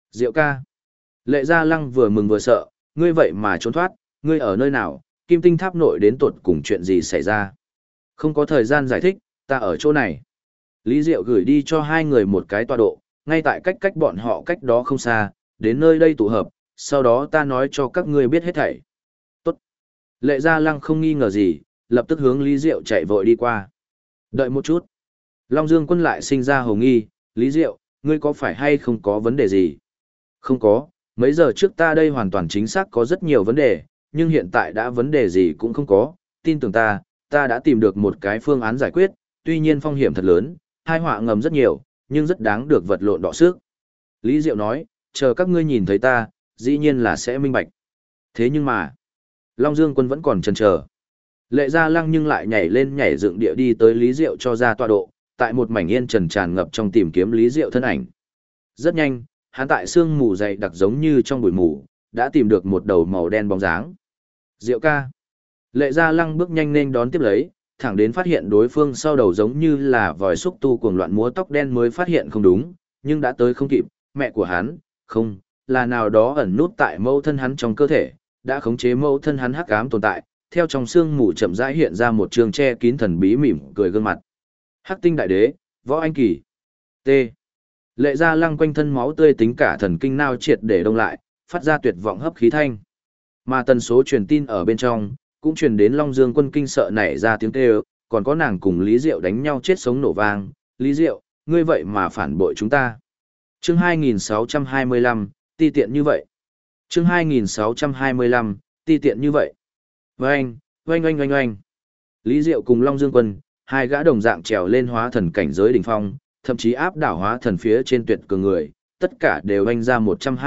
Diệu ca. Lệ Gia Lăng vừa mừng vừa sợ, ngươi vậy mà trốn thoát, ngươi ở nơi nào, Kim Tinh Tháp nội đến tột cùng chuyện gì xảy ra. Không có thời gian giải thích, ta ở chỗ này. Lý Diệu gửi đi cho hai người một cái tọa độ, ngay tại cách bọn họ cách đó không xa, đến nơi đây tụ hợp, sau đó ta nói cho các ngươi biết hết thảy. Tốt. Lệ Gia Lăng không nghi ngờ gì, lập tức hướng Lý Diệu chạy vội đi qua. Đợi một chút. Long Dương Quân lại sinh ra hồ nghi, Lý Diệu, ngươi có phải hay không có vấn đề gì? Không có, mấy giờ trước ta đây hoàn toàn chính xác có rất nhiều vấn đề, nhưng hiện tại đã vấn đề gì cũng không có, tin tưởng ta đã tìm được một cái phương án giải quyết, tuy nhiên phong hiểm thật lớn, hai họa ngầm rất nhiều, nhưng rất đáng được vật lộn đọ sức. Lý Diệu nói, chờ các ngươi nhìn thấy ta, dĩ nhiên là sẽ minh bạch. Thế nhưng mà, Long Dương Quân vẫn còn chần chờ. Lệ Gia Lăng nhưng lại nhảy lên nhảy dựng địa đi tới Lý Diệu cho ra tọa độ, tại một mảnh yên trần tràn ngập trong tìm kiếm Lý Diệu thân ảnh. Rất nhanh, hắn tại sương mù dày đặc giống như trong bụi mù, đã tìm được một đầu màu đen bóng dáng. Diệu ca. Lệ Gia Lăng bước nhanh lên đón tiếp lấy, thẳng đến phát hiện đối phương sau đầu giống như là vòi xúc tu cuồng loạn múa tóc đen mới phát hiện không đúng, nhưng đã tới không kịp, mẹ của hắn, không, là nào đó ẩn nút tại mẫu thân hắn trong cơ thể, đã khống chế mẫu thân hắn hắc ám tồn tại, theo trong sương mù chậm rãi hiện ra một trường che kín thần bí mỉm cười gương mặt. Hắc Tinh Đại Đế, Võ Anh Kỳ. T. Lệ Gia Lăng quanh thân máu tươi tính cả thần kinh nao triệt để đông lại, phát ra tuyệt vọng hấp khí thanh. Mà tần số truyền tin ở bên trong, cũng truyền đến Long Dương Quân kinh sợ nảy ra tiếng kêu, còn có nàng cùng Lý Diệu đánh nhau chết sống nổ vang. Lý Diệu, ngươi vậy mà phản bội chúng ta. Chương 2625, ti tiện như vậy. Chương 2625, ti tiện như vậy. Oanh, oanh oanh oanh oanh. Lý Diệu cùng Long Dương Quân, hai gã đồng dạng trèo lên hóa thần cảnh giới đỉnh phong, thậm chí áp đảo hóa thần phía trên tuyệt cường người, tất cả đều oanh ra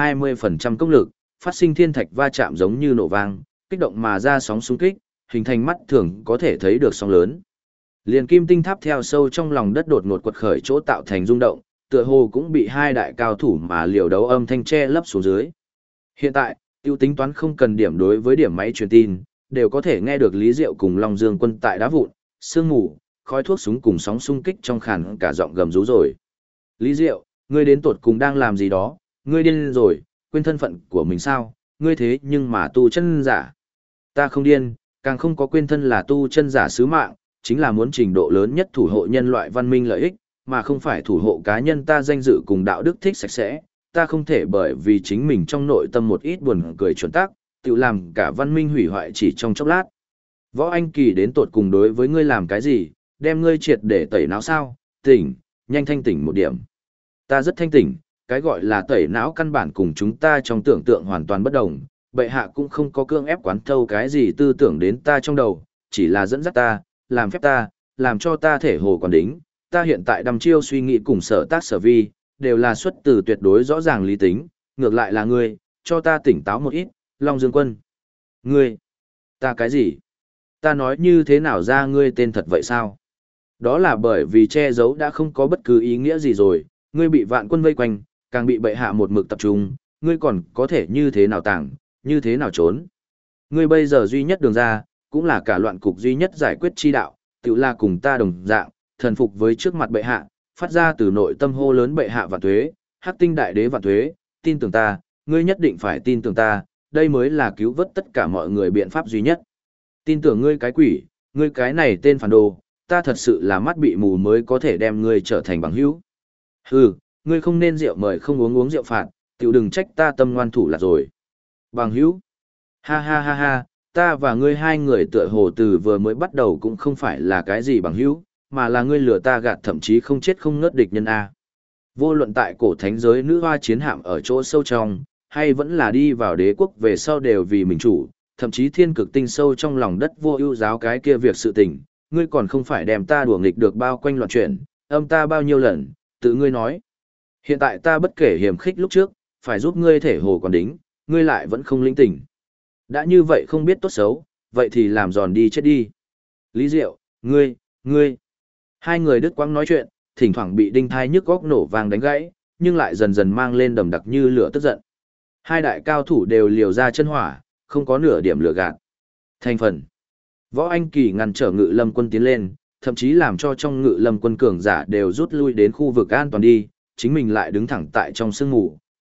120% công lực, phát sinh thiên thạch va chạm giống như nổ vang, kích động mà ra sóng xung kích, hình thành mắt thường có thể thấy được sóng lớn. Liền Kim Tinh Tháp theo sâu trong lòng đất đột ngột quật khởi chỗ tạo thành rung động, tựa hồ cũng bị hai đại cao thủ mà liều đấu âm thanh che lấp xuống dưới. Hiện tại, tiêu tính toán không cần điểm đối với điểm máy truyền tin, đều có thể nghe được Lý Diệu cùng Long Dương Quân tại đá vụn, sương mù, khói thuốc súng cùng sóng xung kích trong khàn cả giọng gầm rú rồi. Lý Diệu, ngươi đến tột cùng đang làm gì đó, ngươi điên rồi, quên thân phận của mình sao, ngươi thế nhưng mà tu chân giả. Ta không điên, càng không có quên thân là tu chân giả sứ mạng, chính là muốn trình độ lớn nhất thủ hộ nhân loại văn minh lợi ích, mà không phải thủ hộ cá nhân ta danh dự cùng đạo đức thích sạch sẽ. Ta không thể bởi vì chính mình trong nội tâm một ít buồn cười chuẩn tắc, tự làm cả văn minh hủy hoại chỉ trong chốc lát. Võ Anh Kỳ đến tột cùng đối với ngươi làm cái gì, đem ngươi triệt để tẩy não sao, tỉnh, nhanh thanh tỉnh một điểm. Ta rất thanh tỉnh, cái gọi là tẩy não căn bản cùng chúng ta trong tưởng tượng hoàn toàn bất đồng, bệ hạ cũng không có cưỡng ép quán thâu cái gì tư tưởng đến ta trong đầu, chỉ là dẫn dắt ta, làm phép ta, làm cho ta thể hồ còn đính, ta hiện tại đăm chiêu suy nghĩ cùng sở tác sở vi, đều là xuất từ tuyệt đối rõ ràng lý tính, ngược lại là ngươi, cho ta tỉnh táo một ít, Long Dương Quân. Ngươi, ta cái gì? Ta nói như thế nào ra ngươi tên thật vậy sao? Đó là bởi vì che giấu đã không có bất cứ ý nghĩa gì rồi, ngươi bị vạn quân vây quanh, càng bị bệ hạ một mực tập trung, ngươi còn có thể như thế nào tàng, như thế nào trốn. Ngươi bây giờ duy nhất đường ra, cũng là cả loạn cục duy nhất giải quyết chi đạo, tự là cùng ta đồng dạng, thần phục với trước mặt bệ hạ, phát ra từ nội tâm hô lớn bệ hạ vạn tuế, Hắc Tinh Đại Đế vạn tuế, tin tưởng ta, ngươi nhất định phải tin tưởng ta, đây mới là cứu vớt tất cả mọi người biện pháp duy nhất. Tin tưởng ngươi cái quỷ, ngươi cái này tên phản đồ, ta thật sự là mắt bị mù mới có thể đem ngươi trở thành bằng hữu. Hừ, ngươi không nên rượu mời không uống rượu phạt, tiểu đừng trách ta tâm ngoan thủ là rồi. Bằng hữu? Ha ha ha ha, ta và ngươi hai người tựa hồ từ vừa mới bắt đầu cũng không phải là cái gì bằng hữu, mà là ngươi lừa ta gạt thậm chí không chết không ngớt địch nhân A. Vô luận tại cổ thánh giới nữ hoa chiến hạm ở chỗ sâu trong, hay vẫn là đi vào đế quốc về sau đều vì mình chủ, thậm chí thiên cực tinh sâu trong lòng đất vô ưu giáo cái kia việc sự tình, ngươi còn không phải đem ta đùa nghịch được bao quanh loạn chuyện, âm ta bao nhiêu lần, tự ngươi nói. Hiện tại ta bất kể hiểm khích lúc trước, phải giúp ngươi thể hồ còn đính, ngươi lại vẫn không lĩnh tỉnh. Đã như vậy không biết tốt xấu, vậy thì làm giòn đi chết đi. Lý Diệu, ngươi. Hai người đứt quãng nói chuyện, thỉnh thoảng bị đinh thai nhức góc nổ vang đánh gãy, nhưng lại dần dần mang lên đầm đặc như lửa tức giận. Hai đại cao thủ đều liều ra chân hỏa, không có nửa điểm lửa gạt. Thành phần. Võ Anh Kỳ ngăn trở Ngự Lâm Quân tiến lên, thậm chí làm cho trong Ngự Lâm Quân cường giả đều rút lui đến khu vực an toàn đi, chính mình lại đứng thẳng tại trong sương mù,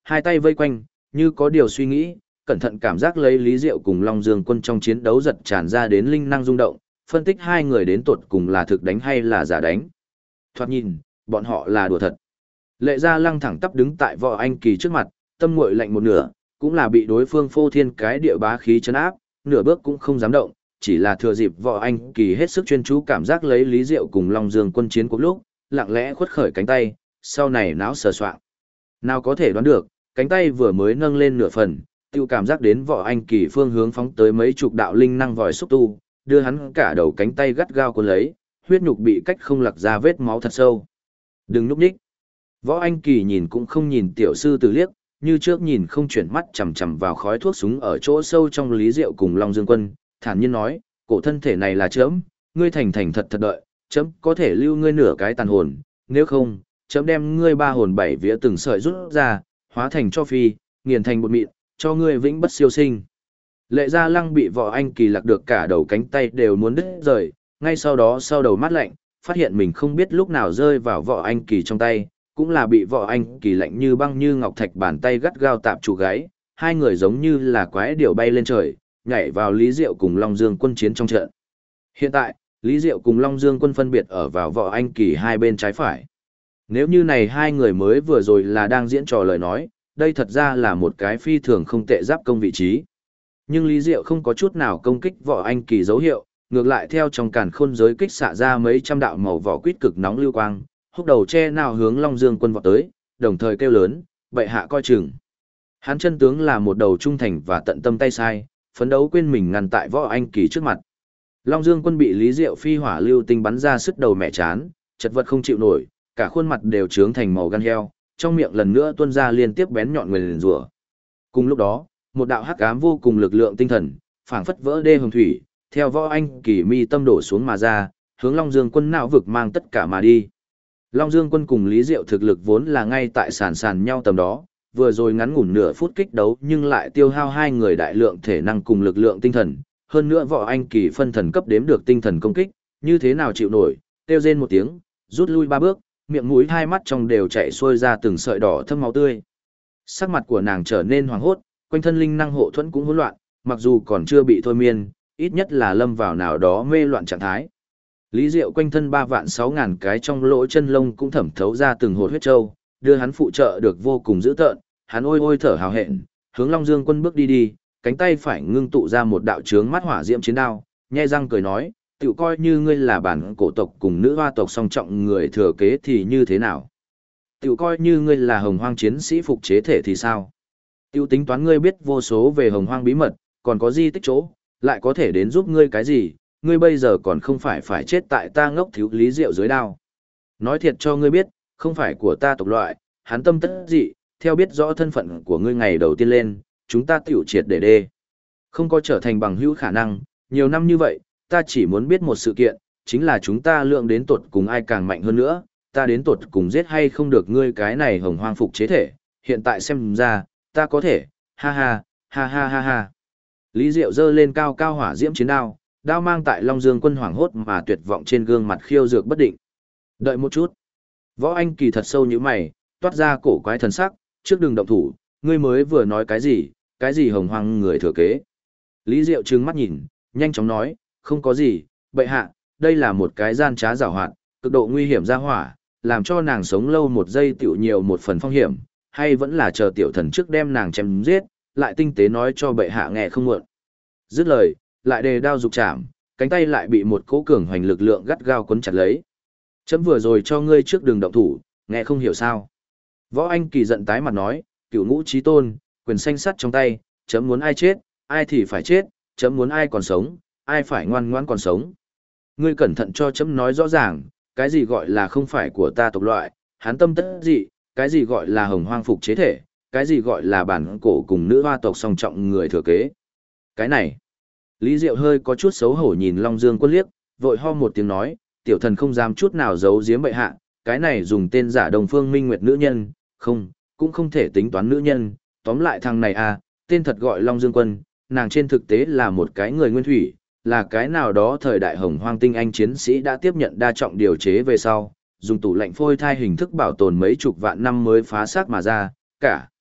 Hai tay vây quanh, như có điều suy nghĩ, cẩn thận cảm giác lấy Lý Diệu cùng Long Dương Quân trong chiến đấu giật tràn ra đến linh năng rung động, phân tích hai người đến tột cùng là thực đánh hay là giả đánh. Thoạt nhìn, bọn họ là đùa thật. Lệ Gia Lăng thẳng tắp đứng tại Võ Anh Kỳ trước mặt, tâm nguội lạnh một nửa, cũng là bị đối phương phô thiên cái địa bá khí chấn áp, nửa bước cũng không dám động, chỉ là thừa dịp Võ Anh Kỳ hết sức chuyên chú cảm giác lấy Lý Diệu cùng Long Dương Quân chiến cuộc lúc, lặng lẽ khuất khởi cánh tay, sau này náo sờ soạng. Nào có thể đoán được, cánh tay vừa mới nâng lên nửa phần, tiêu cảm giác đến Võ Anh Kỳ phương hướng phóng tới mấy chục đạo linh năng vòi xúc tu, đưa hắn cả đầu cánh tay gắt gao cuốn lấy, huyết nhục bị cách không lặc ra vết máu thật sâu. Đừng núp nhích. Võ Anh Kỳ nhìn cũng không nhìn tiểu sư tử liếc, như trước nhìn không chuyển mắt chằm chằm vào khói thuốc súng ở chỗ sâu trong Lý Diệu cùng Long Dương Quân, thản nhiên nói, cổ thân thể này là chấm, ngươi thành thành thật thật đợi, chấm có thể lưu ngươi nửa cái tàn hồn, nếu không, chấm đem ngươi ba hồn bảy vía từng sợi rút ra, hóa thành cho phi, nghiền thành bột mịn, cho ngươi vĩnh bất siêu sinh. Lệ Gia Lăng bị Võ Anh Kỳ lạc được cả đầu cánh tay đều muốn đứt rời, ngay sau đó sau đầu mát lạnh, phát hiện mình không biết lúc nào rơi vào Võ Anh Kỳ trong tay, cũng là bị Võ Anh Kỳ lạnh như băng như ngọc thạch bàn tay gắt gao tạm trụ gáy, hai người giống như là quái điểu bay lên trời, nhảy vào Lý Diệu cùng Long Dương Quân chiến trong trận. Hiện tại, Lý Diệu cùng Long Dương Quân phân biệt ở vào Võ Anh Kỳ hai bên trái phải. Nếu như này hai người mới vừa rồi là đang diễn trò lời nói, đây thật ra là một cái phi thường không tệ giáp công vị trí. Nhưng Lý Diệu không có chút nào công kích Võ Anh Kỳ dấu hiệu, ngược lại theo trong càn khôn giới kích xạ ra mấy trăm đạo màu vỏ quýt cực nóng lưu quang, húc đầu che nào hướng Long Dương Quân vọt tới, đồng thời kêu lớn, bệ hạ coi chừng. Hắn chân tướng là một đầu trung thành và tận tâm tay sai, phấn đấu quên mình ngăn tại Võ Anh Kỳ trước mặt. Long Dương Quân bị Lý Diệu phi hỏa lưu tinh bắn ra sứt đầu mẹ chán, chật vật không chịu nổi, cả khuôn mặt đều trướng thành màu gan heo, trong miệng lần nữa tuôn ra liên tiếp bén nhọn nguyền rủa. Cùng lúc đó, một đạo hắc ám vô cùng lực lượng tinh thần, phảng phất vỡ đê hồng thủy, theo Võ Anh Kỳ mi tâm đổ xuống mà ra, hướng Long Dương Quân não vực mang tất cả mà đi. Long Dương Quân cùng Lý Diệu thực lực vốn là ngay tại sàn nhau tầm đó, vừa rồi ngắn ngủn nửa phút kích đấu nhưng lại tiêu hao hai người đại lượng thể năng cùng lực lượng tinh thần, hơn nữa Võ Anh Kỳ phân thần cấp đếm được tinh thần công kích, như thế nào chịu nổi, kêu rên một tiếng, rút lui ba bước, miệng mũi hai mắt trong đều chảy xuôi ra từng sợi đỏ thâm máu tươi. Sắc mặt của nàng trở nên hoảng hốt, quanh thân linh năng hộ thuẫn cũng hỗn loạn, mặc dù còn chưa bị thôi miên, ít nhất là lâm vào nào đó mê loạn trạng thái. Lý Diệu quanh thân 3.600.000 cái trong lỗ chân lông cũng thẩm thấu ra từng hột huyết châu, đưa hắn phụ trợ được vô cùng dữ tợn, hắn ôi ôi thở hào hẹn, hướng Long Dương Quân bước đi, cánh tay phải ngưng tụ ra một đạo chướng mắt hỏa diễm chiến đao, nhe răng cười nói, tiểu coi như ngươi là bản cổ tộc cùng nữ hoa tộc song trọng người thừa kế thì như thế nào? Tiểu coi như ngươi là hồng hoang chiến sĩ phục chế thể thì sao? Tiểu tính toán ngươi biết vô số về hồng hoang bí mật, còn có di tích chỗ, lại có thể đến giúp ngươi cái gì? Ngươi bây giờ còn không phải chết tại ta ngốc thiếu Lý Diệu dưới đao. Nói thiệt cho ngươi biết, không phải của ta tộc loại, hắn tâm tất dị, theo biết rõ thân phận của ngươi ngày đầu tiên lên, chúng ta tiểu triệt để đê. Không có trở thành bằng hữu khả năng, nhiều năm như vậy, ta chỉ muốn biết một sự kiện, chính là chúng ta lượng đến tột cùng ai càng mạnh hơn nữa, ta đến tột cùng giết hay không được ngươi cái này hồng hoang phục chế thể, hiện tại xem ra, ta có thể, ha ha, ha ha ha ha. Lý Diệu giơ lên cao cao hỏa diễm chiến đao, đao mang tại Long Dương Quân hoảng hốt mà tuyệt vọng trên gương mặt khiêu dược bất định. Đợi một chút. Võ Anh Kỳ thật sâu như mày, toát ra cổ quái thần sắc, trước đừng động thủ, ngươi mới vừa nói cái gì hồng hoang người thừa kế. Lý Diệu trừng mắt nhìn, nhanh chóng nói, không có gì, bệ hạ, đây là một cái gian trá giảo hoạt, cực độ nguy hiểm ra hỏa, làm cho nàng sống lâu một giây tiểu nhiều một phần phong hiểm, hay vẫn là chờ tiểu thần trước đem nàng chém giết, lại tinh tế nói cho bệ hạ nghe không muộn. Dứt lời, lại đề đao dục chạm, cánh tay lại bị một cỗ cường hoành lực lượng gắt gao quấn chặt lấy. Chấm vừa rồi cho ngươi trước đường động thủ, nghe không hiểu sao. Võ Anh Kỳ giận tái mặt nói, cửu ngũ chí tôn, quyền xanh sắt trong tay, chấm muốn ai chết, ai thì phải chết, chấm muốn ai còn sống, ai phải ngoan ngoãn còn sống. Ngươi cẩn thận cho chấm nói rõ ràng, cái gì gọi là không phải của ta tộc loại, hán tâm tất dị, cái gì gọi là hồng hoang phục chế thể, cái gì gọi là bản cổ cùng nữ hoa tộc song trọng người thừa kế. Cái này, Lý Diệu hơi có chút xấu hổ nhìn Long Dương Quân liếc, vội ho một tiếng nói, tiểu thần không dám chút nào giấu giếm bệ hạ, cái này dùng tên giả Đồng Phương Minh Nguyệt nữ nhân, không, cũng không thể tính toán nữ nhân, tóm lại thằng này à, tên thật gọi Long Dương Quân, nàng trên thực tế là một cái người nguyên thủy, là cái nào đó thời đại hồng hoang tinh anh chiến sĩ đã tiếp nhận đa trọng điều chế về sau, dùng tủ lạnh phôi thai hình thức bảo tồn mấy chục vạn năm mới phá xác mà ra, cả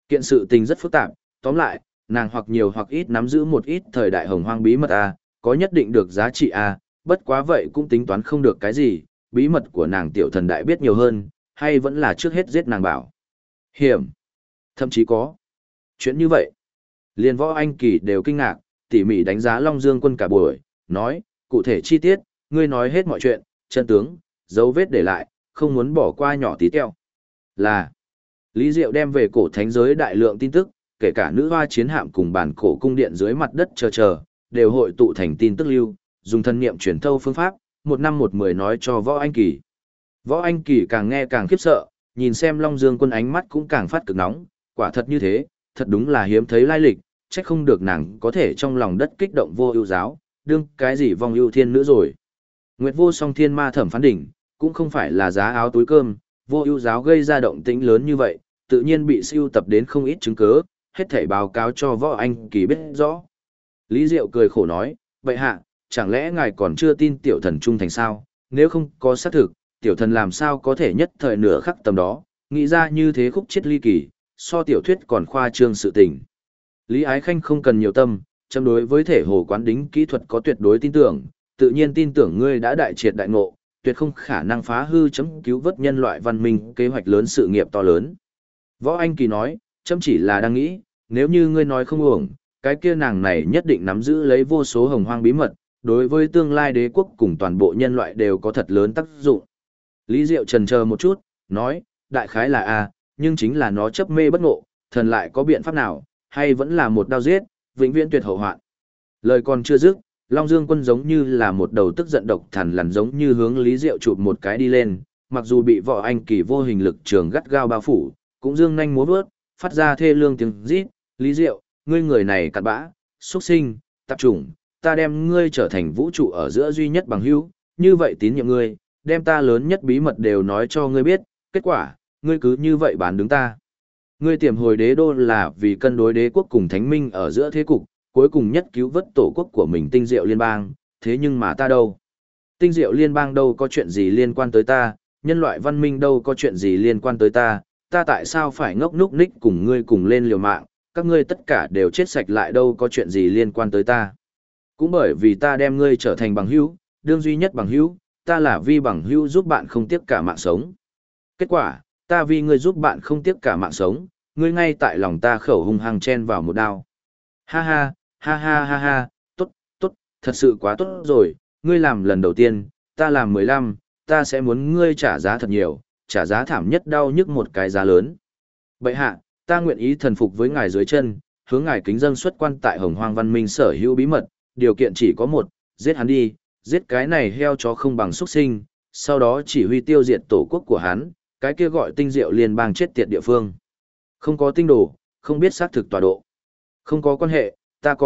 Kiện sự tình rất phức tạp, tóm lại, nàng hoặc nhiều hoặc ít nắm giữ một ít thời đại hồng hoang bí mật A, có nhất định được giá trị A, bất quá vậy cũng tính toán không được cái gì, bí mật của nàng tiểu thần đại biết nhiều hơn, hay vẫn là trước hết giết nàng bảo. Hiểm. Thậm chí có. Chuyện như vậy. Liên Võ Anh Kỳ đều kinh ngạc, tỉ mỉ đánh giá Long Dương Quân cả buổi, nói, cụ thể chi tiết, ngươi nói hết mọi chuyện, chân tướng, dấu vết để lại, không muốn bỏ qua nhỏ tí teo. Là, Lý Diệu đem về cổ thánh giới đại lượng tin tức, kể cả nữ hoa chiến hạm cùng bản cổ cung điện dưới mặt đất chờ, đều hội tụ thành tin tức lưu, dùng thân niệm truyền thâu phương pháp, 1 năm 1 10 nói cho Võ Anh Kỳ. Võ Anh Kỳ càng nghe càng khiếp sợ, nhìn xem Long Dương Quân ánh mắt cũng càng phát cực nóng, quả thật như thế, thật đúng là hiếm thấy lai lịch, chắc không được nàng có thể trong lòng đất kích động vô ưu giáo, đương cái gì vong ưu thiên nữa rồi. Nguyệt vô song thiên ma thẩm phán đỉnh, cũng không phải là giá áo túi cơm, vô ưu giáo gây ra động tĩnh lớn như vậy, tự nhiên bị siêu tập đến không ít chứng cứ, hết thảy báo cáo cho Võ Anh Kỳ biết rõ. Lý Diệu cười khổ nói, vậy hạ, chẳng lẽ ngài còn chưa tin tiểu thần trung thành sao, nếu không có xác thực, tiểu thần làm sao có thể nhất thời nửa khắc tầm đó, nghĩ ra như thế khúc chết ly kỳ, so tiểu thuyết còn khoa trương sự tình. Lý Ái Khanh không cần nhiều tâm, châm đối với thể hồ quán đính kỹ thuật có tuyệt đối tin tưởng, tự nhiên tin tưởng ngươi đã đại triệt đại ngộ, tuyệt không khả năng phá hư chấm cứu vớt nhân loại văn minh kế hoạch lớn sự nghiệp to lớn. Võ Anh Kỳ nói, chấm chỉ là đang nghĩ, nếu như ngươi nói không uổng, cái kia nàng này nhất định nắm giữ lấy vô số hồng hoang bí mật, đối với tương lai đế quốc cùng toàn bộ nhân loại đều có thật lớn tác dụng. Lý Diệu trần chờ một chút, nói, đại khái là A, nhưng chính là nó chấp mê bất ngộ, thần lại có biện pháp nào, hay vẫn là một đao giết, vĩnh viễn tuyệt hậu hoạn. Lời còn chưa dứt, Long Dương Quân giống như là một đầu tức giận độc thần lằn giống như hướng Lý Diệu chụp một cái đi lên, mặc dù bị Võ Anh Kỳ vô hình lực trường gắt gao bao phủ, cũng dương nhanh múa vớt, phát ra thê lương tiếng rít, Lý Diệu, ngươi người này cặn bã, xuất sinh, tạp chủng, ta đem ngươi trở thành vũ trụ ở giữa duy nhất bằng hữu, như vậy tín nhiệm ngươi, đem ta lớn nhất bí mật đều nói cho ngươi biết, kết quả, ngươi cứ như vậy bán đứng ta. Ngươi tiềm hồi đế đô là vì cân đối đế quốc cùng thánh minh ở giữa thế cục, cuối cùng nhất cứu vớt tổ quốc của mình Tinh Diệu Liên bang, thế nhưng mà ta đâu? Tinh Diệu Liên bang đâu có chuyện gì liên quan tới ta, nhân loại văn minh đâu có chuyện gì liên quan tới ta, ta tại sao phải ngốc núc ních cùng ngươi cùng lên liều mạng, các ngươi tất cả đều chết sạch lại đâu có chuyện gì liên quan tới ta. Cũng bởi vì ta đem ngươi trở thành bằng hữu, đương duy nhất bằng hữu, ta là vì bằng hữu giúp bạn không tiếc cả mạng sống. Kết quả, ta vì ngươi giúp bạn không tiếc cả mạng sống, ngươi ngay tại lòng ta khẩu hung hăng chen vào một đao. Ha ha, ha ha ha ha, tốt, tốt, thật sự quá tốt rồi, ngươi làm lần đầu tiên, ta làm 15, ta sẽ muốn ngươi trả giá thật nhiều, trả giá thảm nhất đau nhức một cái giá lớn. Bệ hạ, ta nguyện ý thần phục với ngài dưới chân, hướng ngài kính dâng xuất quan tại Hồng Hoang Văn Minh sở hữu bí mật, điều kiện chỉ có một, giết hắn đi, giết cái này heo chó không bằng xuất sinh, sau đó chỉ huy tiêu diệt tổ quốc của hắn, cái kia gọi Tinh Diệu Liên bang chết tiệt địa phương. Không có tinh đồ, không biết xác thực tọa độ. Không có quan hệ,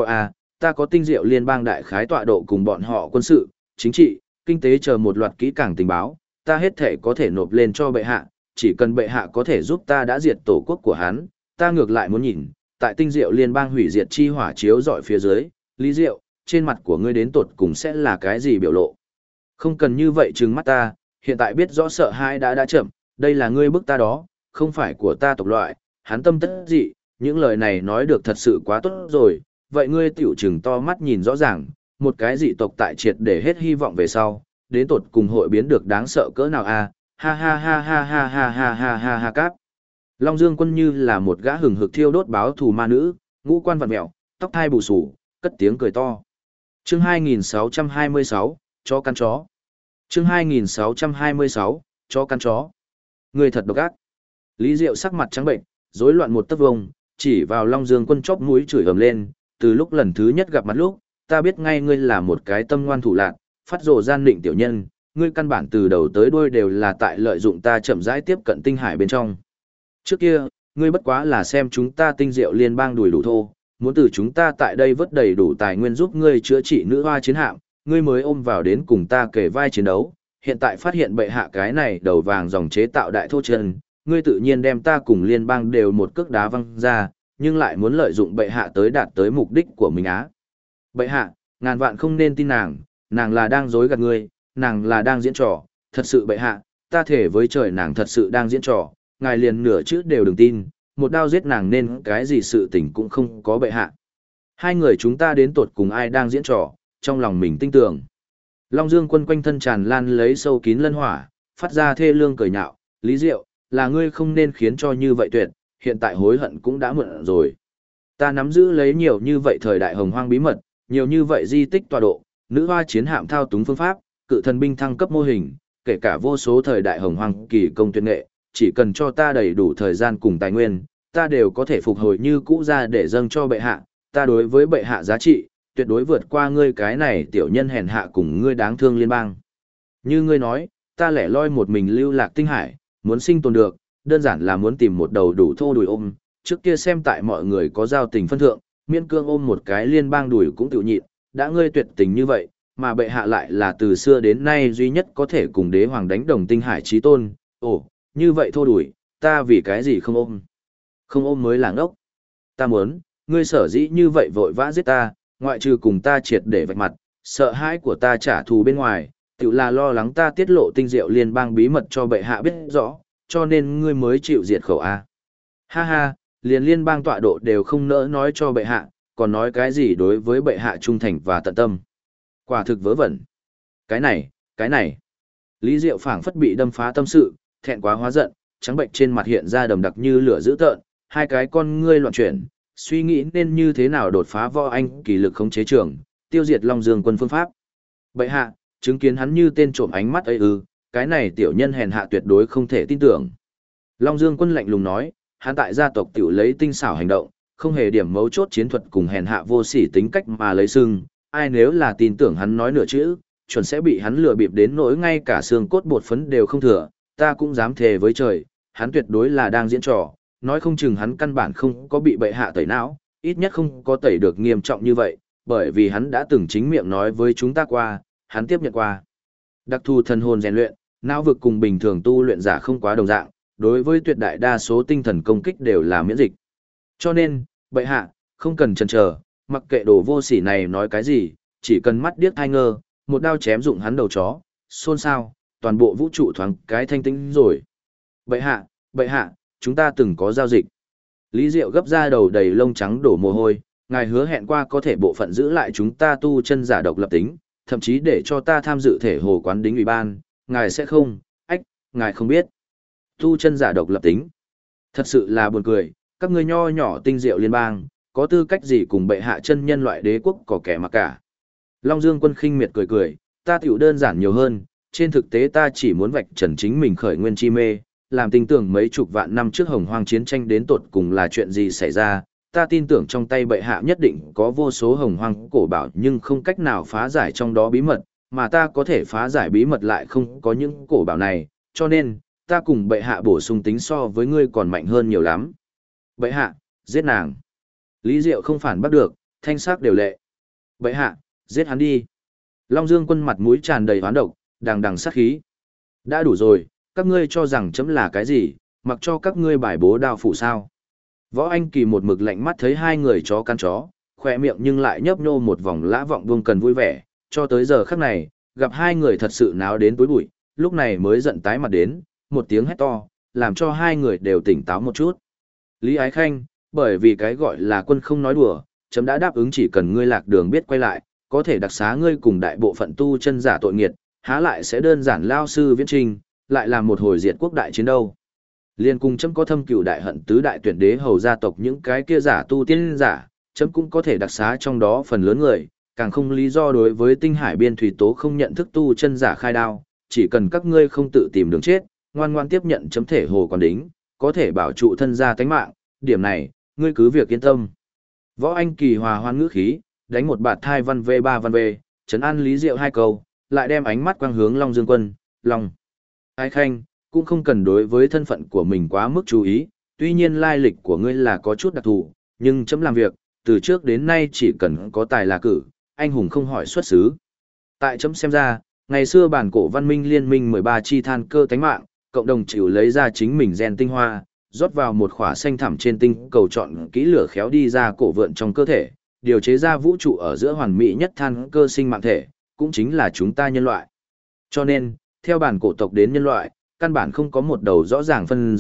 ta có Tinh Diệu Liên bang đại khái tọa độ cùng bọn họ quân sự, chính trị, kinh tế chờ một loạt kỹ càng tình báo, ta hết thể có thể nộp lên cho bệ hạ, chỉ cần bệ hạ có thể giúp ta đã diệt tổ quốc của hắn, ta ngược lại muốn nhìn, tại Tinh Diệu Liên bang hủy diệt chi hỏa chiếu dọi phía dưới, Lý Diệu, trên mặt của ngươi đến tột cùng sẽ là cái gì biểu lộ. Không cần như vậy trừng mắt ta, hiện tại biết rõ sợ hãi đã chậm, đây là ngươi bức ta đó, không phải của ta tộc loại, hắn tâm tất dị, những lời này nói được thật sự quá tốt rồi, vậy ngươi tiểu trừng to mắt nhìn rõ ràng, một cái dị tộc tại triệt để hết hy vọng về sau, đến tột cùng hội biến được đáng sợ cỡ nào a? Ha ha ha ha ha ha ha ha ha ha cáp. Long Dương Quân như là một gã hừng hực thiêu đốt báo thù ma nữ, ngũ quan vặn mèo, tóc thai bù xù, cất tiếng cười to. Chương 2626, chó căn chó. Chương 2626, chó căn chó. Người thật độc ác. Lý Diệu sắc mặt trắng bệnh, rối loạn một tấc vông, chỉ vào Long Dương Quân chóp mũi chửi ầm lên, từ lúc lần thứ nhất gặp mặt lúc, ta biết ngay ngươi là một cái tâm ngoan thủ lạn, phát rồ gian định tiểu nhân, ngươi căn bản từ đầu tới đuôi đều là tại lợi dụng ta chậm rãi tiếp cận tinh hải bên trong. Trước kia, ngươi bất quá là xem chúng ta Tinh Diệu Liên bang đùi đủ thô, muốn từ chúng ta tại đây vớt đầy đủ tài nguyên giúp ngươi chữa trị nữ hoa chiến hạm, ngươi mới ôm vào đến cùng ta kể vai chiến đấu, hiện tại phát hiện bệ hạ cái này đầu vàng dòng chế tạo đại thô chân, ngươi tự nhiên đem ta cùng liên bang đều một cước đá văng ra, nhưng lại muốn lợi dụng bệ hạ tới đạt tới mục đích của mình á. Bệ hạ, ngàn vạn không nên tin nàng là đang dối gạt ngươi, nàng là đang diễn trò, thật sự bệ hạ, ta thể với trời nàng thật sự đang diễn trò, ngài liền nửa chữ đều đừng tin, một đao giết nàng nên cái gì sự tình cũng không có bệ hạ. Hai người chúng ta đến tột cùng ai đang diễn trò, trong lòng mình tinh tường. Long Dương Quân quanh thân tràn lan lấy sâu kín lân hỏa, phát ra thê lương cười nhạo, Lý Diệu, là ngươi không nên khiến cho như vậy tuyệt, hiện tại hối hận cũng đã muộn rồi. Ta nắm giữ lấy nhiều như vậy thời đại hồng hoang bí mật, nhiều như vậy di tích tọa độ, nữ hoa chiến hạm thao túng phương pháp, cự thần binh thăng cấp mô hình, kể cả vô số thời đại hồng hoang kỳ công tuyệt nghệ, chỉ cần cho ta đầy đủ thời gian cùng tài nguyên, ta đều có thể phục hồi như cũ ra để dâng cho bệ hạ, ta đối với bệ hạ giá trị, tuyệt đối vượt qua ngươi cái này tiểu nhân hèn hạ cùng ngươi đáng thương liên bang. Như ngươi nói, ta lẻ loi một mình lưu lạc tinh hải, muốn sinh tồn được, đơn giản là muốn tìm một đầu đủ thô đùi ôm, trước kia xem tại mọi người có giao tình phân thượng, miên cương ôm một cái liên bang đùi cũng tự nhịn, đã ngươi tuyệt tình như vậy, mà bệ hạ lại là từ xưa đến nay duy nhất có thể cùng đế hoàng đánh đồng tinh hải chí tôn, ồ, như vậy thô đùi, ta vì cái gì không ôm? Không ôm mới là ngốc. Ta muốn, ngươi sở dĩ như vậy vội vã giết ta, ngoại trừ cùng ta triệt để vạch mặt, sợ hãi của ta trả thù bên ngoài, tự là lo lắng ta tiết lộ tinh diệu liên bang bí mật cho bệ hạ biết rõ, cho nên ngươi mới chịu diệt khẩu A. Ha ha, liền liên bang tọa độ đều không nỡ nói cho bệ hạ, còn nói cái gì đối với bệ hạ trung thành và tận tâm. Quả thực vớ vẩn. Cái này. Lý Diệu phảng phất bị đâm phá tâm sự, thẹn quá hóa giận, trắng bệnh trên mặt hiện ra đầm đặc như lửa dữ tợn, hai cái con ngươi loạn chuyển, suy nghĩ nên như thế nào đột phá võ anh kỳ lực khống chế trường, tiêu diệt Long Dương Quân phương pháp. Bệ hạ, chứng kiến hắn như tên trộm ánh mắt ấy cái này tiểu nhân hèn hạ tuyệt đối không thể tin tưởng. Long Dương Quân lạnh lùng nói, hắn tại gia tộc tiểu lấy tinh xảo hành động, không hề điểm mấu chốt chiến thuật cùng hèn hạ vô sỉ tính cách mà lấy sưng, ai nếu là tin tưởng hắn nói nửa chữ, chuẩn sẽ bị hắn lừa bịp đến nỗi ngay cả xương cốt bột phấn đều không thừa, ta cũng dám thề với trời, hắn tuyệt đối là đang diễn trò, nói không chừng hắn căn bản không có bị bệ hạ tẩy não, ít nhất không có tẩy được nghiêm trọng như vậy, bởi vì hắn đã từng chính miệng nói với chúng ta qua, hắn tiếp nhận qua. Đặc thù thần hồn rèn luyện, não vực cùng bình thường tu luyện giả không quá đồng dạng, đối với tuyệt đại đa số tinh thần công kích đều là miễn dịch. Cho nên, bệ hạ, không cần chần chờ, mặc kệ đồ vô sỉ này nói cái gì, chỉ cần mắt điếc thai ngơ, một đao chém dụng hắn đầu chó, xôn xao, toàn bộ vũ trụ thoáng cái thanh tĩnh rồi. Bệ hạ, chúng ta từng có giao dịch. Lý Diệu gấp ra đầu đầy lông trắng đổ mồ hôi, ngài hứa hẹn qua có thể bộ phận giữ lại chúng ta tu chân giả độc lập tính, thậm chí để cho ta tham dự thể hồ quán đính ủy ban, ngài sẽ không, ngài không biết. Tu chân giả độc lập tính. Thật sự là buồn cười, các ngươi nho nhỏ tinh diệu liên bang, có tư cách gì cùng bệ hạ chân nhân loại đế quốc có kẻ mà cả. Long Dương Quân khinh miệt cười cười, ta tiểu đơn giản nhiều hơn, trên thực tế ta chỉ muốn vạch trần chính mình khởi nguyên chi mê, làm tin tưởng mấy chục vạn năm trước hồng hoang chiến tranh đến tột cùng là chuyện gì xảy ra, ta tin tưởng trong tay bệ hạ nhất định có vô số hồng hoang cổ bảo nhưng không cách nào phá giải trong đó bí mật, mà ta có thể phá giải bí mật lại không có những cổ bảo này, cho nên, ta cùng bệ hạ bổ sung tính so với ngươi còn mạnh hơn nhiều lắm. Bệ hạ, giết nàng. Lý Diệu không phản bắt được, thanh sắc đều lệ. Bệ hạ, giết hắn đi. Long Dương Quân mặt mũi tràn đầy hoán độc, đằng đằng sát khí. Đã đủ rồi, các ngươi cho rằng chấm là cái gì, mặc cho các ngươi bài bố đao phủ sao. Võ Anh Kỳ một mực lạnh mắt thấy hai người chó căn chó, khỏe miệng nhưng lại nhấp nhô một vòng lã vọng buông cần vui vẻ, cho tới giờ khắc này, gặp hai người thật sự náo đến túi bụi, lúc này mới giận tái mặt đến, một tiếng hét to, làm cho hai người đều tỉnh táo một chút. Lý Ái Khanh, bởi vì cái gọi là quân không nói đùa, chấm đã đáp ứng chỉ cần ngươi lạc đường biết quay lại, có thể đặc xá ngươi cùng đại bộ phận tu chân giả tội nghiệt, há lại sẽ đơn giản lao sư viễn trình, lại là một hồi diệt quốc đại chiến đâu. Liên cùng chấm có thâm cửu đại hận tứ đại tuyển đế hầu gia tộc những cái kia giả tu tiên giả, chấm cũng có thể đặc xá trong đó phần lớn người, càng không lý do đối với tinh hải biên thủy tố không nhận thức tu chân giả khai đao, chỉ cần các ngươi không tự tìm đường chết, ngoan ngoan tiếp nhận chấm thể hồ còn đính, có thể bảo trụ thân gia tánh mạng, điểm này, ngươi cứ việc yên tâm. Võ Anh Kỳ hòa hoan ngữ khí, đánh một bạt thai văn V3 văn V, trấn an Lý Diệu hai câu, lại đem ánh mắt quang hướng Long Dương Quân, Long. Ái Khanh, cũng không cần đối với thân phận của mình quá mức chú ý, tuy nhiên lai lịch của ngươi là có chút đặc thù, nhưng chấm làm việc, từ trước đến nay chỉ cần có tài là cử, anh hùng không hỏi xuất xứ. Tại chấm xem ra, ngày xưa bản cổ văn minh liên minh 13 chi than cơ tánh mạng, cộng đồng chịu lấy ra chính mình gen tinh hoa, rót vào một khỏa xanh thẳm trên tinh cầu chọn kỹ lửa khéo đi ra cổ vượn trong cơ thể, điều chế ra vũ trụ ở giữa hoàn mỹ nhất than cơ sinh mạng thể, cũng chính là chúng ta nhân loại. Cho nên, theo bản cổ tộc đến nhân loại, căn bản không có một đầu rõ ràng phân giới,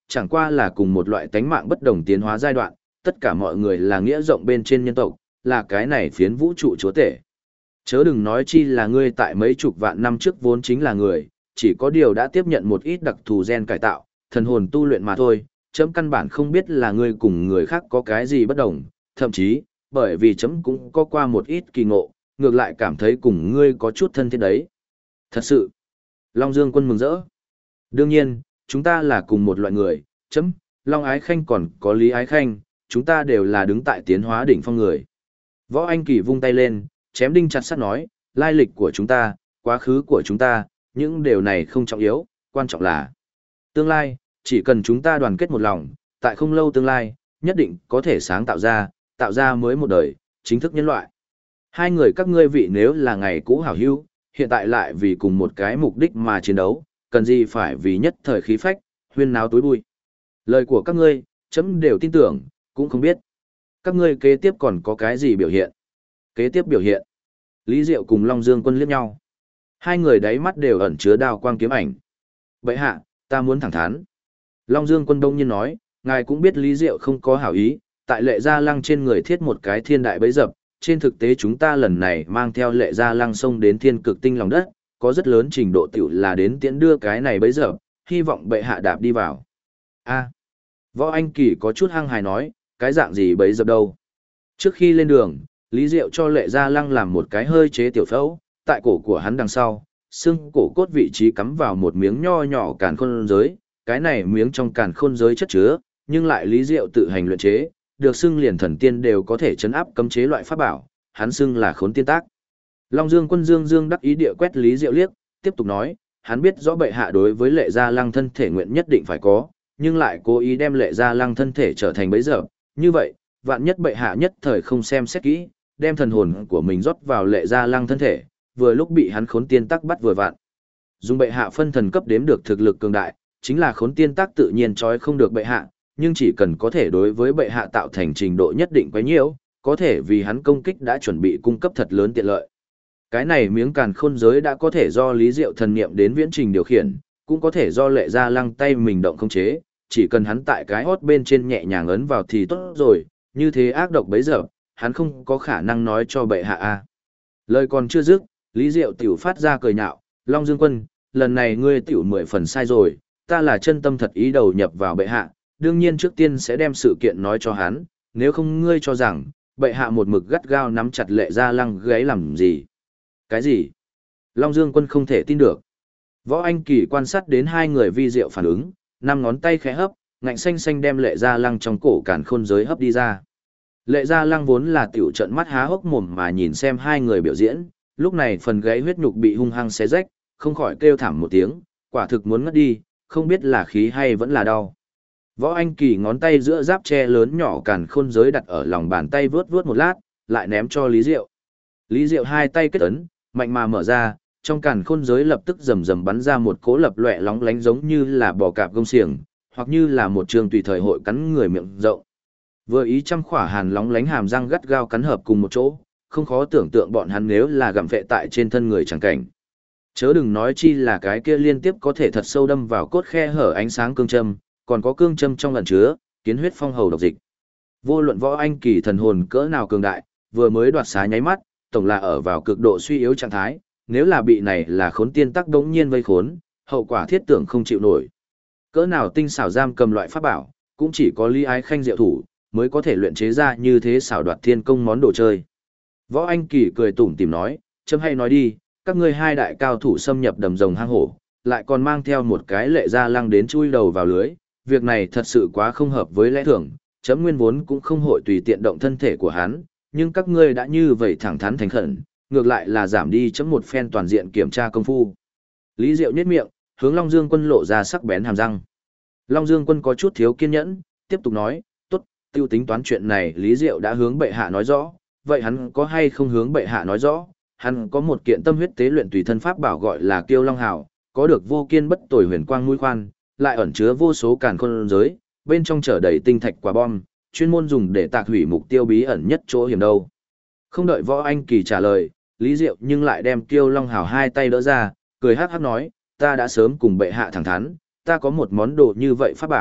chẳng qua là cùng một loại tánh mạng bất đồng tiến hóa giai đoạn, tất cả mọi người là nghĩa rộng bên trên nhân tộc, là cái này phiến vũ trụ chúa tể. Chớ đừng nói chi là ngươi tại mấy chục vạn năm trước vốn chính là người, chỉ có điều đã tiếp nhận một ít đặc thù gen cải tạo, thần hồn tu luyện mà thôi, chấm căn bản không biết là ngươi cùng người khác có cái gì bất đồng, thậm chí, bởi vì chấm cũng có qua một ít kỳ ngộ, ngược lại cảm thấy cùng ngươi có chút thân thiết đấy. Thật sự, Long Dương Quân mừng rỡ. Đương nhiên, chúng ta là cùng một loại người, chấm, Long Ái Khanh còn có Lý Ái Khanh, chúng ta đều là đứng tại tiến hóa đỉnh phong người. Võ Anh Kỳ vung tay lên, chém đinh chặt sắt nói, lai lịch của chúng ta, quá khứ của chúng ta, những điều này không trọng yếu, quan trọng là tương lai, chỉ cần chúng ta đoàn kết một lòng, tại không lâu tương lai, nhất định có thể sáng tạo ra mới một đời, chính thức nhân loại. Hai người các ngươi vị nếu là ngày cũ hảo hữu, hiện tại lại vì cùng một cái mục đích mà chiến đấu, cần gì phải vì nhất thời khí phách, huyên náo túi bụi. Lời của các ngươi, chấm đều tin tưởng, cũng không biết. Các ngươi kế tiếp còn có cái gì biểu hiện? Kế tiếp biểu hiện. Lý Diệu cùng Long Dương Quân liếc nhau. Hai người đáy mắt đều ẩn chứa đao quang kiếm ảnh. Bệ hạ, ta muốn thẳng thắn. Long Dương Quân đông nhiên nói, ngài cũng biết Lý Diệu không có hảo ý, tại Lệ Gia Lăng trên người thiết một cái thiên đại bẫy dập. Trên thực tế chúng ta lần này mang theo Lệ Gia Lăng sông đến thiên cực tinh lòng đất, có rất lớn trình độ tiểu là đến tiễn đưa cái này bẫy dập, hy vọng bệ hạ đạp đi vào. A. Võ Anh Kỳ có chút hăng hài nói, cái dạng gì bẫy dập đâu. Trước khi lên đường, Lý Diệu cho Lệ Gia Lăng làm một cái hơi chế tiểu phẫu, tại cổ của hắn đằng sau, xương cổ cốt vị trí cắm vào một miếng nho nhỏ càn khôn giới, cái này miếng trong càn khôn giới chất chứa, nhưng lại Lý Diệu tự hành luyện chế, được xưng liền thần tiên đều có thể chấn áp cấm chế loại pháp bảo, hắn xưng là Khốn Tiên Tác. Long Dương Quân dương đắc ý địa quét Lý Diệu liếc, tiếp tục nói, hắn biết rõ bệ hạ đối với Lệ Gia Lăng thân thể nguyện nhất định phải có, nhưng lại cố ý đem Lệ Gia Lăng thân thể trở thành bẫy dập, như vậy, vạn nhất bệ hạ nhất thời không xem xét kỹ, đem thần hồn của mình rót vào Lệ Gia Lăng thân thể, vừa lúc bị hắn Khốn Tiên Tác bắt vừa vặn. Dùng bệ hạ phân thần cấp đếm được thực lực cường đại, chính là Khốn Tiên Tác tự nhiên trói không được bệ hạ, nhưng chỉ cần có thể đối với bệ hạ tạo thành trình độ nhất định quấy nhiễu, có thể vì hắn công kích đã chuẩn bị cung cấp thật lớn tiện lợi. Cái này miếng càn khôn giới đã có thể do Lý Diệu thần niệm đến viễn trình điều khiển, cũng có thể do Lệ Gia Lăng tay mình động khống chế, chỉ cần hắn tại cái hót bên trên nhẹ nhàng ấn vào thì tốt rồi, như thế ác độc bấy giờ, hắn không có khả năng nói cho bệ hạ a. Lời còn chưa dứt, Lý Diệu tiểu phát ra cười nhạo, Long Dương Quân, lần này ngươi tiểu 10 phần sai rồi, ta là chân tâm thật ý đầu nhập vào bệ hạ, đương nhiên trước tiên sẽ đem sự kiện nói cho hắn, nếu không ngươi cho rằng, bệ hạ một mực gắt gao nắm chặt Lệ Gia Lăng gáy làm gì? Cái gì? Long Dương Quân không thể tin được. Võ Anh Kỳ quan sát đến hai người vi diệu phản ứng, năm ngón tay khẽ hấp, ngạnh xanh xanh đem Lệ Gia Lăng trong cổ càn khôn giới hấp đi ra. Lệ Gia Lăng vốn là tiểu trận mắt há hốc mồm mà nhìn xem hai người biểu diễn, lúc này phần gáy huyết nhục bị hung hăng xé rách, không khỏi kêu thảm một tiếng, quả thực muốn ngất đi, không biết là khí hay vẫn là đau. Võ Anh Kỳ ngón tay giữa giáp tre lớn nhỏ càn khôn giới đặt ở lòng bàn tay vướt vướt một lát, lại ném cho Lý Diệu. Lý Diệu hai tay kết ấn, mạnh mà mở ra, trong càn khôn giới lập tức rầm rầm bắn ra một cỗ lập loè lóng lánh giống như là bò cạp gông xiềng, hoặc như là một trường tùy thời hội cắn người miệng rộng. Vừa ý trăm khỏa hàn lóng lánh hàm răng gắt gao cắn hợp cùng một chỗ, không khó tưởng tượng bọn hắn nếu là gặm vệ tại trên thân người chẳng cảnh. Chớ đừng nói chi là cái kia liên tiếp có thể thật sâu đâm vào cốt khe hở ánh sáng cương châm, còn có cương châm trong lần chứa, kiến huyết phong hầu độc dịch. Vô luận Võ Anh Kỳ thần hồn cỡ nào cường đại, vừa mới đoạt xá nháy mắt, tổng là ở vào cực độ suy yếu trạng thái, nếu là bị này là Khốn Tiên Tác đống nhiên vây khốn, hậu quả thiết tưởng không chịu nổi. Cỡ nào tinh xảo giam cầm loại pháp bảo, cũng chỉ có Lý Ái Khanh diệu thủ, mới có thể luyện chế ra như thế xảo đoạt thiên công món đồ chơi. Võ Anh Kỳ cười tủm tỉm nói, chấm hay nói đi, các ngươi hai đại cao thủ xâm nhập đầm rồng hang hổ, lại còn mang theo một cái Lệ Gia Lăng đến chui đầu vào lưới, việc này thật sự quá không hợp với lẽ thường, chấm nguyên vốn cũng không hội tùy tiện động thân thể của hắn, nhưng các ngươi đã như vậy thẳng thắn thành khẩn, ngược lại là giảm đi chấm một phen toàn diện kiểm tra công phu. Lý Diệu nhếch miệng, hướng Long Dương Quân lộ ra sắc bén hàm răng. Long Dương Quân có chút thiếu kiên nhẫn, tiếp tục nói, tốt, tiêu tính toán chuyện này Lý Diệu đã hướng bệ hạ nói rõ, vậy hắn có hay không hướng bệ hạ nói rõ, hắn có một kiện tâm huyết tế luyện tùy thân pháp bảo gọi là Kiêu Long Hào, có được vô kiên bất tồi huyền quang mũi khoan, lại ẩn chứa vô số càn khôn giới, bên trong chở đầy tinh thạch quả bom, chuyên môn dùng để tạc hủy mục tiêu bí ẩn nhất chỗ hiểm đâu. Không đợi Võ Anh Kỳ trả lời, Lý Diệu nhưng lại đem Kiêu Long Hào hai tay đỡ ra, cười hắc hắc nói, ta đã sớm cùng bệ hạ thẳng thắn, ta có một món đồ như vậy pháp bảo,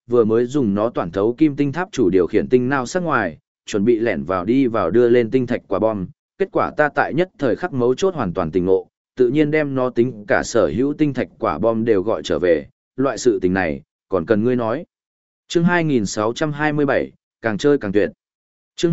vừa mới dùng nó toàn thấu kim tinh tháp chủ điều khiển tinh nao sắc ngoài, chuẩn bị lẻn vào đi vào đưa lên tinh thạch quả bom, kết quả ta tại nhất thời khắc mấu chốt hoàn toàn tỉnh ngộ, tự nhiên đem nó tính cả sở hữu tinh thạch quả bom đều gọi trở về, loại sự tình này, còn cần ngươi nói. Chương 2627, càng chơi càng tuyệt. Chương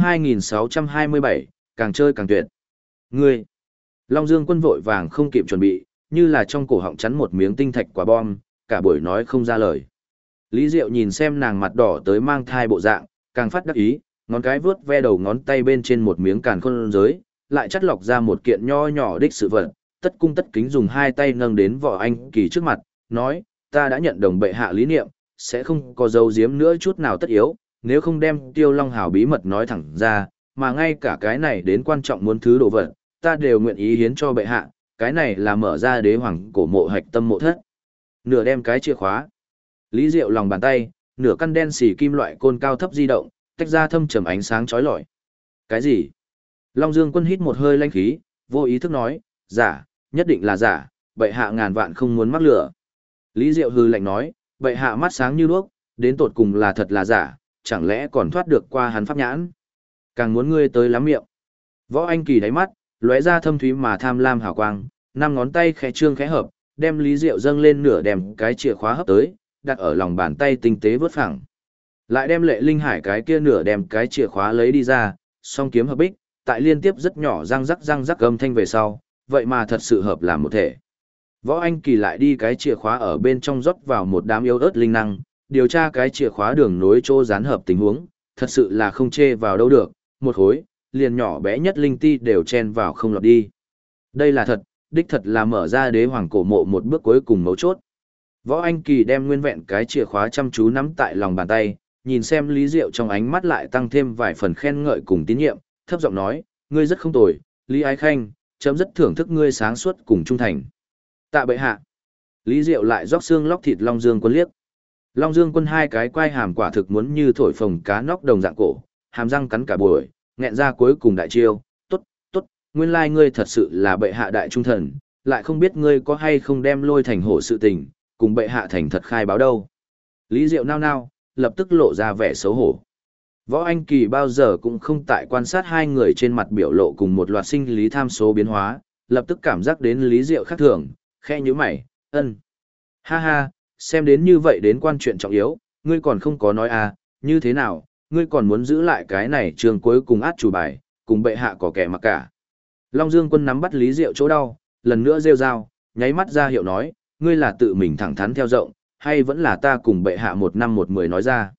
2627, càng chơi càng tuyệt. Ngươi. Long Dương Quân vội vàng không kịp chuẩn bị, như là trong cổ họng chắn một miếng tinh thạch quả bom, cả buổi nói không ra lời. Lý Diệu nhìn xem nàng mặt đỏ tới mang thai bộ dạng, càng phát đắc ý, ngón cái vướt ve đầu ngón tay bên trên một miếng càn khôn giới, lại chắt lọc ra một kiện nho nhỏ đích sự vật, tất cung tất kính dùng hai tay nâng đến Võ Anh Kỳ trước mặt, nói, ta đã nhận đồng bệ hạ lý niệm, sẽ không có dấu giếm nữa chút nào tất yếu, nếu không đem Tiêu Long Hào bí mật nói thẳng ra, mà ngay cả cái này đến quan trọng muốn thứ đồ vật, ta đều nguyện ý hiến cho bệ hạ, cái này là mở ra đế hoàng cổ mộ hạch tâm mộ thất. Nửa đem cái chìa khóa. Lý Diệu lòng bàn tay, nửa căn đen xì kim loại côn cao thấp di động, tách ra thâm trầm ánh sáng chói lọi. Cái gì? Long Dương Quân hít một hơi lanh khí, vô ý thức nói, giả, nhất định là giả, bệ hạ ngàn vạn không muốn mắc lửa. Lý Diệu hừ lạnh nói, bệ hạ mắt sáng như đuốc, đến tột cùng là thật là giả, chẳng lẽ còn thoát được qua hắn pháp nhãn. Càng muốn ngươi tới lắm miệng. Võ Anh Kỳ đáy mắt, lóe ra thâm thúy mà tham lam hào quang, năm ngón tay khẽ trương khẽ hợp, đem Lý Diệu dâng lên nửa đem cái chìa khóa hấp tới, đặt ở lòng bàn tay tinh tế vớt phẳng. Lại đem Lệ Linh Hải cái kia nửa đem cái chìa khóa lấy đi ra, song kiếm hợp bích, tại liên tiếp rất nhỏ răng rắc âm thanh về sau, vậy mà thật sự hợp làm một thể. Võ Anh Kỳ lại đi cái chìa khóa ở bên trong rót vào một đám yếu ớt linh năng, điều tra cái chìa khóa đường nối chỗ gián hợp tình huống, thật sự là không chê vào đâu được, một khối, liền nhỏ bé nhất linh ti đều chen vào không lọt đi. Đây là thật, đích thật là mở ra đế hoàng cổ mộ một bước cuối cùng mấu chốt. Võ Anh Kỳ đem nguyên vẹn cái chìa khóa chăm chú nắm tại lòng bàn tay, nhìn xem Lý Diệu trong ánh mắt lại tăng thêm vài phần khen ngợi cùng tín nhiệm, thấp giọng nói, ngươi rất không tồi, Lý Ái Khanh, chấm rất thưởng thức ngươi sáng suốt cùng trung thành. Tạ bệ hạ. Lý Diệu lại róc xương lóc thịt Long Dương Quân liếc. Long Dương Quân hai cái quai hàm quả thực muốn như thổi phồng cá nóc đồng dạng cổ, hàm răng cắn cả buổi, nghẹn ra cuối cùng đại chiêu, tốt, nguyên lai ngươi thật sự là bệ hạ đại trung thần, lại không biết ngươi có hay không đem Lôi Thành Hổ sự tình, cùng bệ hạ thành thật khai báo đâu. Lý Diệu nao nao, lập tức lộ ra vẻ xấu hổ. Võ Anh Kỳ bao giờ cũng không tại quan sát hai người trên mặt biểu lộ cùng một loạt sinh lý tham số biến hóa, lập tức cảm giác đến Lý Diệu khác thường, khẽ nhíu mày, Ha ha, xem đến như vậy đến quan chuyện trọng yếu, ngươi còn không có nói à, như thế nào, ngươi còn muốn giữ lại cái này trường cuối cùng át chủ bài, cùng bệ hạ có kẻ mặc cả. Long Dương Quân nắm bắt Lý Diệu chỗ đau, lần nữa rêu rao, nháy mắt ra hiệu nói, ngươi là tự mình thẳng thắn theo rộng, hay vẫn là ta cùng bệ hạ 1 năm 1 10 nói ra.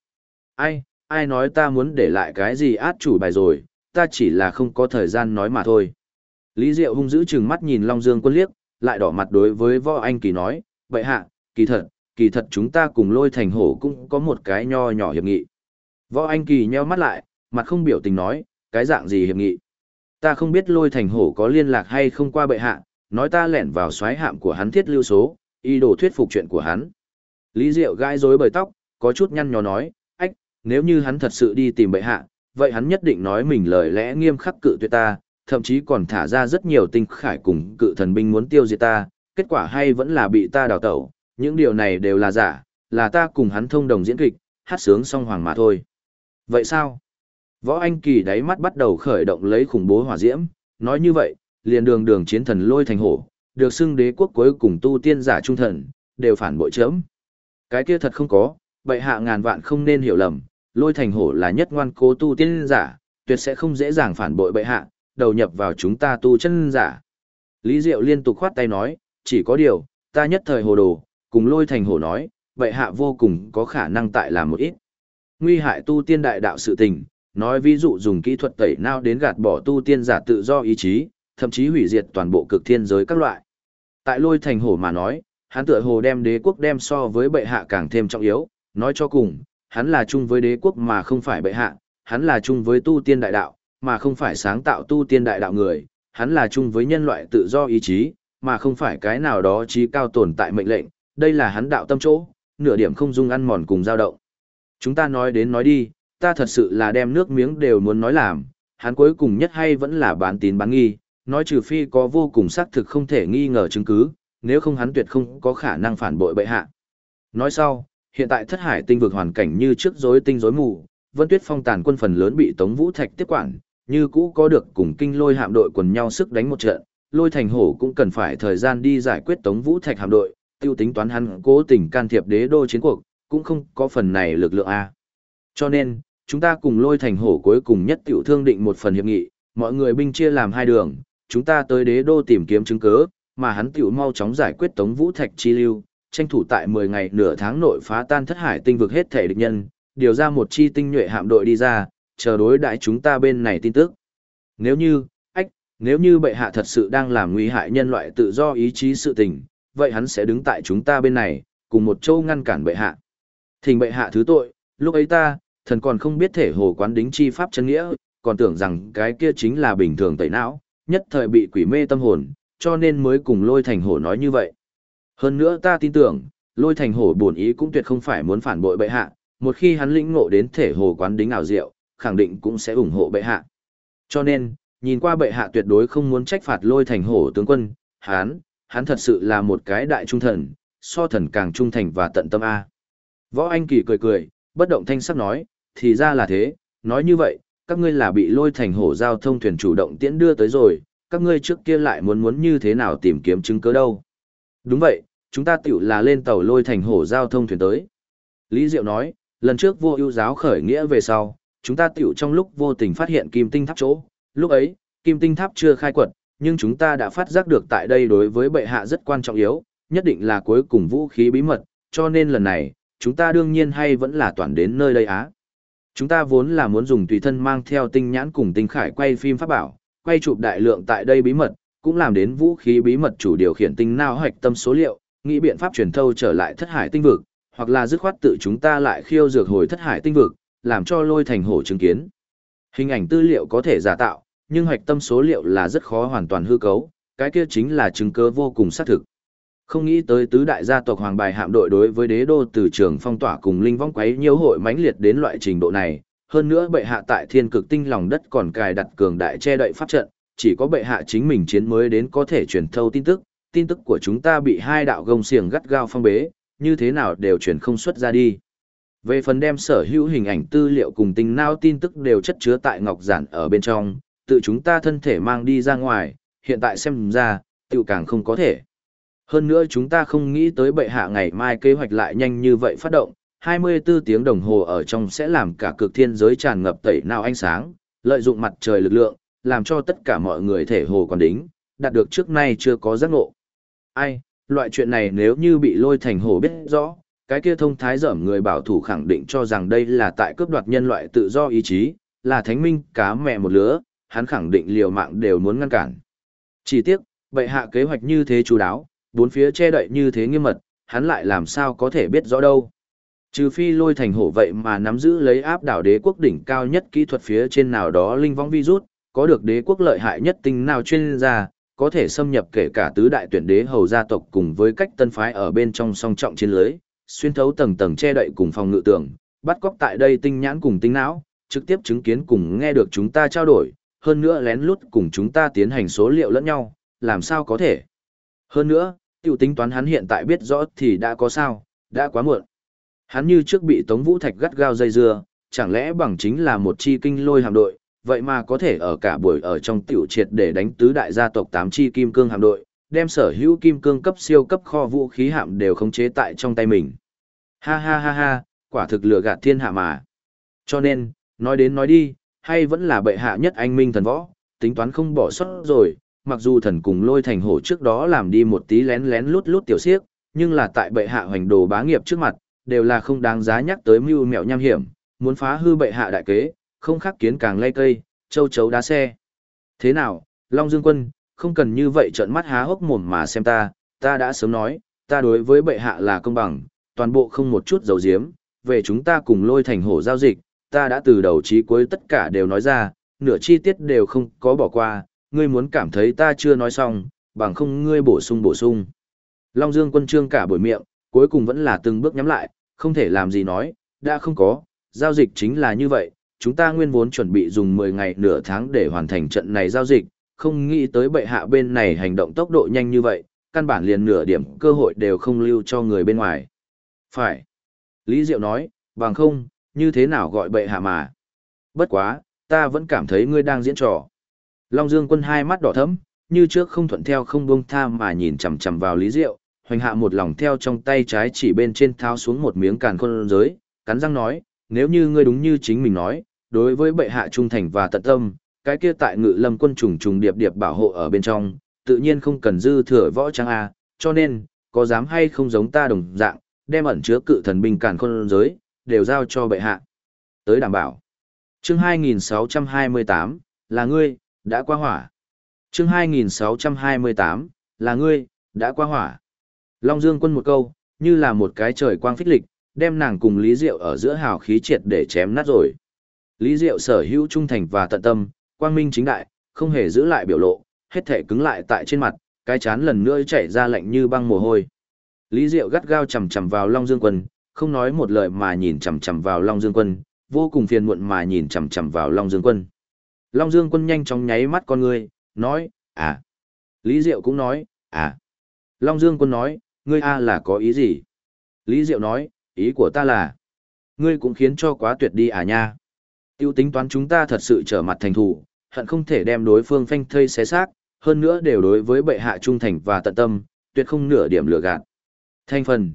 Ai nói ta muốn để lại cái gì át chủ bài rồi, ta chỉ là không có thời gian nói mà thôi. Lý Diệu hung dữ chừng mắt nhìn Long Dương Quân liếc, lại đỏ mặt đối với Võ Anh Kỳ nói, bệ hạ, kỳ thật chúng ta cùng Lôi Thành Hổ cũng có một cái nho nhỏ hiệp nghị. Võ Anh Kỳ nheo mắt lại, mặt không biểu tình nói, cái dạng gì hiệp nghị? Ta không biết Lôi Thành Hổ có liên lạc hay không qua bệ hạ, nói ta lẻn vào xoáy hạm của hắn thiết lưu số, ý đồ thuyết phục chuyện của hắn. Lý Diệu gãi rối bời tóc, có chút nhăn nhó nói, nếu như hắn thật sự đi tìm bệ hạ, vậy hắn nhất định nói mình lời lẽ nghiêm khắc cự tuyệt ta, thậm chí còn thả ra rất nhiều tinh khải cùng cự thần binh muốn tiêu diệt ta, kết quả hay vẫn là bị ta đào tẩu, những điều này đều là giả, là ta cùng hắn thông đồng diễn kịch, hát sướng song hoàng mà thôi. Vậy sao? Võ Anh Kỳ đáy mắt bắt đầu khởi động lấy khủng bố hỏa diễm, nói như vậy, liền đường chiến thần Lôi Thành Hổ, được xưng đế quốc cuối cùng tu tiên giả trung thần, đều phản bội chấm. Cái kia thật không có, bệ hạ ngàn vạn không nên hiểu lầm, Lôi Thành Hổ là nhất ngoan cố tu tiên giả, tuyệt sẽ không dễ dàng phản bội bệ hạ, đầu nhập vào chúng ta tu chân giả. Lý Diệu liên tục khoát tay nói, chỉ có điều, ta nhất thời hồ đồ, cùng Lôi Thành Hổ nói, bệ hạ vô cùng có khả năng tại làm một ít nguy hại tu tiên đại đạo sự tình, nói ví dụ dùng kỹ thuật tẩy não đến gạt bỏ tu tiên giả tự do ý chí, thậm chí hủy diệt toàn bộ cực thiên giới các loại. Tại Lôi Thành Hổ mà nói, hắn tựa hồ đem đế quốc đem so với bệ hạ càng thêm trọng yếu, nói cho cùng, hắn là chung với đế quốc mà không phải bệ hạ, hắn là chung với tu tiên đại đạo, mà không phải sáng tạo tu tiên đại đạo người, hắn là chung với nhân loại tự do ý chí, mà không phải cái nào đó trí cao tồn tại mệnh lệnh, đây là hắn đạo tâm chỗ, nửa điểm không dung ăn mòn cùng dao động. Chúng ta nói đến nói đi, ta thật sự là đem nước miếng đều muốn nói làm, hắn cuối cùng nhất hay vẫn là bán tín bán nghi, nói trừ phi có vô cùng xác thực không thể nghi ngờ chứng cứ, nếu không hắn tuyệt không có khả năng phản bội bệ hạ. Nói sau, hiện tại Thất Hải tinh vực hoàn cảnh như trước rối tinh rối mù, Vân Tuyết Phong tàn quân phần lớn bị Tống Vũ Thạch tiếp quản, như cũ có được cùng Kinh Lôi hạm đội quần nhau sức đánh một trận, Lôi Thành Hổ cũng cần phải thời gian đi giải quyết Tống Vũ Thạch hạm đội, tiêu tính toán hắn cố tình can thiệp đế đô chiến cuộc, cũng không có phần này lực lượng a. Cho nên, chúng ta cùng Lôi Thành Hổ cuối cùng nhất tiểu thương định một phần hiệp nghị, mọi người binh chia làm hai đường, chúng ta tới đế đô tìm kiếm chứng cứ, mà hắn tiểu mau chóng giải quyết Tống Vũ Thạch chi lưu, tranh thủ tại 10 ngày nửa tháng nội phá tan Thất Hải tinh vực hết thể địch nhân, điều ra một chi tinh nhuệ hạm đội đi ra, chờ đối đãi chúng ta bên này tin tức. Nếu như bệ hạ thật sự đang làm nguy hại nhân loại tự do ý chí sự tình, vậy hắn sẽ đứng tại chúng ta bên này, cùng một châu ngăn cản bệ hạ. Thỉnh bệ hạ thứ tội, lúc ấy ta, thần còn không biết thể hồ quán đính chi pháp chân nghĩa, còn tưởng rằng cái kia chính là bình thường tẩy não, nhất thời bị quỷ mê tâm hồn, cho nên mới cùng Lôi Thành Hổ nói như vậy. Hơn nữa ta tin tưởng, Lôi Thành Hổ buồn ý cũng tuyệt không phải muốn phản bội bệ hạ, một khi hắn lĩnh ngộ đến thể hồ quán đính ảo diệu, khẳng định cũng sẽ ủng hộ bệ hạ. Cho nên, nhìn qua bệ hạ tuyệt đối không muốn trách phạt Lôi Thành Hổ tướng quân, hắn thật sự là một cái đại trung thần, so thần càng trung thành và tận tâm a. Võ Anh Kỳ cười cười, bất động thanh sắc nói, thì ra là thế, nói như vậy, các ngươi là bị Lôi Thành Hổ giao thông thuyền chủ động tiễn đưa tới rồi, các ngươi trước kia lại muốn như thế nào tìm kiếm chứng cứ đâu. Đúng vậy, chúng ta tiểu là lên tàu Lôi Thành Hổ giao thông thuyền tới. Lý Diệu nói, lần trước vô ưu giáo khởi nghĩa về sau, chúng ta tiểu trong lúc vô tình phát hiện kim tinh tháp chỗ, lúc ấy, kim tinh tháp chưa khai quật, nhưng chúng ta đã phát giác được tại đây đối với bệ hạ rất quan trọng yếu, nhất định là cuối cùng vũ khí bí mật, cho nên lần này, chúng ta đương nhiên hay vẫn là toàn đến nơi đây á. Chúng ta vốn là muốn dùng tùy thân mang theo tinh nhãn cùng tinh khải quay phim pháp bảo, quay chụp đại lượng tại đây bí mật, cũng làm đến vũ khí bí mật chủ điều khiển tinh não hoạch tâm số liệu, nghĩ biện pháp truyền thâu trở lại Thất Hải tinh vực, hoặc là dứt khoát tự chúng ta lại khiêu dược hồi Thất Hải tinh vực, làm cho Lôi Thành Hổ chứng kiến. Hình ảnh tư liệu có thể giả tạo, nhưng hoạch tâm số liệu là rất khó hoàn toàn hư cấu, cái kia chính là chứng cứ vô cùng xác thực. Không nghĩ tới tứ đại gia tộc Hoàng Bài hạm đội đối với đế đô từ trường phong tỏa cùng linh vong quấy nhiễu hội mãnh liệt đến loại trình độ này, hơn nữa bệ hạ tại Thiên Cực Tinh lòng đất còn cài đặt cường đại che đậy pháp trận, chỉ có bệ hạ chính mình chiến mới đến có thể truyền thâu tin tức của chúng ta bị hai đạo gông xiềng gắt gao phong bế, như thế nào đều truyền không xuất ra đi. Về phần đem sở hữu hình ảnh tư liệu cùng tinh não tin tức đều chất chứa tại ngọc giản ở bên trong, tự chúng ta thân thể mang đi ra ngoài, hiện tại xem ra, tự càng không có thể. Hơn nữa chúng ta không nghĩ tới bệ hạ ngày mai kế hoạch lại nhanh như vậy phát động, 24 tiếng đồng hồ ở trong sẽ làm cả cực thiên giới tràn ngập tẩy não ánh sáng, lợi dụng mặt trời lực lượng, làm cho tất cả mọi người thể hồ còn đính, đạt được trước nay chưa có giác ngộ. Ai, loại chuyện này nếu như bị Lôi Thành Hổ biết rõ, cái kia thông thái dởm người bảo thủ khẳng định cho rằng đây là tại cướp đoạt nhân loại tự do ý chí, là thánh minh cá mẹ một lứa, hắn khẳng định liều mạng đều muốn ngăn cản. Chỉ tiếc, bệ hạ kế hoạch như thế chú đáo, bốn phía che đậy như thế nghiêm mật, hắn lại làm sao có thể biết rõ đâu. Trừ phi Lôi Thành Hổ vậy mà nắm giữ lấy áp đảo đế quốc đỉnh cao nhất kỹ thuật phía trên nào đó linh vong virus, có được đế quốc lợi hại nhất tinh nào chuyên gia, có thể xâm nhập kể cả tứ đại tuyển đế hầu gia tộc cùng với cách tân phái ở bên trong song trọng chiến lưới, xuyên thấu tầng tầng che đậy cùng phòng ngự tường, bắt cóc tại đây tinh nhãn cùng tinh não, trực tiếp chứng kiến cùng nghe được chúng ta trao đổi, hơn nữa lén lút cùng chúng ta tiến hành số liệu lẫn nhau, làm sao có thể. Hơn nữa, tiểu tính toán hắn hiện tại biết rõ thì đã có sao, đã quá muộn. Hắn như trước bị Tống Vũ Thạch gắt gao dây dưa, chẳng lẽ bằng chính là một chi kinh lôi hạm đội, vậy mà có thể ở cả buổi ở trong tiểu triệt để đánh tứ đại gia tộc 8 chi kim cương hạm đội, đem sở hữu kim cương cấp siêu cấp kho vũ khí hạm đều khống chế tại trong tay mình. Ha ha ha ha, quả thực lừa gạt thiên hạ mà. Cho nên, nói đến nói đi, hay vẫn là bệ hạ nhất anh minh thần võ, tính toán không bỏ sót rồi, mặc dù thần cùng Lôi Thành Hổ trước đó làm đi một tí lén lén lút lút tiểu xiếc, nhưng là tại bệ hạ hoành đồ bá nghiệp trước mặt, đều là không đáng giá nhắc tới mưu mẹo nham hiểm, muốn phá hư bệ hạ đại kế, không khác kiến càng lay cây, châu chấu đá xe. Thế nào, Long Dương Quân, không cần như vậy trợn mắt há hốc mồm mà xem ta đã sớm nói, ta đối với bệ hạ là công bằng, toàn bộ không một chút dầu diếm, về chúng ta cùng Lôi Thành Hổ giao dịch, ta đã từ đầu chí cuối tất cả đều nói ra, nửa chi tiết đều không có bỏ qua, ngươi muốn cảm thấy ta chưa nói xong, bằng không ngươi bổ sung. Long Dương Quân trương cả buổi miệng, cuối cùng vẫn là từng bước nhắm lại, không thể làm gì nói, đã không có, giao dịch chính là như vậy, chúng ta nguyên vốn chuẩn bị dùng 10 ngày nửa tháng để hoàn thành trận này giao dịch, không nghĩ tới bệ hạ bên này hành động tốc độ nhanh như vậy, căn bản liền nửa điểm cơ hội đều không lưu cho người bên ngoài. Phải. Lý Diệu nói, bằng không, như thế nào gọi bệ hạ mà. Bất quá, ta vẫn cảm thấy ngươi đang diễn trò. Long Dương Quân hai mắt đỏ thẫm, như trước không thuận theo không buông tha mà nhìn chằm chằm vào Lý Diệu, hoành hạ một lòng theo trong tay trái chỉ bên trên tháo xuống một miếng càn khôn giới, cắn răng nói, nếu như ngươi đúng như chính mình nói, đối với bệ hạ trung thành và tận tâm, cái kia tại Ngự Lâm Quân trùng trùng điệp điệp bảo hộ ở bên trong, tự nhiên không cần dư thừa võ trang a, cho nên, có dám hay không giống ta đồng dạng, đem ẩn chứa cự thần binh càn khôn giới, đều giao cho bệ hạ. Tới đảm bảo. Chương 2628, là ngươi, đã qua hỏa. Chương 2628, là ngươi, đã qua hỏa. Long Dương Quân một câu, như là một cái trời quang phích lịch, đem nàng cùng Lý Diệu ở giữa hào khí triệt để chém nát rồi. Lý Diệu sở hữu trung thành và tận tâm, quang minh chính đại, không hề giữ lại biểu lộ, hết thể cứng lại tại trên mặt, cái chán lần nữa chảy ra lạnh như băng mồ hôi. Lý Diệu gắt gao chằm chằm vào Long Dương Quân, không nói một lời mà nhìn chằm chằm vào Long Dương Quân, vô cùng phiền muộn mà nhìn chằm chằm vào Long Dương Quân. Long Dương Quân nhanh chóng nháy mắt con ngươi, nói, à. Lý Diệu cũng nói, à. Long Dương Quân nói, ngươi a là có ý gì? Lý Diệu nói, ý của ta là, ngươi cũng khiến cho quá tuyệt đi à nha. Tiêu tính toán chúng ta thật sự trở mặt thành thủ, hận không thể đem đối phương phanh thây xé xác, hơn nữa đều đối với bệ hạ trung thành và tận tâm, tuyệt không nửa điểm lừa gạt. Thành phần,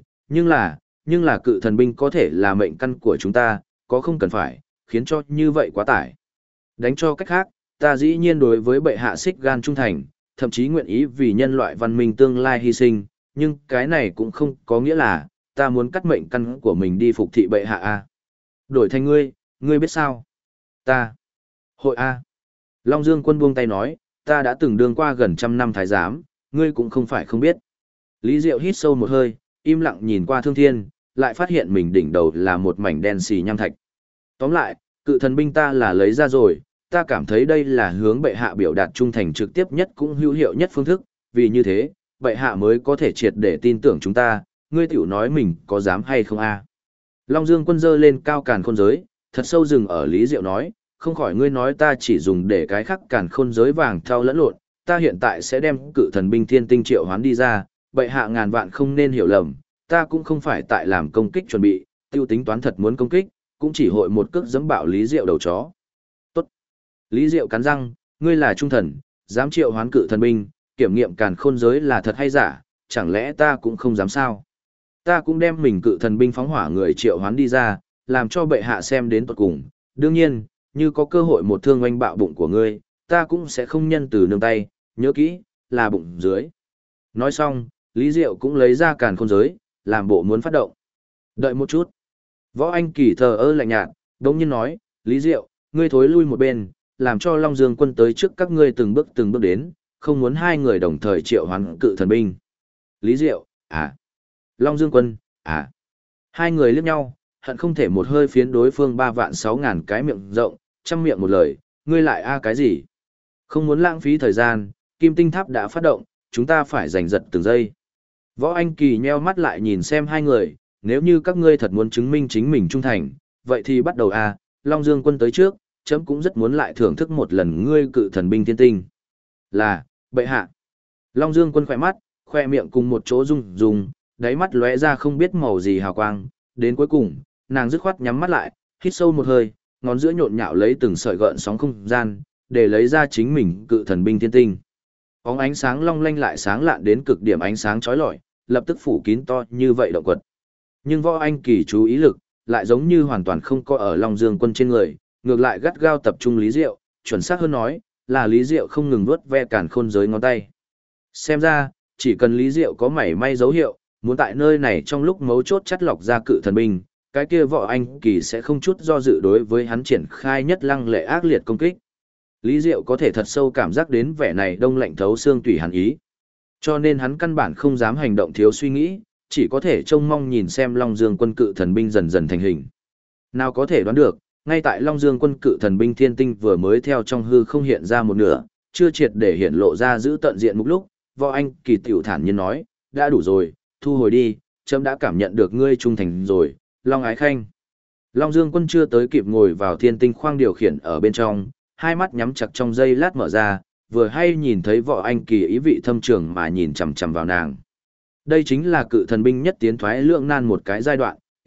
nhưng là cự thần binh có thể là mệnh căn của chúng ta, có không cần phải, khiến cho như vậy quá tải. Đánh cho cách khác, ta dĩ nhiên đối với bệ hạ xích gan trung thành, thậm chí nguyện ý vì nhân loại văn minh tương lai hy sinh, nhưng cái này cũng không có nghĩa là, ta muốn cắt mệnh căn của mình đi phục thị bệ hạ a. Đổi thành ngươi biết sao? Ta. Hội a. Long Dương Quân buông tay nói, ta đã từng đương qua gần 100 năm thái giám, ngươi cũng không phải không biết. Lý Diệu hít sâu một hơi, im lặng nhìn qua Thương Thiên, lại phát hiện mình đỉnh đầu là một mảnh đen xì nham thạch. Tóm lại, cự thần binh ta là lấy ra rồi, ta cảm thấy đây là hướng bệ hạ biểu đạt trung thành trực tiếp nhất cũng hữu hiệu nhất phương thức, vì như thế, bệ hạ mới có thể triệt để tin tưởng chúng ta, ngươi tiểu nói mình có dám hay không a? Long Dương Quân giơ lên cao càn khôn giới, thật sâu dừng ở Lý Diệu nói, không khỏi ngươi nói ta chỉ dùng để cái khắc càn khôn giới vàng theo lẫn lộn, ta hiện tại sẽ đem cự thần binh thiên tinh triệu hoán đi ra, bệ hạ ngàn vạn không nên hiểu lầm, ta cũng không phải tại làm công kích chuẩn bị, tiêu tính toán thật muốn công kích, cũng chỉ hội một cước giẫm bạo Lý Diệu đầu chó. Tốt. Lý Diệu cắn răng, ngươi là trung thần, dám triệu hoán cự thần binh, kiểm nghiệm càn khôn giới là thật hay giả, chẳng lẽ ta cũng không dám sao? Ta cũng đem mình cự thần binh phóng hỏa người triệu hoán đi ra, làm cho bệ hạ xem đến tận cùng. Đương nhiên, như có cơ hội một thương oanh bạo bụng của ngươi, ta cũng sẽ không nhân từ nương tay, nhớ kỹ, là bụng dưới. Nói xong, Lý Diệu cũng lấy ra càn khôn giới, làm bộ muốn phát động. Đợi một chút. Võ Anh Kỳ thờ ơ lạnh nhạt, đống nhiên nói, Lý Diệu, ngươi thối lui một bên, làm cho Long Dương Quân tới trước các ngươi từng bước đến, không muốn hai người đồng thời triệu hoán cự thần binh. Lý Diệu, à. Long Dương Quân, à. Hai người liếc nhau, hận không thể một hơi phiến đối phương 3.600.000 cái miệng rộng, trăm miệng một lời, ngươi lại a cái gì? Không muốn lãng phí thời gian, Kim Tinh Tháp đã phát động, chúng ta phải giành giật từng giây. Võ Anh Kỳ nheo mắt lại nhìn xem hai người, nếu như các ngươi thật muốn chứng minh chính mình trung thành, vậy thì bắt đầu a, Long Dương Quân tới trước, chấm cũng rất muốn lại thưởng thức một lần ngươi cự thần binh thiên tinh. Là, bệ hạ. Long Dương Quân khỏe mắt, khoe miệng cùng một chỗ rung, đáy mắt lóe ra không biết màu gì hào quang, đến cuối cùng, nàng dứt khoát nhắm mắt lại, hít sâu một hơi, ngón giữa nhộn nhạo lấy từng sợi gợn sóng không gian, để lấy ra chính mình cự thần binh thiên tinh. Bóng ánh sáng long lanh lại sáng lạn đến cực điểm ánh sáng chói lọi, lập tức phủ kín to như vậy động quật. Nhưng Võ Anh Kỳ chú ý lực, lại giống như hoàn toàn không có ở Long Dương Quân trên người, ngược lại gắt gao tập trung Lý Diệu, chuẩn xác hơn nói, là Lý Diệu không ngừng vuốt ve càn khôn giới ngón tay. Xem ra, chỉ cần Lý Diệu có mảy may dấu hiệu, muốn tại nơi này trong lúc mấu chốt chắt lọc ra cự thần binh, cái kia Võ Anh Kỳ sẽ không chút do dự đối với hắn triển khai nhất lăng lệ ác liệt công kích. Lý Diệu có thể thật sâu cảm giác đến vẻ này đông lạnh thấu xương tủy hắn ý. Cho nên hắn căn bản không dám hành động thiếu suy nghĩ, chỉ có thể trông mong nhìn xem Long Dương Quân cự thần binh dần dần thành hình. Nào có thể đoán được, ngay tại Long Dương Quân cự thần binh thiên tinh vừa mới theo trong hư không hiện ra một nửa, chưa triệt để hiện lộ ra giữ tận diện mục lúc, Võ Anh Kỳ tiểu thản nhiên nói, đã đủ rồi, thu hồi đi, chấm đã cảm nhận được ngươi trung thành rồi, Long Ái Khanh. Long Dương Quân chưa tới kịp ngồi vào thiên tinh khoang điều khiển ở bên trong, hai mắt nhắm chặt trong giây lát mở ra, vừa hay nhìn thấy Võ Anh Kỳ ý vị thâm trường mà nhìn chằm chằm vào nàng. Đây chính là cự thần binh nhất tiến thoái lưỡng nan một cái giai đoạn,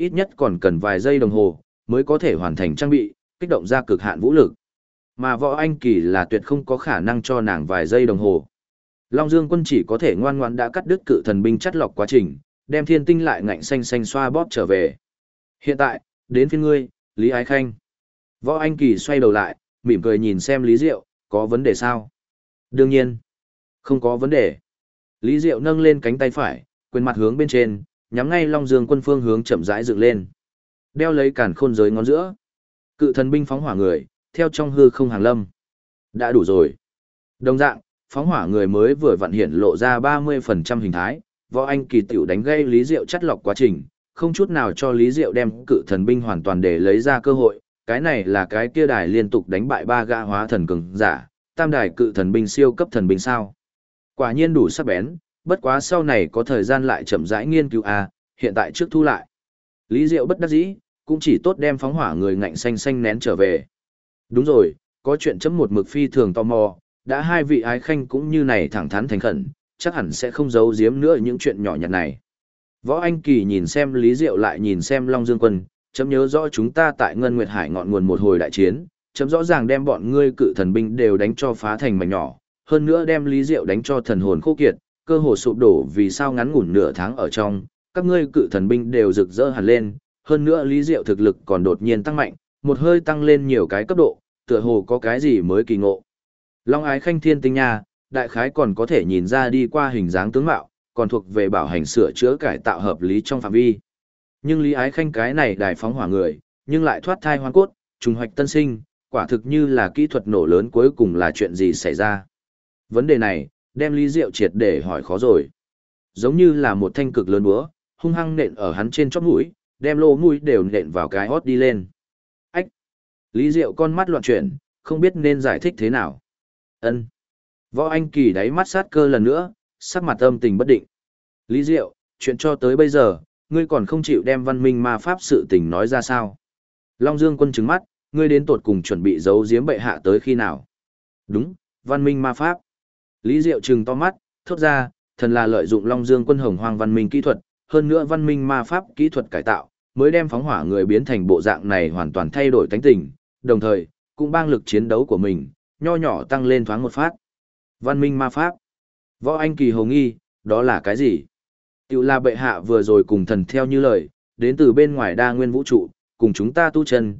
ít nhất còn cần vài giây đồng hồ, mới có thể hoàn thành trang bị, kích động ra cực hạn vũ lực. Mà Võ Anh Kỳ là tuyệt không có khả năng cho nàng vài giây đồng hồ. Long Dương Quân chỉ có thể ngoan ngoãn đã cắt đứt cự thần binh chắt lọc quá trình, đem thiên tinh lại ngạnh xanh xanh xoa bóp trở về. Hiện tại, đến phiên ngươi, Lý Ái Khanh. Võ Anh Kỳ xoay đầu lại, mỉm cười nhìn xem Lý Diệu, có vấn đề sao? Đương nhiên, không có vấn đề. Lý Diệu nâng lên cánh tay phải, quyền mặt hướng bên trên, nhắm ngay Long Dương Quân phương hướng chậm rãi dựng lên. Đeo lấy càn khôn giới ngón giữa. Cự thần binh phóng hỏa người, theo trong hư không hàng lâm. Đã đủ rồi. Đồng dạng, phóng hỏa người mới vừa vặn hiện lộ ra 30% hình thái, Võ Anh Kỳ tiểu đánh gây Lý Diệu chắt lọc quá trình, không chút nào cho Lý Diệu đem cự thần binh hoàn toàn để lấy ra cơ hội. Cái này là cái kia đài liên tục đánh bại 3 gã hóa thần cường giả, tam đài cự thần binh siêu cấp thần binh sao. Quả nhiên đủ sắc bén, bất quá sau này có thời gian lại chậm rãi nghiên cứu hiện tại trước thu lại. Lý Diệu bất đắc dĩ, cũng chỉ tốt đem phóng hỏa người ngạnh xanh xanh nén trở về. Đúng rồi, có chuyện chấm một mực phi thường tò mò, đã hai vị ái khanh cũng như này thẳng thắn thành khẩn, chắc hẳn sẽ không giấu giếm nữa những chuyện nhỏ nhặt này. Võ Anh Kỳ nhìn xem Lý Diệu lại nhìn xem Long Dương Quân, chấm nhớ rõ chúng ta tại Ngân Nguyệt Hải ngọn nguồn một hồi đại chiến, chấm rõ ràng đem bọn ngươi cự thần binh đều đánh cho phá thành mảnh nhỏ, hơn nữa đem Lý Diệu đánh cho thần hồn khô kiệt, cơ hồ sụp đổ vì sao ngắn ngủn nửa tháng ở trong, các ngươi cự thần binh đều rực rỡ hẳn lên, hơn nữa Lý Diệu thực lực còn đột nhiên tăng mạnh, một hơi tăng lên nhiều cái cấp độ, tựa hồ có cái gì mới kỳ ngộ. Long Ái Khanh thiên tinh nha, đại khái còn có thể nhìn ra đi qua hình dáng tướng mạo, còn thuộc về bảo hành sửa chữa cải tạo hợp lý trong phạm vi. Nhưng Lý Ái Khanh cái này đài phóng hỏa người, nhưng lại thoát thai hoang cốt, trùng hoạch tân sinh, quả thực như là kỹ thuật nổ lớn cuối cùng là chuyện gì xảy ra. Vấn đề này, đem Lý Diệu triệt để hỏi khó rồi. Giống như là một thanh cực lớn búa, hung hăng nện ở hắn trên chóp mũi, đem lỗ mũi đều nện vào cái hót đi lên. Ách! Lý Diệu con mắt loạn chuyển, không biết nên giải thích thế nào. Ân. Võ Anh Kỳ đáy mắt sát cơ lần nữa, sắc mặt âm tình bất định. Lý Diệu, chuyện cho tới bây giờ, ngươi còn không chịu đem văn minh ma pháp sự tình nói ra sao? Long Dương Quân trừng mắt, ngươi đến tột cùng chuẩn bị giấu giếm bệ hạ tới khi nào? Đúng, văn minh ma pháp. Lý Diệu trừng to mắt, thốt ra, thần là lợi dụng Long Dương Quân hồng hoang văn minh kỹ thuật, hơn nữa văn minh ma pháp kỹ thuật cải tạo, mới đem phóng hỏa người biến thành bộ dạng này hoàn toàn thay đổi tánh tình, đồng thời, cũng bang lực chiến đấu của mình, nho nhỏ tăng lên thoáng một phát. Văn minh ma pháp. Võ Anh Kỳ hồ nghi, đó là cái gì? Tiểu là bệ hạ vừa rồi cùng thần theo như lời, đến từ bên ngoài đa nguyên vũ trụ, cùng chúng ta tu chân,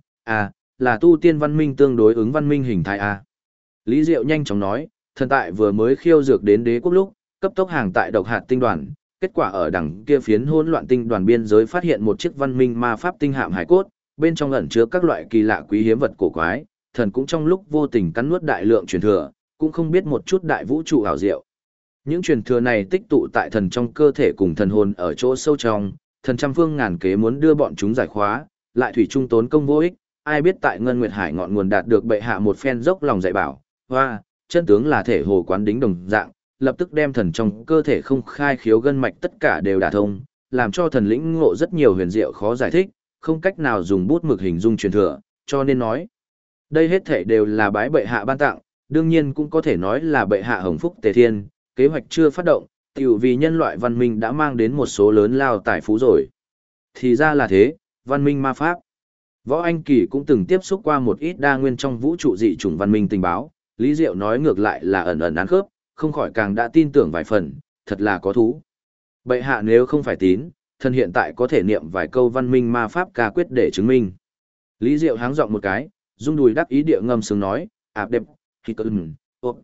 là tu tiên văn minh tương đối ứng văn minh hình thái Lý Diệu nhanh chóng nói, thần tại vừa mới khiêu dược đến đế quốc lúc, cấp tốc hàng tại độc hạt tinh đoàn, kết quả ở đằng kia phiến hỗn loạn tinh đoàn biên giới phát hiện một chiếc văn minh ma pháp tinh hạm hải cốt, bên trong ẩn chứa các loại kỳ lạ quý hiếm vật cổ quái, thần cũng trong lúc vô tình cắn nuốt đại lượng truyền thừa, cũng không biết một chút đại vũ trụ ảo diệu. Những truyền thừa này tích tụ tại thần trong cơ thể cùng thần hồn ở chỗ sâu trong, thần trăm phương ngàn kế muốn đưa bọn chúng giải khóa, lại thủy chung tốn công vô ích, ai biết tại Ngân Nguyệt Hải ngọn nguồn đạt được bệ hạ một phen dốc lòng dạy bảo, hoa, chân tướng là thể hồ quán đính đồng dạng, lập tức đem thần trong cơ thể không khai khiếu gân mạch tất cả đều đả thông, làm cho thần lĩnh ngộ rất nhiều huyền diệu khó giải thích, không cách nào dùng bút mực hình dung truyền thừa, cho nên nói, đây hết thể đều là bái bệ hạ ban tặng, đương nhiên cũng có thể nói là bệ hạ hồng phúc tề thiên, kế hoạch chưa phát động, tiểu vì nhân loại văn minh đã mang đến một số lớn lao tài phú rồi. Thì ra là thế, văn minh ma pháp. Võ Anh Kỳ cũng từng tiếp xúc qua một ít đa nguyên trong vũ trụ dị chủng văn minh tình báo, Lý Diệu nói ngược lại là ẩn ẩn án khớp, không khỏi càng đã tin tưởng vài phần, thật là có thú. Bệ hạ nếu không phải tín, thần hiện tại có thể niệm vài câu văn minh ma pháp ca quyết để chứng minh. Lý Diệu háng giọng một cái, rung đùi đắc ý địa ngâm sướng nói, đẹp, thì cơn,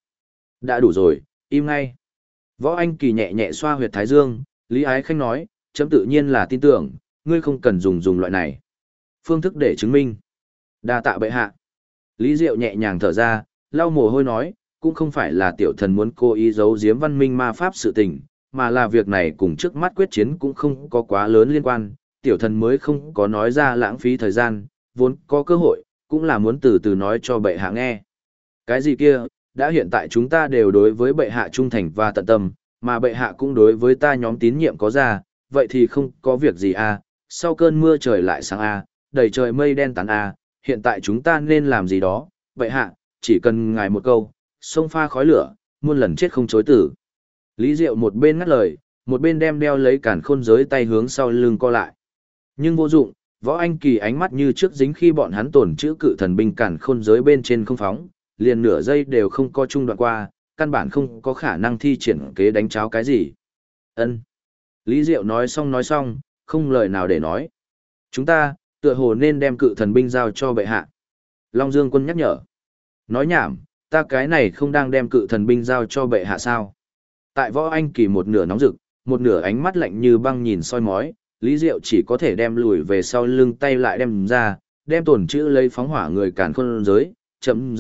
đã đủ rồi, im ngay. Võ Anh Kỳ nhẹ nhẹ xoa huyệt thái dương, Lý Ái Khanh nói, chấm tự nhiên là tin tưởng, ngươi không cần dùng loại này. Phương thức để chứng minh. Đa tạ bệ hạ. Lý Diệu nhẹ nhàng thở ra, lau mồ hôi nói, cũng không phải là tiểu thần muốn cố ý giấu giếm văn minh ma pháp sự tình, mà là việc này cùng trước mắt quyết chiến cũng không có quá lớn liên quan, tiểu thần mới không có nói ra lãng phí thời gian, vốn có cơ hội, cũng là muốn từ từ nói cho bệ hạ nghe. Cái gì kia, đã hiện tại chúng ta đều đối với bệ hạ trung thành và tận tâm, mà bệ hạ cũng đối với ta nhóm tín nhiệm có ra, vậy thì không có việc gì sau cơn mưa trời lại sáng đầy trời mây đen tán hiện tại chúng ta nên làm gì đó, bệ hạ, chỉ cần ngài một câu, sông pha khói lửa, muôn lần chết không chối tử. Lý Diệu một bên ngắt lời, một bên đem đeo lấy càn khôn giới tay hướng sau lưng co lại. Nhưng vô dụng, Võ Anh Kỳ ánh mắt như trước dính khi bọn hắn tổn chữ cự thần binh cản khôn giới bên trên không phóng, liền nửa giây đều không có trung đoạn qua, căn bản không có khả năng thi triển kế đánh cháo cái gì. Ân. Lý Diệu nói xong, không lời nào để nói. Chúng ta, tựa hồ nên đem cự thần binh giao cho bệ hạ. Long Dương Quân nhắc nhở. Nói nhảm, ta cái này không đang đem cự thần binh giao cho bệ hạ sao. Tại Võ Anh Kỳ một nửa nóng rực, một nửa ánh mắt lạnh như băng nhìn soi mói, Lý Diệu chỉ có thể đem lùi về sau lưng tay lại đem ra, đem tổn chữ lấy phóng hỏa người càn khôn giới, chậm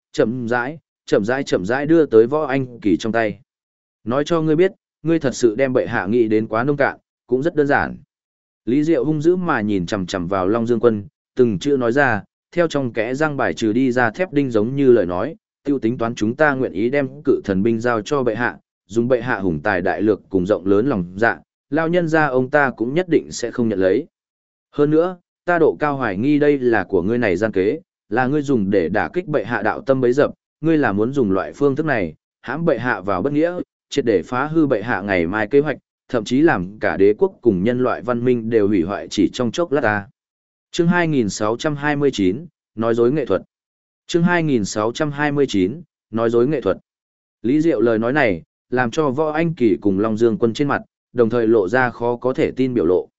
rãi đưa tới Võ Anh Kỳ trong tay. Nói cho ngươi biết, ngươi thật sự đem bệ hạ nghĩ đến quá nông cạn, cũng rất đơn giản. Lý Diệu hung dữ mà nhìn chằm chằm vào Long Dương Quân, từng chữ nói ra, theo trong kẽ răng bài trừ đi ra thép đinh giống như lời nói, tiêu tính toán chúng ta nguyện ý đem cự thần binh giao cho bệ hạ, dùng bệ hạ hùng tài đại lược cùng rộng lớn lòng dạ, lao nhân ra ông ta cũng nhất định sẽ không nhận lấy. Hơn nữa, ta độ cao hoài nghi đây là của ngươi này gian kế, là ngươi dùng để đả kích bệ hạ đạo tâm bấy dập, ngươi là muốn dùng loại phương thức này, hãm bệ hạ vào bất nghĩa, triệt để phá hư bệ hạ ngày mai kế hoạch, thậm chí làm cả đế quốc cùng nhân loại văn minh đều hủy hoại chỉ trong chốc lát ta. Chương 2629, nói dối nghệ thuật. Chương 2629, nói dối nghệ thuật. Lý Diệu lời nói này, làm cho Võ Anh Kỳ cùng Long Dương Quân trên mặt, đồng thời lộ ra khó có thể tin biểu lộ.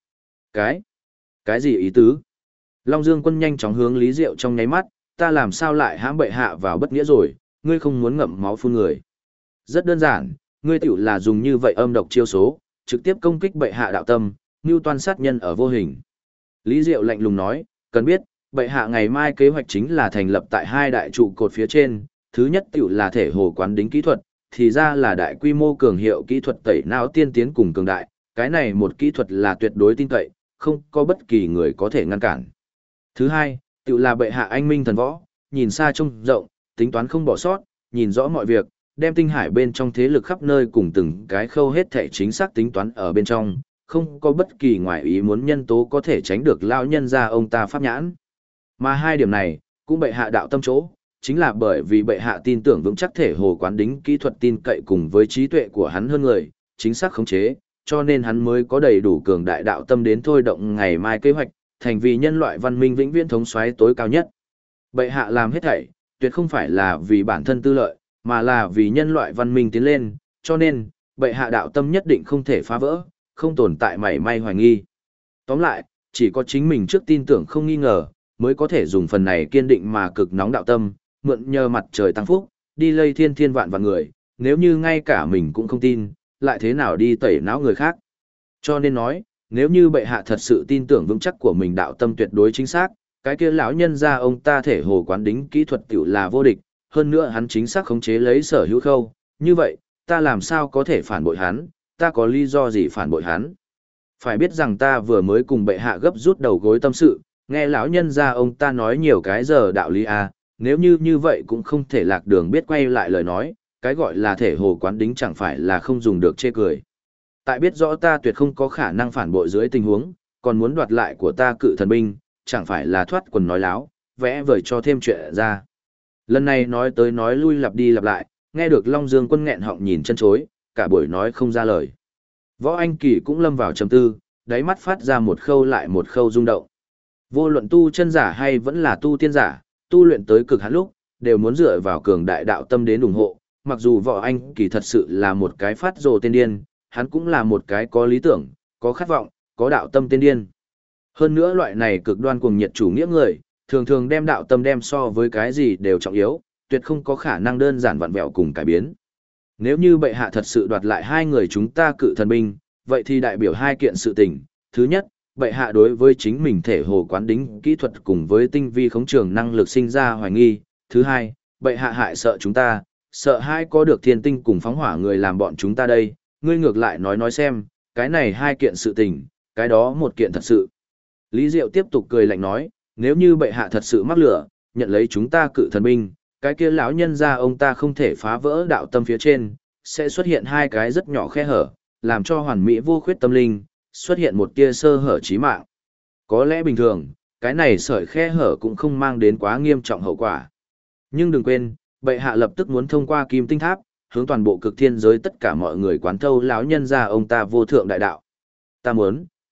Cái gì ý tứ? Long Dương Quân nhanh chóng hướng Lý Diệu trong nháy mắt, ta làm sao lại hãm bệ hạ vào bất nghĩa rồi, ngươi không muốn ngậm máu phun người. Rất đơn giản, ngươi tiểu là dùng như vậy âm độc chiêu số, trực tiếp công kích bệ hạ đạo tâm, mưu toan sát nhân ở vô hình. Lý Diệu lạnh lùng nói, cần biết, bệ hạ ngày mai kế hoạch chính là thành lập tại hai đại trụ cột phía trên, thứ nhất tiểu là thể hồ quán đính kỹ thuật, thì ra là đại quy mô cường hiệu kỹ thuật tẩy não tiên tiến cùng cường đại, cái này một kỹ thuật là tuyệt đối tin cậy, không có bất kỳ người có thể ngăn cản. Thứ hai, tiểu là bệ hạ anh minh thần võ, nhìn xa trông rộng, tính toán không bỏ sót, nhìn rõ mọi việc, đem tinh hải bên trong thế lực khắp nơi cùng từng cái khâu hết thể chính xác tính toán ở bên trong, không có bất kỳ ngoại ý muốn nhân tố có thể tránh được lao nhân ra ông ta pháp nhãn. Mà hai điểm này, cũng bệ hạ đạo tâm chỗ, chính là bởi vì bệ hạ tin tưởng vững chắc thể hồ quán đính kỹ thuật tin cậy cùng với trí tuệ của hắn hơn người, chính xác khống chế, cho nên hắn mới có đầy đủ cường đại đạo tâm đến thôi động ngày mai kế hoạch, thành vì nhân loại văn minh vĩnh viễn thống soái tối cao nhất. Bệ hạ làm hết thảy, tuyệt không phải là vì bản thân tư lợi, mà là vì nhân loại văn minh tiến lên, cho nên, bệ hạ đạo tâm nhất định không thể phá vỡ, không tồn tại mảy may hoài nghi. Tóm lại, chỉ có chính mình trước tin tưởng không nghi ngờ, mới có thể dùng phần này kiên định mà cực nóng đạo tâm, mượn nhờ mặt trời tăng phúc, đi lây thiên thiên vạn vạn người, nếu như ngay cả mình cũng không tin, lại thế nào đi tẩy não người khác. Cho nên nói, nếu như bệ hạ thật sự tin tưởng vững chắc của mình đạo tâm tuyệt đối chính xác, cái kia lão nhân ra ông ta thể hồ quán đính kỹ thuật tiểu là vô địch, hơn nữa hắn chính xác khống chế lấy sở hữu khâu, như vậy, ta làm sao có thể phản bội hắn, ta có lý do gì phản bội hắn. Phải biết rằng ta vừa mới cùng bệ hạ gấp rút đầu gối tâm sự, nghe lão nhân ra ông ta nói nhiều cái giờ đạo lý à, nếu như vậy cũng không thể lạc đường biết quay lại lời nói, cái gọi là thể hồ quán đính chẳng phải là không dùng được chê cười. Tại biết rõ ta tuyệt không có khả năng phản bội dưới tình huống, còn muốn đoạt lại của ta cự thần binh, chẳng phải là thoát quần nói láo, vẽ vời cho thêm chuyện ra. Lần này nói tới nói lui lặp đi lặp lại, nghe được Long Dương Quân nghẹn họng nhìn chân chối, cả buổi nói không ra lời. Võ Anh Kỳ cũng lâm vào trầm tư, đáy mắt phát ra một khâu lại một khâu rung động. Vô luận tu chân giả hay vẫn là tu tiên giả, tu luyện tới cực hạn lúc, đều muốn dựa vào cường đại đạo tâm đến ủng hộ. Mặc dù Võ Anh Kỳ thật sự là một cái phát rồ tên điên, hắn cũng là một cái có lý tưởng, có khát vọng, có đạo tâm tên điên. Hơn nữa loại này cực đoan cuồng nhiệt chủ nghĩa người, thường thường đem đạo tâm đem so với cái gì đều trọng yếu, tuyệt không có khả năng đơn giản vặn vẹo cùng cải biến. Nếu như bệ hạ thật sự đoạt lại hai người chúng ta cự thần binh, vậy thì đại biểu hai kiện sự tình. Thứ nhất, bệ hạ đối với chính mình thể hồ quán đính kỹ thuật cùng với tinh vi khống trường năng lực sinh ra hoài nghi. Thứ hai, bệ hạ hại sợ chúng ta, sợ hai có được thiên tinh cùng phóng hỏa người làm bọn chúng ta đây. Ngươi ngược lại nói xem, cái này hai kiện sự tình, cái đó một kiện thật sự. Lý Diệu tiếp tục cười lạnh nói, nếu như bệ hạ thật sự mắc lửa, nhận lấy chúng ta cự thần binh, cái kia lão nhân ra ông ta không thể phá vỡ đạo tâm phía trên, sẽ xuất hiện hai cái rất nhỏ khe hở, làm cho hoàn mỹ vô khuyết tâm linh, xuất hiện một tia sơ hở chí mạng. Có lẽ bình thường, cái này sợi khe hở cũng không mang đến quá nghiêm trọng hậu quả. Nhưng đừng quên, bệ hạ lập tức muốn thông qua kim tinh tháp, hướng toàn bộ cực thiên giới tất cả mọi người quán thâu lão nhân ra ông ta vô thượng đại đạo. Ta muốn,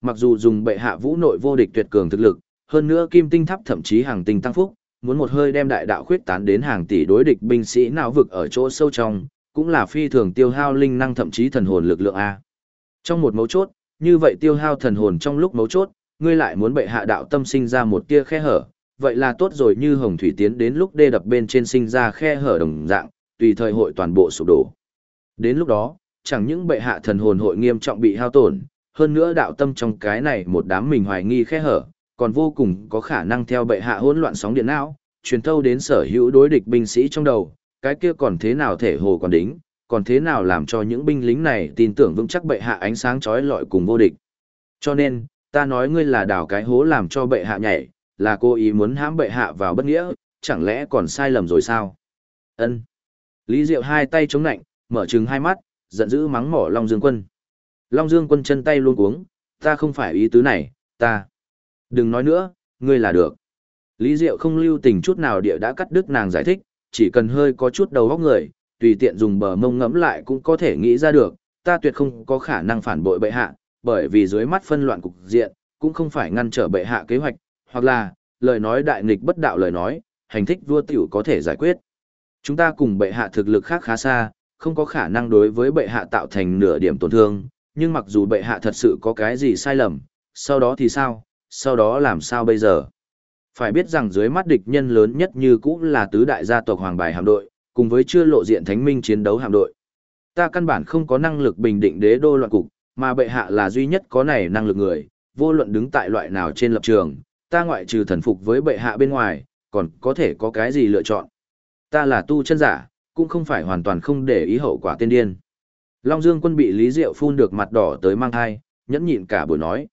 Mặc dù dùng bệ hạ vũ nội vô địch tuyệt cường thực lực, hơn nữa kim tinh tháp thậm chí hàng tinh tăng phúc, muốn một hơi đem đại đạo khuyết tán đến hàng tỷ đối địch binh sĩ não vực ở chỗ sâu trong, cũng là phi thường tiêu hao linh năng thậm chí thần hồn lực lượng a. Trong một mấu chốt, như vậy tiêu hao thần hồn trong lúc mấu chốt, ngươi lại muốn bệ hạ đạo tâm sinh ra một tia khe hở, vậy là tốt rồi, như hồng thủy tiến đến lúc đê đập bên trên sinh ra khe hở đồng dạng, tùy thời hội toàn bộ sụp đổ. Đến lúc đó, chẳng những bệ hạ thần hồn hội nghiêm trọng bị hao tổn, hơn nữa đạo tâm trong cái này một đám mình hoài nghi khe hở, còn vô cùng có khả năng theo bệ hạ hỗn loạn sóng điện não, truyền thâu đến sở hữu đối địch binh sĩ trong đầu, cái kia còn thế nào thể hồ còn đính, còn thế nào làm cho những binh lính này tin tưởng vững chắc bệ hạ ánh sáng chói lọi cùng vô địch. Cho nên, ta nói ngươi là đào cái hố làm cho bệ hạ nhảy, là cố ý muốn hãm bệ hạ vào bất nghĩa, chẳng lẽ còn sai lầm rồi sao? Ân. Lý Diệu hai tay chống nạnh, mở trừng hai mắt, giận dữ mắng mỏ Long Dương Quân. Long Dương Quân chân tay luôn cuống, ta không phải ý tứ này, ta. Đừng nói nữa, ngươi là được. Lý Diệu không lưu tình chút nào địa đã cắt đứt nàng giải thích, chỉ cần hơi có chút đầu óc người, tùy tiện dùng bờ mông ngẫm lại cũng có thể nghĩ ra được, ta tuyệt không có khả năng phản bội bệ hạ, bởi vì dưới mắt phân loạn cục diện, cũng không phải ngăn trở bệ hạ kế hoạch, hoặc là, lời nói đại nghịch bất đạo lời nói, hành thích vua tiểu có thể giải quyết. Chúng ta cùng bệ hạ thực lực khác khá xa, không có khả năng đối với bệ hạ tạo thành nửa điểm tổn thương, nhưng mặc dù bệ hạ thật sự có cái gì sai lầm, sau đó thì sao, sau đó làm sao bây giờ? Phải biết rằng dưới mắt địch nhân lớn nhất như cũ là tứ đại gia tộc Hoàng Bài hạm đội, cùng với chưa lộ diện thánh minh chiến đấu hạm đội. Ta căn bản không có năng lực bình định đế đô loạn cục, mà bệ hạ là duy nhất có này năng lực người, vô luận đứng tại loại nào trên lập trường, ta ngoại trừ thần phục với bệ hạ bên ngoài, còn có thể có cái gì lựa chọn. Ta là tu chân giả, cũng không phải hoàn toàn không để ý hậu quả tiên điên. Long Dương Quân bị Lý Diệu phun được mặt đỏ tới mang thai, nhẫn nhịn cả buổi nói,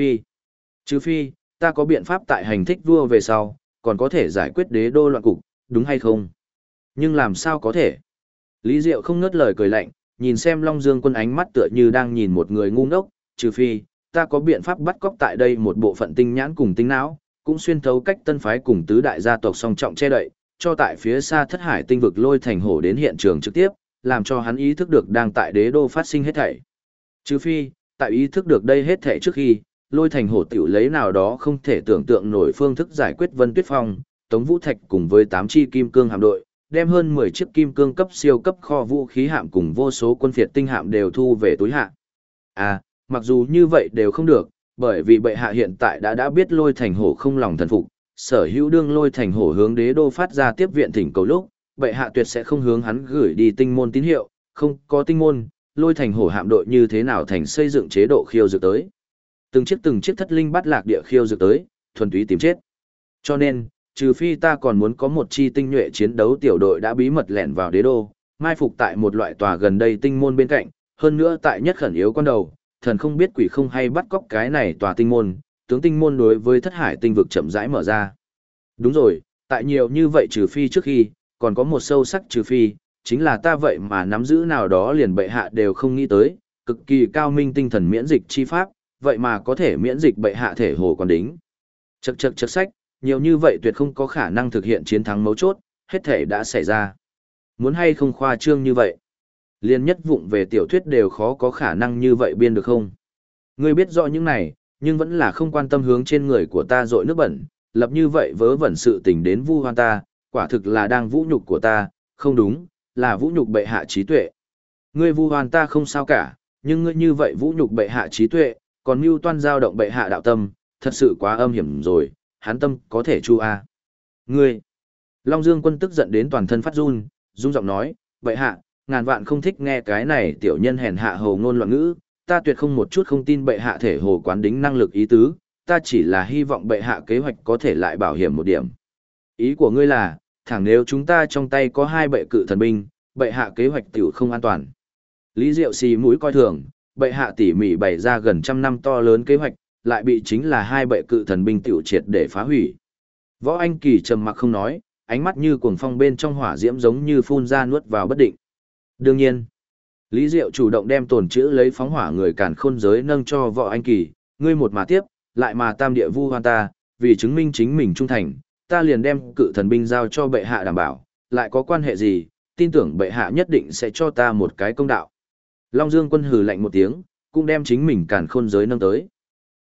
trừ phi, ta có biện pháp tại hành thích vua về sau, còn có thể giải quyết đế đô loạn cục, đúng hay không? Nhưng làm sao có thể? Lý Diệu không ngớt lời cười lạnh, nhìn xem Long Dương Quân ánh mắt tựa như đang nhìn một người ngu ngốc, trừ phi, ta có biện pháp bắt cóc tại đây một bộ phận tinh nhãn cùng tinh não, cũng xuyên thấu cách tân phái cùng tứ đại gia tộc song trọng che đậy, cho tại phía xa thất hải tinh vực lôi thành hổ đến hiện trường trực tiếp, làm cho hắn ý thức được đang tại đế đô phát sinh hết thảy. Trừ phi, tại ý thức được đây hết thảy trước khi, lôi thành hổ tiểu lấy nào đó không thể tưởng tượng nổi phương thức giải quyết Vân Tuyết Phong, Tống Vũ Thạch cùng với 8 chi kim cương hạm đội, đem hơn 10 chiếc kim cương cấp siêu cấp kho vũ khí hạm cùng vô số quân phiệt tinh hạm đều thu về túi hạ. À, mặc dù như vậy đều không được, bởi vì bệ hạ hiện tại đã biết lôi thành hổ không lòng thần phục, sở hữu đương lôi thành hổ hướng đế đô phát ra tiếp viện thỉnh cầu lúc, bệ hạ tuyệt sẽ không hướng hắn gửi đi tinh môn tín hiệu, không có tinh môn, lôi thành hổ hạm đội như thế nào thành xây dựng chế độ khiêu dược tới. Từng chiếc thất linh bắt lạc địa khiêu dược tới, thuần túy tìm chết. Cho nên, trừ phi ta còn muốn có một chi tinh nhuệ chiến đấu tiểu đội đã bí mật lẻn vào đế đô, mai phục tại một loại tòa gần đây tinh môn bên cạnh, hơn nữa tại nhất khẩn yếu con đầu, thần không biết quỷ không hay bắt cóc cái này tòa tinh môn, tướng tinh môn đối với thất hải tinh vực chậm rãi mở ra. Đúng rồi, tại nhiều như vậy trừ phi trước khi, còn có một sâu sắc trừ phi, chính là ta vậy mà nắm giữ nào đó liền bệ hạ đều không nghĩ tới, cực kỳ cao minh tinh thần miễn dịch chi pháp, vậy mà có thể miễn dịch bệ hạ thể hồ còn đính. Chậc sách, nhiều như vậy tuyệt không có khả năng thực hiện chiến thắng mấu chốt, hết thể đã xảy ra. Muốn hay không khoa trương như vậy? Liên nhất vụng về tiểu thuyết đều khó có khả năng như vậy biên được không? Ngươi biết rõ những này, nhưng vẫn là không quan tâm hướng trên người của ta dội nước bẩn, lập như vậy vớ vẩn sự tình đến vu hoan ta, quả thực là đang vũ nhục của ta, không đúng, là vũ nhục bệ hạ trí tuệ. Ngươi vu hoan ta không sao cả, nhưng ngươi như vậy vũ nhục bệ hạ trí tuệ, còn mưu toan giao động bệ hạ đạo tâm, thật sự quá âm hiểm rồi, hắn tâm có thể chu a. Ngươi! Long Dương Quân tức giận đến toàn thân phát run, rung giọng nói, bệ hạ, ngàn vạn không thích nghe cái này tiểu nhân hèn hạ hồ ngôn loạn ngữ, ta tuyệt không một chút không tin bệ hạ thể hồ quán đính năng lực ý tứ, ta chỉ là hy vọng bệ hạ kế hoạch có thể lại bảo hiểm một điểm. Ý của ngươi là, thẳng nếu chúng ta trong tay có hai bệ cự thần binh, bệ hạ kế hoạch tiểu không an toàn. Lý Diệu xì mũi coi thường, bệ hạ tỉ mỉ bày ra gần trăm năm to lớn kế hoạch, lại bị chính là hai bệ cự thần binh tiểu triệt để phá hủy. Võ Anh Kỳ trầm mặc không nói, ánh mắt như cuồng phong bên trong hỏa diễm giống như phun ra nuốt vào bất định. Đương nhiên, Lý Diệu chủ động đem tồn chữ lấy phóng hỏa người càn khôn giới nâng cho Võ Anh Kỳ, ngươi một mà tiếp, lại mà tam địa vu hoan ta, vì chứng minh chính mình trung thành, ta liền đem cự thần binh giao cho bệ hạ đảm bảo, lại có quan hệ gì, tin tưởng bệ hạ nhất định sẽ cho ta một cái công đạo. Long Dương Quân hừ lạnh một tiếng, cũng đem chính mình càn khôn giới nâng tới.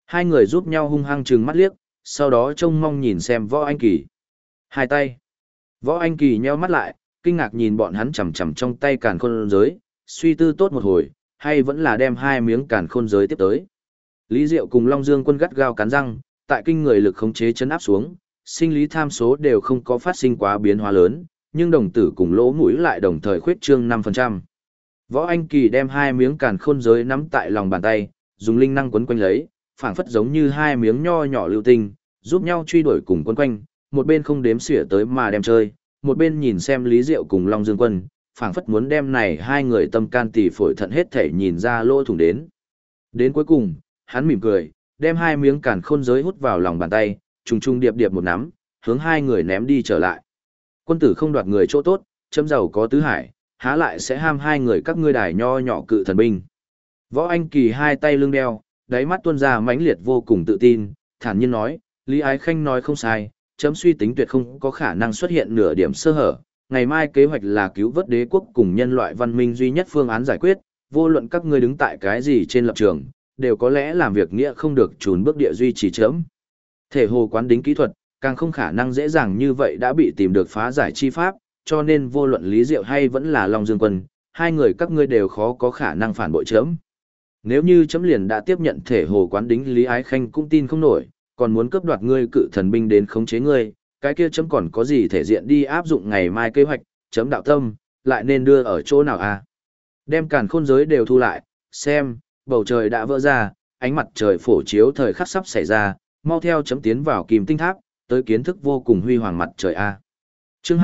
Hai người giúp nhau hung hăng trừng mắt liếc, sau đó trông mong nhìn xem Võ Anh Kỳ. Hai tay. Võ Anh Kỳ nheo mắt lại, kinh ngạc nhìn bọn hắn chầm chầm trong tay càn khôn giới, suy tư tốt một hồi, hay vẫn là đem hai miếng càn khôn giới tiếp tới. Lý Diệu cùng Long Dương Quân gắt gao cắn răng, tại kinh người lực khống chế chấn áp xuống, sinh lý tham số đều không có phát sinh quá biến hóa lớn, nhưng đồng tử cùng lỗ mũi lại đồng thời khuyết trương 5%. Võ Anh Kỳ đem hai miếng càn khôn giới nắm tại lòng bàn tay, dùng linh năng quấn quanh lấy, phảng phất giống như hai miếng nho nhỏ lưu tinh, giúp nhau truy đuổi cùng quấn quanh, một bên không đếm xỉa tới mà đem chơi, một bên nhìn xem Lý Diệu cùng Long Dương Quân, phảng phất muốn đem này hai người tâm can tỳ phổi thận hết thể nhìn ra lỗ thủng đến. Đến cuối cùng, hắn mỉm cười, đem hai miếng càn khôn giới hút vào lòng bàn tay, trùng trùng điệp điệp một nắm, hướng hai người ném đi trở lại. Quân tử không đoạt người chỗ tốt, chấm giàu có tứ hải, há lại sẽ ham hai người các ngươi đài nho nhỏ cự thần binh. Võ Anh Kỳ hai tay lưng đeo, đáy mắt tuôn ra mãnh liệt vô cùng tự tin, thản nhiên nói, Lý Ái Khanh nói không sai, chấm suy tính tuyệt không có khả năng xuất hiện nửa điểm sơ hở. Ngày mai kế hoạch là cứu vớt đế quốc cùng nhân loại văn minh duy nhất phương án giải quyết, vô luận các ngươi đứng tại cái gì trên lập trường, đều có lẽ làm việc nghĩa không được trùn bước địa duy trì chấm. Thể hồ quán đính kỹ thuật, càng không khả năng dễ dàng như vậy đã bị tìm được phá giải chi pháp, cho nên vô luận Lý Diệu hay vẫn là Long Dương Quân, hai người các ngươi đều khó có khả năng phản bội chấm. Nếu như chấm liền đã tiếp nhận thể hồ quán đính Lý Ái Khanh cũng tin không nổi, còn muốn cướp đoạt ngươi cự thần binh đến khống chế ngươi, cái kia chấm còn có gì thể diện đi áp dụng ngày mai kế hoạch, chấm đạo tâm, lại nên đưa ở chỗ nào à? Đem càn khôn giới đều thu lại, xem, bầu trời đã vỡ ra, ánh mặt trời phổ chiếu thời khắc sắp xảy ra, mau theo chấm tiến vào Kim Tinh Tháp, tới kiến thức vô cùng huy hoàng mặt trời a. Chương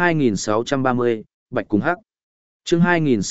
2630, Bạch cùng Hắc. Chương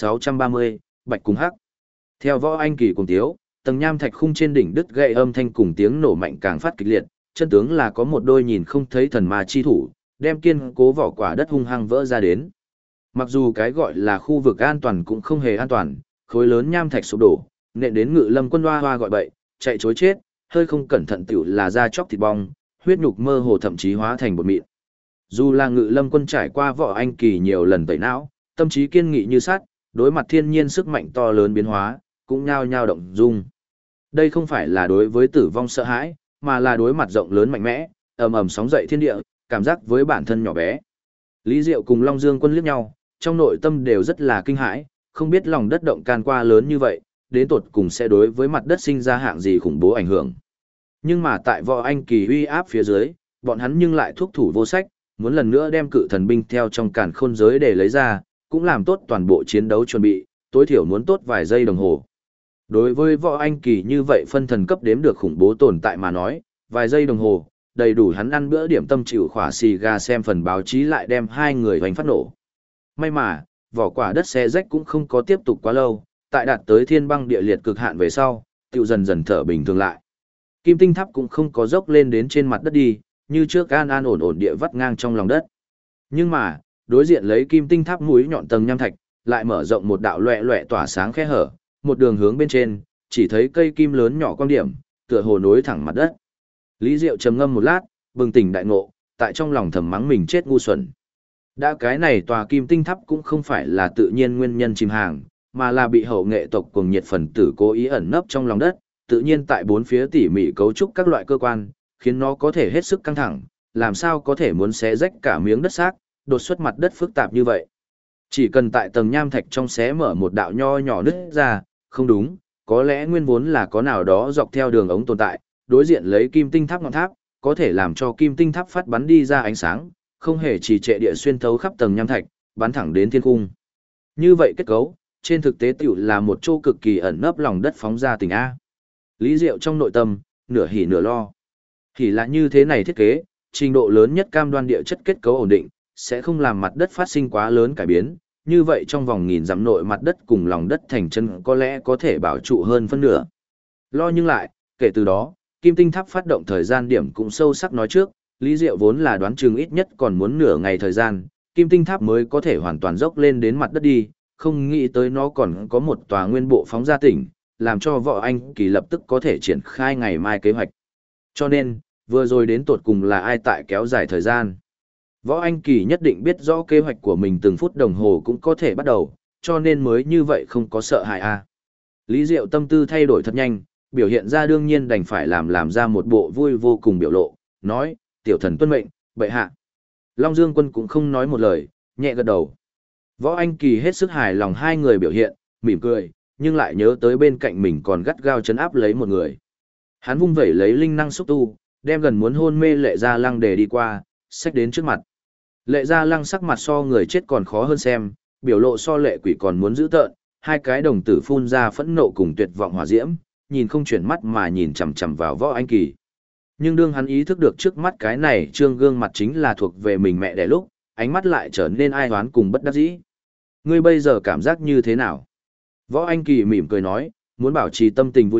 2630, Bạch cùng Hắc. Theo Võ Anh Kỳ cùng tiếu, tầng nham thạch khung trên đỉnh đứt gãy âm thanh cùng tiếng nổ mạnh càng phát kịch liệt, chân tướng là có một đôi nhìn không thấy thần ma chi thủ, đem kiên cố vỏ quả đất hung hăng vỡ ra đến. Mặc dù cái gọi là khu vực an toàn cũng không hề an toàn, khối lớn nham thạch sụp đổ, nện đến Ngự Lâm Quân hoa hoa gọi bậy, chạy trối chết, hơi không cẩn thận tiểu là da chóc thịt bong, huyết nhục mơ hồ thậm chí hóa thành bột mịn. Dù là Ngự Lâm Quân trải qua Võ Anh Kỳ nhiều lần tẩy não, tâm trí kiên nghị như sắt, đối mặt thiên nhiên sức mạnh to lớn biến hóa, cũng nhao nhao động dung. Đây không phải là đối với tử vong sợ hãi, mà là đối mặt rộng lớn mạnh mẽ, ầm ầm sóng dậy thiên địa, cảm giác với bản thân nhỏ bé. Lý Diệu cùng Long Dương Quân liếc nhau, trong nội tâm đều rất là kinh hãi, không biết lòng đất động can qua lớn như vậy, đến tột cùng sẽ đối với mặt đất sinh ra hạng gì khủng bố ảnh hưởng. Nhưng mà tại Võ Anh Kỳ uy áp phía dưới, bọn hắn nhưng lại thuốc thủ vô sách, muốn lần nữa đem cự thần binh theo trong càn khôn giới để lấy ra, cũng làm tốt toàn bộ chiến đấu chuẩn bị, tối thiểu muốn tốt vài giây đồng hồ. Đối với Võ Anh Kỳ như vậy phân thần cấp đếm được khủng bố tồn tại mà nói, vài giây đồng hồ, đầy đủ hắn ăn bữa điểm tâm chịu khỏa xì gà xem phần báo chí lại đem hai người hoành phát nổ. May mà, vỏ quả đất xé rách cũng không có tiếp tục quá lâu, tại đạt tới thiên băng địa liệt cực hạn về sau, tiểu dần dần thở bình thường lại. Kim Tinh Tháp cũng không có dốc lên đến trên mặt đất đi, như trước an an ổn ổn địa vắt ngang trong lòng đất. Nhưng mà, đối diện lấy Kim Tinh Tháp mũi nhọn tầng nham thạch, lại mở rộng một đạo loẻ loẻ tỏa sáng khe hở, một đường hướng bên trên, chỉ thấy cây kim lớn nhỏ quan điểm, tựa hồ nối thẳng mặt đất. Lý Diệu trầm ngâm một lát, bừng tỉnh đại ngộ, tại trong lòng thầm mắng mình chết ngu xuẩn. Đã cái này tòa Kim Tinh Tháp cũng không phải là tự nhiên nguyên nhân chìm hàng, mà là bị hậu nghệ tộc cùng nhiệt phần tử cố ý ẩn nấp trong lòng đất, tự nhiên tại bốn phía tỉ mỉ cấu trúc các loại cơ quan, khiến nó có thể hết sức căng thẳng, làm sao có thể muốn xé rách cả miếng đất xác, đột xuất mặt đất phức tạp như vậy. Chỉ cần tại tầng nham thạch trong xé mở một đạo nho nhỏ nứt ra, không đúng, có lẽ nguyên vốn là có nào đó dọc theo đường ống tồn tại, đối diện lấy Kim Tinh Tháp ngọn tháp, có thể làm cho Kim Tinh Tháp phát bắn đi ra ánh sáng, không hề trì trệ địa xuyên thấu khắp tầng nham thạch, bắn thẳng đến thiên cung. Như vậy kết cấu, trên thực tế tiểu là một chỗ cực kỳ ẩn nấp lòng đất phóng ra tỉnh A. Lý Diệu trong nội tâm, nửa hỉ nửa lo. Hỉ là như thế này thiết kế, trình độ lớn nhất cam đoan địa chất kết cấu ổn định, sẽ không làm mặt đất phát sinh quá lớn cải biến, như vậy trong vòng nghìn dặm nội mặt đất cùng lòng đất thành chân có lẽ có thể bảo trụ hơn phân nửa. Lo nhưng lại, kể từ đó, Kim Tinh Tháp phát động thời gian điểm cũng sâu sắc nói trước, Lý Diệu vốn là đoán chừng ít nhất còn muốn nửa ngày thời gian, Kim Tinh Tháp mới có thể hoàn toàn dốc lên đến mặt đất đi, không nghĩ tới nó còn có một tòa nguyên bộ phóng ra tỉnh, làm cho Võ Anh Kỳ lập tức có thể triển khai ngày mai kế hoạch. Cho nên, vừa rồi đến tột cùng là ai tại kéo dài thời gian. Võ Anh Kỳ nhất định biết rõ kế hoạch của mình từng phút đồng hồ cũng có thể bắt đầu, cho nên mới như vậy không có sợ hãi a. Lý Diệu tâm tư thay đổi thật nhanh, biểu hiện ra đương nhiên đành phải làm ra một bộ vui vô cùng biểu lộ, nói, tiểu thần tuân mệnh, bệ hạ. Long Dương Quân cũng không nói một lời, nhẹ gật đầu. Võ Anh Kỳ hết sức hài lòng hai người biểu hiện, mỉm cười, nhưng lại nhớ tới bên cạnh mình còn gắt gao chấn áp lấy một người. Hắn vung vẩy lấy linh năng xúc tu, đem gần muốn hôn mê Lệ Gia Lăng để đi qua, xách đến trước mặt. Lệ Gia Lăng sắc mặt so người chết còn khó hơn xem, biểu lộ so lệ quỷ còn muốn dữ tợn, hai cái đồng tử phun ra phẫn nộ cùng tuyệt vọng hỏa diễm, nhìn không chuyển mắt mà nhìn chằm chằm vào Võ Anh Kỳ. Nhưng đương hắn ý thức được trước mắt cái này trương gương mặt chính là thuộc về mình mẹ đẻ lúc, ánh mắt lại trở nên ai oán cùng bất đắc dĩ. Ngươi bây giờ cảm giác như thế nào? Võ Anh Kỳ mỉm cười nói, muốn bảo trì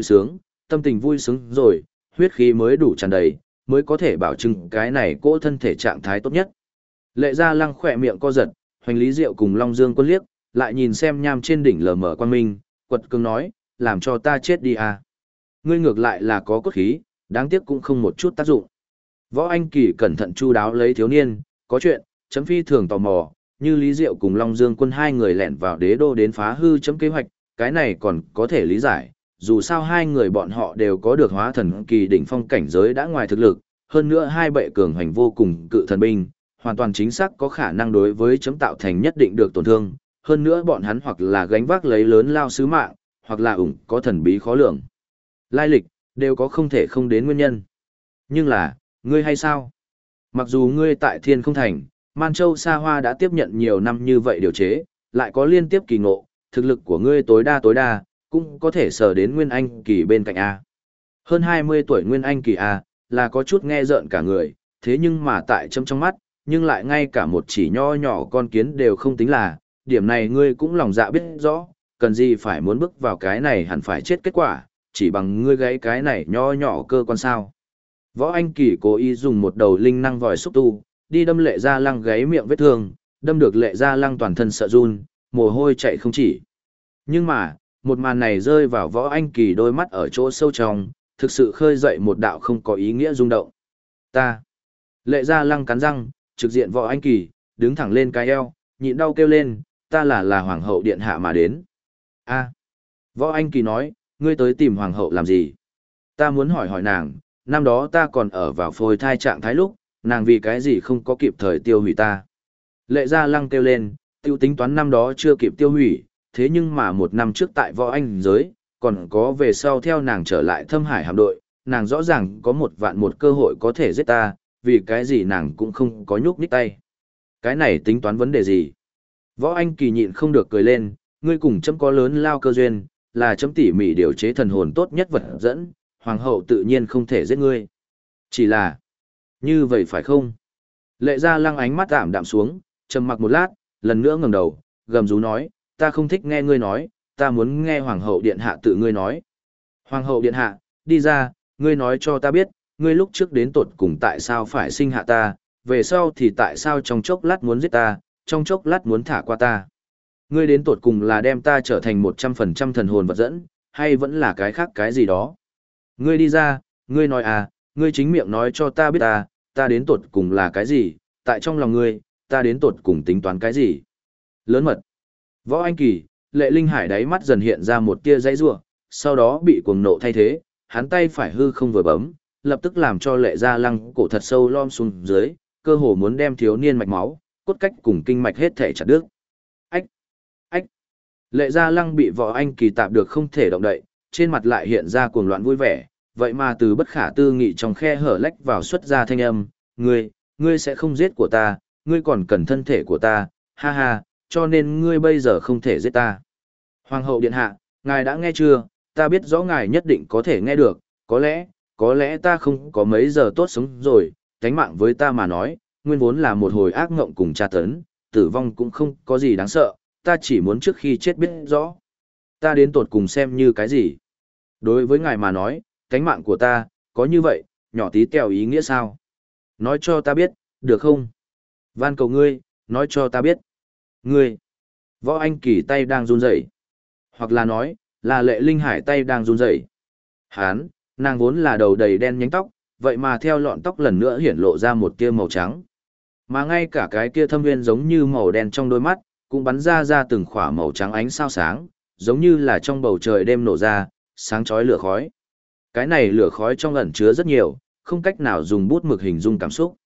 tâm tình vui sướng rồi, huyết khí mới đủ tràn đầy, mới có thể bảo chứng cái này cỗ thân thể trạng thái tốt nhất. Lệ Gia Lăng khỏe miệng co giật, Hoành Lý Diệu cùng Long Dương Quân liếc, lại nhìn xem nham trên đỉnh lờ mờ quang minh, quật cường nói, làm cho ta chết đi à. Ngươi ngược lại là có cốt khí, đáng tiếc cũng không một chút tác dụng. Võ Anh Kỳ cẩn thận chu đáo lấy thiếu niên, có chuyện, chấm phi thường tò mò, như Lý Diệu cùng Long Dương Quân hai người lẻn vào đế đô đến phá hư chấm kế hoạch, cái này còn có thể lý giải, dù sao hai người bọn họ đều có được hóa thần kỳ đỉnh phong cảnh giới đã ngoài thực lực, hơn nữa hai bệ cường hành vô cùng cự thần binh, hoàn toàn chính xác có khả năng đối với chấm tạo thành nhất định được tổn thương, hơn nữa bọn hắn hoặc là gánh vác lấy lớn lao sứ mạng, hoặc là có thần bí khó lường. Lai lịch, đều có không thể không đến nguyên nhân. Nhưng là, ngươi hay sao? Mặc dù ngươi tại Thiên Không Thành, Man Châu Sa Hoa đã tiếp nhận nhiều năm như vậy điều chế, lại có liên tiếp kỳ ngộ, thực lực của ngươi tối đa, cũng có thể sở đến Nguyên Anh kỳ bên cạnh A. Hơn 20 tuổi Nguyên Anh kỳ A, là có chút nghe rợn cả người, thế nhưng mà tại chấm trong mắt, nhưng lại ngay cả một chỉ nho nhỏ con kiến đều không tính là, điểm này ngươi cũng lòng dạ biết rõ, cần gì phải muốn bước vào cái này hẳn phải chết kết quả, chỉ bằng ngươi gãy cái này nho nhỏ cơ quan sao. Võ Anh Kỳ cố ý dùng một đầu linh năng vòi xúc tu, đi đâm Lệ Gia Lăng gáy miệng vết thương, đâm được Lệ Gia Lăng toàn thân sợ run, mồ hôi chạy không chỉ. Nhưng mà, một màn này rơi vào Võ Anh Kỳ đôi mắt ở chỗ sâu trong, thực sự khơi dậy một đạo không có ý nghĩa rung động. Ta. Lệ Gia Lăng cắn răng, trực diện Võ Anh Kỳ, đứng thẳng lên cái eo, nhịn đau kêu lên, ta là hoàng hậu điện hạ mà đến. A. Võ Anh Kỳ nói, ngươi tới tìm hoàng hậu làm gì? Ta muốn hỏi nàng, năm đó ta còn ở vào phôi thai trạng thái lúc, nàng vì cái gì không có kịp thời tiêu hủy ta. Lệ Gia Lăng kêu lên, tiêu tính toán năm đó chưa kịp tiêu hủy, thế nhưng mà một năm trước tại Võ Anh giới, còn có về sau theo nàng trở lại Thâm Hải hạm đội, nàng rõ ràng có 1 vạn 1 cơ hội có thể giết ta, vì cái gì nàng cũng không có nhúc nhích tay. Cái này tính toán vấn đề gì? Võ Anh Kỳ nhịn không được cười lên, ngươi cùng chấm có lớn lao cơ duyên, là chấm tỉ mỉ điều chế thần hồn tốt nhất vật dẫn, hoàng hậu tự nhiên không thể giết ngươi. Chỉ là, như vậy phải không? Lệ Gia Lăng ánh mắt ảm đạm xuống, trầm mặc một lát, lần nữa ngẩng đầu, gầm rú nói, ta không thích nghe ngươi nói, ta muốn nghe hoàng hậu điện hạ tự ngươi nói. Hoàng hậu điện hạ, đi ra, ngươi nói cho ta biết, ngươi lúc trước đến tột cùng tại sao phải sinh hạ ta, về sau thì tại sao trong chốc lát muốn giết ta, trong chốc lát muốn thả qua ta. Ngươi đến tột cùng là đem ta trở thành 100% thần hồn vật dẫn, hay vẫn là cái khác cái gì đó. Ngươi đi ra, ngươi nói à, ngươi chính miệng nói cho ta biết ta đến tột cùng là cái gì, tại trong lòng ngươi, ta đến tột cùng tính toán cái gì. Lớn mật. Võ Anh Kỳ, Lệ Linh Hải đáy mắt dần hiện ra một tia dãy rủa, sau đó bị cuồng nộ thay thế, hắn tay phải hư không vừa bấm, lập tức làm cho Lệ Gia Lăng cổ thật sâu lom xuống dưới, cơ hồ muốn đem thiếu niên mạch máu, cốt cách cùng kinh mạch hết thể chặt đứt. Ách! Ách! Lệ Gia Lăng bị Võ Anh Kỳ tạp được không thể động đậy, trên mặt lại hiện ra cuồng loạn vui vẻ, vậy mà từ bất khả tư nghị trong khe hở lách vào xuất ra thanh âm, ngươi sẽ không giết của ta, ngươi còn cần thân thể của ta, ha ha, cho nên ngươi bây giờ không thể giết ta. Hoàng hậu điện hạ, ngài đã nghe chưa, ta biết rõ ngài nhất định có thể nghe được, có lẽ ta không có mấy giờ tốt sống rồi, tánh mạng với ta mà nói, nguyên vốn là một hồi ác ngộng cùng tra tấn, tử vong cũng không có gì đáng sợ, ta chỉ muốn trước khi chết biết rõ. Ta đến tột cùng xem như cái gì? Đối với ngài mà nói, tánh mạng của ta, có như vậy, nhỏ tí tẹo ý nghĩa sao? Nói cho ta biết, được không? Van cầu ngươi, nói cho ta biết. Ngươi, Võ Anh Kỳ tay đang run rẩy, hoặc là nói, là Lệ Linh Hải tay đang run rẩy. Nàng vốn là đầu đầy đen nhánh tóc, vậy mà theo lọn tóc lần nữa hiển lộ ra một tia màu trắng. Mà ngay cả cái kia thâm nguyên giống như màu đen trong đôi mắt, cũng bắn ra từng khỏa màu trắng ánh sao sáng, giống như là trong bầu trời đêm nổ ra, sáng chói lửa khói. Cái này lửa khói trong ẩn chứa rất nhiều, không cách nào dùng bút mực hình dung cảm xúc.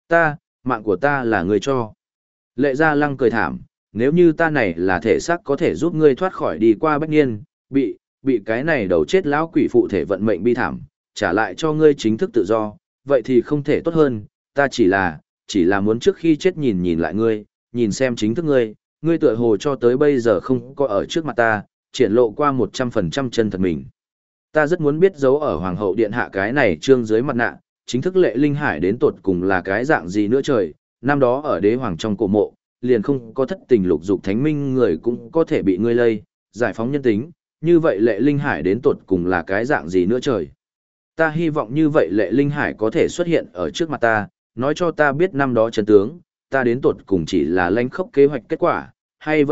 Mạng của ta là người cho. Lệ Gia Lăng cười thảm, nếu như ta này là thể xác có thể giúp ngươi thoát khỏi đi qua bách niên, bị cái này đầu chết lão quỷ phụ thể vận mệnh bi thảm, trả lại cho ngươi chính thức tự do, vậy thì không thể tốt hơn, ta chỉ là muốn trước khi chết nhìn nhìn lại ngươi, nhìn xem chính thức ngươi tựa hồ cho tới bây giờ không có ở trước mặt ta, triển lộ qua 100% chân thật mình. Ta rất muốn biết dấu ở Hoàng hậu điện hạ cái này trương dưới mặt nạ, chính thức Lệ Linh Hải đến tột cùng là cái dạng gì nữa trời, năm đó ở đế hoàng trong cổ mộ, liền không có thất tình lục dục thánh minh người cũng có thể bị ngươi lây, giải phóng nhân tính, như vậy Lệ Linh Hải đến tột cùng là cái dạng gì nữa trời. Ta hy vọng như vậy Lệ Linh Hải có thể xuất hiện ở trước mặt ta, nói cho ta biết năm đó chân tướng, ta đến tột cùng chỉ là lanh khốc kế hoạch kết quả, hay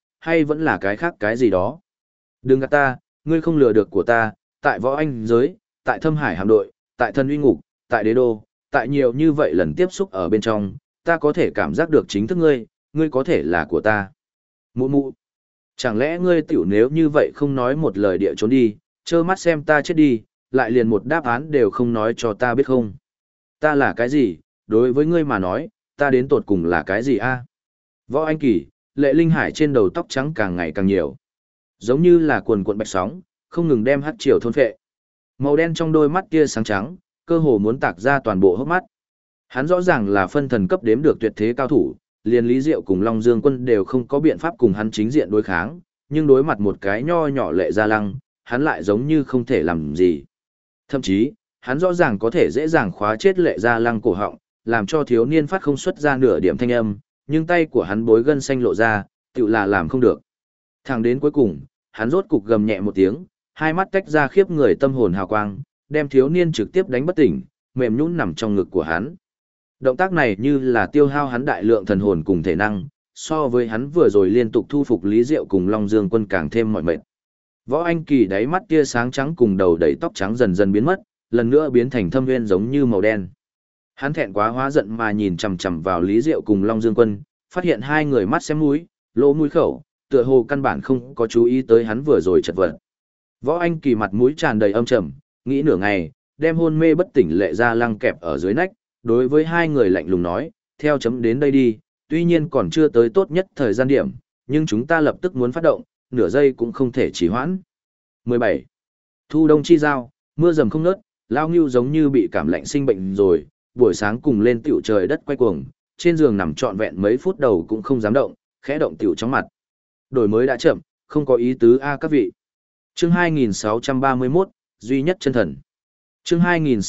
vẫn là cái khác cái gì đó. Đừng gạt ta, ngươi không lừa được của ta, tại võ anh giới, tại thâm hải hạm đội, tại thân uy ngục, tại đế đô, tại nhiều như vậy lần tiếp xúc ở bên trong, ta có thể cảm giác được chính thức ngươi có thể là của ta. Mụ mụ, chẳng lẽ ngươi tiểu nếu như vậy không nói một lời địa trốn đi, trơ mắt xem ta chết đi, lại liền một đáp án đều không nói cho ta biết không? Ta là cái gì, đối với ngươi mà nói, ta đến tột cùng là cái gì a? Võ Anh Kỳ, Lệ Linh Hải trên đầu tóc trắng càng ngày càng nhiều. Giống như là cuồn cuộn bạch sóng, không ngừng đem hắc triều thôn phệ. Màu đen trong đôi mắt tia sáng trắng, cơ hồ muốn tạc ra toàn bộ hốc mắt. Hắn rõ ràng là phân thần cấp đếm được tuyệt thế cao thủ, liền Lý Diệu cùng Long Dương Quân đều không có biện pháp cùng hắn chính diện đối kháng, nhưng đối mặt một cái nho nhỏ Lệ Gia Lăng, hắn lại giống như không thể làm gì. Thậm chí, hắn rõ ràng có thể dễ dàng khóa chết Lệ Gia Lăng cổ họng, làm cho thiếu niên phát không xuất ra nửa điểm thanh âm, nhưng tay của hắn bối gân xanh lộ ra, tựu là làm không được. Thẳng đến cuối cùng, hắn rốt cục gầm nhẹ một tiếng, hai mắt tách ra khiếp người tâm hồn hào quang, đem thiếu niên trực tiếp đánh bất tỉnh, mềm nhũn nằm trong ngực của hắn. Động tác này như là tiêu hao hắn đại lượng thần hồn cùng thể năng, so với hắn vừa rồi liên tục thu phục Lý Diệu cùng Long Dương Quân càng thêm mỏi mệt. Võ Anh Kỳ đáy mắt tia sáng trắng cùng đầu đầy tóc trắng dần dần biến mất, lần nữa biến thành thâm nguyên giống như màu đen. Hắn thẹn quá hóa giận mà nhìn chằm chằm vào Lý Diệu cùng Long Dương Quân, phát hiện hai người mắt xém mũi, lỗ mũi khẩu, tựa hồ căn bản không có chú ý tới hắn vừa rồi chật vật. Võ Anh Kỳ mặt mũi tràn đầy âm trầm, nghĩ nửa ngày, đem hôn mê bất tỉnh Lệ Gia Lăng kẹp ở dưới nách, đối với hai người lạnh lùng nói, theo chấm đến đây đi, tuy nhiên còn chưa tới tốt nhất thời gian điểm, nhưng chúng ta lập tức muốn phát động, nửa giây cũng không thể trì hoãn. 17. Thu đông chi giao, mưa dầm không ngớt, lao ngưu giống như bị cảm lạnh sinh bệnh rồi, buổi sáng cùng lên tiểu trời đất quay cuồng, trên giường nằm trọn vẹn mấy phút đầu cũng không dám động, khẽ động tiểu chóng mặt. Đổi mới đã chậm, không có ý tứ a các vị. Chương 2631, duy nhất chân thần. Chương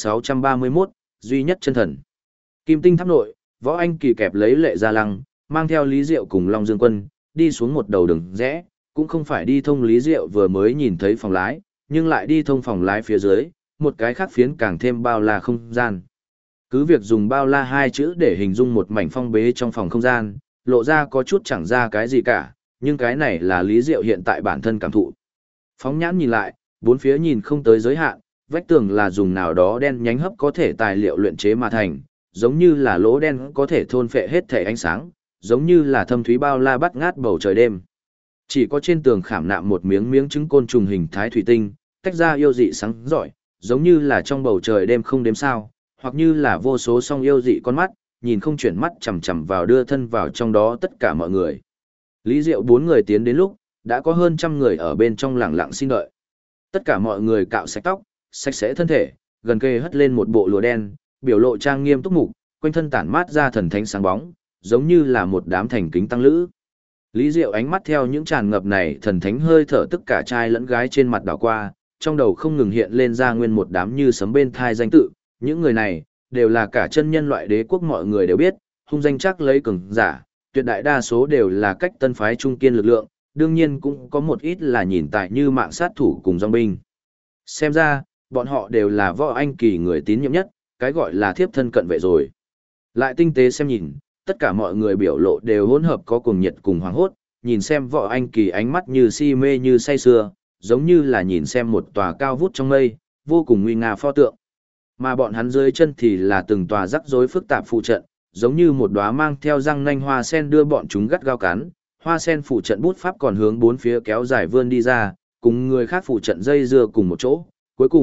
2631, duy nhất chân thần. Kim Tinh Tháp nội, Võ Anh Kỳ kẹp lấy Lệ Gia Lăng, mang theo Lý Diệu cùng Long Dương Quân, đi xuống một đầu đường rẽ, cũng không phải đi thông Lý Diệu vừa mới nhìn thấy phòng lái, nhưng lại đi thông phòng lái phía dưới, một cái khác phiến càng thêm bao la không gian. Cứ việc dùng bao la hai chữ để hình dung một mảnh phong bế trong phòng không gian, lộ ra có chút chẳng ra cái gì cả, nhưng cái này là Lý Diệu hiện tại bản thân cảm thụ. Phóng nhãn nhìn lại, bốn phía nhìn không tới giới hạn, vách tường là dùng nào đó đen nhánh hấp có thể tài liệu luyện chế mà thành, giống như là lỗ đen có thể thôn phệ hết thể ánh sáng, giống như là thâm thúy bao la bắt ngát bầu trời đêm. Chỉ có trên tường khảm nạm một miếng miếng trứng côn trùng hình thái thủy tinh, tách ra yêu dị sáng rọi, giống như là trong bầu trời đêm không đếm sao, hoặc như là vô số song yêu dị con mắt, nhìn không chuyển mắt chằm chằm vào đưa thân vào trong đó tất cả mọi người. Lý Diệu bốn người tiến đến lúc, đã có hơn 100 người ở bên trong lặng lặng xin đợi. Tất cả mọi người cạo sạch tóc, sạch sẽ thân thể, gần kề hất lên một bộ lụa đen, biểu lộ trang nghiêm túc mục, quanh thân tản mát ra thần thánh sáng bóng, giống như là một đám thành kính tăng lữ. Lý Diệu ánh mắt theo những tràn ngập này thần thánh hơi thở tất cả trai lẫn gái trên mặt đảo qua, trong đầu không ngừng hiện lên ra nguyên một đám như sấm bên thai danh tự, những người này đều là cả chân nhân loại đế quốc mọi người đều biết, hung danh chắc lấy cường giả, tuyệt đại đa số đều là cách tân phái trung kiên lực lượng, đương nhiên cũng có một ít là nhìn tại như mạng sát thủ cùng dòng binh. Xem ra, bọn họ đều là Võ Anh Kỳ người tín nhiệm nhất, cái gọi là thiếp thân cận vệ rồi. Lại tinh tế xem nhìn, tất cả mọi người biểu lộ đều hỗn hợp có cuồng nhiệt cùng hoảng hốt, nhìn xem Võ Anh Kỳ ánh mắt như si mê như say sưa, giống như là nhìn xem một tòa cao vút trong mây, vô cùng nguy nga pho tượng. Mà bọn hắn dưới chân thì là từng tòa rắc rối phức tạp phụ trận, giống như một đóa mang theo răng nanh hoa sen đưa bọn chúng gắt gao cắn, hoa sen phụ trận bút pháp còn hướng bốn phía kéo dài vươn đi ra, cùng người khác phụ trận dây dưa cùng một chỗ, cuối cùng,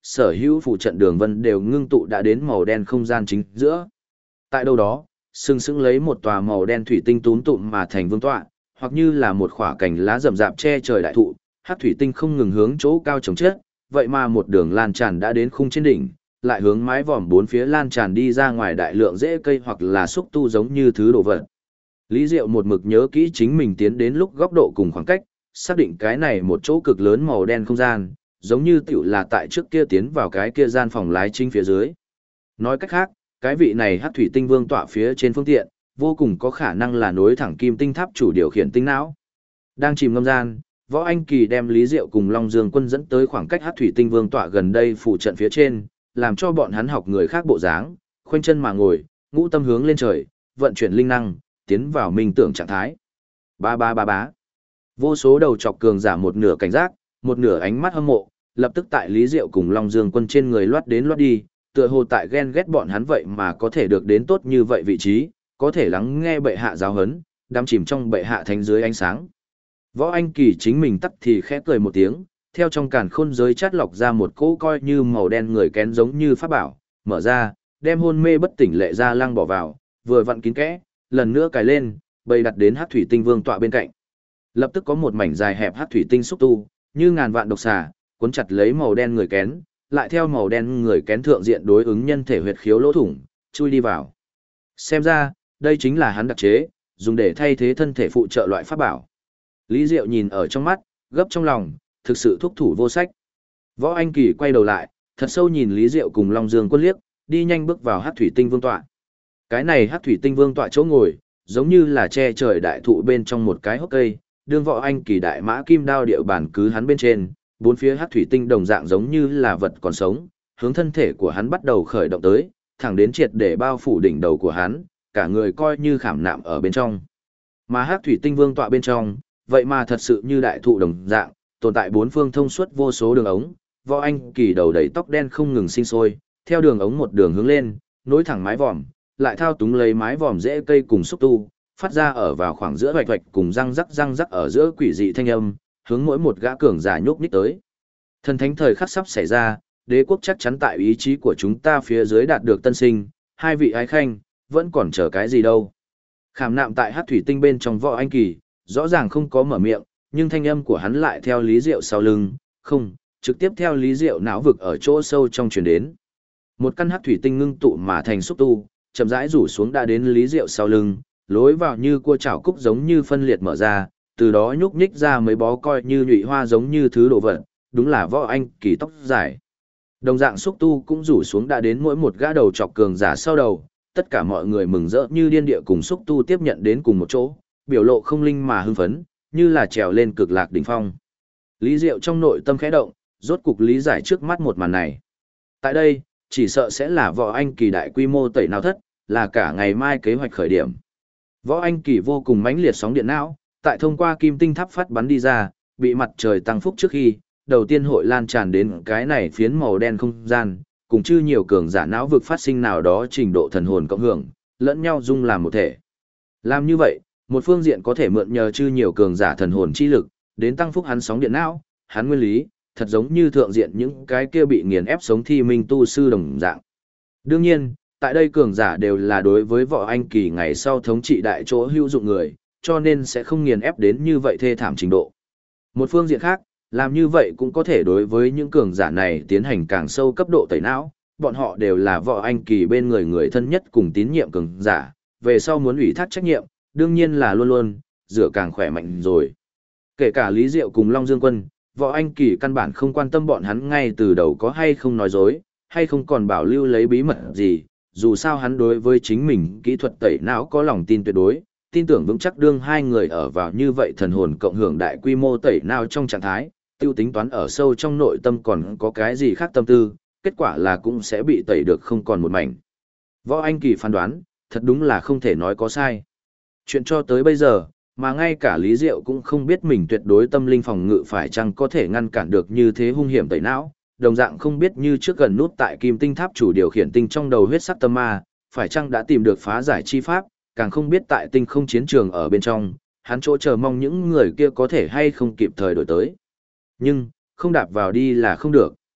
sở hữu phụ trận đường vân đều ngưng tụ đã đến màu đen không gian chính giữa. Tại đâu đó, sừng sững lấy một tòa màu đen thủy tinh túm tụm mà thành vương tọa, hoặc như là một khỏa cành lá rậm rạp che trời đại thụ, hắc thủy tinh không ngừng hướng chỗ cao chồng chết, vậy mà một đường lan tràn đã đến khung trên đỉnh, lại hướng mái vòm bốn phía lan tràn đi ra ngoài đại lượng rễ cây hoặc là xúc tu giống như thứ đồ vật. Lý Diệu một mực nhớ kỹ chính mình tiến đến lúc góc độ cùng khoảng cách, xác định cái này một chỗ cực lớn màu đen không gian, giống như tiểu là tại trước kia tiến vào cái kia gian phòng lái chính phía dưới. Nói cách khác, cái vị này hắc thủy tinh vương tọa phía trên phương tiện, vô cùng có khả năng là nối thẳng kim tinh tháp chủ điều khiển tinh não. Đang chìm ngâm gian, Võ Anh Kỳ đem Lý Diệu cùng Long Dương Quân dẫn tới khoảng cách hắc thủy tinh vương tọa gần đây phụ trận phía trên, làm cho bọn hắn học người khác bộ dáng, khoanh chân mà ngồi, ngũ tâm hướng lên trời, vận chuyển linh năng, tiến vào minh tưởng trạng thái. Ba ba ba bá. Vô số đầu chọc cường giả một nửa cảnh giác, một nửa ánh mắt hâm mộ, lập tức tại Lý Diệu cùng Long Dương Quân trên người loát đến loát đi, tựa hồ tại ghen ghét bọn hắn vậy mà có thể được đến tốt như vậy vị trí, có thể lắng nghe bệ hạ giáo huấn, đắm chìm trong bệ hạ thánh dưới ánh sáng. Võ Anh Kỳ chính mình tắt thì khẽ cười một tiếng, theo trong càn khôn giới chát lọc ra một cỗ coi như màu đen người kén giống như pháp bảo, mở ra, đem hôn mê bất tỉnh Lệ Gia Lăng bỏ vào, vừa vặn kín kẽ, lần nữa cài lên, bày đặt đến hắc thủy tinh vương tọa bên cạnh. Lập tức có một mảnh dài hẹp hắc thủy tinh xúc tu, như ngàn vạn độc xà, cuốn chặt lấy màu đen người kén, lại theo màu đen người kén thượng diện đối ứng nhân thể huyệt khiếu lỗ thủng, chui đi vào. Xem ra, đây chính là hắn đặc chế, dùng để thay thế thân thể phụ trợ loại pháp bảo. Lý Diệu nhìn ở trong mắt, gấp trong lòng, thực sự thúc thủ vô sách. Võ Anh Kỳ quay đầu lại, thật sâu nhìn Lý Diệu cùng Long Dương Quân liếc, đi nhanh bước vào hắc thủy tinh vương tọa. Cái này hắc thủy tinh vương tọa chỗ ngồi, giống như là che trời đại thụ bên trong một cái hốc cây, đương Võ Anh Kỳ đại mã kim đao địa bản cứ hắn bên trên, bốn phía hắc thủy tinh đồng dạng giống như là vật còn sống, hướng thân thể của hắn bắt đầu khởi động tới, thẳng đến triệt để bao phủ đỉnh đầu của hắn, cả người coi như khảm nạm ở bên trong. Mà hắc thủy tinh vương tọa bên trong, vậy mà thật sự như đại thụ đồng dạng, tồn tại bốn phương thông suốt vô số đường ống, Võ Anh Kỳ đầu đầy tóc đen không ngừng sinh sôi, theo đường ống một đường hướng lên, nối thẳng mái vòm, lại thao túng lấy mái vòm rễ cây cùng xúc tu, phát ra ở vào khoảng giữa hoạch hoạch cùng răng rắc ở giữa quỷ dị thanh âm, hướng mỗi một gã cường giả nhúc nhích tới. Thần thánh thời khắc sắp xảy ra, đế quốc chắc chắn tại ý chí của chúng ta phía dưới đạt được tân sinh, hai vị ái khanh, vẫn còn chờ cái gì đâu. Khảm nạm tại hắc thủy tinh bên trong Võ Anh Kỳ, rõ ràng không có mở miệng, nhưng thanh âm của hắn lại theo Lý Diệu sau lưng, không, trực tiếp theo Lý Diệu não vực ở chỗ sâu trong truyền đến. Một căn hắc thủy tinh ngưng tụ mà thành xúc tu, chậm rãi rủ xuống đã đến Lý Diệu sau lưng, lối vào như cua chảo cúc giống như phân liệt mở ra, từ đó nhúc nhích ra mấy bó coi như nhụy hoa giống như thứ đồ vật, đúng là Võ Anh Kỳ tóc dài. Đồng dạng xúc tu cũng rủ xuống đã đến mỗi một gã đầu chọc cường giả sau đầu, tất cả mọi người mừng rỡ như điên địa cùng xúc tu tiếp nhận đến cùng một chỗ, biểu lộ không linh mà hưng phấn, như là trèo lên cực lạc đỉnh phong. Lý Diệu trong nội tâm khẽ động, rốt cục lý giải trước mắt một màn này. Tại đây, chỉ sợ sẽ là Võ Anh Kỳ đại quy mô tẩy não thất, là cả ngày mai kế hoạch khởi điểm. Võ Anh Kỳ vô cùng mãnh liệt sóng điện não, tại thông qua kim tinh tháp phát bắn đi ra, bị mặt trời tăng phúc trước khi, đầu tiên hội lan tràn đến cái này phiến màu đen không gian, cùng chư nhiều cường giả não vực phát sinh nào đó trình độ thần hồn cộng hưởng, lẫn nhau dung làm một thể. Làm như vậy, một phương diện có thể mượn nhờ chư nhiều cường giả thần hồn chi lực, đến tăng phúc hắn sóng điện não, hắn nguyên lý, thật giống như thượng diện những cái kia bị nghiền ép sống thi minh tu sư đồng dạng. Đương nhiên, tại đây cường giả đều là đối với Võ Anh Kỳ ngày sau thống trị đại chỗ hữu dụng người, cho nên sẽ không nghiền ép đến như vậy thê thảm trình độ. Một phương diện khác, làm như vậy cũng có thể đối với những cường giả này tiến hành càng sâu cấp độ tẩy não, bọn họ đều là Võ Anh Kỳ bên người người thân nhất cùng tín nhiệm cường giả, về sau muốn ủy thác trách nhiệm, đương nhiên là luôn luôn, rửa càng khỏe mạnh rồi. Kể cả Lý Diệu cùng Long Dương Quân, Võ Anh Kỳ căn bản không quan tâm bọn hắn ngay từ đầu có hay không nói dối, hay không còn bảo lưu lấy bí mật gì, dù sao hắn đối với chính mình kỹ thuật tẩy não có lòng tin tuyệt đối, tin tưởng vững chắc đương hai người ở vào như vậy thần hồn cộng hưởng đại quy mô tẩy não trong trạng thái, tiêu tính toán ở sâu trong nội tâm còn có cái gì khác tâm tư, kết quả là cũng sẽ bị tẩy được không còn một mảnh. Võ Anh Kỳ phán đoán, thật đúng là không thể nói có sai. Chuyện cho tới bây giờ, mà ngay cả Lý Diệu cũng không biết mình tuyệt đối tâm linh phòng ngự phải chăng có thể ngăn cản được như thế hung hiểm tẩy não, đồng dạng không biết như trước gần nút tại kim tinh tháp chủ điều khiển tinh trong đầu huyết sắc tâm ma, phải chăng đã tìm được phá giải chi pháp, càng không biết tại tinh không chiến trường ở bên trong, hắn chỗ chờ mong những người kia có thể hay không kịp thời đổi tới. Nhưng, không đạp vào đi là không được.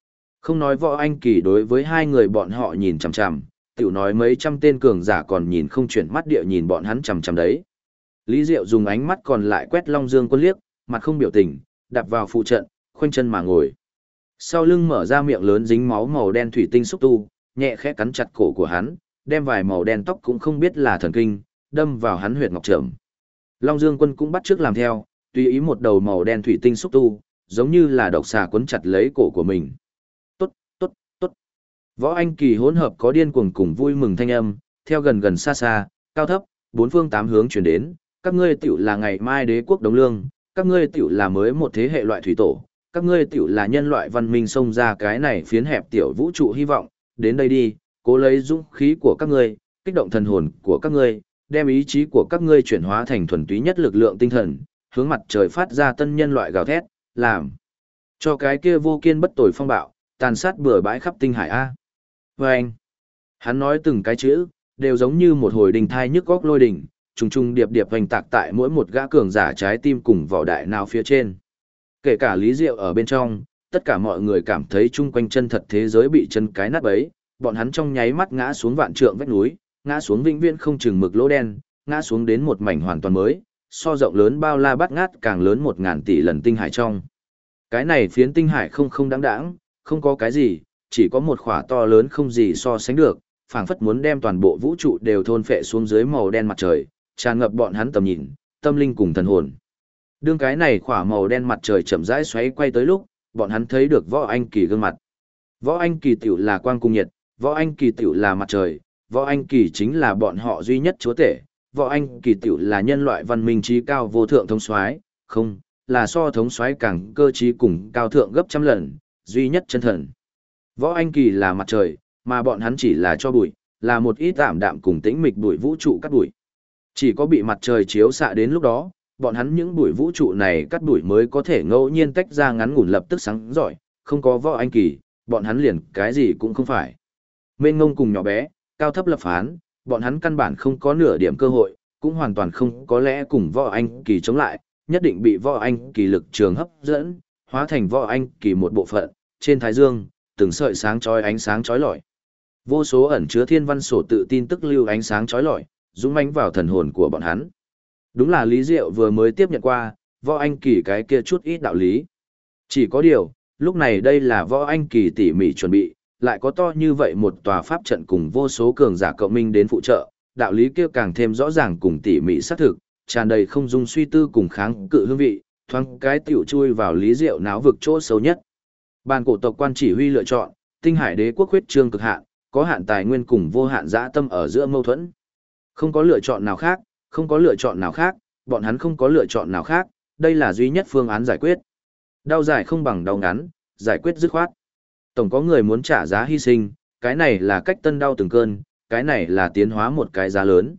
Không nói Võ Anh Kỳ đối với hai người bọn họ nhìn chằm chằm, tiểu nói mấy trăm tên cường giả còn nhìn không chuyển mắt địa nhìn bọn hắn chằm chằm đấy. Lý Diệu dùng ánh mắt còn lại quét Long Dương Quân liếc, mặt không biểu tình, đạp vào phụ trận, khoanh chân mà ngồi. Sau lưng mở ra miệng lớn dính máu màu đen thủy tinh xúc tu, nhẹ khẽ cắn chặt cổ của hắn, đem vài màu đen tóc cũng không biết là thần kinh, đâm vào hắn huyệt ngọc trầm. Long Dương Quân cũng bắt chước làm theo, tùy ý một đầu màu đen thủy tinh xúc tu, giống như là độc xà quấn chặt lấy cổ của mình. Tốt, tốt, tốt. Võ Anh Kỳ hỗn hợp có điên cuồng cùng vui mừng thanh âm, theo gần gần xa xa, cao thấp, bốn phương tám hướng truyền đến, các ngươi tiểu là ngày mai đế quốc Đống Lương, các ngươi tiểu là mới một thế hệ loại thủy tổ, các ngươi tiểu là nhân loại văn minh xông ra cái này phiến hẹp tiểu vũ trụ hy vọng, đến đây đi, cố lấy dũng khí của các ngươi, kích động thần hồn của các ngươi, đem ý chí của các ngươi chuyển hóa thành thuần túy nhất lực lượng tinh thần, hướng mặt trời phát ra tân nhân loại gào thét, làm cho cái kia vô kiên bất tồi phong bạo, tàn sát bừa bãi khắp tinh hải a. Và anh, hắn nói từng cái chữ, đều giống như một hồi đình thai nhức góc lôi đỉnh, trùng trùng điệp điệp hoành tạc tại mỗi một gã cường giả trái tim cùng vỏ đại nào phía trên. Kể cả Lý Diệu ở bên trong, tất cả mọi người cảm thấy chung quanh chân thật thế giới bị chân cái nát bấy, bọn hắn trong nháy mắt ngã xuống vạn trượng vách núi, ngã xuống vĩnh viễn không chừng mực lỗ đen, ngã xuống đến một mảnh hoàn toàn mới, so rộng lớn bao la bát ngát càng lớn 1000 tỷ lần tinh hải trong. Cái này phiến tinh hải không đáng đáng, không có cái gì, chỉ có một khỏa to lớn không gì so sánh được, phảng phất muốn đem toàn bộ vũ trụ đều thôn phệ xuống dưới màu đen mặt trời, tràn ngập bọn hắn tầm nhìn, tâm linh cùng thần hồn. Đương cái này khỏa màu đen mặt trời chậm rãi xoáy quay tới lúc, bọn hắn thấy được Võ Anh Kỳ gương mặt. Võ Anh Kỳ tiểu là quang cung nhiệt, Võ Anh Kỳ tiểu là mặt trời, Võ Anh Kỳ chính là bọn họ duy nhất chúa tể, Võ Anh Kỳ tiểu là nhân loại văn minh trí cao vô thượng thống soái, không, là so thống soái càng cơ trí cùng cao thượng gấp trăm lần, duy nhất chân thần. Võ Anh Kỳ là mặt trời, mà bọn hắn chỉ là cho bụi, là một ít tạm đạm cùng tĩnh mịch bụi vũ trụ cắt bụi. Chỉ có bị mặt trời chiếu xạ đến lúc đó, bọn hắn những bụi vũ trụ này cắt bụi mới có thể ngẫu nhiên tách ra ngắn ngủn lập tức sáng giỏi, không có Võ Anh Kỳ, bọn hắn liền cái gì cũng không phải. Mênh ngông cùng nhỏ bé, cao thấp lập phán, bọn hắn căn bản không có nửa điểm cơ hội, cũng hoàn toàn không có lẽ cùng Võ Anh Kỳ chống lại, nhất định bị Võ Anh Kỳ lực trường hấp dẫn, hóa thành Võ Anh Kỳ một bộ phận, trên thái dương, từng sợi sáng chói ánh sáng chói lọi. Vô số ẩn chứa thiên văn sổ tự tin tức lưu ánh sáng chói lọi, dũng mãnh vào thần hồn của bọn hắn. Đúng là Lý Diệu vừa mới tiếp nhận qua, Võ Anh Kỳ cái kia chút ít đạo lý. Chỉ có điều, lúc này đây là Võ Anh Kỳ tỉ mỉ chuẩn bị, lại có to như vậy một tòa pháp trận cùng vô số cường giả cộng minh đến phụ trợ, đạo lý kia càng thêm rõ ràng cùng tỉ mỉ xác thực, tràn đầy không dung suy tư cùng kháng cự hương vị, thoáng cái tiểu chui vào Lý Diệu náo vực chỗ sâu nhất. Bàn cổ tộc quan chỉ huy lựa chọn, tinh hải đế quốc huyết trương cực hạn, có hạn tài nguyên cùng vô hạn dã tâm ở giữa mâu thuẫn. Không có lựa chọn nào khác, không có lựa chọn nào khác, bọn hắn không có lựa chọn nào khác, đây là duy nhất phương án giải quyết. Đau dài không bằng đau ngắn, giải quyết dứt khoát. Tổng có người muốn trả giá hy sinh, cái này là cách tân đau từng cơn, cái này là tiến hóa một cái giá lớn.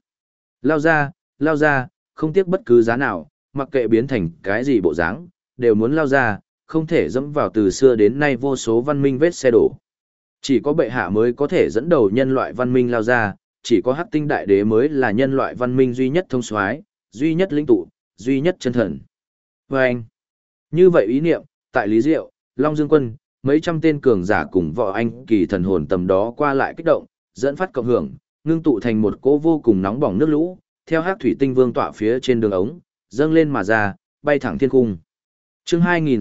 Lao ra, không tiếc bất cứ giá nào, mặc kệ biến thành cái gì bộ dáng, đều muốn lao ra, không thể dẫm vào từ xưa đến nay vô số văn minh vết xe đổ. Chỉ có bệ hạ mới có thể dẫn đầu nhân loại văn minh lao ra, chỉ có Hắc Tinh Đại Đế mới là nhân loại văn minh duy nhất thông soái, duy nhất lĩnh tụ, duy nhất chân thần. Và anh, như vậy ý niệm, tại Lý Diệu, Long Dương Quân, mấy trăm tên cường giả cùng Võ Anh Kỳ thần hồn tầm đó qua lại kích động, dẫn phát cộng hưởng, ngưng tụ thành một cỗ vô cùng nóng bỏng nước lũ, theo Hắc Thủy Tinh Vương tọa phía trên đường ống, dâng lên mà ra, bay thẳng thiên cung. Chương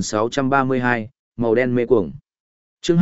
2632, màu đen mê cuồng. Chương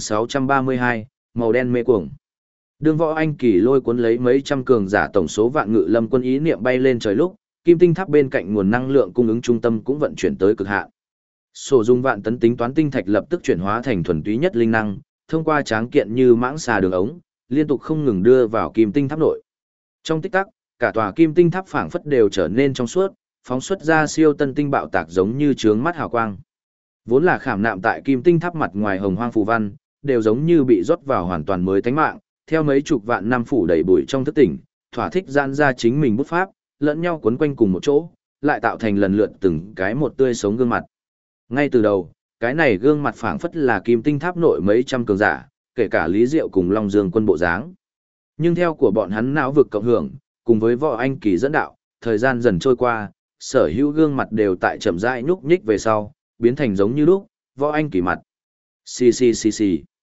2632, màu đen mê cuồng. Đường Võ Anh Kỳ lôi cuốn lấy mấy trăm cường giả tổng số vạn ngự lâm quân ý niệm bay lên trời lúc, kim tinh tháp bên cạnh nguồn năng lượng cung ứng trung tâm cũng vận chuyển tới cực hạn. Sổ dung vạn tấn tính toán tinh thạch lập tức chuyển hóa thành thuần túy nhất linh năng, thông qua tráng kiện như mãng xà đường ống, liên tục không ngừng đưa vào kim tinh tháp nội. Trong tích tắc, cả tòa kim tinh tháp phảng phất đều trở nên trong suốt, phóng xuất ra siêu tân tinh bạo tạc giống như chướng mắt hào quang. Vốn là khảm nạm tại kim tinh tháp mặt ngoài hồng hoang phù văn, đều giống như bị rót vào hoàn toàn mới tánh mạng, theo mấy chục vạn năm phủ đầy bụi trong thức tỉnh, thỏa thích giãn ra chính mình bút pháp, lẫn nhau quấn quanh cùng một chỗ, lại tạo thành lần lượt từng cái một tươi sống gương mặt. Ngay từ đầu, cái này gương mặt phảng phất là kim tinh tháp nội mấy trăm cường giả, kể cả Lý Diệu cùng Long Dương Quân bộ dáng. Nhưng theo của bọn hắn não vực cộng hưởng, cùng với Võ Anh Kỳ dẫn đạo, thời gian dần trôi qua, sở hữu gương mặt đều tại chậm rãi nhúc nhích về sau, biến thành giống như lúc, Võ Anh Kỳ mặt. Xì xì xì xì.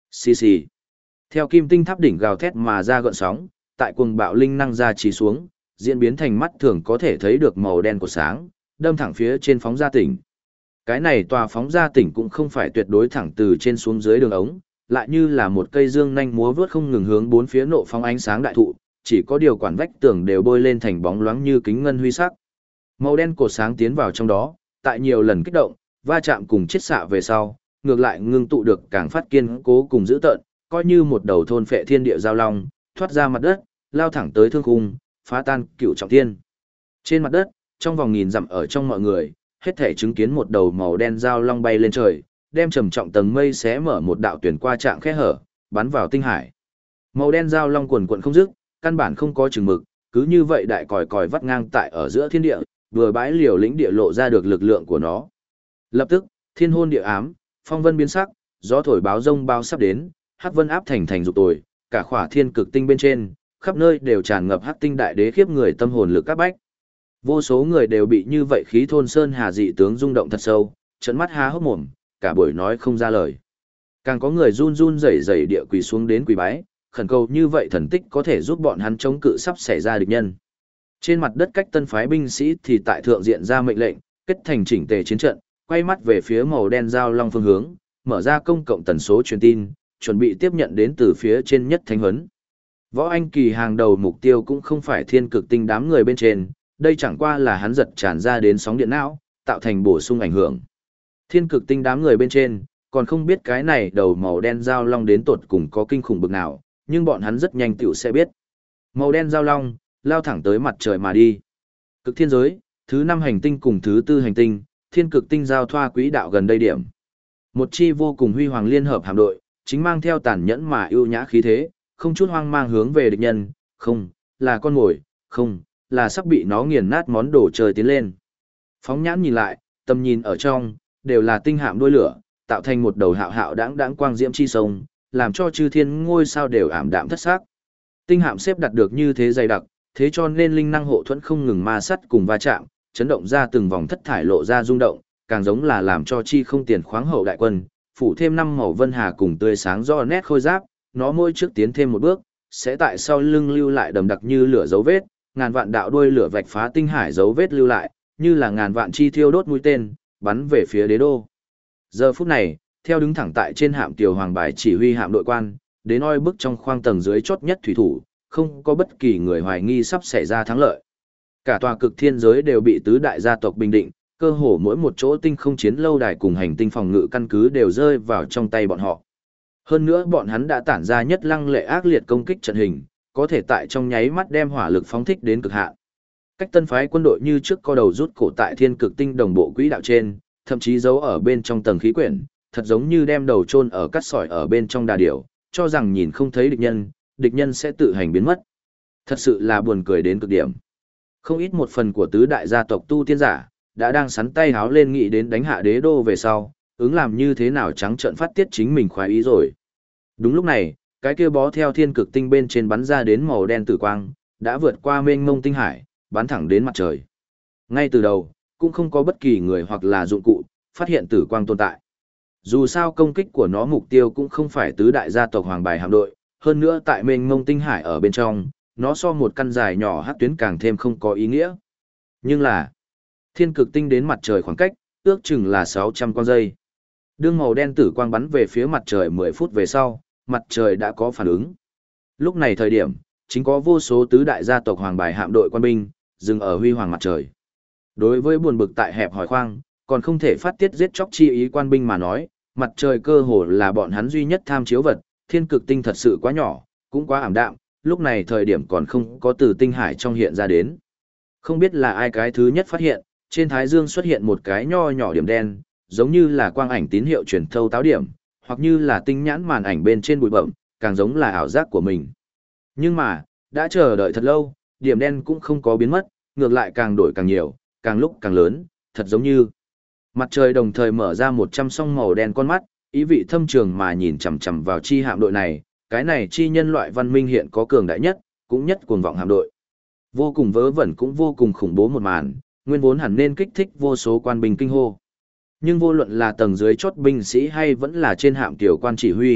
Xì xì. Theo kim tinh tháp đỉnh gào thét mà ra gợn sóng, tại cuồng bạo linh năng ra chỉ xuống, diễn biến thành mắt thường có thể thấy được màu đen của sáng, đâm thẳng phía trên phóng ra tỉnh. Cái này tòa phóng ra tỉnh cũng không phải tuyệt đối thẳng từ trên xuống dưới đường ống, lại như là một cây dương nhanh múa vướt không ngừng hướng bốn phía nộ phóng ánh sáng đại thụ, chỉ có điều quản vách tường đều bôi lên thành bóng loáng như kính ngân huy sắc. Màu đen cột sáng tiến vào trong đó, tại nhiều lần kích động, va chạm cùng chiết xạ về sau, ngược lại ngưng tụ được càng phát kiên cố cùng dữ tợn, coi như một đầu thôn phệ thiên địa giao long, thoát ra mặt đất, lao thẳng tới thương khung, phá tan cựu trọng thiên. Trên mặt đất, trong vòng nghìn dặm ở trong mọi người, hết thể chứng kiến một đầu màu đen giao long bay lên trời, đem trầm trọng tầng mây xé mở một đạo tuyển qua trạng khe hở, bắn vào tinh hải. Màu đen giao long quần quần không dứt, căn bản không có chừng mực, cứ như vậy đại còi còi vắt ngang tại ở giữa thiên địa, vừa bãi liều lĩnh địa lộ ra được lực lượng của nó. Lập tức, thiên hôn địa ám, phong vân biến sắc, gió thổi báo rông bao sắp đến, hắc vân áp thành thành dục tồi, cả khỏa thiên cực tinh bên trên, khắp nơi đều tràn ngập hắc tinh đại đế khiếp người tâm hồn lực các bách. Vô số người đều bị như vậy khí thôn sơn hà dị tướng rung động thật sâu, trợn mắt há hốc mồm, cả buổi nói không ra lời. Càng có người run run rẩy rẩy địa quỳ xuống đến quỳ bái, khẩn cầu như vậy thần tích có thể giúp bọn hắn chống cự sắp xảy ra địch nhân. Trên mặt đất cách tân phái binh sĩ thì tại thượng diện ra mệnh lệnh, kết thành chỉnh tề chiến trận, quay mắt về phía màu đen giao long phương hướng, mở ra công cộng tần số truyền tin, chuẩn bị tiếp nhận đến từ phía trên nhất thánh huấn. Võ Anh Kỳ hàng đầu mục tiêu cũng không phải thiên cực tinh đám người bên trên, đây chẳng qua là hắn giật tràn ra đến sóng điện não, tạo thành bổ sung ảnh hưởng. Thiên cực tinh đám người bên trên, còn không biết cái này đầu màu đen giao long đến tột cùng có kinh khủng bực nào, nhưng bọn hắn rất nhanh tiểu sẽ biết. Màu đen giao long, lao thẳng tới mặt trời mà đi. Cực thiên giới, thứ 5 hành tinh cùng thứ 4 hành tinh, thiên cực tinh giao thoa quỹ đạo gần đây điểm. Một chi vô cùng huy hoàng liên hợp hạm đội, chính mang theo tàn nhẫn mà ưu nhã khí thế, không chút hoang mang hướng về địch nhân, không, là con mồi, không, là sắp bị nó nghiền nát món đồ chơi tiến lên. Phóng nhãn nhìn lại, tầm nhìn ở trong, đều là tinh hạm đuôi lửa, tạo thành một đầu hạo hạo đãng đãng quang diễm chi sông, làm cho chư thiên ngôi sao đều ảm đạm thất sắc. Tinh hạm xếp đặt được như thế dày đặc, thế cho nên linh năng hộ thuẫn không ngừng ma sắt cùng va chạm, chấn động ra từng vòng thất thải lộ ra rung động, càng giống là làm cho chi không tiền khoáng hậu đại quân, phủ thêm 5 màu vân hà cùng tươi sáng do nét khôi giáp, nó mỗi trước tiến thêm một bước, sẽ tại sau lưng lưu lại đầm đặc như lửa dấu vết, ngàn vạn đạo đuôi lửa vạch phá tinh hải dấu vết lưu lại, như là ngàn vạn chi thiêu đốt mũi tên, bắn về phía đế đô. Giờ phút này, theo đứng thẳng tại trên hạm tiểu hoàng bài chỉ huy hạm đội quan, đến oi bức trong khoang tầng dưới chót nhất thủy thủ, không có bất kỳ người hoài nghi sắp xảy ra thắng lợi. Cả tòa cực thiên giới đều bị tứ đại gia tộc bình định, cơ hồ mỗi một chỗ tinh không chiến lâu đài cùng hành tinh phòng ngự căn cứ đều rơi vào trong tay bọn họ. Hơn nữa bọn hắn đã tản ra nhất lăng lệ ác liệt công kích trận hình, có thể tại trong nháy mắt đem hỏa lực phóng thích đến cực hạn. Cách tân phái quân đội như trước co đầu rút cổ tại thiên cực tinh đồng bộ quỹ đạo trên, thậm chí giấu ở bên trong tầng khí quyển, thật giống như đem đầu chôn ở cắt sỏi ở bên trong đà điểu, cho rằng nhìn không thấy địch nhân sẽ tự hành biến mất. Thật sự là buồn cười đến cực điểm. Không ít một phần của tứ đại gia tộc tu tiên giả, đã đang sắn tay háo lên nghĩ đến đánh hạ đế đô về sau, ứng làm như thế nào trắng trợn phát tiết chính mình khoái ý rồi. Đúng lúc này, cái kia bó theo thiên cực tinh bên trên bắn ra đến màu đen tử quang, đã vượt qua mênh mông tinh hải, bắn thẳng đến mặt trời. Ngay từ đầu, cũng không có bất kỳ người hoặc là dụng cụ, phát hiện tử quang tồn tại. Dù sao công kích của nó mục tiêu cũng không phải tứ đại gia tộc hoàng bài hạm đội, hơn nữa tại mênh mông tinh hải ở bên trong, nó so một căn dài nhỏ hắc tuyến càng thêm không có ý nghĩa. Nhưng là, thiên cực tinh đến mặt trời khoảng cách, ước chừng là 600 con giây. Đương màu đen tử quang bắn về phía mặt trời 10 phút về sau, mặt trời đã có phản ứng. Lúc này thời điểm, chính có vô số tứ đại gia tộc hoàng bài hạm đội quan binh, dừng ở huy hoàng mặt trời. Đối với buồn bực tại hẹp hỏi khoang, còn không thể phát tiết giết chóc chi ý quan binh mà nói, mặt trời cơ hồ là bọn hắn duy nhất tham chiếu vật, thiên cực tinh thật sự quá nhỏ, cũng quá ảm đạm, lúc này thời điểm còn không có từ tinh hải trong hiện ra đến. Không biết là ai cái thứ nhất phát hiện, trên thái dương xuất hiện một cái nho nhỏ điểm đen, giống như là quang ảnh tín hiệu truyền thâu táo điểm, hoặc như là tinh nhãn màn ảnh bên trên bụi bậm, càng giống là ảo giác của mình. Nhưng mà, đã chờ đợi thật lâu, điểm đen cũng không có biến mất, ngược lại càng đổi càng nhiều, càng lúc càng lớn, thật giống như mặt trời đồng thời mở ra 100 song màu đen con mắt, ý vị thâm trường mà nhìn chằm chằm vào chi hạm đội này, cái này chi nhân loại văn minh hiện có cường đại nhất, cũng nhất cuồng vọng hạm đội. Vô cùng vớ vẩn cũng vô cùng khủng bố một màn, nguyên vốn hẳn nên kích thích vô số quan binh kinh hô. Nhưng vô luận là tầng dưới chốt binh sĩ hay vẫn là trên hạm tiểu quan chỉ huy,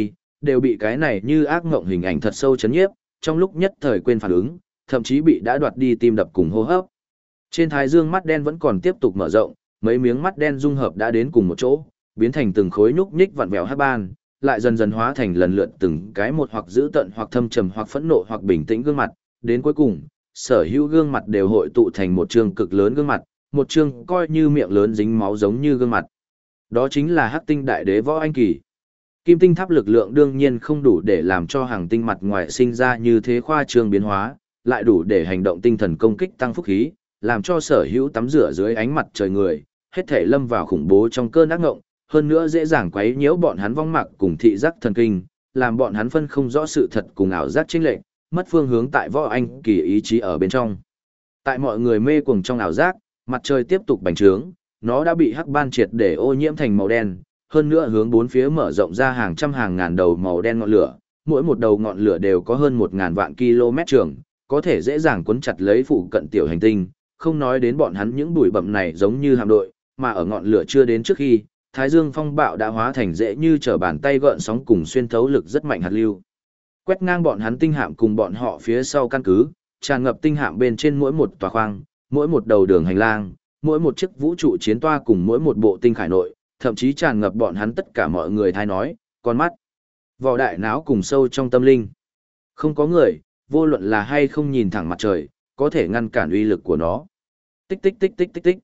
đều bị cái này như ác ngộng hình ảnh thật sâu chấn nhiếp, trong lúc nhất thời quên phản ứng, thậm chí bị đã đoạt đi tim đập cùng hô hấp. Trên thái dương mắt đen vẫn còn tiếp tục mở rộng, mấy miếng mắt đen dung hợp đã đến cùng một chỗ, biến thành từng khối nhúc nhích vặn vẹo hắc ban, lại dần dần hóa thành lần lượt từng cái một hoặc dữ tợn hoặc thâm trầm hoặc phẫn nộ hoặc bình tĩnh gương mặt, đến cuối cùng, sở hữu gương mặt đều hội tụ thành một trương cực lớn gương mặt, một trương coi như miệng lớn dính máu giống như gương mặt. Đó chính là Hắc Tinh Đại Đế Võ Anh Kỳ. Kim tinh tháp lực lượng đương nhiên không đủ để làm cho hàng tinh mặt ngoài sinh ra như thế khoa trương biến hóa, lại đủ để hành động tinh thần công kích tăng phúc khí, làm cho sở hữu tắm rửa dưới ánh mặt trời người, hết thể lâm vào khủng bố trong cơn ác ngộng, hơn nữa dễ dàng quấy nhiễu bọn hắn vong mạc cùng thị giác thần kinh, làm bọn hắn phân không rõ sự thật cùng ảo giác chênh lệch, mất phương hướng tại Võ Anh Kỳ ý chí ở bên trong. Tại mọi người mê cuồng trong ảo giác, mặt trời tiếp tục bành trướng, nó đã bị hắc ban triệt để ô nhiễm thành màu đen, hơn nữa hướng bốn phía mở rộng ra hàng trăm hàng ngàn đầu màu đen ngọn lửa, mỗi một đầu ngọn lửa đều có hơn 1000 vạn km trường, có thể dễ dàng cuốn chặt lấy phụ cận tiểu hành tinh, không nói đến bọn hắn những bụi bặm này giống như hạm đội, mà ở ngọn lửa chưa đến trước khi, Thái Dương phong bạo đã hóa thành dễ như trở bàn tay gợn sóng cùng xuyên thấu lực rất mạnh hạt lưu. Quét ngang bọn hắn tinh hạm cùng bọn họ phía sau căn cứ, tràn ngập tinh hạm bên trên mỗi một tòa khoang, mỗi một đầu đường hành lang, mỗi một chiếc vũ trụ chiến toa cùng mỗi một bộ tinh khải nội, thậm chí tràn ngập bọn hắn tất cả mọi người thai nói, con mắt, vỏ đại não cùng sâu trong tâm linh. Không có người, vô luận là hay không nhìn thẳng mặt trời, có thể ngăn cản uy lực của nó. Tích tích tích tích tích tích.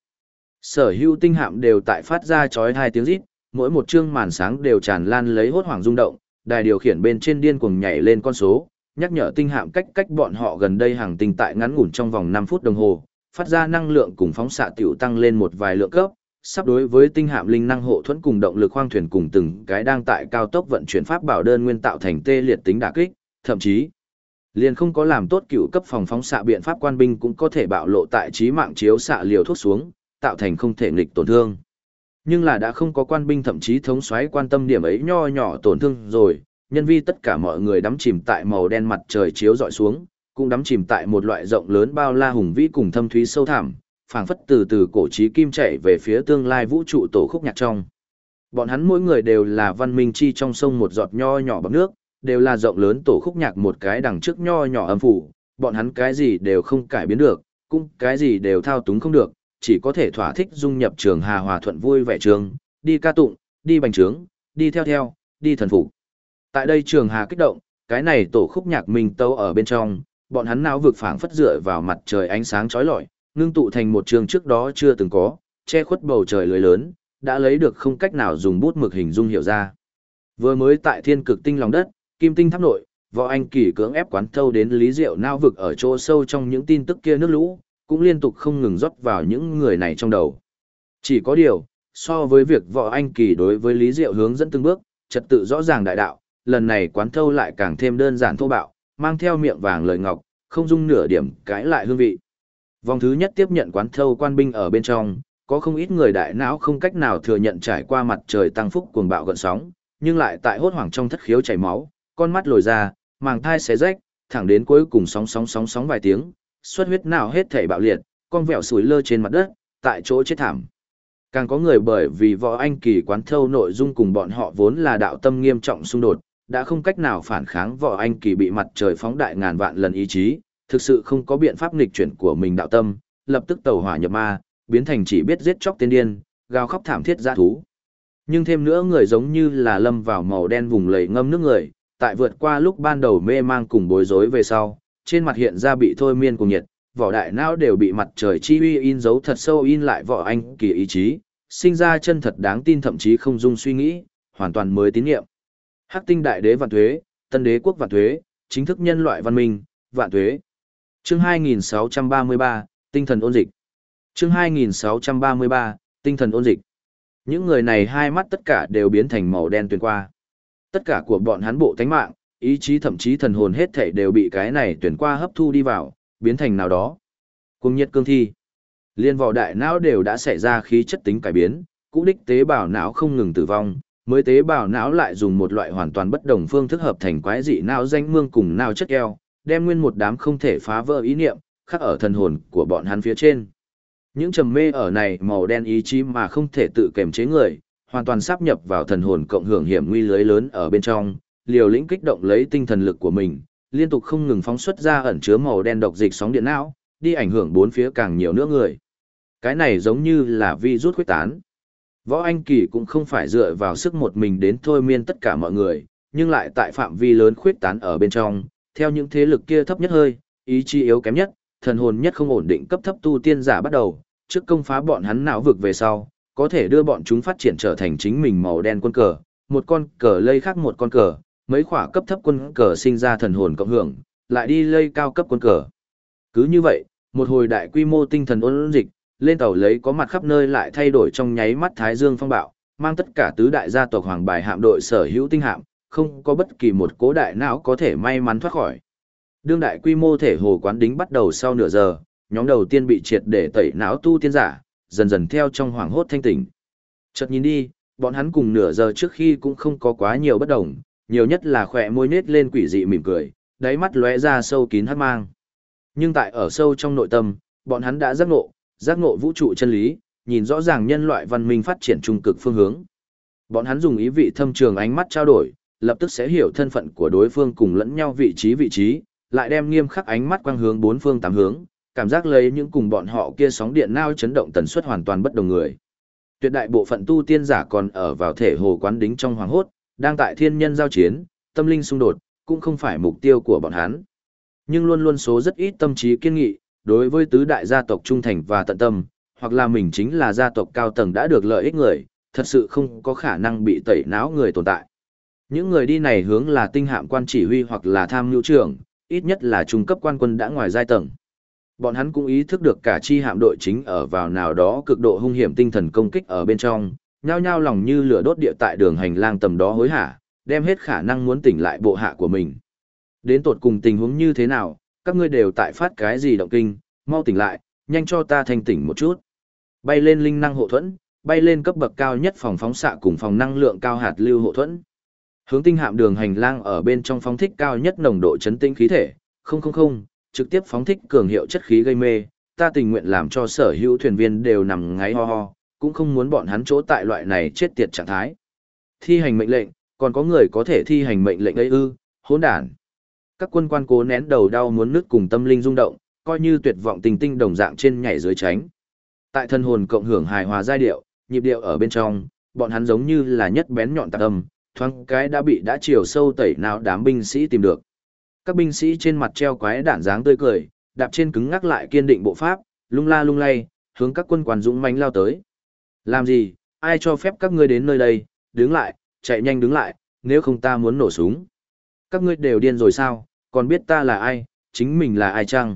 Sở hữu tinh hạm đều tại phát ra chói hai tiếng rít, mỗi một chương màn sáng đều tràn lan lấy hốt hoảng rung động, đài điều khiển bên trên điên cuồng nhảy lên con số, nhắc nhở tinh hạm cách bọn họ gần đây hàng tinh tại ngắn ngủn trong vòng 5 phút đồng hồ, phát ra năng lượng cùng phóng xạ tiểu tăng lên một vài lượng cấp, sắp đối với tinh hạm linh năng hộ thuẫn cùng động lực khoang thuyền cùng từng cái đang tại cao tốc vận chuyển pháp bảo đơn nguyên tạo thành tê liệt tính đả kích, thậm chí liền không có làm tốt cựu cấp phòng phóng xạ biện pháp quan binh cũng có thể bạo lộ tại trí mạng chiếu xạ liều thuốc xuống, tạo thành không thể nghịch tổn thương. Nhưng là đã không có quan binh thậm chí thống soái quan tâm điểm ấy nho nhỏ tổn thương rồi, nhân vi tất cả mọi người đắm chìm tại màu đen mặt trời chiếu dọi xuống, cũng đắm chìm tại một loại rộng lớn bao la hùng vĩ cùng thâm thúy sâu thẳm, phảng phất từ từ cổ chí kim chạy về phía tương lai vũ trụ tổ khúc nhạc trong. Bọn hắn mỗi người đều là văn minh chi trong sông một giọt nho nhỏ bọt nước, đều là rộng lớn tổ khúc nhạc một cái đằng trước nho nhỏ âm phủ, bọn hắn cái gì đều không cải biến được, cũng cái gì đều thao túng không được, chỉ có thể thỏa thích dung nhập trường hà hòa thuận vui vẻ trường, đi ca tụng, đi bành trướng, đi theo, đi thần phục. Tại đây trường hà kích động, cái này tổ khúc nhạc mình tấu ở bên trong, bọn hắn não vực phảng phất dựa vào mặt trời ánh sáng chói lọi, ngưng tụ thành một trường trước đó chưa từng có, che khuất bầu trời lưới lớn, đã lấy được không cách nào dùng bút mực hình dung hiểu ra. Vừa mới tại thiên cực tinh lòng đất, kim tinh tháp nội, Võ Anh Kỳ cưỡng ép quán thâu đến Lý Diệu não vực ở chỗ sâu trong những tin tức kia nước lũ, cũng liên tục không ngừng rót vào những người này trong đầu. Chỉ có điều, so với việc Võ Anh Kỳ đối với Lý Diệu hướng dẫn từng bước, trật tự rõ ràng đại đạo, lần này quán thâu lại càng thêm đơn giản thô bạo, mang theo miệng vàng lời ngọc, không dung nửa điểm cãi lại hương vị. Vòng thứ nhất tiếp nhận quán thâu quan binh ở bên trong, có không ít người đại não không cách nào thừa nhận trải qua mặt trời tăng phúc cuồng bạo gợn sóng, nhưng lại tại hốt hoảng trong thất khiếu chảy máu, con mắt lồi ra, màng thai xé rách, thẳng đến cuối cùng sóng vài tiếng, xuất huyết não hết thảy bạo liệt, con vẹo sủi lơ trên mặt đất, tại chỗ chết thảm. Càng có người bởi vì Võ Anh Kỳ quán thâu nội dung cùng bọn họ vốn là đạo tâm nghiêm trọng xung đột, đã không cách nào phản kháng Võ Anh Kỳ bị mặt trời phóng đại ngàn vạn lần ý chí, thực sự không có biện pháp nghịch chuyển của mình đạo tâm, lập tức tẩu hỏa nhập ma, biến thành chỉ biết giết chóc tiên điên, gào khóc thảm thiết dã thú. Nhưng thêm nữa người giống như là lâm vào màu đen vùng lầy ngâm nước người, tại vượt qua lúc ban đầu mê mang cùng bối rối về sau, trên mặt hiện ra bị thôi miên cùng nhiệt, vỏ đại não đều bị mặt trời chi uy in dấu thật sâu in lại Võ Anh Kỳ ý chí, sinh ra chân thật đáng tin thậm chí không dung suy nghĩ, hoàn toàn mới tín nhiệm. Hắc Tinh Đại Đế vạn thuế, Tân Đế quốc vạn thuế, chính thức nhân loại văn minh, vạn thuế. Chương 2633, tinh thần ôn dịch. Chương 2633, tinh thần ôn dịch. Những người này hai mắt tất cả đều biến thành màu đen tuyền qua. Tất cả của bọn hắn bộ tánh mạng, ý chí thậm chí thần hồn hết thảy đều bị cái này tuyển qua hấp thu đi vào, biến thành nào đó. Cùng nhiệt cương thi. Liên vỏ đại não đều đã xảy ra khí chất tính cải biến, cũ đích tế bào não không ngừng tử vong, mới tế bào não lại dùng một loại hoàn toàn bất đồng phương thức hợp thành quái dị não danh mương cùng não chất keo, đem nguyên một đám không thể phá vỡ ý niệm, khắc ở thần hồn của bọn hắn phía trên. Những trầm mê ở này màu đen ý chí mà không thể tự kiềm chế người, hoàn toàn sáp nhập vào thần hồn cộng hưởng hiểm nguy lưới lớn ở bên trong, liều lĩnh kích động lấy tinh thần lực của mình, liên tục không ngừng phóng xuất ra ẩn chứa màu đen độc dịch sóng điện não, đi ảnh hưởng bốn phía càng nhiều nữa người. Cái này giống như là virus khuếch tán. Võ Anh Kỳ cũng không phải dựa vào sức một mình đến thôi miên tất cả mọi người, nhưng lại tại phạm vi lớn khuếch tán ở bên trong, theo những thế lực kia thấp nhất hơi, ý chí yếu kém nhất, thần hồn nhất không ổn định cấp thấp tu tiên giả bắt đầu, trước công phá bọn hắn não vực về sau, có thể đưa bọn chúng phát triển trở thành chính mình màu đen quân cờ, một con cờ lây khác một con cờ, mấy khỏa cấp thấp quân cờ sinh ra thần hồn cộng hưởng, lại đi lây cao cấp quân cờ. Cứ như vậy, một hồi đại quy mô tinh thần ôn dịch, lên tàu lấy có mặt khắp nơi lại thay đổi trong nháy mắt thái dương phong bạo, mang tất cả tứ đại gia tộc hoàng bài hạm đội sở hữu tinh hạm, không có bất kỳ một cố đại não có thể may mắn thoát khỏi. Đương đại quy mô thể hồ quán đính bắt đầu sau nửa giờ, nhóm đầu tiên bị triệt để tẩy não tu tiên giả, dần dần theo trong hoảng hốt thanh tỉnh. Chợt nhìn đi, bọn hắn cùng nửa giờ trước khi cũng không có quá nhiều bất đồng, nhiều nhất là khỏe môi nết lên quỷ dị mỉm cười, đáy mắt lóe ra sâu kín hắc mang. Nhưng tại ở sâu trong nội tâm, bọn hắn đã giác ngộ vũ trụ chân lý, nhìn rõ ràng nhân loại văn minh phát triển trung cực phương hướng. Bọn hắn dùng ý vị thâm trường ánh mắt trao đổi, lập tức sẽ hiểu thân phận của đối phương cùng lẫn nhau vị trí, lại đem nghiêm khắc ánh mắt quang hướng bốn phương tám hướng, cảm giác lấy những cùng bọn họ kia sóng điện nao chấn động tần suất hoàn toàn bất đồng người. Tuyệt đại bộ phận tu tiên giả còn ở vào thể hồ quán đính trong hoàng hốt, đang tại thiên nhân giao chiến, tâm linh xung đột, cũng không phải mục tiêu của bọn hắn. Nhưng luôn luôn số rất ít tâm trí kiên nghị, đối với tứ đại gia tộc trung thành và tận tâm, hoặc là mình chính là gia tộc cao tầng đã được lợi ích người, thật sự không có khả năng bị tẩy não người tồn tại. Những người đi này hướng là tinh hạm quan chỉ huy hoặc là tham mưu trưởng, ít nhất là trung cấp quan quân đã ngoài giai tầng. Bọn hắn cũng ý thức được cả chi hạm đội chính ở vào nào đó cực độ hung hiểm tinh thần công kích ở bên trong, nhao nhao lòng như lửa đốt địa tại đường hành lang tầm đó hối hả, đem hết khả năng muốn tỉnh lại bộ hạ của mình. Đến tột cùng tình huống như thế nào, các ngươi đều tại phát cái gì động kinh, mau tỉnh lại, nhanh cho ta thanh tỉnh một chút. Bay lên linh năng hộ thuẫn, bay lên cấp bậc cao nhất phòng phóng xạ cùng phòng năng lượng cao hạt lưu hộ thuẫn. Hướng tinh hạm đường hành lang ở bên trong phóng thích cao nhất nồng độ chấn tĩnh khí thể, không, trực tiếp phóng thích cường hiệu chất khí gây mê, ta tình nguyện làm cho sở hữu thuyền viên đều nằm ngáy ho ho, cũng không muốn bọn hắn chỗ tại loại này chết tiệt trạng thái. Thi hành mệnh lệnh, còn có người có thể thi hành mệnh lệnh ấy ư, hỗn đản. Các quân quan cố nén đầu đau muốn nứt cùng tâm linh rung động, coi như tuyệt vọng tình tinh đồng dạng trên nhảy dưới tránh. Tại thân hồn cộng hưởng hài hòa giai điệu, nhịp điệu ở bên trong, bọn hắn giống như là nhất bén nhọn tạc âm, thoáng cái đã chiều sâu tẩy não đám binh sĩ tìm được. Các binh sĩ trên mặt treo quái đản dáng tươi cười, đạp trên cứng ngắc lại kiên định bộ pháp, lung la lung lay, hướng các quân quan dũng mãnh lao tới. Làm gì, ai cho phép các ngươi đến nơi đây, đứng lại, chạy nhanh đứng lại, nếu không ta muốn nổ súng. Các ngươi đều điên rồi sao, còn biết ta là ai, chính mình là ai chăng?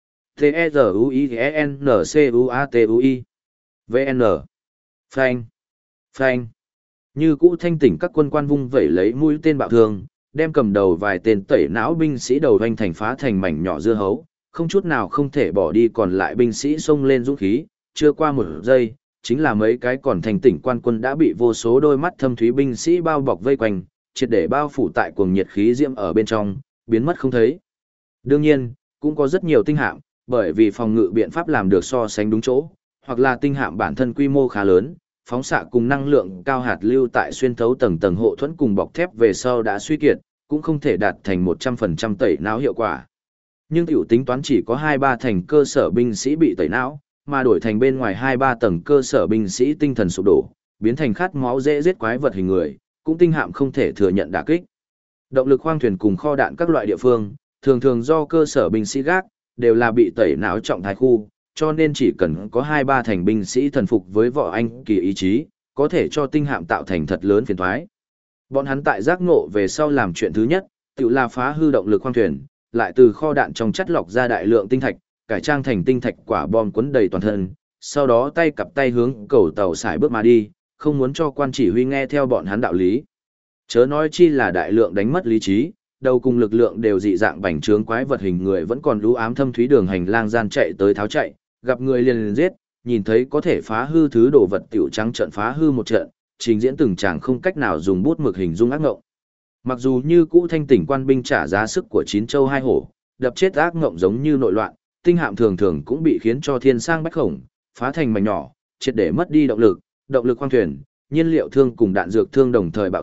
T-E-Z-U-I-N-C-U-A-T-U-I VN Phanh Phanh Như cũ thanh tỉnh các quân quan vung vẩy lấy mũi tên bạo thương, đem cầm đầu vài tên tẩy não binh sĩ đầu hoành thành phá thành mảnh nhỏ dưa hấu, không chút nào không thể bỏ đi còn lại binh sĩ xông lên dũng khí, chưa qua một giây, chính là mấy cái còn thành tỉnh quan quân đã bị vô số đôi mắt thâm thúy binh sĩ bao bọc vây quanh, triệt để bao phủ tại cuồng nhiệt khí diễm ở bên trong, biến mất không thấy. Đương nhiên, cũng có rất nhiều tinh hạm, bởi vì phòng ngự biện pháp làm được so sánh đúng chỗ, hoặc là tinh hạm bản thân quy mô khá lớn, phóng xạ cùng năng lượng cao hạt lưu tại xuyên thấu tầng tầng hộ thuẫn cùng bọc thép về sau đã suy kiệt, cũng không thể đạt thành 100% tẩy não hiệu quả. Nhưng tiểu tính toán chỉ có 2-3 thành cơ sở binh sĩ bị tẩy não, mà đổi thành bên ngoài 2-3 tầng cơ sở binh sĩ tinh thần sụp đổ, biến thành khát máu dễ giết quái vật hình người, cũng tinh hạm không thể thừa nhận đả kích. Động lực khoang thuyền cùng kho đạn các loại địa phương, thường thường do cơ sở binh sĩ gác, đều là bị tẩy não trọng thái khu, cho nên chỉ cần có 2-3 thành binh sĩ thần phục với võ anh kỳ ý chí, có thể cho tinh hạm tạo thành thật lớn phiền toái. Bọn hắn tại giác ngộ về sau làm chuyện thứ nhất, tự là phá hư động lực khoang thuyền, lại từ kho đạn trong chất lọc ra đại lượng tinh thạch, cải trang thành tinh thạch quả bom quấn đầy toàn thân, sau đó tay cặp tay hướng cầu tàu xài bước mà đi, không muốn cho quan chỉ huy nghe theo bọn hắn đạo lý. Chớ nói chi là đại lượng đánh mất lý trí, đầu cùng lực lượng đều dị dạng bành trướng quái vật hình người vẫn còn lũ ám thâm thúy đường hành lang gian chạy tới tháo chạy, gặp người liền giết, nhìn thấy có thể phá hư thứ đồ vật tiểu trắng trận phá hư một trận, trình diễn từng tràng không cách nào dùng bút mực hình dung ác ngộng. Mặc dù như cũ thanh tỉnh quan binh trả giá sức của 9 châu 2 hổ, đập chết ác ngộng giống như nội loạn, tinh hạm thường thường cũng bị khiến cho thiên sang bách khổng, phá thành mảnh nhỏ, triệt để mất đi động lực khoang thuyền, nhiên liệu thương cùng đạn dược thương đồng thời bạo tạc,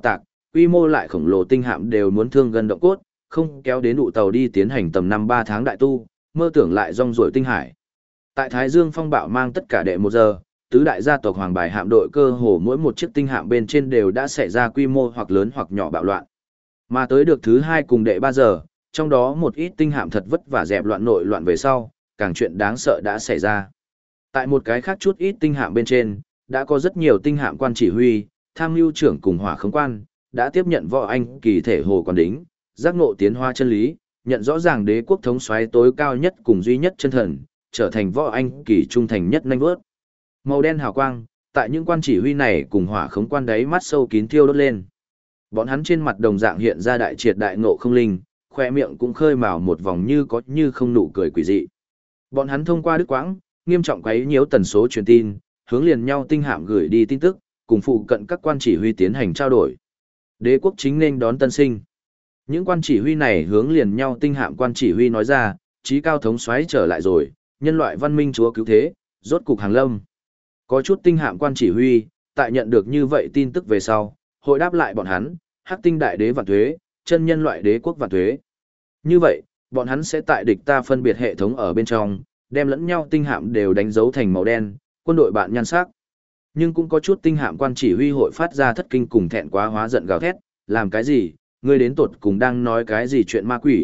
quy mô lại khổng lồ tinh hạm đều muốn thương gần động cốt, không kéo đến đụ tàu đi tiến hành tầm 5-3 tháng đại tu, mơ tưởng lại rong ruổi tinh hải. Tại Thái Dương phong bạo mang tất cả đệ 1 giờ, tứ đại gia tộc Hoàng Bài hạm đội cơ hồ mỗi một chiếc tinh hạm bên trên đều đã xảy ra quy mô hoặc lớn hoặc nhỏ bạo loạn. Mà tới được thứ 2 cùng đệ 3 giờ, trong đó một ít tinh hạm thật vất vả dẹp loạn nội loạn về sau, càng chuyện đáng sợ đã xảy ra. Tại một cái khác chút ít tinh hạm bên trên, đã có rất nhiều tinh hạm quan chỉ huy, tham mưu trưởng cùng hỏa khống quan, đã tiếp nhận võ anh kỳ thể hồ còn đính, giác ngộ tiến hóa chân lý, nhận rõ ràng đế quốc thống soái tối cao nhất cùng duy nhất chân thần, trở thành võ anh kỳ trung thành nhất nhanh vớt. Màu đen hào quang, tại những quan chỉ huy này cùng hỏa khống quan đáy mắt sâu kín thiêu đốt lên. Bọn hắn trên mặt đồng dạng hiện ra đại triệt đại ngộ không linh, khoe miệng cũng khơi mào một vòng như có như không nụ cười quỷ dị. Bọn hắn thông qua đứt quãng, nghiêm trọng quấy nhiễu tần số truyền tin, hướng liền nhau tinh hạm gửi đi tin tức, cùng phụ cận các quan chỉ huy tiến hành trao đổi. Đế quốc chính nên đón tân sinh. Những quan chỉ huy này hướng liền nhau tinh hạm quan chỉ huy nói ra, chí cao thống soái trở lại rồi, nhân loại văn minh chúa cứu thế, rốt cục hàng lâm. Có chút tinh hạm quan chỉ huy, tại nhận được như vậy tin tức về sau, hội đáp lại bọn hắn, hắc tinh đại đế vạn thuế, chân nhân loại đế quốc vạn thuế. Như vậy, bọn hắn sẽ tại địch ta phân biệt hệ thống ở bên trong, đem lẫn nhau tinh hạm đều đánh dấu thành màu đen, quân đội bạn nhan sắc. Nhưng cũng có chút tinh hạm quan chỉ huy hội phát ra thất kinh cùng thẹn quá hóa giận gào thét, làm cái gì, ngươi đến tột cùng đang nói cái gì chuyện ma quỷ,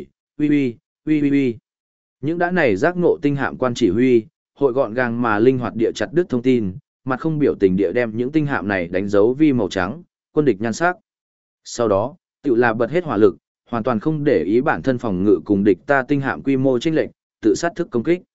uy. Những đã này giác ngộ tinh hạm quan chỉ huy, hội gọn gàng mà linh hoạt địa chặt đứt thông tin, mặt không biểu tình địa đem những tinh hạm này đánh dấu vi màu trắng, quân địch nhan sắc. Sau đó, tự là bật hết hỏa lực, hoàn toàn không để ý bản thân phòng ngự cùng địch ta tinh hạm quy mô chênh lệch, tự sát thức công kích.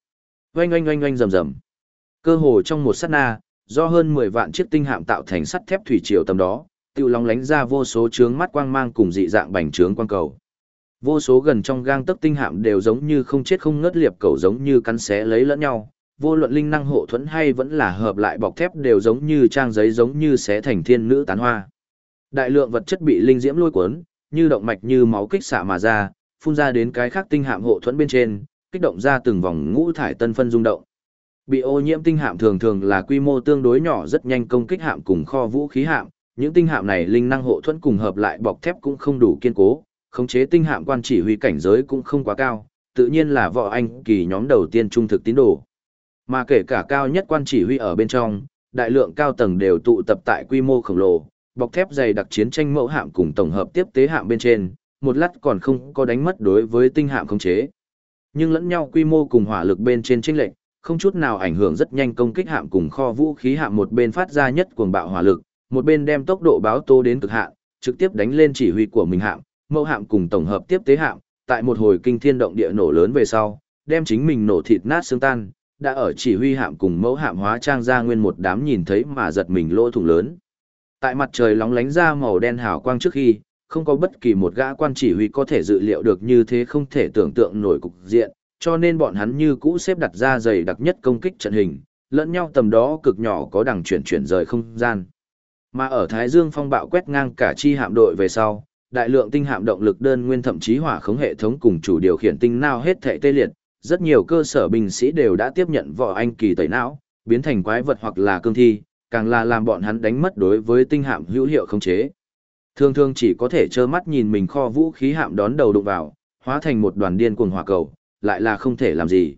Oanh rầm rầm. Cơ hồ trong một sát na, do hơn 10 vạn chiếc tinh hạm tạo thành sắt thép thủy triều tầm đó, tự lóng lánh ra vô số chướng mắt quang mang cùng dị dạng bành trướng quang cầu. Vô số gần trong gang tấc tinh hạm đều giống như không chết không ngớt liệp cầu giống như cắn xé lấy lẫn nhau, vô luận linh năng hộ thuẫn hay vẫn là hợp lại bọc thép đều giống như trang giấy giống như xé thành thiên nữ tán hoa. Đại lượng vật chất bị linh diễm lôi cuốn, như động mạch như máu kích xạ mà ra, phun ra đến cái khác tinh hạm hộ thuẫn bên trên, kích động ra từng vòng ngũ thải tân phân rung động. Bị ô nhiễm tinh hạm thường thường là quy mô tương đối nhỏ rất nhanh công kích hạm cùng kho vũ khí hạm, những tinh hạm này linh năng hộ thuẫn cùng hợp lại bọc thép cũng không đủ kiên cố, khống chế tinh hạm quan chỉ huy cảnh giới cũng không quá cao, tự nhiên là võ anh kỳ nhóm đầu tiên trung thực tín đồ. Mà kể cả cao nhất quan chỉ huy ở bên trong, đại lượng cao tầng đều tụ tập tại quy mô khổng lồ, bọc thép dày đặc chiến tranh mẫu hạm cùng tổng hợp tiếp tế hạm bên trên, một lát còn không có đánh mất đối với tinh hạm khống chế. Nhưng lẫn nhau quy mô cùng hỏa lực bên trên chênh lệch, không chút nào ảnh hưởng rất nhanh công kích hạm cùng kho vũ khí hạm một bên phát ra nhất cuồng bạo hỏa lực, một bên đem tốc độ báo tố đến cực hạn, trực tiếp đánh lên chỉ huy của mình hạm, mẫu hạm cùng tổng hợp tiếp tế hạm, tại một hồi kinh thiên động địa nổ lớn về sau, đem chính mình nổ thịt nát xương tan, đã ở chỉ huy hạm cùng mẫu hạm hóa trang ra nguyên một đám nhìn thấy mà giật mình lỗ thủng lớn. Tại mặt trời lóng lánh ra màu đen hào quang trước khi, không có bất kỳ một gã quan chỉ huy có thể dự liệu được như thế không thể tưởng tượng nổi cục diện, cho nên bọn hắn như cũ xếp đặt ra dày đặc nhất công kích trận hình, lẫn nhau tầm đó cực nhỏ có đằng chuyển rời không gian. Mà ở Thái Dương phong bạo quét ngang cả chi hạm đội về sau, đại lượng tinh hạm động lực đơn nguyên thậm chí hỏa khống hệ thống cùng chủ điều khiển tinh não hết thảy tê liệt, rất nhiều cơ sở binh sĩ đều đã tiếp nhận võ anh kỳ tẩy não, biến thành quái vật hoặc là cương thi, càng là làm bọn hắn đánh mất đối với tinh hạm hữu hiệu khống chế. Thường thường chỉ có thể trơ mắt nhìn mình kho vũ khí hạm đón đầu đụng vào, hóa thành một đoàn điên cuồng hỏa cầu, lại là không thể làm gì.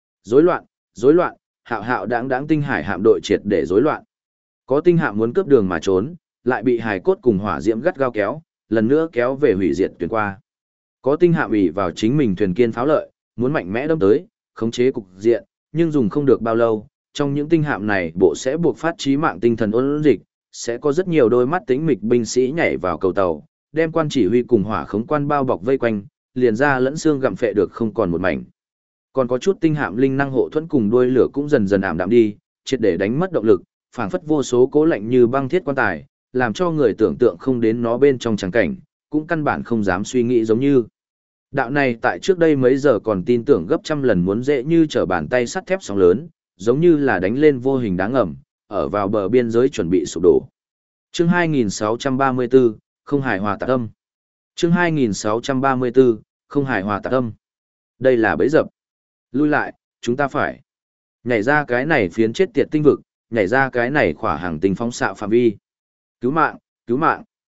Rối loạn, hạo đáng tinh hải hạm đội triệt để rối loạn. Có tinh hạm muốn cướp đường mà trốn, lại bị hải cốt cùng hỏa diễm gắt gao kéo, lần nữa kéo về hủy diệt thuyền qua. Có tinh hạm ủy vào chính mình thuyền kiên pháo lợi, muốn mạnh mẽ đâm tới, khống chế cục diện, nhưng dùng không được bao lâu, trong những tinh hạm này bộ sẽ buộc phát chí mạng tinh thần ôn dịch, sẽ có rất nhiều đôi mắt tính mịch binh sĩ nhảy vào cầu tàu, đem quan chỉ huy cùng hỏa khống quan bao bọc vây quanh, liền ra lẫn xương gặm phệ được không còn một mảnh. Còn có chút tinh hạm linh năng hộ thuẫn cùng đuôi lửa cũng dần dần ảm đạm đi, triệt để đánh mất động lực, phảng phất vô số cố lạnh như băng thiết quan tài, làm cho người tưởng tượng không đến nó bên trong trắng cảnh, cũng căn bản không dám suy nghĩ giống như. Đạo này tại trước đây mấy giờ còn tin tưởng gấp trăm lần muốn dễ như trở bàn tay sắt thép sóng lớn, giống như là đánh lên vô hình đáng ngầm, ở vào bờ biên giới chuẩn bị sụp đổ. Chương 2634, không hài hòa tạc âm. Chương 2634, không hài hòa tạc âm. Đây là bẫy dập. Lui lại, chúng ta phải nhảy ra cái này phiến chết tiệt tinh vực, nhảy ra cái này khỏa hàng tinh phóng xạ phạm vi. Cứu mạng, cứu mạng.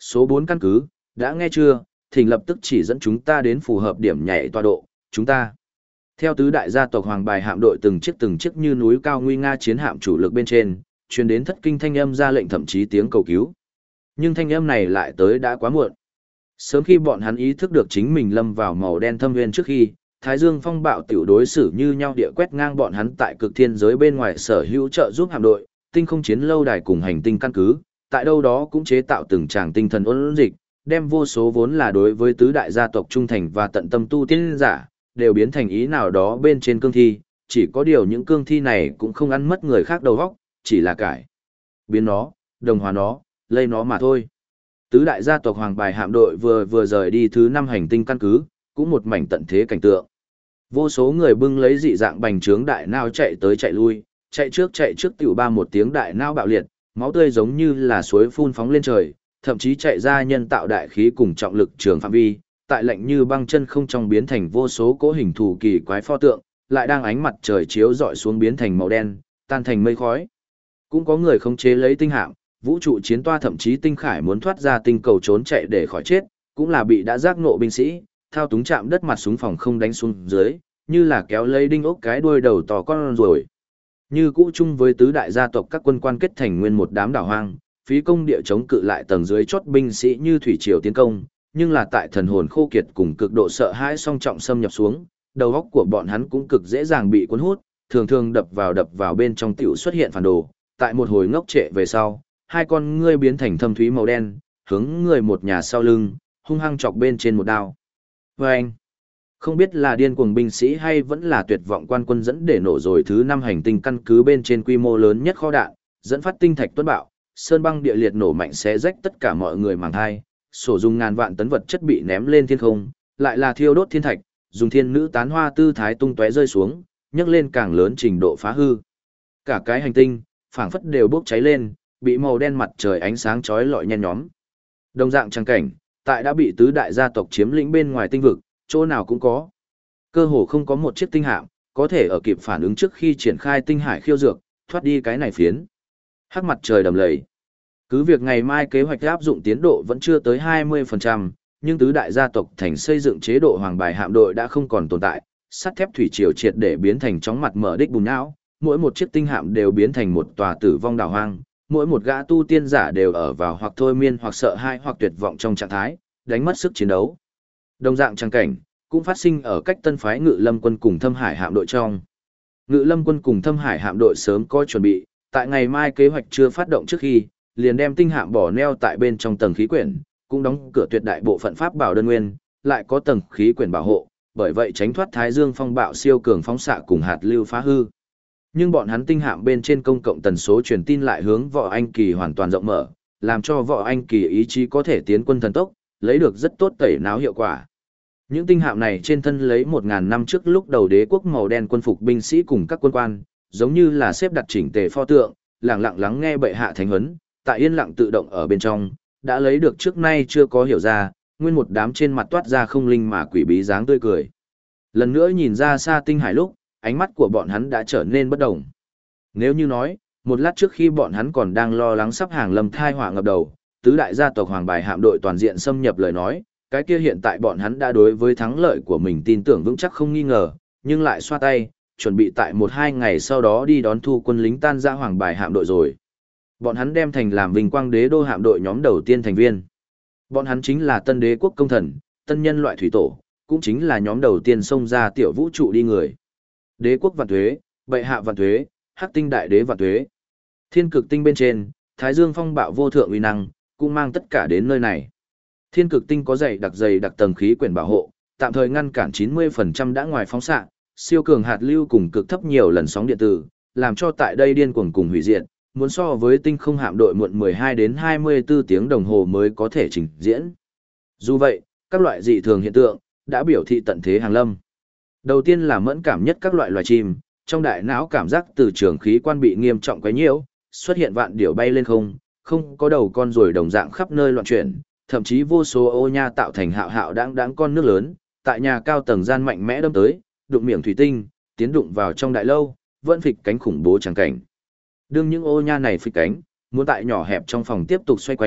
Số 4 căn cứ, đã nghe chưa, thỉnh lập tức chỉ dẫn chúng ta đến phù hợp điểm nhảy tọa độ, chúng ta. Theo tứ đại gia tộc Hoàng Bài hạm đội từng chiếc như núi cao nguy nga chiến hạm chủ lực bên trên, truyền đến thất kinh thanh âm ra lệnh thậm chí tiếng cầu cứu. Nhưng thanh âm này lại tới đã quá muộn. Sớm khi bọn hắn ý thức được chính mình lâm vào màu đen thâm nguyên trước khi, Thái Dương phong bạo tiểu đối xử như nhau địa quét ngang bọn hắn tại cực thiên giới bên ngoài sở hữu trợ giúp hạm đội, tinh không chiến lâu đài cùng hành tinh căn cứ, tại đâu đó cũng chế tạo từng tràng tinh thần ôn dịch, đem vô số vốn là đối với tứ đại gia tộc trung thành và tận tâm tu tiên giả, đều biến thành ý nào đó bên trên cương thi, chỉ có điều những cương thi này cũng không ăn mất người khác đầu óc, chỉ là cải biến nó, đồng hóa nó, lây nó mà thôi. Tứ đại gia tộc Hoàng Bài hạm đội vừa rời đi thứ 5 hành tinh căn cứ, cũng một mảnh tận thế cảnh tượng. Vô số người bưng lấy dị dạng bành trướng đại nao chạy tới chạy lui, chạy trước tiểu ba một tiếng đại nao bạo liệt, máu tươi giống như là suối phun phóng lên trời, thậm chí chạy ra nhân tạo đại khí cùng trọng lực trường phạm vi, tại lạnh như băng chân không trong biến thành vô số cỗ hình thù kỳ quái pho tượng, lại đang ánh mặt trời chiếu rọi xuống biến thành màu đen, tan thành mây khói. Cũng có người khống chế lấy tinh hạm, vũ trụ chiến toa thậm chí tinh khải muốn thoát ra tinh cầu trốn chạy để khỏi chết, cũng là bị đã giác ngộ binh sĩ, thao túng chạm đất mặt súng phòng không đánh xuống dưới, như là kéo lấy đinh ốc cái đuôi đầu to con rồi. Như cũ chung với tứ đại gia tộc các quân quan kết thành nguyên một đám đảo hoang, phí công địa chống cự lại tầng dưới chót binh sĩ như thủy triều tiến công, nhưng là tại thần hồn khô kiệt cùng cực độ sợ hãi song trọng xâm nhập xuống, đầu óc của bọn hắn cũng cực dễ dàng bị cuốn hút, thường thường đập vào bên trong tiểu xuất hiện phản đồ, tại một hồi ngốc trệ về sau, hai con ngươi biến thành thâm thúy màu đen, hướng người một nhà sau lưng, hung hăng chọc bên trên một đao. Và anh, không biết là điên cuồng binh sĩ hay vẫn là tuyệt vọng quan quân dẫn để nổ rồi thứ 5 hành tinh căn cứ bên trên quy mô lớn nhất kho đạn, dẫn phát tinh thạch tuấn bạo, sơn băng địa liệt nổ mạnh xé rách tất cả mọi người màng thai, sổ dùng ngàn vạn tấn vật chất bị ném lên thiên không, lại là thiêu đốt thiên thạch, dùng thiên nữ tán hoa tư thái tung tóe rơi xuống, nhấc lên càng lớn trình độ phá hư. Cả cái hành tinh, phảng phất đều bốc cháy lên, bị màu đen mặt trời ánh sáng chói lọi nhen nhóm. Đồng dạng trang cảnh, tại đã bị tứ đại gia tộc chiếm lĩnh bên ngoài tinh vực, chỗ nào cũng có. Cơ hồ không có một chiếc tinh hạm có thể ở kịp phản ứng trước khi triển khai tinh hải khiêu dược, thoát đi cái này phiến. Hắc mặt trời đầm lầy. Cứ việc ngày mai kế hoạch áp dụng tiến độ vẫn chưa tới 20%, nhưng tứ đại gia tộc thành xây dựng chế độ Hoàng Bài hạm đội đã không còn tồn tại, sắt thép thủy triều triệt để biến thành chóng mặt mở đích bùn não, mỗi một chiếc tinh hạm đều biến thành một tòa tử vong đảo hoang, mỗi một gã tu tiên giả đều ở vào hoặc thôi miên hoặc sợ hãi hoặc tuyệt vọng trong trạng thái, đánh mất sức chiến đấu. Đồng dạng trang cảnh cũng phát sinh ở cách tân phái Ngự Lâm quân cùng Thâm Hải hạm đội trong. Ngự Lâm quân cùng Thâm Hải hạm đội sớm có chuẩn bị, tại ngày mai kế hoạch chưa phát động trước khi, liền đem tinh hạm bỏ neo tại bên trong tầng khí quyển, cũng đóng cửa tuyệt đại bộ phận pháp bảo đơn nguyên, lại có tầng khí quyển bảo hộ, bởi vậy tránh thoát Thái Dương phong bạo siêu cường phóng xạ cùng hạt lưu phá hư. Nhưng bọn hắn tinh hạm bên trên công cộng tần số truyền tin lại hướng Võ Anh Kỳ hoàn toàn rộng mở, làm cho Võ Anh Kỳ ý chí có thể tiến quân thần tốc, lấy được rất tốt tẩy não hiệu quả. Những tinh hạm này trên thân lấy 1000 năm trước lúc đầu đế quốc màu đen quân phục binh sĩ cùng các quân quan, giống như là xếp đặt chỉnh tề pho tượng, lặng lặng lắng nghe bệ hạ thánh huấn, tại yên lặng tự động ở bên trong, đã lấy được trước nay chưa có hiểu ra, nguyên một đám trên mặt toát ra không linh mà quỷ bí dáng tươi cười. Lần nữa nhìn ra xa tinh hải lúc, ánh mắt của bọn hắn đã trở nên bất động. Nếu như nói, một lát trước khi bọn hắn còn đang lo lắng sắp hàng lâm thai họa ngập đầu, tứ đại gia tộc Hoàng Bài hạm đội toàn diện xâm nhập lời nói, cái kia hiện tại bọn hắn đã đối với thắng lợi của mình tin tưởng vững chắc không nghi ngờ, nhưng lại xoa tay, chuẩn bị tại 1-2 ngày sau đó đi đón thu quân lính tan ra Hoàng Bài hạm đội rồi. Bọn hắn đem thành làm Vinh Quang Đế đô hạm đội nhóm đầu tiên thành viên. Bọn hắn chính là Tân Đế quốc công thần, tân nhân loại thủy tổ, cũng chính là nhóm đầu tiên xông ra tiểu vũ trụ đi người. Đế quốc vạn thuế, bệ hạ vạn thuế, Hắc tinh đại đế vạn thuế. Thiên cực tinh bên trên, Thái Dương phong bạo vô thượng uy năng, cũng mang tất cả đến nơi này. Thiên cực tinh có dày đặc tầng khí quyển bảo hộ, tạm thời ngăn cản 90% đã ngoài phóng xạ, siêu cường hạt lưu cùng cực thấp nhiều lần sóng điện tử, làm cho tại đây điên cuồng cùng hủy diệt, muốn so với tinh không hạm đội muộn 12 đến 24 tiếng đồng hồ mới có thể trình diễn. Dù vậy, các loại dị thường hiện tượng đã biểu thị tận thế hàng lâm. Đầu tiên là mẫn cảm nhất các loại loài chim, trong đại não cảm giác từ trường khí quan bị nghiêm trọng quấy nhiễu, xuất hiện vạn điểu bay lên không có đầu con ruồi đồng dạng khắp nơi loạn chuyển, thậm chí vô số ô nha tạo thành hạo hạo đáng con nước lớn, tại nhà cao tầng gian mạnh mẽ đâm tới, đụng miệng thủy tinh, tiến đụng vào trong đại lâu, vẫn phịch cánh khủng bố chẳng cảnh. Đương những ô nha này phịch cánh, muốn tại nhỏ hẹp trong phòng tiếp tục xoay quanh,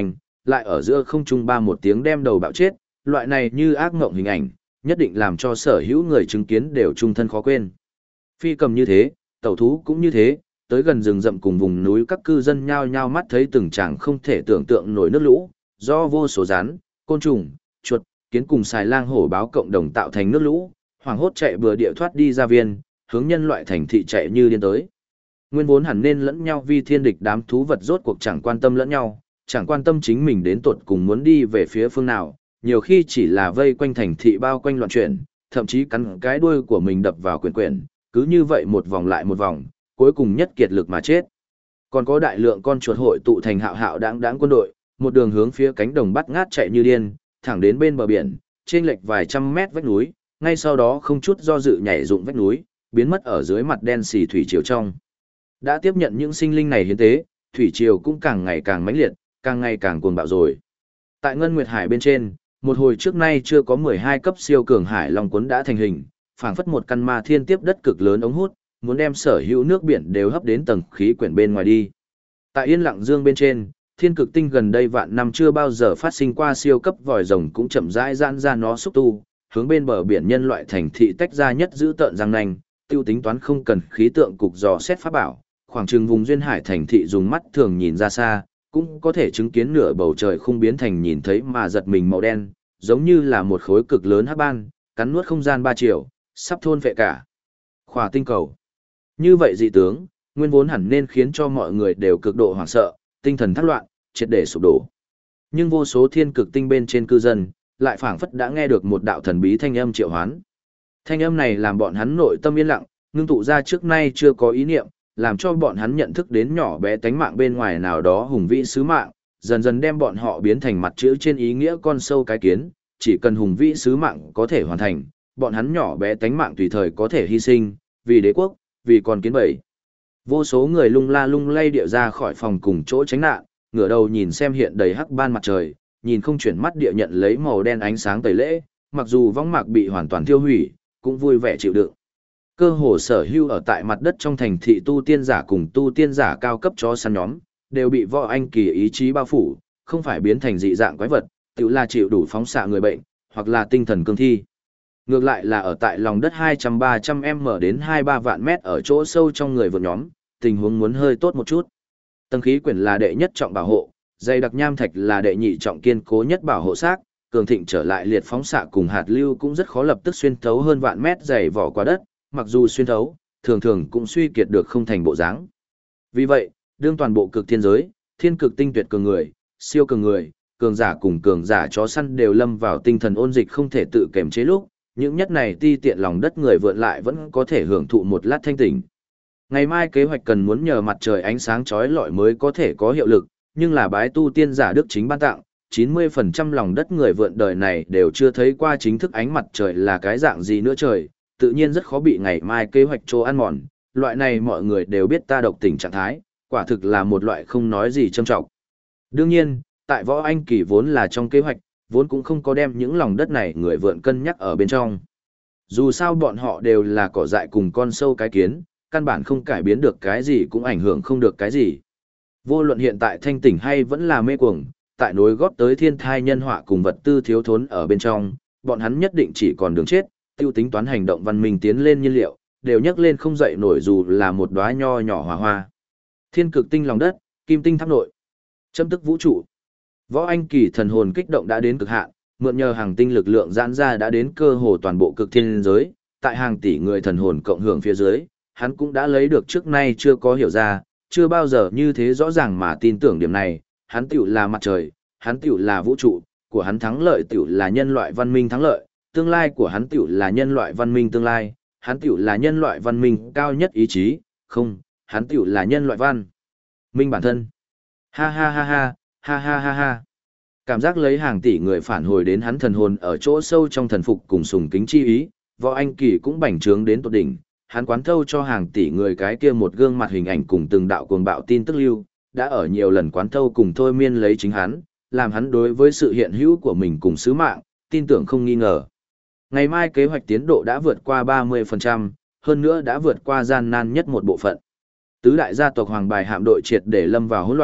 lại ở giữa không trung ba một tiếng đem đầu bạo chết, loại này như ác mộng hình ảnh, nhất định làm cho sở hữu người chứng kiến đều trung thân khó quên. Phi cầm như thế, tẩu thú cũng như thế, tới gần rừng rậm cùng vùng núi các cư dân nhao nhao mắt thấy từng tràng không thể tưởng tượng nổi nước lũ, do vô số rắn, côn trùng, chuột, kiến cùng xài lang hổ báo cộng đồng tạo thành nước lũ, hoảng hốt chạy bừa địa thoát đi ra viên, hướng nhân loại thành thị chạy như điên tới. Nguyên vốn hẳn nên lẫn nhau vi thiên địch đám thú vật rốt cuộc chẳng quan tâm lẫn nhau, chẳng quan tâm chính mình đến tột cùng muốn đi về phía phương nào, nhiều khi chỉ là vây quanh thành thị bao quanh loạn chuyển, thậm chí cắn cái đuôi của mình đập vào quyển quyển, cứ như vậy một vòng lại một vòng, cuối cùng nhất kiệt lực mà chết. Còn có đại lượng con chuột hội tụ thành hạo hạo đáng đáng quân đội, một đường hướng phía cánh đồng bắt ngát chạy như điên, thẳng đến bên bờ biển, trên lệch vài trăm mét vách núi, ngay sau đó không chút do dự nhảy dụng vách núi, biến mất ở dưới mặt đen xì thủy triều trong. Đã tiếp nhận những sinh linh này hiến tế, thủy triều cũng càng ngày càng mãnh liệt, càng ngày càng cuồng bạo rồi. Tại Ngân Nguyệt Hải bên trên, một hồi trước nay chưa có 12 cấp siêu cường hải long cuốn đã thành hình, phảng phất một căn ma thiên tiếp đất cực lớn ống hút, muốn đem sở hữu nước biển đều hấp đến tầng khí quyển bên ngoài đi. Tại Yên Lặng Dương bên trên, thiên cực tinh gần đây vạn năm chưa bao giờ phát sinh qua siêu cấp vòi rồng cũng chậm rãi giãn ra nó xúc tu, hướng bên bờ biển nhân loại thành thị tách ra nhất giữ tợn răng nanh, tiêu tính toán không cần khí tượng cục dò xét pháp bảo, khoảng chừng vùng duyên hải thành thị dùng mắt thường nhìn ra xa, cũng có thể chứng kiến nửa bầu trời không biến thành nhìn thấy mà giật mình màu đen, giống như là một khối cực lớn hắc ban, cắn nuốt không gian 3 triệu, sắp thôn phệ cả khỏa tinh cầu. Như vậy dị tướng, nguyên vốn hẳn nên khiến cho mọi người đều cực độ hoảng sợ, tinh thần thất loạn, triệt để sụp đổ. Nhưng vô số thiên cực tinh bên trên cư dân, lại phảng phất đã nghe được một đạo thần bí thanh âm triệu hoán. Thanh âm này làm bọn hắn nội tâm yên lặng, ngưng tụ ra trước nay chưa có ý niệm, làm cho bọn hắn nhận thức đến nhỏ bé tánh mạng bên ngoài nào đó hùng vĩ sứ mạng, dần dần đem bọn họ biến thành mặt chữ trên ý nghĩa con sâu cái kiến, chỉ cần hùng vĩ sứ mạng có thể hoàn thành, bọn hắn nhỏ bé tánh mạng tùy thời có thể hy sinh, vì đế quốc, vì con kiến bầy. Vô số người lung la lung lay điệu ra khỏi phòng cùng chỗ tránh nạn, ngửa đầu nhìn xem hiện đầy hắc ban mặt trời, nhìn không chuyển mắt địa nhận lấy màu đen ánh sáng tẩy lễ, mặc dù võng mạc bị hoàn toàn tiêu hủy, cũng vui vẻ chịu đựng. Cơ hồ sở hữu ở tại mặt đất trong thành thị tu tiên giả cùng tu tiên giả cao cấp chó săn nhóm, đều bị võ anh kỳ ý chí bao phủ, không phải biến thành dị dạng quái vật, tự là chịu đủ phóng xạ người bệnh, hoặc là tinh thần cương thi. Ngược lại là ở tại lòng đất 200-300m đến 2-3 vạn mét ở chỗ sâu trong người vượt nhóm, tình huống muốn hơi tốt một chút. Tầng khí quyển là đệ nhất trọng bảo hộ, dày đặc nham thạch là đệ nhị trọng kiên cố nhất bảo hộ xác, cường thịnh trở lại liệt phóng xạ cùng hạt lưu cũng rất khó lập tức xuyên thấu hơn vạn mét dày vỏ qua đất, mặc dù xuyên thấu, thường thường cũng suy kiệt được không thành bộ dáng. Vì vậy, đương toàn bộ cực thiên giới, thiên cực tinh tuyệt cường người, siêu cường người, cường giả cùng cường giả chó săn đều lâm vào tinh thần ôn dịch không thể tự kiềm chế lúc, những nhất này ti tiện lòng đất người vượn lại vẫn có thể hưởng thụ một lát thanh tỉnh. Ngày mai kế hoạch cần muốn nhờ mặt trời ánh sáng chói lọi mới có thể có hiệu lực, nhưng là bái tu tiên giả đức chính ban tặng, 90% lòng đất người vượn đời này đều chưa thấy qua chính thức ánh mặt trời là cái dạng gì nữa trời, tự nhiên rất khó bị ngày mai kế hoạch trô ăn mòn, loại này mọi người đều biết ta độc tình trạng thái, quả thực là một loại không nói gì trâm trọng. Đương nhiên, tại võ anh kỳ vốn là trong kế hoạch, vốn cũng không có đem những lòng đất này người vượn cân nhắc ở bên trong. Dù sao bọn họ đều là cỏ dại cùng con sâu cái kiến, căn bản không cải biến được cái gì cũng ảnh hưởng không được cái gì. Vô luận hiện tại thanh tỉnh hay vẫn là mê cuồng, tại nối góp tới thiên thai nhân họa cùng vật tư thiếu thốn ở bên trong, bọn hắn nhất định chỉ còn đường chết, tiêu tính toán hành động văn minh tiến lên nhiên liệu, đều nhấc lên không dậy nổi dù là một đóa nho nhỏ hòa hoa. Thiên cực tinh lòng đất, kim tinh tháp nội, châm tức vũ trụ. Võ Anh Kỳ thần hồn kích động đã đến cực hạn, mượn nhờ hàng tinh lực lượng giãn ra đã đến cơ hồ toàn bộ cực thiên giới, tại hàng tỷ người thần hồn cộng hưởng phía dưới, hắn cũng đã lấy được trước nay chưa có hiểu ra, chưa bao giờ như thế rõ ràng mà tin tưởng điểm này, hắn tiểu là mặt trời, hắn tiểu là vũ trụ, của hắn thắng lợi tiểu là nhân loại văn minh thắng lợi, tương lai của hắn tiểu là nhân loại văn minh tương lai, hắn tiểu là nhân loại văn minh cao nhất ý chí, không, hắn tiểu là nhân loại văn minh bản thân. Ha ha ha ha, ha ha ha ha. Cảm giác lấy hàng tỷ người phản hồi đến hắn thần hồn ở chỗ sâu trong thần phục cùng sùng kính chi ý, Võ Anh Kỳ cũng bành trướng đến tột đỉnh, hắn quán thâu cho hàng tỷ người cái kia một gương mặt hình ảnh cùng từng đạo cuồng bạo tin tức lưu, đã ở nhiều lần quán thâu cùng thôi miên lấy chính hắn, làm hắn đối với sự hiện hữu của mình cùng sứ mạng, tin tưởng không nghi ngờ. Ngày mai kế hoạch tiến độ đã vượt qua 30%, hơn nữa đã vượt qua gian nan nhất một bộ phận. Tứ đại gia tộc Hoàng Bài hạm đội triệt để lâm vào hỗn loạn,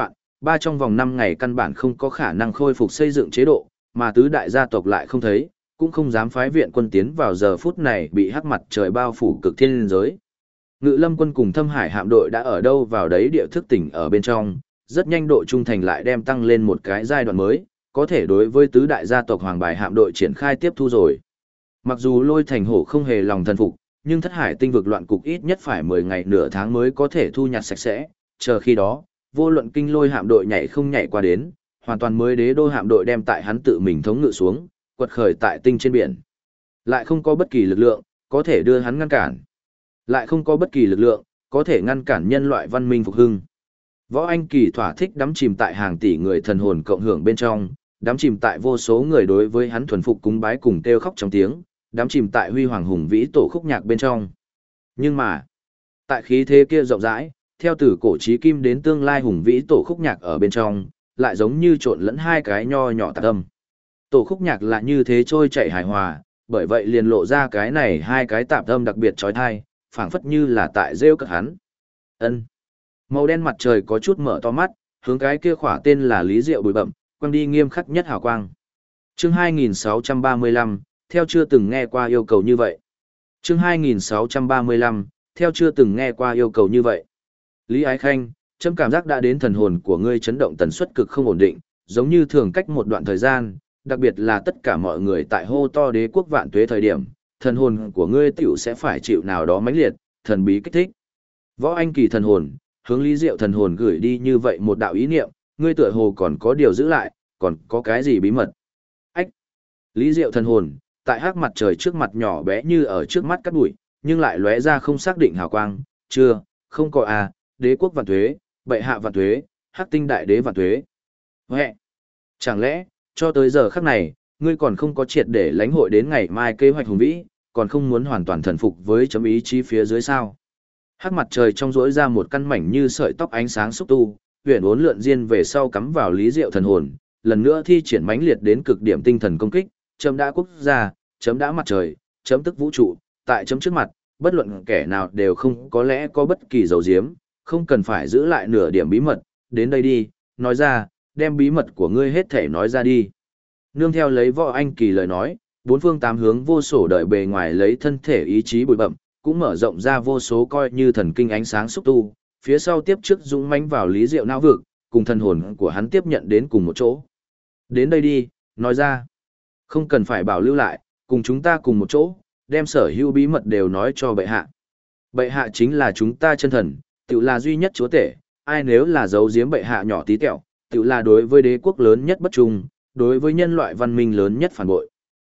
trong vòng 5 ngày căn bản không có khả năng khôi phục xây dựng chế độ, mà tứ đại gia tộc lại không thấy, cũng không dám phái viện quân tiến vào giờ phút này bị hắc mặt trời bao phủ cực thiên liên giới. Ngự lâm quân cùng Thâm Hải hạm đội đã ở đâu vào đấy địa thức tỉnh ở bên trong, rất nhanh độ trung thành lại đem tăng lên một cái giai đoạn mới, có thể đối với tứ đại gia tộc Hoàng Bài hạm đội triển khai tiếp thu rồi. Mặc dù Lôi Thành Hổ không hề lòng thần phục, nhưng Thất Hải tinh vực loạn cục ít nhất phải 10 ngày nửa tháng mới có thể thu nhặt sạch sẽ, chờ khi đó, vô luận kinh Lôi hạm đội nhảy không nhảy qua đến, hoàn toàn mới đế đô hạm đội đem tại hắn tự mình thống ngự xuống, quật khởi tại tinh trên biển. Lại không có bất kỳ lực lượng có thể đưa hắn ngăn cản. Lại không có bất kỳ lực lượng có thể ngăn cản nhân loại văn minh phục hưng. Võ Anh Kỳ thỏa thích đắm chìm tại hàng tỷ người thần hồn cộng hưởng bên trong, đắm chìm tại vô số người đối với hắn thuần phục cúng bái cùng kêu khóc trong tiếng, đắm chìm tại huy hoàng hùng vĩ tổ khúc nhạc bên trong. Nhưng mà, tại khí thế kia rộng rãi, theo từ cổ chí kim đến tương lai hùng vĩ tổ khúc nhạc ở bên trong, lại giống như trộn lẫn hai cái nho nhỏ tạp âm. Tổ khúc nhạc là như thế trôi chảy hài hòa, bởi vậy liền lộ ra cái này hai cái tạp âm đặc biệt chói tai, phảng phất như là tại rêu cợt hắn. Ân. Màu đen mặt trời có chút mở to mắt, hướng cái kia khỏa tên là Lý Diệu bụi bậm, quăng đi nghiêm khắc nhất hào quang. Chương 2635, theo chưa từng nghe qua yêu cầu như vậy. Chương 2635, theo chưa từng nghe qua yêu cầu như vậy. Lý Ái Khanh, chấm cảm giác đã đến thần hồn của ngươi chấn động tần suất cực không ổn định, giống như thường cách một đoạn thời gian, đặc biệt là tất cả mọi người tại hô to đế quốc vạn tuế thời điểm, thần hồn của ngươi tiểu sẽ phải chịu nào đó mãnh liệt, thần bí kích thích. Võ Anh Kỳ thần hồn, hướng Lý Diệu thần hồn gửi đi như vậy một đạo ý niệm, ngươi tựa hồ còn có điều giữ lại, còn có cái gì bí mật. Ách! Lý Diệu thần hồn, tại hắc mặt trời trước mặt nhỏ bé như ở trước mắt cắt bụi, nhưng lại lóe ra không xác định hào quang, chưa, không có à, đế quốc vạn tuế, bệ hạ vạn tuế, hắc tinh đại đế vạn tuế. Huệ! Chẳng lẽ, cho tới giờ khắc này, ngươi còn không có triệt để lãnh hội đến ngày mai kế hoạch hùng vĩ, còn không muốn hoàn toàn thần phục với chấm ý chí phía dưới sao? Hắc mặt trời trong rỗi ra một căn mảnh như sợi tóc ánh sáng xúc tu, huyền uốn lượn diên về sau cắm vào Lý Diệu thần hồn, lần nữa thi triển mãnh liệt đến cực điểm tinh thần công kích, chấm đã quốc gia, chấm đã mặt trời, chấm tức vũ trụ, tại chấm trước mặt, bất luận kẻ nào đều không có lẽ có bất kỳ dấu diếm, không cần phải giữ lại nửa điểm bí mật, đến đây đi, nói ra, đem bí mật của ngươi hết thể nói ra đi. Nương theo lấy Võ Anh Kỳ lời nói, bốn phương tám hướng vô sổ đợi bề ngoài lấy thân thể ý chí bụi bậm, cũng mở rộng ra vô số coi như thần kinh ánh sáng xúc tu, phía sau tiếp trước dũng mãnh vào Lý Diệu não vực, cùng thần hồn của hắn tiếp nhận đến cùng một chỗ. Đến đây đi, nói ra. Không cần phải bảo lưu lại, cùng chúng ta cùng một chỗ, đem sở hữu bí mật đều nói cho bệ hạ. Bệ hạ chính là chúng ta chân thần, tự là duy nhất chúa tể, ai nếu là giấu giếm bệ hạ nhỏ tí tẹo, tự là đối với đế quốc lớn nhất bất trung, đối với nhân loại văn minh lớn nhất phản bội.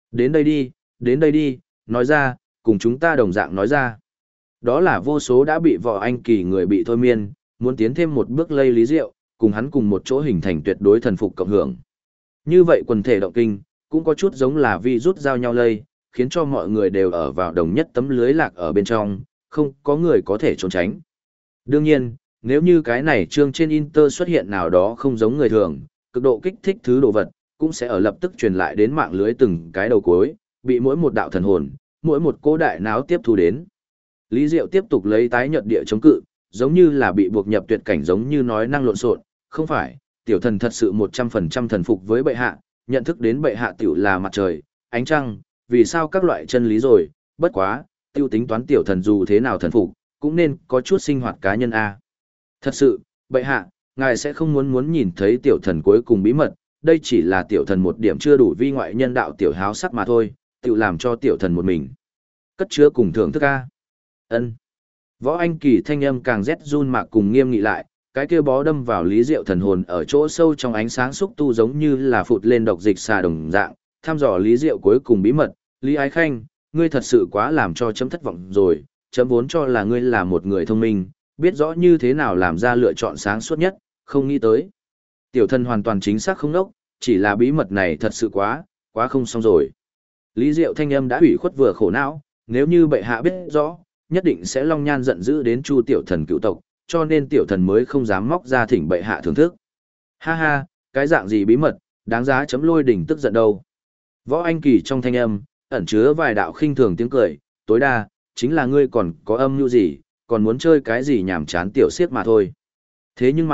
Đến đây đi, nói ra, cùng chúng ta đồng dạng nói ra. Đó là vô số đã bị Võ Anh Kỳ người bị thôi miên, muốn tiến thêm một bước lây Lý Diệu, cùng hắn cùng một chỗ hình thành tuyệt đối thần phục cộng hưởng. Như vậy quần thể động kinh, cũng có chút giống là vi rút giao nhau lây, khiến cho mọi người đều ở vào đồng nhất tấm lưới lạc ở bên trong, không có người có thể trốn tránh. Đương nhiên, nếu như cái này chương trên Inter xuất hiện nào đó không giống người thường, cực độ kích thích thứ đồ vật, cũng sẽ ở lập tức truyền lại đến mạng lưới từng cái đầu cuối, bị mỗi một đạo thần hồn, mỗi một cố đại náo tiếp thu đến. Lý Diệu tiếp tục lấy tái nhợt địa chống cự, giống như là bị buộc nhập tuyệt cảnh giống như nói năng lộn xộn, không phải, tiểu thần thật sự 100% thần phục với bệ hạ, nhận thức đến bệ hạ tiểu là mặt trời, ánh trăng, vì sao các loại chân lý rồi, bất quá, tiêu tính toán tiểu thần dù thế nào thần phục, cũng nên có chút sinh hoạt cá nhân a. Thật sự, bệ hạ, ngài sẽ không muốn nhìn thấy tiểu thần cuối cùng bí mật, đây chỉ là tiểu thần một điểm chưa đủ vi ngoại nhân đạo tiểu háo sắc mà thôi, tiểu làm cho tiểu thần một mình. Cất chứa cùng thưởng thức a. Ân. Võ Anh Kỳ thanh âm càng rét run mạc cùng nghiêm nghị lại, cái kia bó đâm vào Lý Diệu thần hồn ở chỗ sâu trong ánh sáng xúc tu giống như là phụt lên độc dịch xà đồng dạng, thăm dò Lý Diệu cuối cùng bí mật, Lý Ái Khanh, ngươi thật sự quá làm cho chấm thất vọng rồi, chấm vốn cho là ngươi là một người thông minh, biết rõ như thế nào làm ra lựa chọn sáng suốt nhất, không nghĩ tới. Tiểu thần hoàn toàn chính xác không nốc, chỉ là bí mật này thật sự quá không xong rồi. Lý Diệu thanh âm đã ủy khuất vừa khổ não, nếu như bệ hạ biết rõ, nhất định sẽ long nhan giận dữ đến Chu tiểu thần cựu tộc, cho nên tiểu thần mới không dám móc ra thỉnh bệ hạ thưởng thức. Ha ha, cái dạng gì bí mật, đáng giá chấm lôi đỉnh tức giận đâu. Võ Anh Kỳ trong thanh âm, ẩn chứa vài đạo khinh thường tiếng cười, tối đa, chính là ngươi còn có âm mưu gì, còn muốn chơi cái gì nhảm chán tiểu siết mà thôi. Thế nhưng mà,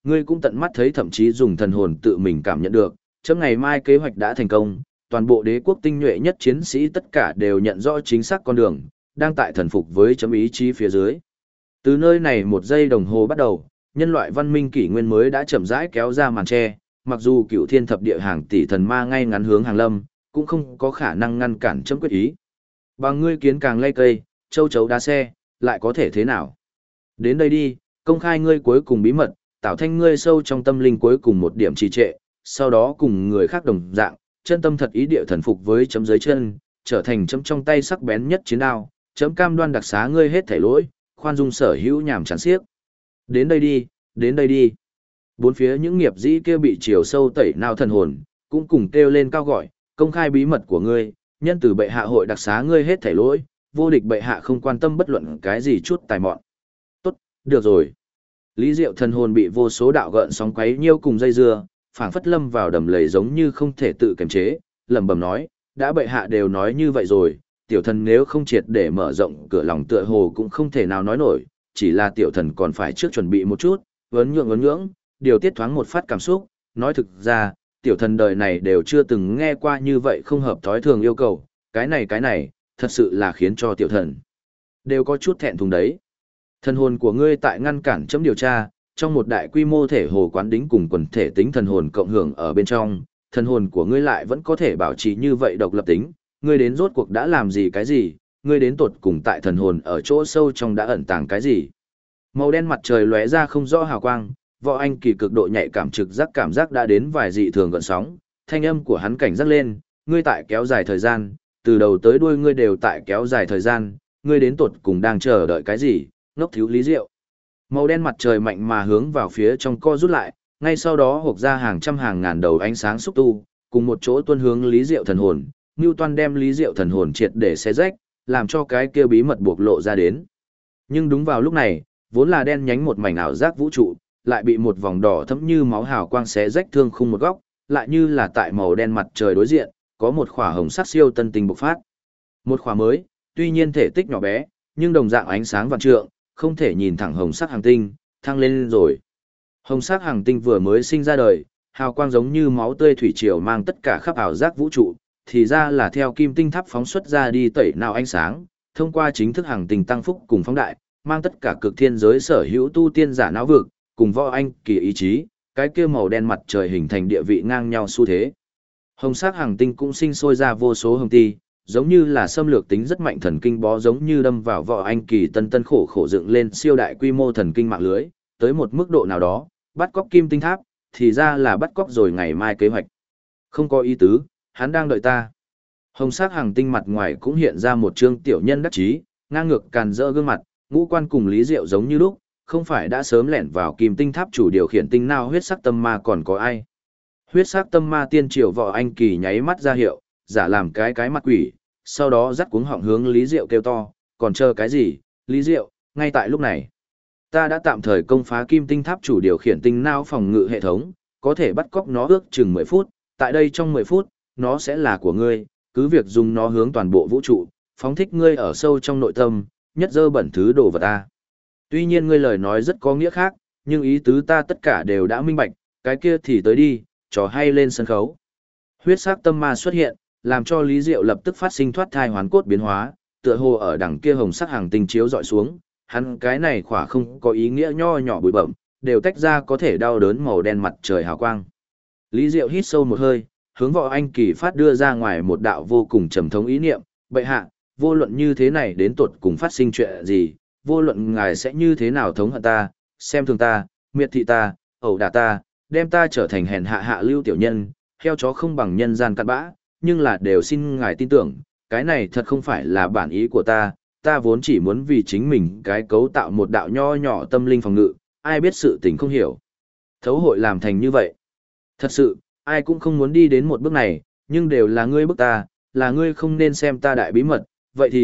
ngươi cũng tận mắt thấy thậm chí dùng thần hồn tự mình cảm nhận được, chấm ngày mai kế hoạch đã thành công, toàn bộ đế quốc tinh nhuệ nhất chiến sĩ tất cả đều nhận rõ chính xác con đường, đang tại thần phục với chấm ý chí phía dưới. Từ nơi này 1 giây đồng hồ bắt đầu, nhân loại văn minh kỷ nguyên mới đã chậm rãi kéo ra màn che, mặc dù cửu thiên thập địa hàng tỷ thần ma ngay ngắn hướng hàng lâm, cũng không có khả năng ngăn cản chấm quyết ý. Bằng ngươi kiến càng lay cây, châu chấu đá xe, lại có thể thế nào? Đến đây đi, công khai ngươi cuối cùng bí mật, tạo thành ngươi sâu trong tâm linh cuối cùng một điểm trì trệ, sau đó cùng người khác đồng dạng, chân tâm thật ý địa thần phục với chấm dưới chân, trở thành chấm trong tay sắc bén nhất chiến đao, chấm cam đoan đặc xá ngươi hết thảy lỗi, khoan dung sở hữu nhảm chán xiếc. Đến đây đi, đến đây đi. Bốn phía những nghiệp dĩ kia bị chiều sâu tẩy nào thần hồn, cũng cùng kêu lên cao gọi, công khai bí mật của ngươi, nhân từ bệ hạ hội đặc xá ngươi hết thảy lỗi, vô địch bệ hạ không quan tâm bất luận cái gì chút tài mọn. Tốt, được rồi. Lý Diệu thần hồn bị vô số đạo gợn sóng quấy nhiêu cùng dây dưa, phảng phất lâm vào đầm lầy giống như không thể tự kiềm chế, lẩm bẩm nói, đã bệ hạ đều nói như vậy rồi, tiểu thần nếu không triệt để mở rộng cửa lòng tựa hồ cũng không thể nào nói nổi, chỉ là tiểu thần còn phải trước chuẩn bị một chút, vấn nhưỡng, điều tiết thoáng một phát cảm xúc, nói thực ra, tiểu thần đời này đều chưa từng nghe qua như vậy không hợp thói thường yêu cầu, cái này, thật sự là khiến cho tiểu thần đều có chút thẹn thùng đấy. Thần hồn của ngươi tại ngăn cản chấm điều tra, trong một đại quy mô thể hồ quán đính cùng quần thể tính thần hồn cộng hưởng ở bên trong, thần hồn của ngươi lại vẫn có thể bảo trì như vậy độc lập tính, ngươi đến rốt cuộc đã làm gì cái gì, ngươi đến tột cùng tại thần hồn ở chỗ sâu trong đã ẩn tàng cái gì. Màu đen mặt trời lóe ra không rõ hào quang, Võ Anh Kỳ cực độ nhạy cảm giác đã đến vài dị thường gợn sóng, thanh âm của hắn cảnh giác lên, ngươi tại kéo dài thời gian, từ đầu tới đuôi ngươi đều tại kéo dài thời gian, ngươi đến tột cùng đang chờ đợi cái gì, ngốc thiếu Lý Diệu. Màu đen mặt trời mạnh mà hướng vào phía trong co rút lại, ngay sau đó hộc ra hàng trăm hàng ngàn đầu ánh sáng xúc tu, cùng một chỗ tuôn hướng Lý Diệu thần hồn, Newton đem Lý Diệu thần hồn triệt để xé rách, làm cho cái kia bí mật buộc lộ ra đến. Nhưng đúng vào lúc này, vốn là đen nhánh một mảnh ảo giác vũ trụ, lại bị một vòng đỏ thẫm như máu hào quang xé rách thương khung một góc, lại như là tại màu đen mặt trời đối diện, có một khỏa hồng sắc siêu tân tinh bộc phát. Một khỏa mới, tuy nhiên thể tích nhỏ bé, nhưng đồng dạng ánh sáng vạn trượng, không thể nhìn thẳng hồng sắc hành tinh, thăng lên rồi. Hồng sắc hành tinh vừa mới sinh ra đời, hào quang giống như máu tươi thủy triều mang tất cả khắp ảo giác vũ trụ, thì ra là theo kim tinh tháp phóng xuất ra đi tẩy nào ánh sáng, thông qua chính thức hành tinh tăng phúc cùng phóng đại, mang tất cả cực thiên giới sở hữu tu tiên giả não vực, cùng Võ Anh Kỳ ý chí, cái kia màu đen mặt trời hình thành địa vị ngang nhau xu thế. Hồng sắc hành tinh cũng sinh sôi ra vô số hồng ti, giống như là xâm lược tính rất mạnh thần kinh bó giống như đâm vào Võ Anh Kỳ tân khổ dựng lên siêu đại quy mô thần kinh mạng lưới, tới một mức độ nào đó, bắt cóc kim tinh tháp, thì ra là bắt cóc rồi ngày mai kế hoạch. Không có ý tứ, hắn đang đợi ta. Hồng sắc hành tinh mặt ngoài cũng hiện ra một trương tiểu nhân đắc chí, ngang ngược càn rỡ gương mặt, ngũ quan cùng Lý Diệu giống như lúc, không phải đã sớm lẻn vào kim tinh tháp chủ điều khiển tinh nào huyết sắc tâm ma còn có ai. Huyết sắc tâm ma tiên triều Võ Anh Kỳ nháy mắt ra hiệu, giả làm cái mặt quỷ, sau đó dắt cuống họng hướng Lý Diệu kêu to, còn chờ cái gì, Lý Diệu, ngay tại lúc này. Ta đã tạm thời công phá kim tinh tháp chủ điều khiển tinh não phòng ngự hệ thống, có thể bắt cóc nó ước chừng 10 phút, tại đây trong 10 phút, nó sẽ là của ngươi, cứ việc dùng nó hướng toàn bộ vũ trụ, phóng thích ngươi ở sâu trong nội tâm, nhất dơ bẩn thứ đồ vật ta. Tuy nhiên ngươi lời nói rất có nghĩa khác, nhưng ý tứ ta tất cả đều đã minh bạch, cái kia thì tới đi, trò hay lên sân khấu. Huyết sắc tâm ma xuất hiện, làm cho Lý Diệu lập tức phát sinh thoát thai hoán cốt biến hóa, tựa hồ ở đằng kia hồng sắc hàng tinh chiếu dọi xuống, hắn cái này khỏa không có ý nghĩa nho nhỏ bụi bẩm, đều tách ra có thể đau đớn màu đen mặt trời hào quang. Lý Diệu hít sâu một hơi, hướng Võ Anh Kỳ phát đưa ra ngoài một đạo vô cùng trầm thống ý niệm, bệ hạ, vô luận như thế này đến tột cùng phát sinh chuyện gì, vô luận ngài sẽ như thế nào thống hận ta, xem thường ta, miệt thị ta, ẩu đả ta, đem ta trở thành hèn hạ lưu tiểu nhân, heo chó không bằng nhân gian cặn bã, nhưng là đều xin ngài tin tưởng, cái này thật không phải là bản ý của ta vốn chỉ muốn vì chính mình cái cấu tạo một đạo nho nhỏ tâm linh phòng ngự, ai biết sự tình không hiểu. Thấu hội làm thành như vậy. Thật sự, ai cũng không muốn đi đến một bước này, nhưng đều là ngươi bức ta, là ngươi không nên xem ta đại bí mật,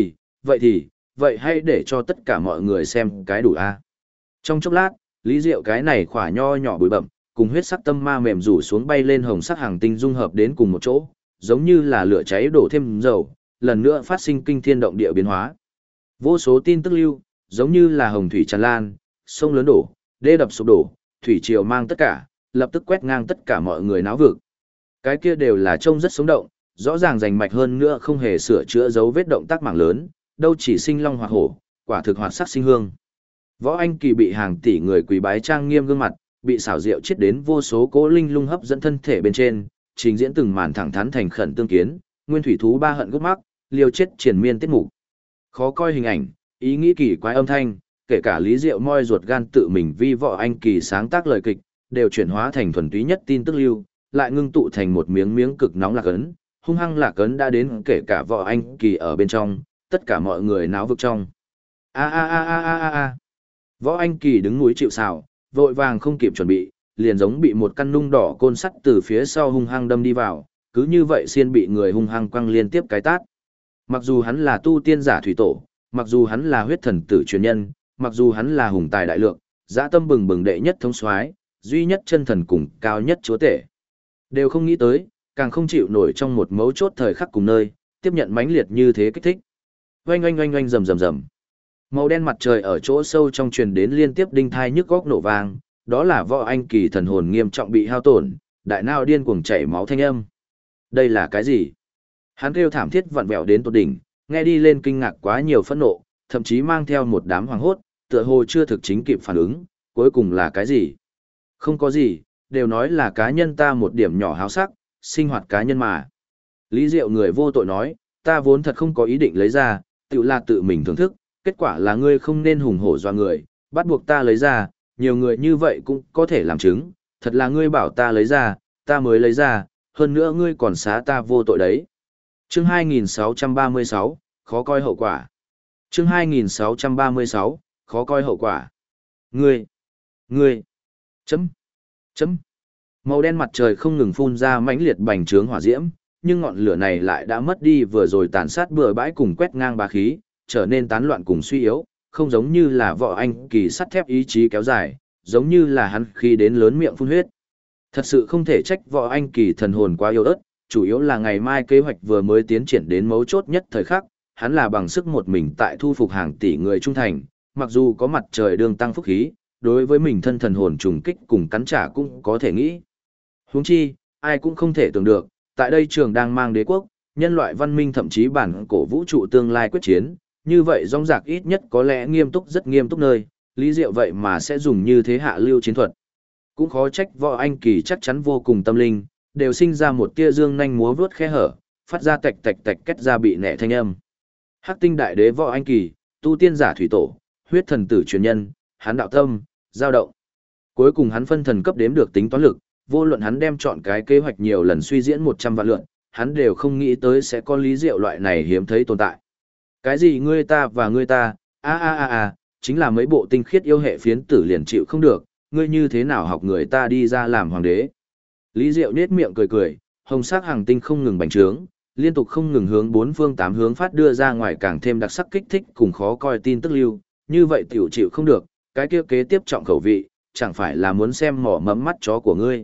vậy hãy để cho tất cả mọi người xem cái đủ a. Trong chốc lát, Lý Diệu cái này khỏa nho nhỏ bụi bậm, cùng huyết sắc tâm ma mềm rủ xuống bay lên hồng sắc hàng tinh dung hợp đến cùng một chỗ, giống như là lửa cháy đổ thêm dầu, lần nữa phát sinh kinh thiên động địa biến hóa. Vô số tin tức lưu, giống như là hồng thủy tràn lan, sông lớn đổ, đê đập sụp đổ, thủy triều mang tất cả, lập tức quét ngang tất cả mọi người náo vực. Cái kia đều là trông rất sống động, rõ ràng rành mạch hơn nữa không hề sửa chữa dấu vết động tác mảng lớn, đâu chỉ sinh long hoạt hổ, quả thực hoạt sắc sinh hương. Võ Anh Kỳ bị hàng tỷ người quỳ bái trang nghiêm gương mặt, bị xảo diệu chiết đến vô số cỗ linh lung hấp dẫn thân thể bên trên, trình diễn từng màn thẳng thắn thành khẩn tương kiến, nguyên thủy thú ba hận gốc mắc, liều chết triển miên tiết mục. Khó coi hình ảnh, ý nghĩ kỳ quái âm thanh, kể cả Lý Diệu moi ruột gan tự mình vi Võ Anh Kỳ sáng tác lời kịch, đều chuyển hóa thành thuần túy nhất tin tức lưu, lại ngưng tụ thành một miếng miếng cực nóng lạc ấn, hung hăng lạc ấn đã đến kể cả Võ Anh Kỳ ở bên trong, tất cả mọi người náo vực trong. A a a a a a a. Võ Anh Kỳ đứng núi chịu sào, vội vàng không kịp chuẩn bị, liền giống bị một căn nung đỏ côn sắt từ phía sau hung hăng đâm đi vào, cứ như vậy xiên bị người hung hăng quăng liên tiếp cái tát. Mặc dù hắn là tu tiên giả thủy tổ, mặc dù hắn là huyết thần tử truyền nhân, mặc dù hắn là hùng tài đại lượng, dã tâm bừng bừng đệ nhất thống soái, duy nhất chân thần cùng cao nhất chúa tể, đều không nghĩ tới, càng không chịu nổi trong một mấu chốt thời khắc cùng nơi, tiếp nhận mãnh liệt như thế kích thích. Oanh oanh oanh oanh rầm rầm rầm. Màu đen mặt trời ở chỗ sâu trong truyền đến liên tiếp đinh thai nhức góc nổ vang, đó là Võ Anh Kỳ thần hồn nghiêm trọng bị hao tổn, đại não điên cuồng chảy máu thanh âm. Đây là cái gì? Hắn kêu thảm thiết vặn vẹo đến tột đỉnh, nghe đi lên kinh ngạc quá nhiều phẫn nộ, thậm chí mang theo một đám hoàng hốt, tựa hồ chưa thực chính kịp phản ứng, cuối cùng là cái gì? Không có gì, đều nói là cá nhân ta một điểm nhỏ háo sắc, sinh hoạt cá nhân mà. Lý Diệu người vô tội nói, ta vốn thật không có ý định lấy ra, tự là tự mình thưởng thức, kết quả là ngươi không nên hùng hổ doa người, bắt buộc ta lấy ra, nhiều người như vậy cũng có thể làm chứng, thật là ngươi bảo ta lấy ra, ta mới lấy ra, hơn nữa ngươi còn xá ta vô tội đấy. Chương 2636, khó coi hậu quả. Chương 2636, khó coi hậu quả. Ngươi, chấm. Màu đen mặt trời không ngừng phun ra mãnh liệt bành trướng hỏa diễm, nhưng ngọn lửa này lại đã mất đi vừa rồi tàn sát bừa bãi cùng quét ngang bá khí, trở nên tán loạn cùng suy yếu, không giống như là Võ Anh Kỳ sắt thép ý chí kéo dài, giống như là hắn khi đến lớn miệng phun huyết. Thật sự không thể trách Võ Anh Kỳ thần hồn quá yếu ớt, chủ yếu là ngày mai kế hoạch vừa mới tiến triển đến mấu chốt nhất thời khắc, hắn là bằng sức một mình tại thu phục hàng tỷ người trung thành, mặc dù có mặt trời đương tăng phúc khí, đối với mình thân thần hồn trùng kích cùng cắn trả cũng có thể nghĩ. Huống chi, ai cũng không thể tưởng được, tại đây trường đang mang đế quốc, nhân loại văn minh thậm chí bản cổ vũ trụ tương lai quyết chiến, như vậy rong rạc ít nhất có lẽ nghiêm túc rất nghiêm túc nơi, Lý Diệu vậy mà sẽ dùng như thế hạ lưu chiến thuật. Cũng khó trách Võ Anh Kỳ chắc chắn vô cùng tâm linh, đều sinh ra một tia dương nhanh múa vuốt khe hở, phát ra tạch tạch tạch kết ra bị nẻ thanh âm. Hắc tinh đại đế Võ Anh Kỳ, tu tiên giả thủy tổ, huyết thần tử truyền nhân, hắn đạo tâm, dao động. Cuối cùng hắn phân thần cấp đếm được tính toán lực, vô luận hắn đem chọn cái kế hoạch nhiều lần suy diễn 100 vạn lượt, hắn đều không nghĩ tới sẽ có Lý Diệu loại này hiếm thấy tồn tại. Cái gì ngươi ta và ngươi ta, chính là mấy bộ tinh khiết yêu hệ phiến tử liền chịu không được, ngươi như thế nào học người ta đi ra làm hoàng đế. Lý Diệu nết miệng cười cười, hồng sắc hàng tinh không ngừng bành trướng, liên tục không ngừng hướng bốn phương tám hướng phát đưa ra ngoài càng thêm đặc sắc kích thích cùng khó coi tin tức lưu, như vậy tiểu chịu không được, cái kia kế tiếp trọng khẩu vị, chẳng phải là muốn xem mỏ mẫm mắt chó của ngươi.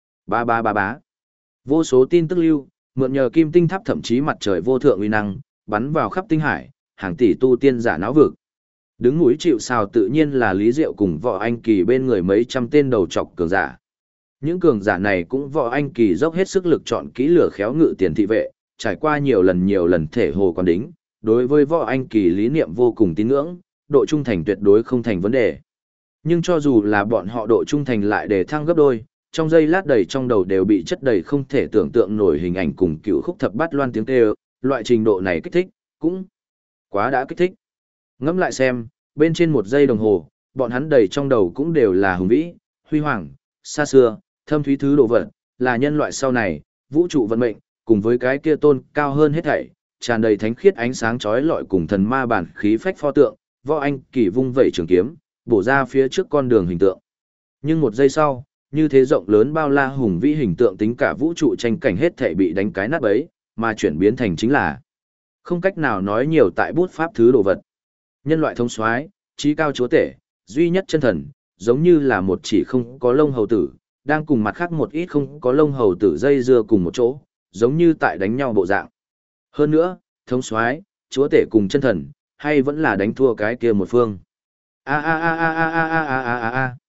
Bá. Vô số tin tức lưu, mượn nhờ kim tinh tháp thậm chí mặt trời vô thượng uy năng, bắn vào khắp tinh hải, hàng tỷ tu tiên giả náo vực. Đứng núi chịu sào tự nhiên là Lý Diệu cùng Võ Anh Kỳ bên người mấy trăm tên đầu trọc cường giả. Những cường giả này cũng Võ Anh Kỳ dốc hết sức lực chọn kỹ lửa khéo ngự tiền thị vệ, trải qua nhiều lần thể hồ quan đính, đối với Võ Anh Kỳ lý niệm vô cùng tín ngưỡng, độ trung thành tuyệt đối không thành vấn đề. Nhưng cho dù là bọn họ độ trung thành lại để thăng gấp đôi, trong giây lát đầy trong đầu đều bị chất đầy không thể tưởng tượng nổi hình ảnh cùng cựu khúc thập bát loan tiếng kêu, loại trình độ này kích thích, cũng quá đã kích thích. Ngẫm lại xem, bên trên một giây đồng hồ, bọn hắn đầy trong đầu cũng đều là hùng vĩ, huy hoàng, xa xưa, thâm thúy thứ độ vật, là nhân loại sau này, vũ trụ vận mệnh, cùng với cái kia tôn cao hơn hết thảy, tràn đầy thánh khiết ánh sáng chói lọi cùng thần ma bản khí phách pho tượng, Võ Anh Kỳ vung vẩy trường kiếm, bổ ra phía trước con đường hình tượng. Nhưng một giây sau, như thế rộng lớn bao la hùng vĩ hình tượng tính cả vũ trụ tranh cảnh hết thảy bị đánh cái nát bấy, mà chuyển biến thành chính là không cách nào nói nhiều tại bút pháp thứ đồ vật. Nhân loại thông soái, trí cao chúa tể, duy nhất chân thần, giống như là một chỉ không có lông hầu tử, đang cùng mặt khác một ít không có lông hầu tử dây dưa cùng một chỗ, giống như tại đánh nhau bộ dạng. Hơn nữa, thông soái, chúa tể cùng chân thần, hay vẫn là đánh thua cái kia một phương.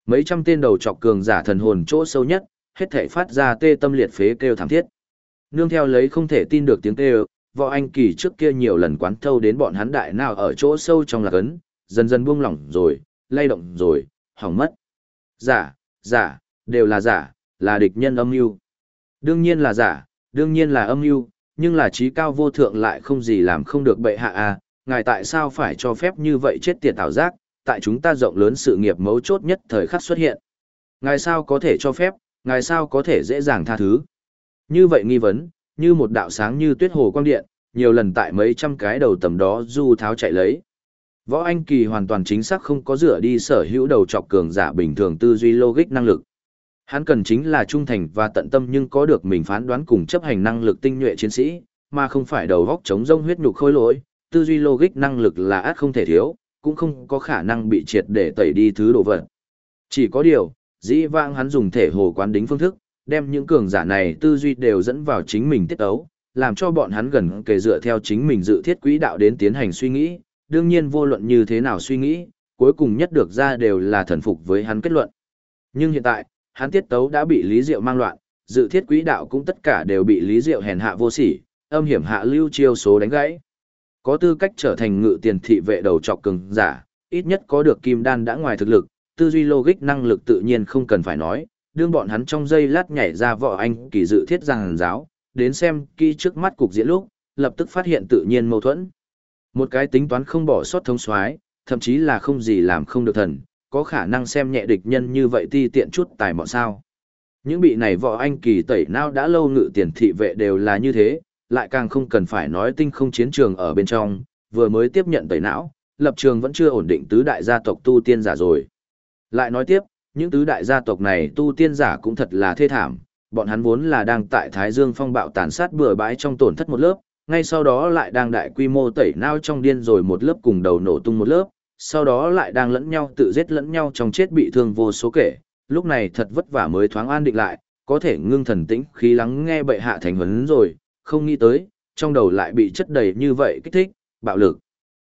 Mấy trăm tên đầu chọc cường giả thần hồn chỗ sâu nhất, hết thảy phát ra tê tâm liệt phế kêu thảm thiết. Nương theo lấy không thể tin được tiếng kêu, Võ Anh Kỳ trước kia nhiều lần quán thâu đến bọn hắn đại nào ở chỗ sâu trong lạc ấn, dần dần buông lỏng rồi, lay động rồi, hỏng mất. Giả, giả, đều là giả, là địch nhân âm mưu. Đương nhiên là giả, đương nhiên là âm mưu, nhưng là trí cao vô thượng lại không gì làm không được bệ hạ à, ngài tại sao phải cho phép như vậy chết tiệt ảo giác, tại chúng ta rộng lớn sự nghiệp mấu chốt nhất thời khắc xuất hiện. Ngài sao có thể cho phép, ngài sao có thể dễ dàng tha thứ. Như vậy nghi vấn, như một đạo sáng như tuyết hồ quang điện, nhiều lần tại mấy trăm cái đầu tầm đó du tháo chạy lấy. Võ Anh Kỳ hoàn toàn chính xác không có dựa đi sở hữu đầu chọc cường giả bình thường tư duy logic năng lực. Hắn cần chính là trung thành và tận tâm nhưng có được mình phán đoán cùng chấp hành năng lực tinh nhuệ chiến sĩ, mà không phải đầu góc chống rông huyết nhục khôi lỗi, tư duy logic năng lực là ắt không thể thiếu, cũng không có khả năng bị triệt để tẩy đi thứ đồ vật. Chỉ có điều, dĩ vãng hắn dùng thể hồ quán đính phương thức, đem những cường giả này tư duy đều dẫn vào chính mình tiết ấu, làm cho bọn hắn gần kề dựa theo chính mình dự thiết quỹ đạo đến tiến hành suy nghĩ, đương nhiên vô luận như thế nào suy nghĩ, cuối cùng nhất được ra đều là thần phục với hắn kết luận. Nhưng hiện tại, hắn tiết tấu đã bị Lý Diệu mang loạn, dự thiết quỹ đạo cũng tất cả đều bị Lý Diệu hèn hạ vô sỉ, âm hiểm hạ lưu chiêu số đánh gãy. Có tư cách trở thành ngự tiền thị vệ đầu trọc cường giả, ít nhất có được kim đan đã ngoài thực lực, tư duy logic năng lực tự nhiên không cần phải nói, đương bọn hắn trong giây lát nhảy ra Võ Anh Kỳ dự thiết giảng giáo, đến xem kỹ trước mắt cục diễn lúc, lập tức phát hiện tự nhiên mâu thuẫn. Một cái tính toán không bỏ sót thông soái, thậm chí là không gì làm không được thần, có khả năng xem nhẹ địch nhân như vậy ti tiện chút tài mọn sao. Những bị này Võ Anh Kỳ tẩy não đã lâu ngự tiền thị vệ đều là như thế, lại càng không cần phải nói tinh không chiến trường ở bên trong, vừa mới tiếp nhận tẩy não, lập trường vẫn chưa ổn định tứ đại gia tộc tu tiên giả rồi. Lại nói tiếp, những tứ đại gia tộc này tu tiên giả cũng thật là thê thảm, bọn hắn vốn là đang tại Thái Dương phong bạo tàn sát bừa bãi trong tổn thất một lớp, ngay sau đó lại đang đại quy mô tẩy não trong điên rồi một lớp cùng đầu nổ tung một lớp, sau đó lại đang lẫn nhau tự giết lẫn nhau trong chết bị thương vô số kể, lúc này thật vất vả mới thoáng an định lại, có thể ngưng thần tĩnh khí lắng nghe bệ hạ thành huấn rồi, không nghĩ tới, trong đầu lại bị chất đầy như vậy kích thích, bạo lực.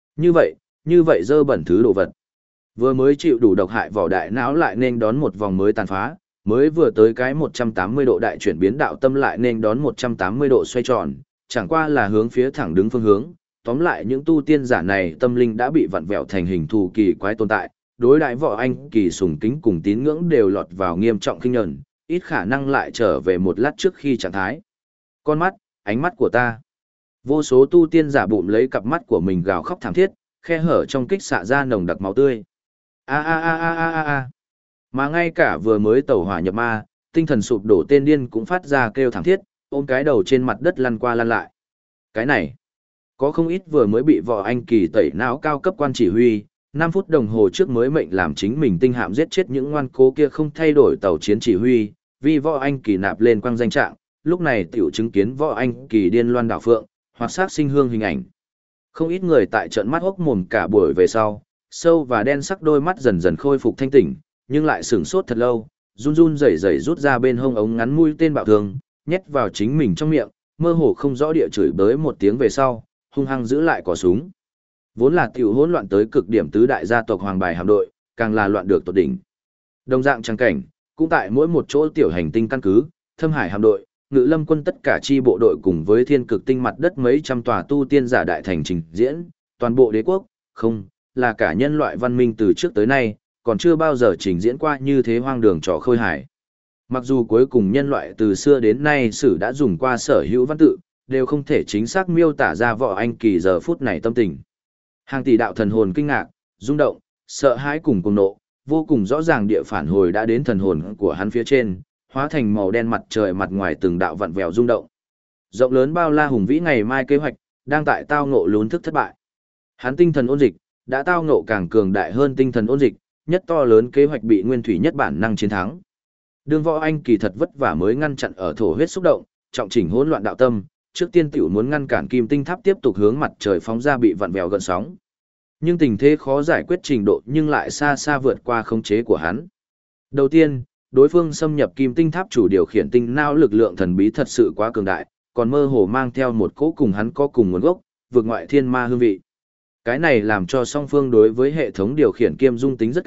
Như vậy dơ bẩn thứ đồ vật. Vừa mới chịu đủ độc hại vỏ đại não lại nên đón một vòng mới tàn phá, mới vừa tới cái 180 độ đại chuyển biến đạo tâm lại nên đón 180 độ xoay tròn, chẳng qua là hướng phía thẳng đứng phương hướng. Tóm lại những tu tiên giả này tâm linh đã bị vặn vẹo thành hình thù kỳ quái tồn tại, đối đại Võ Anh Kỳ sùng kính cùng tín ngưỡng đều lọt vào nghiêm trọng khinh nhẫn, ít khả năng lại trở về một lát trước khi trạng thái. Con mắt, ánh mắt của ta. Vô số tu tiên giả bụm lấy cặp mắt của mình gào khóc thảm thiết, khe hở trong kích xạ ra nồng đặc máu tươi. A a a a a a a. Mà ngay cả vừa mới tẩu hỏa nhập ma, tinh thần sụp đổ tên điên cũng phát ra kêu thảm thiết, ôm cái đầu trên mặt đất lăn qua lăn lại. Cái này, có không ít vừa mới bị Võ Anh Kỳ tẩy não cao cấp quan chỉ huy, 5 phút đồng hồ trước mới mệnh làm chính mình tinh hạm giết chết những ngoan cố kia không thay đổi tàu chiến chỉ huy, vì Võ Anh Kỳ nạp lên quang danh trạng, lúc này tiểu chứng kiến Võ Anh Kỳ điên loan đảo phượng, hoặc sát sinh hương hình ảnh. Không ít người tại trận mắt hốc mồm cả buổi về sau, sâu và đen sắc đôi mắt dần dần khôi phục thanh tỉnh, nhưng lại sửng sốt thật lâu, run run rẩy rẩy rút ra bên hông ống ngắn mũi tên bạo thường, nhét vào chính mình trong miệng, mơ hồ không rõ địa chửi bới một tiếng về sau, hung hăng giữ lại cò súng. Vốn là tiểu hỗn loạn tới cực điểm tứ đại gia tộc Hoàng Bài hạm đội, càng là loạn được tột đỉnh. Đồng dạng trang cảnh, cũng tại mỗi một chỗ tiểu hành tinh căn cứ, Thâm Hải hạm đội, Ngự Lâm quân tất cả chi bộ đội cùng với Thiên Cực tinh mặt đất mấy trăm tòa tu tiên giả đại thành trình diễn, toàn bộ đế quốc, không, là cả nhân loại văn minh từ trước tới nay, còn chưa bao giờ trình diễn qua như thế hoang đường trò khôi hài. Mặc dù cuối cùng nhân loại từ xưa đến nay sử đã dùng qua sở hữu văn tự, đều không thể chính xác miêu tả ra Võ Anh Kỳ giờ phút này tâm tình. Hàng tỷ đạo thần hồn kinh ngạc, rung động, sợ hãi cùng cuồng nộ, vô cùng rõ ràng địa phản hồi đã đến thần hồn của hắn phía trên, hóa thành màu đen mặt trời mặt ngoài từng đạo vặn vẹo rung động. Rộng lớn bao la hùng vĩ ngày mai kế hoạch, đang tại tao ngộ lún thức thất bại. Hắn tinh thần ôn dịch, đã tao ngộ càng cường đại hơn tinh thần ôn dịch, nhất to lớn kế hoạch bị nguyên thủy nhất bản năng chiến thắng. Đường Võ Anh Kỳ thật vất vả mới ngăn chặn ở thổ huyết xúc động, trọng chỉnh hỗn loạn đạo tâm, trước tiên tiểu muốn ngăn cản Kim Tinh Tháp tiếp tục hướng mặt trời phóng ra bị vặn vẹo gợn sóng. Nhưng tình thế khó giải quyết trình độ nhưng lại xa xa vượt qua khống chế của hắn. Đầu tiên, đối phương xâm nhập Kim Tinh Tháp chủ điều khiển tinh não lực lượng thần bí thật sự quá cường đại, còn mơ hồ mang theo một cỗ cùng hắn có cùng nguồn gốc, vượt ngoại thiên ma hương vị. Cái này làm cho song phương đối với hệ thống điều khiển kiêm dung tính rất cao,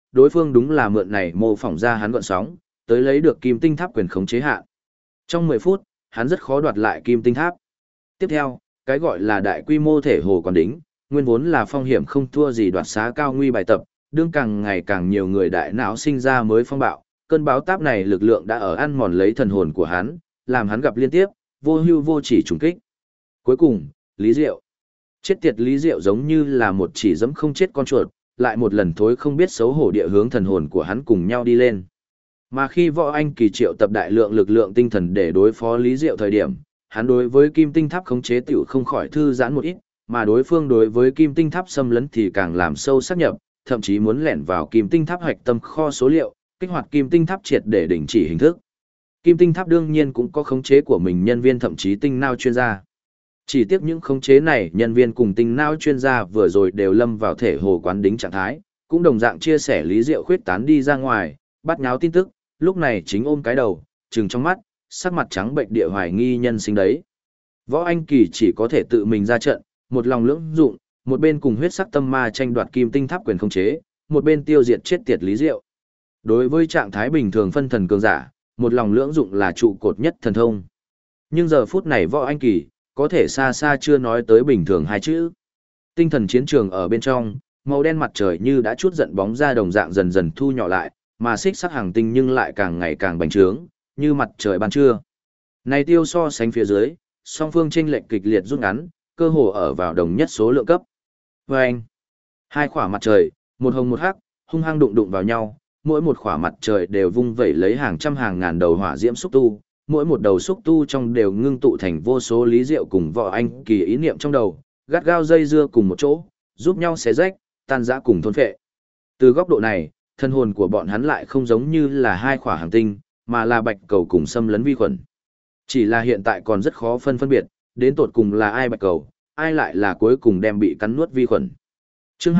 đối phương đúng là mượn này mô phỏng ra hắn gọn sóng, tới lấy được kim tinh tháp quyền khống chế hạn. Trong 10 phút, hắn rất khó đoạt lại kim tinh tháp. Tiếp theo, cái gọi là đại quy mô thể hồ quán đính, nguyên vốn là phong hiểm không thua gì đoạt xá cao nguy bài tập, đương càng ngày càng nhiều người đại não sinh ra mới phong bạo, cơn báo táp này lực lượng đã ở ăn mòn lấy thần hồn của hắn, làm hắn gặp liên tiếp, vô hưu vô chỉ trùng kích. Cuối cùng, Lý Diệu. Chết tiệt Lý Diệu giống như là một chỉ dẫm không chết con chuột, lại một lần thối không biết xấu hổ địa hướng thần hồn của hắn cùng nhau đi lên. Mà khi Võ Anh Kỳ triệu tập đại lượng lực lượng tinh thần để đối phó Lý Diệu thời điểm, hắn đối với kim tinh tháp khống chế tiểu không khỏi thư giãn một ít, mà đối phương đối với kim tinh tháp xâm lấn thì càng làm sâu sắc nhập, thậm chí muốn lẻn vào kim tinh tháp hoạch tâm kho số liệu, kích hoạt kim tinh tháp triệt để đình chỉ hình thức. Kim tinh tháp đương nhiên cũng có khống chế của mình nhân viên thậm chí tinh não chuyên gia. Chỉ tiếc những khống chế này nhân viên cùng tinh não chuyên gia vừa rồi đều lâm vào thể hồ quán đính trạng thái, cũng đồng dạng chia sẻ Lý Diệu khuyết tán đi ra ngoài, bắt nháo tin tức, lúc này chính ôm cái đầu, trừng trong mắt, sắc mặt trắng bệnh địa hoài nghi nhân sinh đấy. Võ Anh Kỳ chỉ có thể tự mình ra trận, một lòng lưỡng dụng, một bên cùng huyết sắc tâm ma tranh đoạt kim tinh tháp quyền khống chế, một bên tiêu diệt chết tiệt Lý Diệu. Đối với trạng thái bình thường phân thần cường giả, một lòng lưỡng dụng là trụ cột nhất thần thông. Nhưng giờ phút này Võ Anh Kỳ, có thể xa xa chưa nói tới bình thường hai chữ. Tinh thần chiến trường ở bên trong, màu đen mặt trời như đã chút giận bóng ra đồng dạng dần dần thu nhỏ lại, mà xích sắc hàng tinh nhưng lại càng ngày càng bành trướng, như mặt trời ban trưa. Này tiêu so sánh phía dưới, song phương chênh lệch kịch liệt rút ngắn, cơ hồ ở vào đồng nhất số lượng cấp. Vâng! Hai khỏa mặt trời, một hồng một hắc, hung hăng đụng đụng vào nhau, mỗi một khỏa mặt trời đều vung vẩy lấy hàng trăm hàng ngàn đầu hỏa diễm xúc tu, mỗi một đầu xúc tu trong đều ngưng tụ thành vô số Lý Diệu cùng Võ Anh Kỳ ý niệm trong đầu, gắt gao dây dưa cùng một chỗ, giúp nhau xé rách, tan rã cùng thôn phệ. Từ góc độ này, thân hồn của bọn hắn lại không giống như là hai khỏa hành tinh, mà là bạch cầu cùng xâm lấn vi khuẩn. Chỉ là hiện tại còn rất khó phân biệt, đến tột cùng là ai bạch cầu, ai lại là cuối cùng đem bị cắn nuốt vi khuẩn. Chương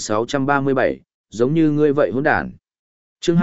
2637, giống như ngươi vậy hỗn đản. Chương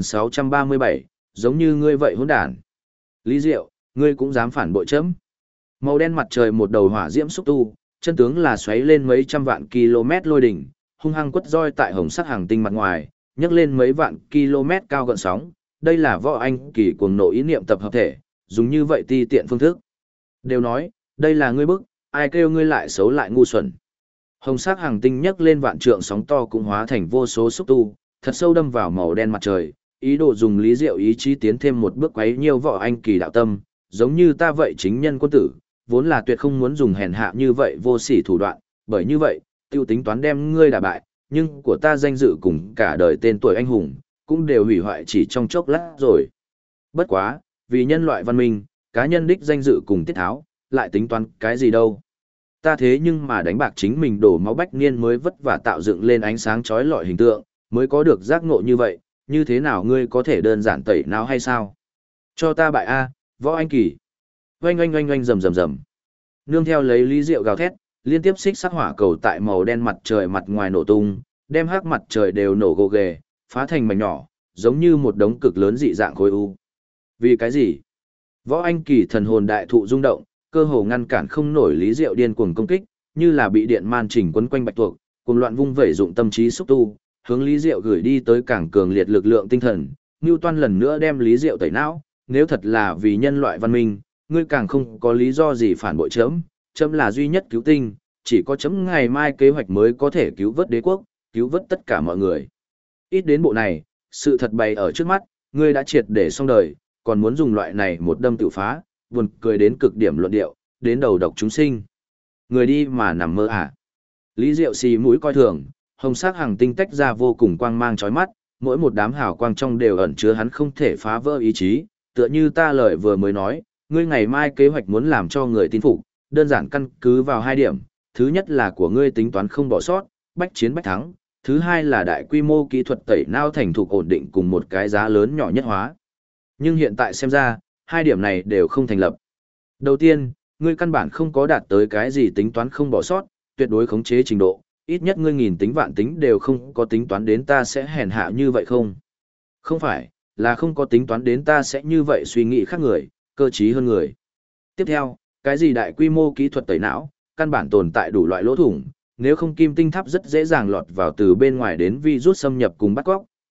2637, giống như ngươi vậy hỗn đản. Lý Diệu, ngươi cũng dám phản bội chấm. Màu đen mặt trời một đầu hỏa diễm xúc tu, chân tướng là xoáy lên mấy trăm vạn km lôi đỉnh, hung hăng quất roi tại hồng sắc hàng tinh mặt ngoài, nhấc lên mấy vạn km cao gợn sóng. Đây là Võ Anh Kỳ cuồng nộ ý niệm tập hợp thể, dùng như vậy ti tiện phương thức. Đều nói, đây là ngươi bức, ai kêu ngươi lại xấu lại ngu xuẩn. Hồng sắc hàng tinh nhấc lên vạn trượng sóng to cũng hóa thành vô số xúc tu, thật sâu đâm vào màu đen mặt trời, ý đồ dùng Lý Diệu ý chí tiến thêm một bước quấy nhiều Võ Anh Kỳ đạo tâm, giống như ta vậy chính nhân quân tử, vốn là tuyệt không muốn dùng hèn hạ như vậy vô sỉ thủ đoạn, bởi như vậy, tiêu tính toán đem ngươi đả bại, nhưng của ta danh dự cùng cả đời tên tuổi anh hùng, cũng đều hủy hoại chỉ trong chốc lát rồi. Bất quá, vì nhân loại văn minh, cá nhân đích danh dự cùng tiết tháo, lại tính toán cái gì đâu. Ta thế nhưng mà đánh bạc chính mình đổ máu bách niên mới vất vả tạo dựng lên ánh sáng chói lọi hình tượng, mới có được giác ngộ như vậy, như thế nào ngươi có thể đơn giản tẩy não hay sao? Cho ta bại A, Võ Anh Kỳ. Oanh oanh oanh oanh rầm rầm rầm. Nương theo lấy Lý Diệu gào thét, liên tiếp xích sắc hỏa cầu tại màu đen mặt trời mặt ngoài nổ tung, đem hắc mặt trời đều nổ gồ ghề, phá thành mảnh nhỏ, giống như một đống cực lớn dị dạng khối u. Vì cái gì? Võ Anh Kỳ thần hồn đại thụ rung động, cơ hồ ngăn cản không nổi Lý Diệu điên cuồng công kích, như là bị điện man chỉnh quấn quanh bạch tuộc, cuồng loạn vung vẩy dụng tâm trí xúc tu, hướng Lý Diệu gửi đi tới càng cường liệt lực lượng tinh thần. Newton lần nữa đem Lý Diệu tẩy não, nếu thật là vì nhân loại văn minh, ngươi càng không có lý do gì phản bội chấm, chấm là duy nhất cứu tinh, chỉ có chấm ngày mai kế hoạch mới có thể cứu vớt đế quốc, cứu vớt tất cả mọi người. Ít đến bộ này, sự thật bày ở trước mắt, ngươi đã triệt để xong đời, còn muốn dùng loại này một đâm tự phá, buồn cười đến cực điểm luận điệu, đến đầu độc chúng sinh. Người đi mà nằm mơ à? Lý Diệu xì mũi coi thường, hồng sắc hàng tinh tách ra vô cùng quang mang chói mắt, mỗi một đám hào quang trong đều ẩn chứa hắn không thể phá vỡ ý chí, tựa như ta lời vừa mới nói, ngươi ngày mai kế hoạch muốn làm cho người tin phục, đơn giản căn cứ vào hai điểm, thứ nhất là của ngươi tính toán không bỏ sót, bách chiến bách thắng, thứ hai là đại quy mô kỹ thuật tẩy não thành thục ổn định cùng một cái giá lớn nhỏ nhất hóa. Nhưng hiện tại xem ra, hai điểm này đều không thành lập. Đầu tiên, ngươi căn bản không có đạt tới cái gì tính toán không bỏ sót, tuyệt đối khống chế trình độ, ít nhất ngươi nghìn tính vạn tính đều không có tính toán đến ta sẽ hèn hạ như vậy không? Không phải, là không có tính toán đến ta sẽ như vậy suy nghĩ khác người, cơ trí hơn người. Tiếp theo, cái gì đại quy mô kỹ thuật tẩy não, căn bản tồn tại đủ loại lỗ thủng, nếu không kim tinh tháp rất dễ dàng lọt vào từ bên ngoài đến virus xâm nhập cùng bắt cóc,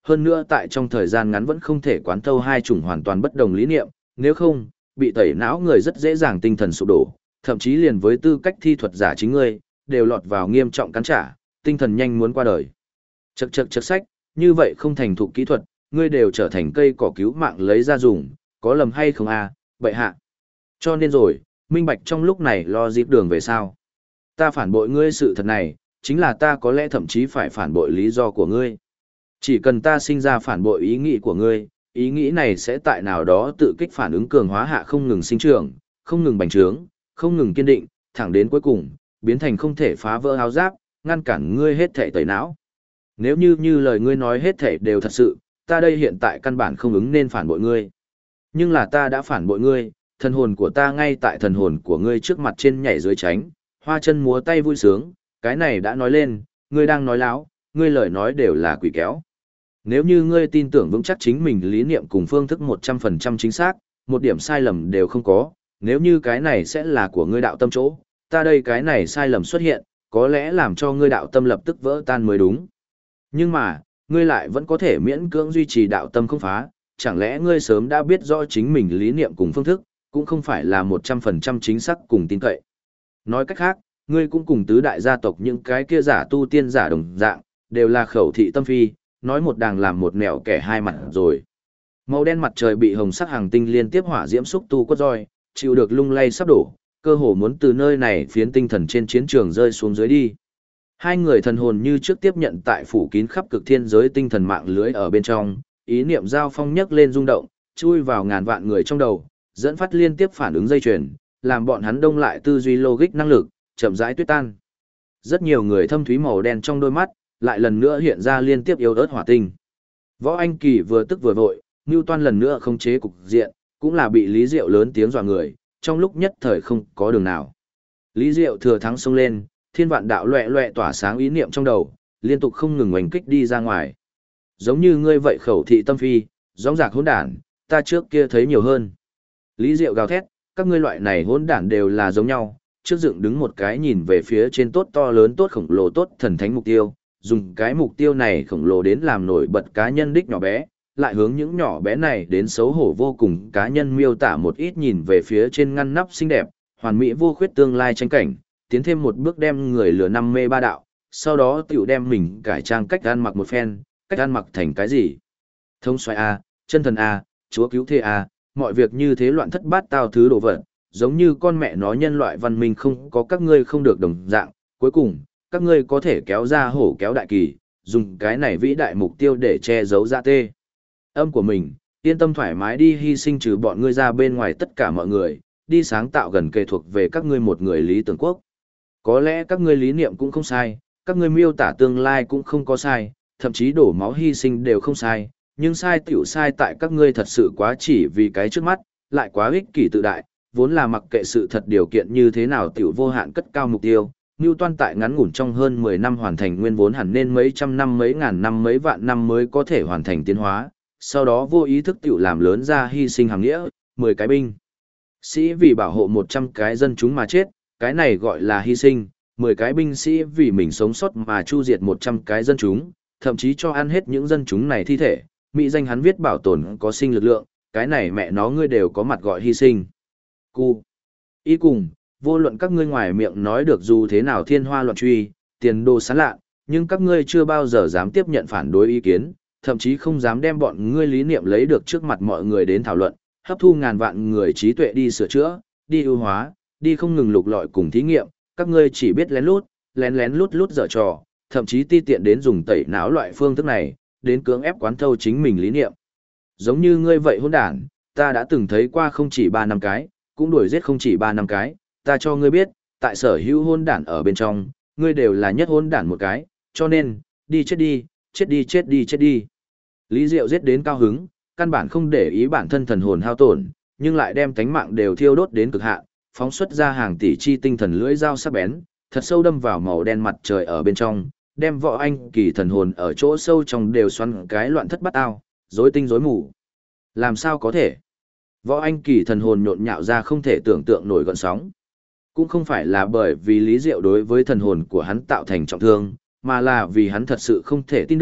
hơn nữa tại trong thời gian ngắn vẫn không thể quán thâu hai chủng hoàn toàn bất đồng lý niệm, nếu không, bị tẩy não người rất dễ dàng tinh thần sụp đổ, thậm chí liền với tư cách thi thuật giả chính ngươi, đều lọt vào nghiêm trọng cắn trả, tinh thần nhanh muốn qua đời. Chậc chậc chậc sách, như vậy không thành thục kỹ thuật, ngươi đều trở thành cây cỏ cứu mạng lấy ra dùng, có lầm hay không à, bệ hạ. Cho nên rồi, minh bạch trong lúc này lo dịp đường về sao. Ta phản bội ngươi sự thật này, chính là ta có lẽ thậm chí phải phản bội lý do của ngươi. Chỉ cần ta sinh ra phản bội ý nghĩ của ngươi, ý nghĩ này sẽ tại nào đó tự kích phản ứng cường hóa hạ không ngừng sinh trưởng, không ngừng bành trướng, không ngừng kiên định, thẳng đến cuối cùng, biến thành không thể phá vỡ áo giáp, ngăn cản ngươi hết thảy tẩy não. Nếu như lời ngươi nói hết thảy đều thật sự, ta đây hiện tại căn bản không ứng nên phản bội ngươi. Nhưng là ta đã phản bội ngươi, thần hồn của ta ngay tại thần hồn của ngươi trước mặt trên nhảy dưới tránh, hoa chân múa tay vui sướng, cái này đã nói lên, ngươi đang nói láo, ngươi lời nói đều là quỷ kéo. Nếu như ngươi tin tưởng vững chắc chính mình lý niệm cùng phương thức 100% chính xác, một điểm sai lầm đều không có, nếu như cái này sẽ là của ngươi đạo tâm chỗ, ta đây cái này sai lầm xuất hiện, có lẽ làm cho ngươi đạo tâm lập tức vỡ tan mới đúng. Nhưng mà, ngươi lại vẫn có thể miễn cưỡng duy trì đạo tâm không phá, chẳng lẽ ngươi sớm đã biết rõ chính mình lý niệm cùng phương thức, cũng không phải là 100% chính xác cùng tin cậy. Nói cách khác, ngươi cũng cùng tứ đại gia tộc những cái kia giả tu tiên giả đồng dạng, đều là khẩu thị tâm phi, nói một đàng làm một nẻo kẻ hai mặt rồi. Màu đen mặt trời bị hồng sắc hàng tinh liên tiếp hỏa diễm xúc tu quất roi, chịu được lung lay sắp đổ, cơ hồ muốn từ nơi này phiến tinh thần trên chiến trường rơi xuống dưới đi. Hai người thần hồn như trước tiếp nhận tại phủ kín khắp cực thiên giới tinh thần mạng lưới ở bên trong, ý niệm giao phong nhấc lên rung động, chui vào ngàn vạn người trong đầu, dẫn phát liên tiếp phản ứng dây chuyền, làm bọn hắn đông lại tư duy logic năng lực, chậm rãi tuyết tan. Rất nhiều người thâm thúy màu đen trong đôi mắt, lại lần nữa hiện ra liên tiếp yếu ớt hỏa tinh. Võ Anh Kỳ vừa tức vừa vội, Newton lần nữa không chế cục diện, cũng là bị Lý Diệu lớn tiếng dọa người, trong lúc nhất thời không có đường nào. Lý Diệu thừa thắng xông lên, thiên vạn đạo loẹ loẹ tỏa sáng ý niệm trong đầu, liên tục không ngừng oanh kích đi ra ngoài. Giống như ngươi vậy khẩu thị tâm phi, rõng rạc hỗn đản, ta trước kia thấy nhiều hơn. Lý Diệu gào thét, các ngươi loại này hỗn đản đều là giống nhau, trước dựng đứng một cái nhìn về phía trên tốt to lớn tốt khổng lồ tốt thần thánh mục tiêu, dùng cái mục tiêu này khổng lồ đến làm nổi bật cá nhân đích nhỏ bé, lại hướng những nhỏ bé này đến xấu hổ vô cùng cá nhân miêu tả một ít nhìn về phía trên ngăn nắp xinh đẹp, hoàn mỹ vô khuyết tương lai tranh cảnh, tiến thêm một bước đem người lừa năm mê ba đạo, sau đó tiểu đem mình cải trang cách ăn mặc một phen, cách ăn mặc thành cái gì? Thông xoay A, chân thần A, chúa cứu thế A, mọi việc như thế loạn thất bát tao thứ đồ vật, giống như con mẹ nó nhân loại văn minh không có các ngươi không được đồng dạng, cuối cùng, các ngươi có thể kéo ra hổ kéo đại kỳ, dùng cái này vĩ đại mục tiêu để che giấu dạ tê. Âm của mình, yên tâm thoải mái đi hy sinh trừ bọn ngươi ra bên ngoài tất cả mọi người, đi sáng tạo gần kề thuộc về các ngươi một người lý tưởng quốc. Có lẽ các ngươi lý niệm cũng không sai, các ngươi miêu tả tương lai cũng không có sai, thậm chí đổ máu hy sinh đều không sai, nhưng sai tiểu sai tại các ngươi thật sự quá chỉ vì cái trước mắt, lại quá ích kỷ tự đại, vốn là mặc kệ sự thật điều kiện như thế nào tiểu vô hạn cất cao mục tiêu. Newton tại ngắn ngủn trong hơn 10 năm hoàn thành nguyên vốn hẳn nên mấy trăm năm mấy ngàn năm mấy vạn năm mới có thể hoàn thành tiến hóa, sau đó vô ý thức tiểu làm lớn ra hy sinh hàng nghĩa, 10 cái binh sĩ vì bảo hộ 100 cái dân chúng mà chết, cái này gọi là hy sinh, 10 cái binh sĩ vì mình sống sót mà chu diệt 100 cái dân chúng, thậm chí cho ăn hết những dân chúng này thi thể, mỹ danh hắn viết bảo tồn có sinh lực lượng, cái này mẹ nó ngươi đều có mặt gọi hy sinh. Cu. Ý cùng, vô luận các ngươi ngoài miệng nói được dù thế nào thiên hoa loạn truy, tiền đồ sáng lạ, nhưng các ngươi chưa bao giờ dám tiếp nhận phản đối ý kiến, thậm chí không dám đem bọn ngươi lý niệm lấy được trước mặt mọi người đến thảo luận, hấp thu ngàn vạn người trí tuệ đi sửa chữa, đi ưu hóa, đi không ngừng lục lọi cùng thí nghiệm, các ngươi chỉ biết lén lén lút lút dở trò, thậm chí ti tiện đến dùng tẩy não loại phương thức này, đến cưỡng ép quán thâu chính mình lý niệm. Giống như ngươi vậy hỗn đản, ta đã từng thấy qua không chỉ 3 năm cái, cũng đuổi giết không chỉ 3 năm cái, ta cho ngươi biết, tại sở hữu hỗn đản ở bên trong, ngươi đều là nhất hỗn đản một cái, cho nên, đi chết đi, chết đi chết đi chết đi. Lý Diệu giết đến cao hứng, căn bản không để ý bản thân thần hồn hao tổn, nhưng lại đem tánh mạng đều thiêu đốt đến cực hạn, phóng xuất ra hàng tỷ chi tinh thần lưỡi dao sắc bén, thật sâu đâm vào màu đen mặt trời ở bên trong, đem Võ Anh Kỳ thần hồn ở chỗ sâu trong đều xoắn cái loạn thất bát ao, rối tinh rối mù. Làm sao có thể? Võ Anh Kỳ thần hồn nhộn nhạo ra không thể tưởng tượng nổi gợn sóng. Cũng không phải là bởi vì Lý Diệu đối với thần hồn của hắn tạo thành trọng thương, mà là vì hắn thật sự không thể tin được,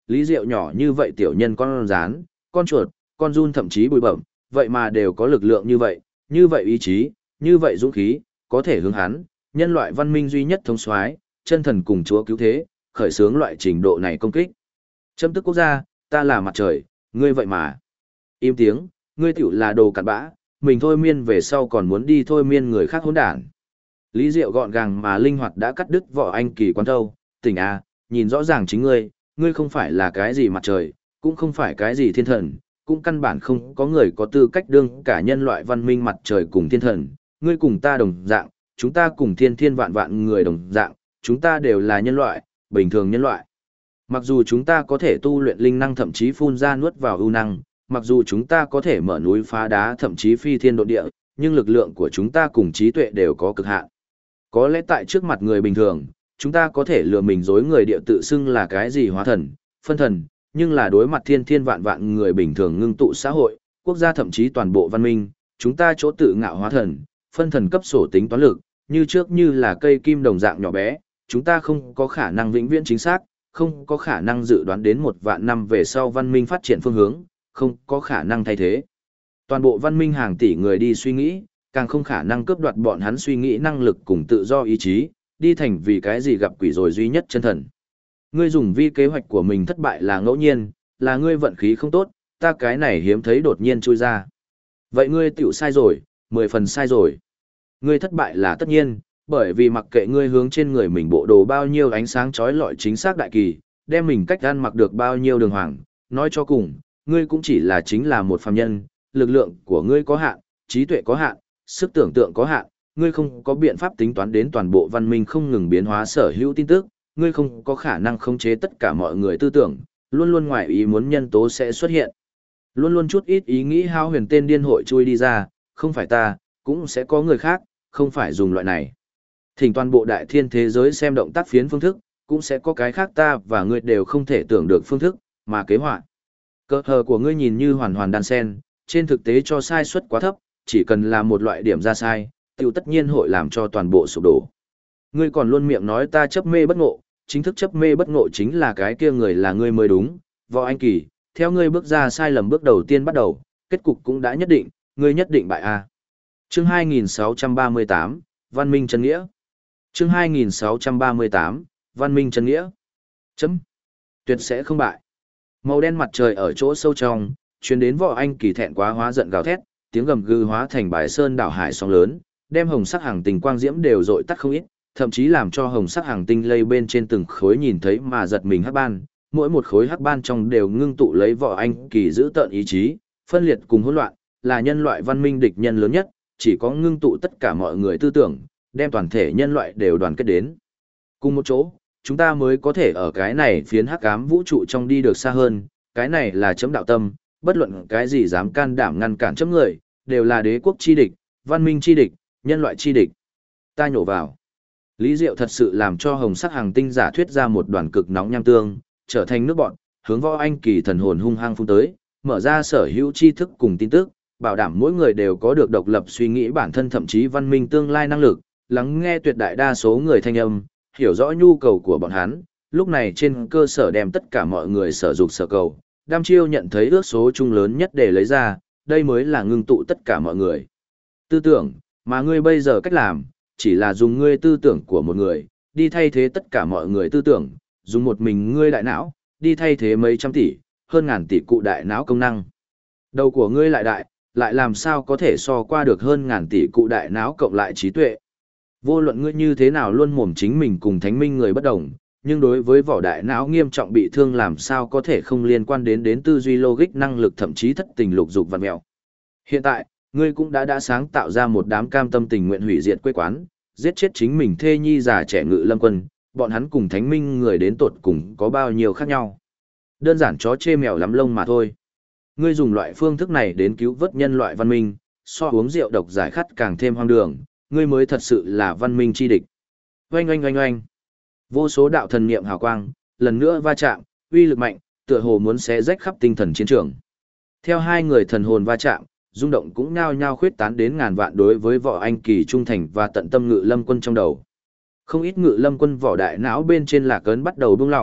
Lý Diệu nhỏ như vậy tiểu nhân con rán, con chuột, con giun thậm chí bụi bẩm, vậy mà đều có lực lượng như vậy ý chí, như vậy dũng khí, có thể hướng hắn, nhân loại văn minh duy nhất thống soái, chân thần cùng chúa cứu thế, khởi xướng loại trình độ này công kích. Châm tức quốc gia, ta là mặt trời, ngươi vậy mà. Im tiếng, ngươi tiểu là đồ cặn bã, mình thôi miên về sau còn muốn đi thôi miên người khác hỗn đản. Lý Diệu gọn gàng mà linh hoạt đã cắt đứt Võ Anh Kỳ quán thâu, tỉnh à, nhìn rõ ràng chính ngươi không phải là cái gì mặt trời, cũng không phải cái gì thiên thần, cũng căn bản không có người có tư cách đương cả nhân loại văn minh mặt trời cùng thiên thần, ngươi cùng ta đồng dạng, chúng ta cùng thiên thiên vạn vạn người đồng dạng, chúng ta đều là nhân loại, bình thường nhân loại. Mặc dù chúng ta có thể tu luyện linh năng thậm chí phun ra nuốt vào ưu năng, mặc dù chúng ta có thể mở núi phá đá thậm chí phi thiên độ địa, nhưng lực lượng của chúng ta cùng trí tuệ đều có cực hạn. Có lẽ tại trước mặt người bình thường, chúng ta có thể lừa mình dối người địa tự xưng là cái gì hóa thần, phân thần, nhưng là đối mặt thiên thiên vạn vạn người bình thường ngưng tụ xã hội, quốc gia thậm chí toàn bộ văn minh, chúng ta chỗ tự ngạo hóa thần, phân thần cấp sổ tính toán lực, như trước như là cây kim đồng dạng nhỏ bé, chúng ta không có khả năng vĩnh viễn chính xác, không có khả năng dự đoán đến 1 vạn năm về sau văn minh phát triển phương hướng, không có khả năng thay thế. Toàn bộ văn minh hàng tỷ người đi suy nghĩ, càng không khả năng cướp đoạt bọn hắn suy nghĩ năng lực cùng tự do ý chí, đi thành vì cái gì gặp quỷ rồi duy nhất chân thần. Ngươi dùng vi kế hoạch của mình thất bại là ngẫu nhiên, là ngươi vận khí không tốt, ta cái này hiếm thấy đột nhiên chui ra. Vậy ngươi tiểu sai rồi, 10 phần sai rồi. Ngươi thất bại là tất nhiên, bởi vì mặc kệ ngươi hướng trên người mình bộ đồ bao nhiêu ánh sáng chói lọi chính xác đại kỳ, đem mình cách ăn mặc được bao nhiêu đường hoàng, nói cho cùng, ngươi cũng chỉ là chính là một phàm nhân, lực lượng của ngươi có hạn, trí tuệ có hạn, sức tưởng tượng có hạn, ngươi không có biện pháp tính toán đến toàn bộ văn minh không ngừng biến hóa sở hữu tin tức, ngươi không có khả năng khống chế tất cả mọi người tư tưởng, luôn luôn ngoài ý muốn nhân tố sẽ xuất hiện. Luôn luôn chút ít ý nghĩ hao huyền tên điên hội chui đi ra, không phải ta, cũng sẽ có người khác, không phải dùng loại này. Thỉnh toàn bộ đại thiên thế giới xem động tác phiến phương thức, cũng sẽ có cái khác ta và ngươi đều không thể tưởng được phương thức, mà kế hoạch. Cơ hờ của ngươi nhìn như hoàn hoàn đan sen, trên thực tế cho sai suất quá thấp, chỉ cần là một loại điểm ra sai, tiêu tất nhiên hội làm cho toàn bộ sụp đổ. Ngươi còn luôn miệng nói ta chấp mê bất ngộ, chính thức chấp mê bất ngộ chính là cái kia người là ngươi mới đúng, Võ Anh Kỳ, theo ngươi bước ra sai lầm bước đầu tiên bắt đầu, kết cục cũng đã nhất định, ngươi nhất định bại a. Chương 2638, Văn Minh Chân Nghĩa. Chương 2638, Văn Minh Chân Nghĩa. Chấm. Tuyệt sẽ không bại. Màu đen mặt trời ở chỗ sâu trong, truyền đến Võ Anh Kỳ thẹn quá hóa giận gào thét, tiếng gầm gừ hóa thành bài sơn đảo hải sóng lớn, đem hồng sắc hàng tinh quang diễm đều dội tắt không ít, thậm chí làm cho hồng sắc hàng tinh lây bên trên từng khối nhìn thấy mà giật mình hắc ban, mỗi một khối hắc ban trong đều ngưng tụ lấy Võ Anh Kỳ giữ tợn ý chí, phân liệt cùng hỗn loạn, là nhân loại văn minh địch nhân lớn nhất, chỉ có ngưng tụ tất cả mọi người tư tưởng, đem toàn thể nhân loại đều đoàn kết đến cùng một chỗ, chúng ta mới có thể ở cái này phiến hắc ám vũ trụ trong đi được xa hơn, cái này là chấm đạo tâm, bất luận cái gì dám can đảm ngăn cản chấm người, đều là đế quốc chi địch, văn minh chi địch, nhân loại chi địch. Ta nhổ vào. Lý Diệu thật sự làm cho hồng sắc hàng tinh giả thuyết ra một đoàn cực nóng nham tương, trở thành nước bọn, hướng Võ Anh Kỳ thần hồn hung hăng phun tới, mở ra sở hữu tri thức cùng tin tức, bảo đảm mỗi người đều có được độc lập suy nghĩ bản thân thậm chí văn minh tương lai năng lực, lắng nghe tuyệt đại đa số người thanh âm, hiểu rõ nhu cầu của bọn hắn, lúc này trên cơ sở đem tất cả mọi người sở dục sở cầu, đam chiêu nhận thấy ước số chung lớn nhất để lấy ra, đây mới là ngưng tụ tất cả mọi người. Tư tưởng, mà ngươi bây giờ cách làm, chỉ là dùng ngươi tư tưởng của một người, đi thay thế tất cả mọi người tư tưởng, dùng một mình ngươi đại não, đi thay thế mấy trăm tỷ, hơn ngàn tỷ cụ đại não công năng. Đầu của ngươi lại đại, lại làm sao có thể so qua được hơn ngàn tỷ cụ đại não cộng lại trí tuệ. Vô luận ngươi như thế nào luôn mồm chính mình cùng thánh minh người bất đồng, nhưng đối với vỏ đại não nghiêm trọng bị thương làm sao có thể không liên quan đến tư duy logic năng lực thậm chí thất tình lục dục vặn mẹo. Hiện tại, ngươi cũng đã sáng tạo ra một đám cam tâm tình nguyện hủy diệt quê quán, giết chết chính mình thê nhi già trẻ Ngự Lâm quân, bọn hắn cùng thánh minh người đến tột cùng có bao nhiêu khác nhau. Đơn giản chó chê mèo lắm lông mà thôi. Ngươi dùng loại phương thức này đến cứu vớt nhân loại văn minh, so uống rượu độc giải khát càng thêm hoang đường, ngươi mới thật sự là văn minh chi địch. Oanh oanh oanh oanh. Vô số đạo thần niệm hào quang, lần nữa va chạm, uy lực mạnh, tựa hồ muốn xé rách khắp tinh thần chiến trường. Theo hai người thần hồn va chạm, rung động cũng nhao nhao khuyết tán đến ngàn vạn đối với Võ Anh Kỳ trung thành và tận tâm Ngự Lâm quân trong đầu. Không ít Ngự Lâm quân vỏ đại não bên trên lạc ấn bắt đầu buông lỏng,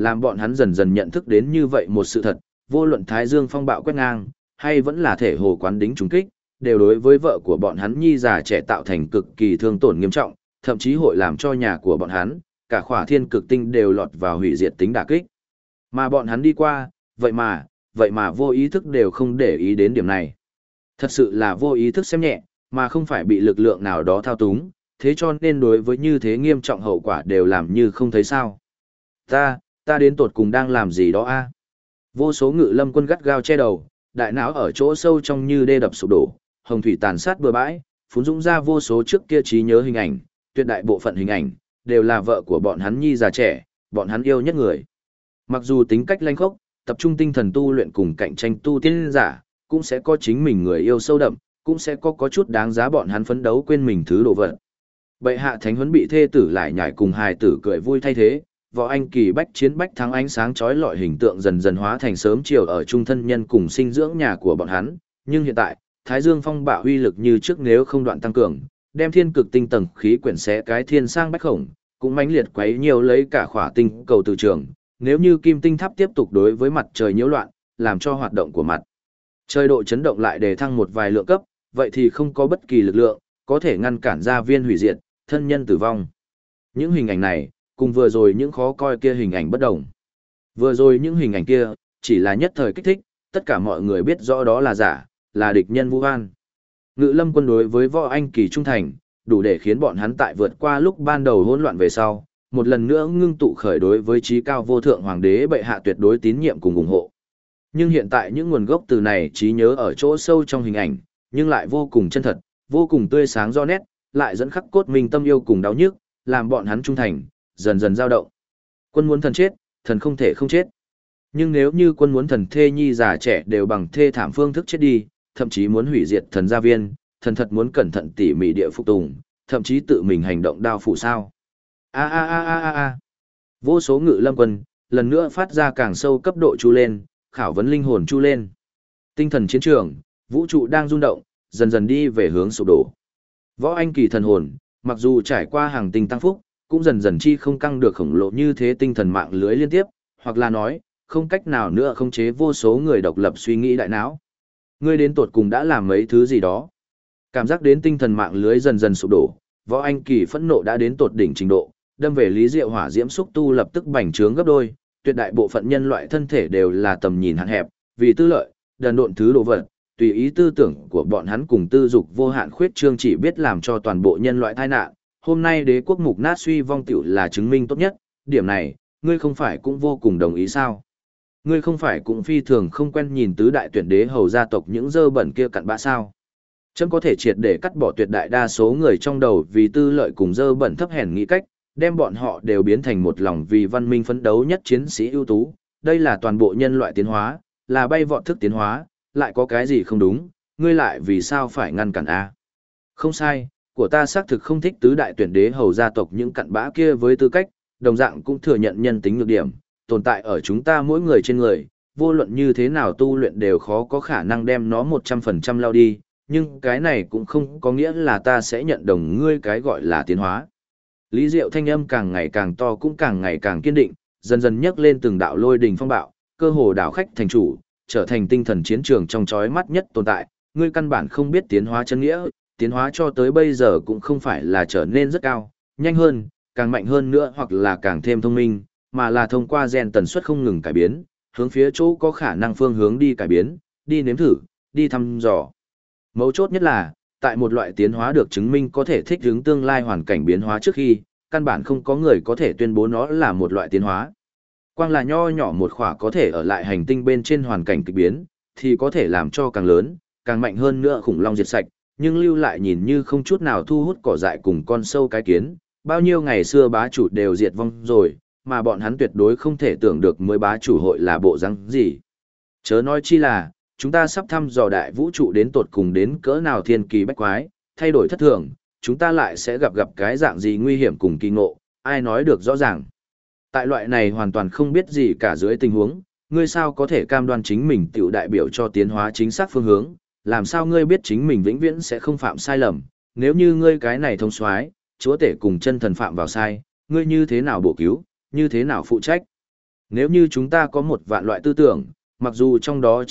làm bọn hắn dần dần nhận thức đến như vậy một sự thật, vô luận Thái Dương phong bạo quét ngang, hay vẫn là thể hồ quán đính trúng kích, đều đối với vợ của bọn hắn nhi già trẻ tạo thành cực kỳ thương tổn nghiêm trọng, thậm chí hội làm cho nhà của bọn hắn, cả khỏa thiên cực tinh đều lọt vào hủy diệt tính đả kích. Mà bọn hắn đi qua, vậy mà vô ý thức đều không để ý đến điểm này. Thật sự là vô ý thức xem nhẹ, mà không phải bị lực lượng nào đó thao túng, thế cho nên đối với như thế nghiêm trọng hậu quả đều làm như không thấy sao. Ta đến tột cùng đang làm gì đó a? Vô số ngự lâm quân gắt gao che đầu, đại não ở chỗ sâu trong như đê đập sụp đổ, hồng thủy tàn sát bừa bãi, phún dũng ra vô số trước kia trí nhớ hình ảnh, tuyệt đại bộ phận hình ảnh, đều là vợ của bọn hắn nhi già trẻ, bọn hắn yêu nhất người. Mặc dù tính cách lanh khốc, tập trung tinh thần tu luyện cùng cạnh tranh tu tiên giả, cũng sẽ có chính mình người yêu sâu đậm, cũng sẽ có chút đáng giá bọn hắn phấn đấu quên mình thứ đồ vật. Bệ hạ thánh huấn bị thê tử lại nhảy cùng hài tử cười vui thay thế, võ anh kỳ bách chiến bách thắng ánh sáng chói lọi hình tượng dần dần hóa thành sớm chiều ở trung thân nhân cùng sinh dưỡng nhà của bọn hắn, nhưng hiện tại, Thái Dương phong bạo uy lực như trước nếu không đoạn tăng cường, đem thiên cực tinh tầng khí quyển xé cái thiên sang bách khổng, cũng mãnh liệt quấy nhiều lấy cả khỏa tinh cầu từ trường, nếu như kim tinh tháp tiếp tục đối với mặt trời nhiễu loạn, làm cho hoạt động của mặt trời độ chấn động lại đề thăng một vài lượng cấp, vậy thì không có bất kỳ lực lượng có thể ngăn cản ra viên hủy diệt, thân nhân tử vong. Những hình ảnh này, cùng vừa rồi những khó coi kia hình ảnh bất đồng. Vừa rồi những hình ảnh kia, chỉ là nhất thời kích thích, tất cả mọi người biết rõ đó là giả, là địch nhân vu oan. Ngự lâm quân đối với võ anh kỳ trung thành, đủ để khiến bọn hắn tại vượt qua lúc ban đầu hỗn loạn về sau, một lần nữa ngưng tụ khởi đối với trí cao vô thượng hoàng đế bệ hạ tuyệt đối tín nhiệm cùng ủng hộ. Nhưng hiện tại những nguồn gốc từ này trí nhớ ở chỗ sâu trong hình ảnh, nhưng lại vô cùng chân thật, vô cùng tươi sáng rõ nét, lại dẫn khắc cốt mình tâm yêu cùng đau nhức, làm bọn hắn trung thành, dần dần dao động. Quân muốn thần chết, thần không thể không chết. Nhưng nếu như quân muốn thần thê nhi già trẻ đều bằng thê thảm phương thức chết đi, thậm chí muốn hủy diệt thần gia viên, thần thật muốn cẩn thận tỉ mỉ địa phục tùng, thậm chí tự mình hành động đao phủ sao. A. Vô số ngự lâm quân, lần nữa phát ra càng sâu cấp độ chu lên, khảo vấn linh hồn chu lên. Tinh thần chiến trường, vũ trụ đang rung động, dần dần đi về hướng sụp đổ. Võ anh kỳ thần hồn, mặc dù trải qua hàng tinh tăng phúc, cũng dần dần chi không căng được khổng lồ như thế tinh thần mạng lưới liên tiếp, hoặc là nói, không cách nào nữa khống chế vô số người độc lập suy nghĩ đại não. Ngươi đến tột cùng đã làm mấy thứ gì đó. Cảm giác đến tinh thần mạng lưới dần dần sụp đổ, Võ Anh Kỳ phẫn nộ đã đến tột đỉnh trình độ, đâm về Lý Diệu hỏa diễm xúc tu lập tức bành trướng gấp đôi, tuyệt đại bộ phận nhân loại thân thể đều là tầm nhìn hạn hẹp, vì tư lợi, đần độn thứ đồ vật, tùy ý tư tưởng của bọn hắn cùng tư dục vô hạn khuyết trương chỉ biết làm cho toàn bộ nhân loại tai nạn. Hôm nay đế quốc mục nát suy vong tiểu là chứng minh tốt nhất, điểm này, ngươi không phải cũng vô cùng đồng ý sao? Ngươi không phải cũng phi thường không quen nhìn tứ đại tuyển đế hầu gia tộc những dơ bẩn kia cặn bã sao? Chấm có thể triệt để cắt bỏ tuyệt đại đa số người trong đầu vì tư lợi cùng dơ bẩn thấp hèn nghĩ cách, đem bọn họ đều biến thành một lòng vì văn minh phấn đấu nhất chiến sĩ ưu tú. Đây là toàn bộ nhân loại tiến hóa, là bay vọt thức tiến hóa, lại có cái gì không đúng, ngươi lại vì sao phải ngăn cản a? Không sai, của ta xác thực không thích tứ đại tuyển đế hầu gia tộc những cặn bã kia với tư cách, đồng dạng cũng thừa nhận nhân tính nhược điểm, tồn tại ở chúng ta mỗi người trên người, vô luận như thế nào tu luyện đều khó có khả năng đem nó 100% lao đi, nhưng cái này cũng không có nghĩa là ta sẽ nhận đồng ngươi cái gọi là tiến hóa. Lý Diệu thanh âm càng ngày càng to cũng càng ngày càng kiên định, dần dần nhấc lên từng đạo lôi đình phong bạo, cơ hồ đảo khách thành chủ, trở thành tinh thần chiến trường trong chói mắt nhất tồn tại, ngươi căn bản không biết tiến hóa chân nghĩa, tiến hóa cho tới bây giờ cũng không phải là trở nên rất cao, nhanh hơn, càng mạnh hơn nữa hoặc là càng thêm thông minh, mà là thông qua gen tần suất không ngừng cải biến, hướng phía chỗ có khả năng phương hướng đi cải biến, đi nếm thử, đi thăm dò. Mấu chốt nhất là, tại một loại tiến hóa được chứng minh có thể thích ứng tương lai hoàn cảnh biến hóa trước khi, căn bản không có người có thể tuyên bố nó là một loại tiến hóa. Quang là nho nhỏ một khỏa có thể ở lại hành tinh bên trên hoàn cảnh kịch biến, thì có thể làm cho càng lớn, càng mạnh hơn nữa khủng long diệt sạch, nhưng lưu lại nhìn như không chút nào thu hút cỏ dại cùng con sâu cái kiến, bao nhiêu ngày xưa bá chủ đều diệt vong rồi, mà bọn hắn tuyệt đối không thể tưởng được mới bá chủ hội là bộ răng gì. Chớ nói chi là, chúng ta sắp thăm dò đại vũ trụ đến tột cùng đến cỡ nào thiên kỳ bách quái, thay đổi thất thường, chúng ta lại sẽ gặp cái dạng gì nguy hiểm cùng kỳ ngộ, ai nói được rõ ràng. Tại loại này hoàn toàn không biết gì cả dưới tình huống, ngươi sao có thể cam đoan chính mình tiểu đại biểu cho tiến hóa chính xác phương hướng, làm sao ngươi biết chính mình vĩnh viễn sẽ không phạm sai lầm, nếu như ngươi cái này thông soái, chúa tể cùng chân thần phạm vào sai, ngươi như thế nào bổ cứu, như thế nào phụ trách. Nếu như chúng ta có 1 vạn loại tư tưởng, mặc dù trong đó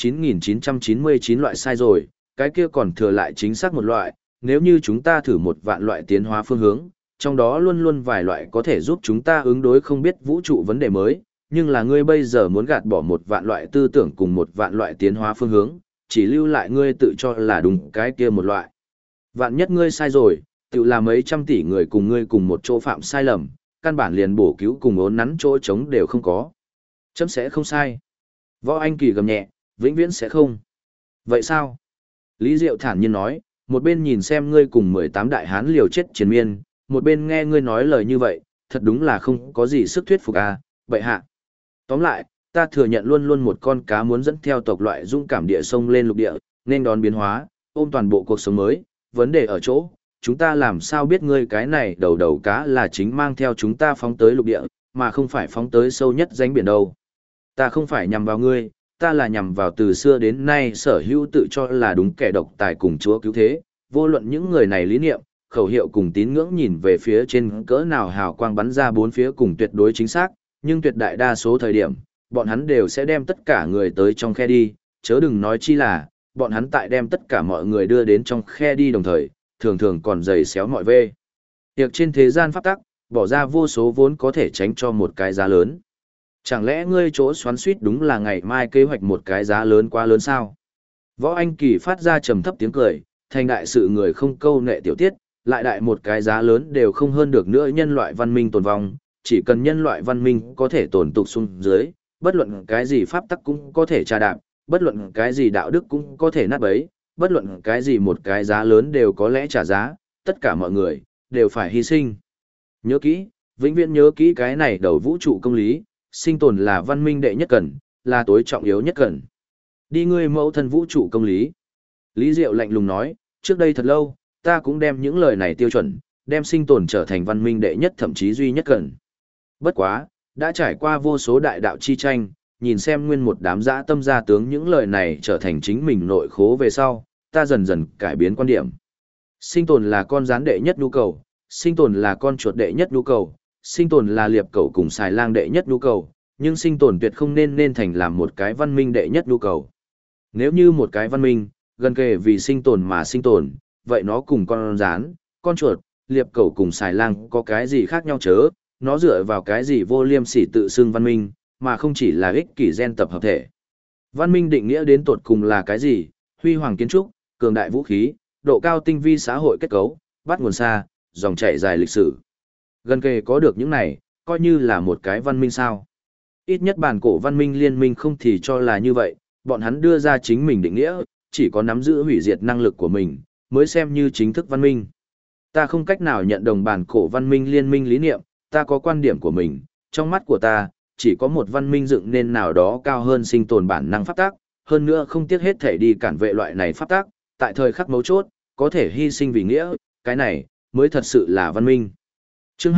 9.999 loại sai rồi, cái kia còn thừa lại chính xác 1 loại, nếu như chúng ta thử 1 vạn loại tiến hóa phương hướng, trong đó luôn luôn vài loại có thể giúp chúng ta ứng đối không biết vũ trụ vấn đề mới, nhưng là ngươi bây giờ muốn gạt bỏ 1 vạn loại tư tưởng cùng 1 vạn loại tiến hóa phương hướng, chỉ lưu lại ngươi tự cho là đúng cái kia 1 loại. Vạn nhất ngươi sai rồi, tự là mấy trăm tỷ người cùng ngươi cùng một chỗ phạm sai lầm, căn bản liền bổ cứu cùng ốn nắn chỗ trống đều không có. Chấm sẽ không sai. Võ Anh Kỳ gầm nhẹ, vĩnh viễn sẽ không. Vậy sao? Lý Diệu thản nhiên nói, một bên nhìn xem ngươi cùng 18 đại hán liều chết triền miên, một bên nghe ngươi nói lời như vậy, thật đúng là không có gì sức thuyết phục à, bệ hạ. Tóm lại, ta thừa nhận luôn luôn một con cá muốn dẫn theo tộc loại dũng cảm địa sông lên lục địa, nên đón biến hóa, ôm toàn bộ cuộc sống mới, vấn đề ở chỗ, chúng ta làm sao biết ngươi cái này đầu đầu cá là chính mang theo chúng ta phóng tới lục địa, mà không phải phóng tới sâu nhất rãnh biển đâu. Ta không phải nhằm vào ngươi, ta là nhằm vào từ xưa đến nay sở hữu tự cho là đúng kẻ độc tài cùng chúa cứu thế, vô luận những người này lý niệm, khẩu hiệu cùng tín ngưỡng nhìn về phía trên cỡ nào hào quang bắn ra bốn phía cùng tuyệt đối chính xác, nhưng tuyệt đại đa số thời điểm, bọn hắn đều sẽ đem tất cả người tới trong khe đi, chớ đừng nói chi là, bọn hắn tại đem tất cả mọi người đưa đến trong khe đi đồng thời, thường thường còn giày xéo mọi vê. Tiệc trên thế gian pháp tắc, bỏ ra vô số vốn có thể tránh cho một cái giá lớn. Chẳng lẽ ngươi chỗ xoắn suýt đúng là ngày mai kế hoạch một cái giá lớn quá lớn sao? Võ Anh Kỳ phát ra trầm thấp tiếng cười, thành đại sự người không câu nệ tiểu tiết, lại đại một cái giá lớn đều không hơn được nữa nhân loại văn minh tồn vong, chỉ cần nhân loại văn minh có thể tồn tục xuống dưới, bất luận cái gì pháp tắc cũng có thể trà đạp, bất luận cái gì đạo đức cũng có thể nát bấy, bất luận cái gì một cái giá lớn đều có lẽ trả giá, tất cả mọi người đều phải hy sinh. Nhớ kỹ, vĩnh viễn nhớ kỹ cái này đầu vũ trụ công lý, sinh tồn là văn minh đệ nhất cần, là tối trọng yếu nhất cần. Đi ngươi mẫu thân vũ trụ công lý. Lý Diệu lạnh lùng nói, trước đây thật lâu, ta cũng đem những lời này tiêu chuẩn, đem sinh tồn trở thành văn minh đệ nhất thậm chí duy nhất cần. Bất quá, đã trải qua vô số đại đạo chi tranh, nhìn xem nguyên một đám dã tâm gia tướng những lời này trở thành chính mình nội khố về sau, ta dần dần cải biến quan điểm. Sinh tồn là con rắn đệ nhất nhu cầu, sinh tồn là con chuột đệ nhất nhu cầu, sinh tồn là liệp cẩu cùng xài lang đệ nhất nhu cầu, nhưng sinh tồn tuyệt không nên thành làm một cái văn minh đệ nhất nhu cầu. Nếu như một cái văn minh, gần kề vì sinh tồn mà sinh tồn, vậy nó cùng con rắn, con chuột, liệp cẩu cùng xài lang có cái gì khác nhau chớ, nó dựa vào cái gì vô liêm sỉ tự xưng văn minh, mà không chỉ là ích kỷ gen tập hợp thể. Văn minh định nghĩa đến tột cùng là cái gì? Huy hoàng kiến trúc, cường đại vũ khí, độ cao tinh vi xã hội kết cấu, bắt nguồn xa, dòng chảy dài lịch sử. Gần kề có được những này, coi như là một cái văn minh sao. Ít nhất bản cổ văn minh liên minh không thì cho là như vậy, bọn hắn đưa ra chính mình định nghĩa, chỉ có nắm giữ hủy diệt năng lực của mình, mới xem như chính thức văn minh. Ta không cách nào nhận đồng bản cổ văn minh liên minh lý niệm, ta có quan điểm của mình, trong mắt của ta, chỉ có một văn minh dựng nên nào đó cao hơn sinh tồn bản năng pháp tác, hơn nữa không tiếc hết thể đi cản vệ loại này pháp tác, tại thời khắc mấu chốt, có thể hy sinh vì nghĩa, cái này, mới thật sự là văn minh. Chương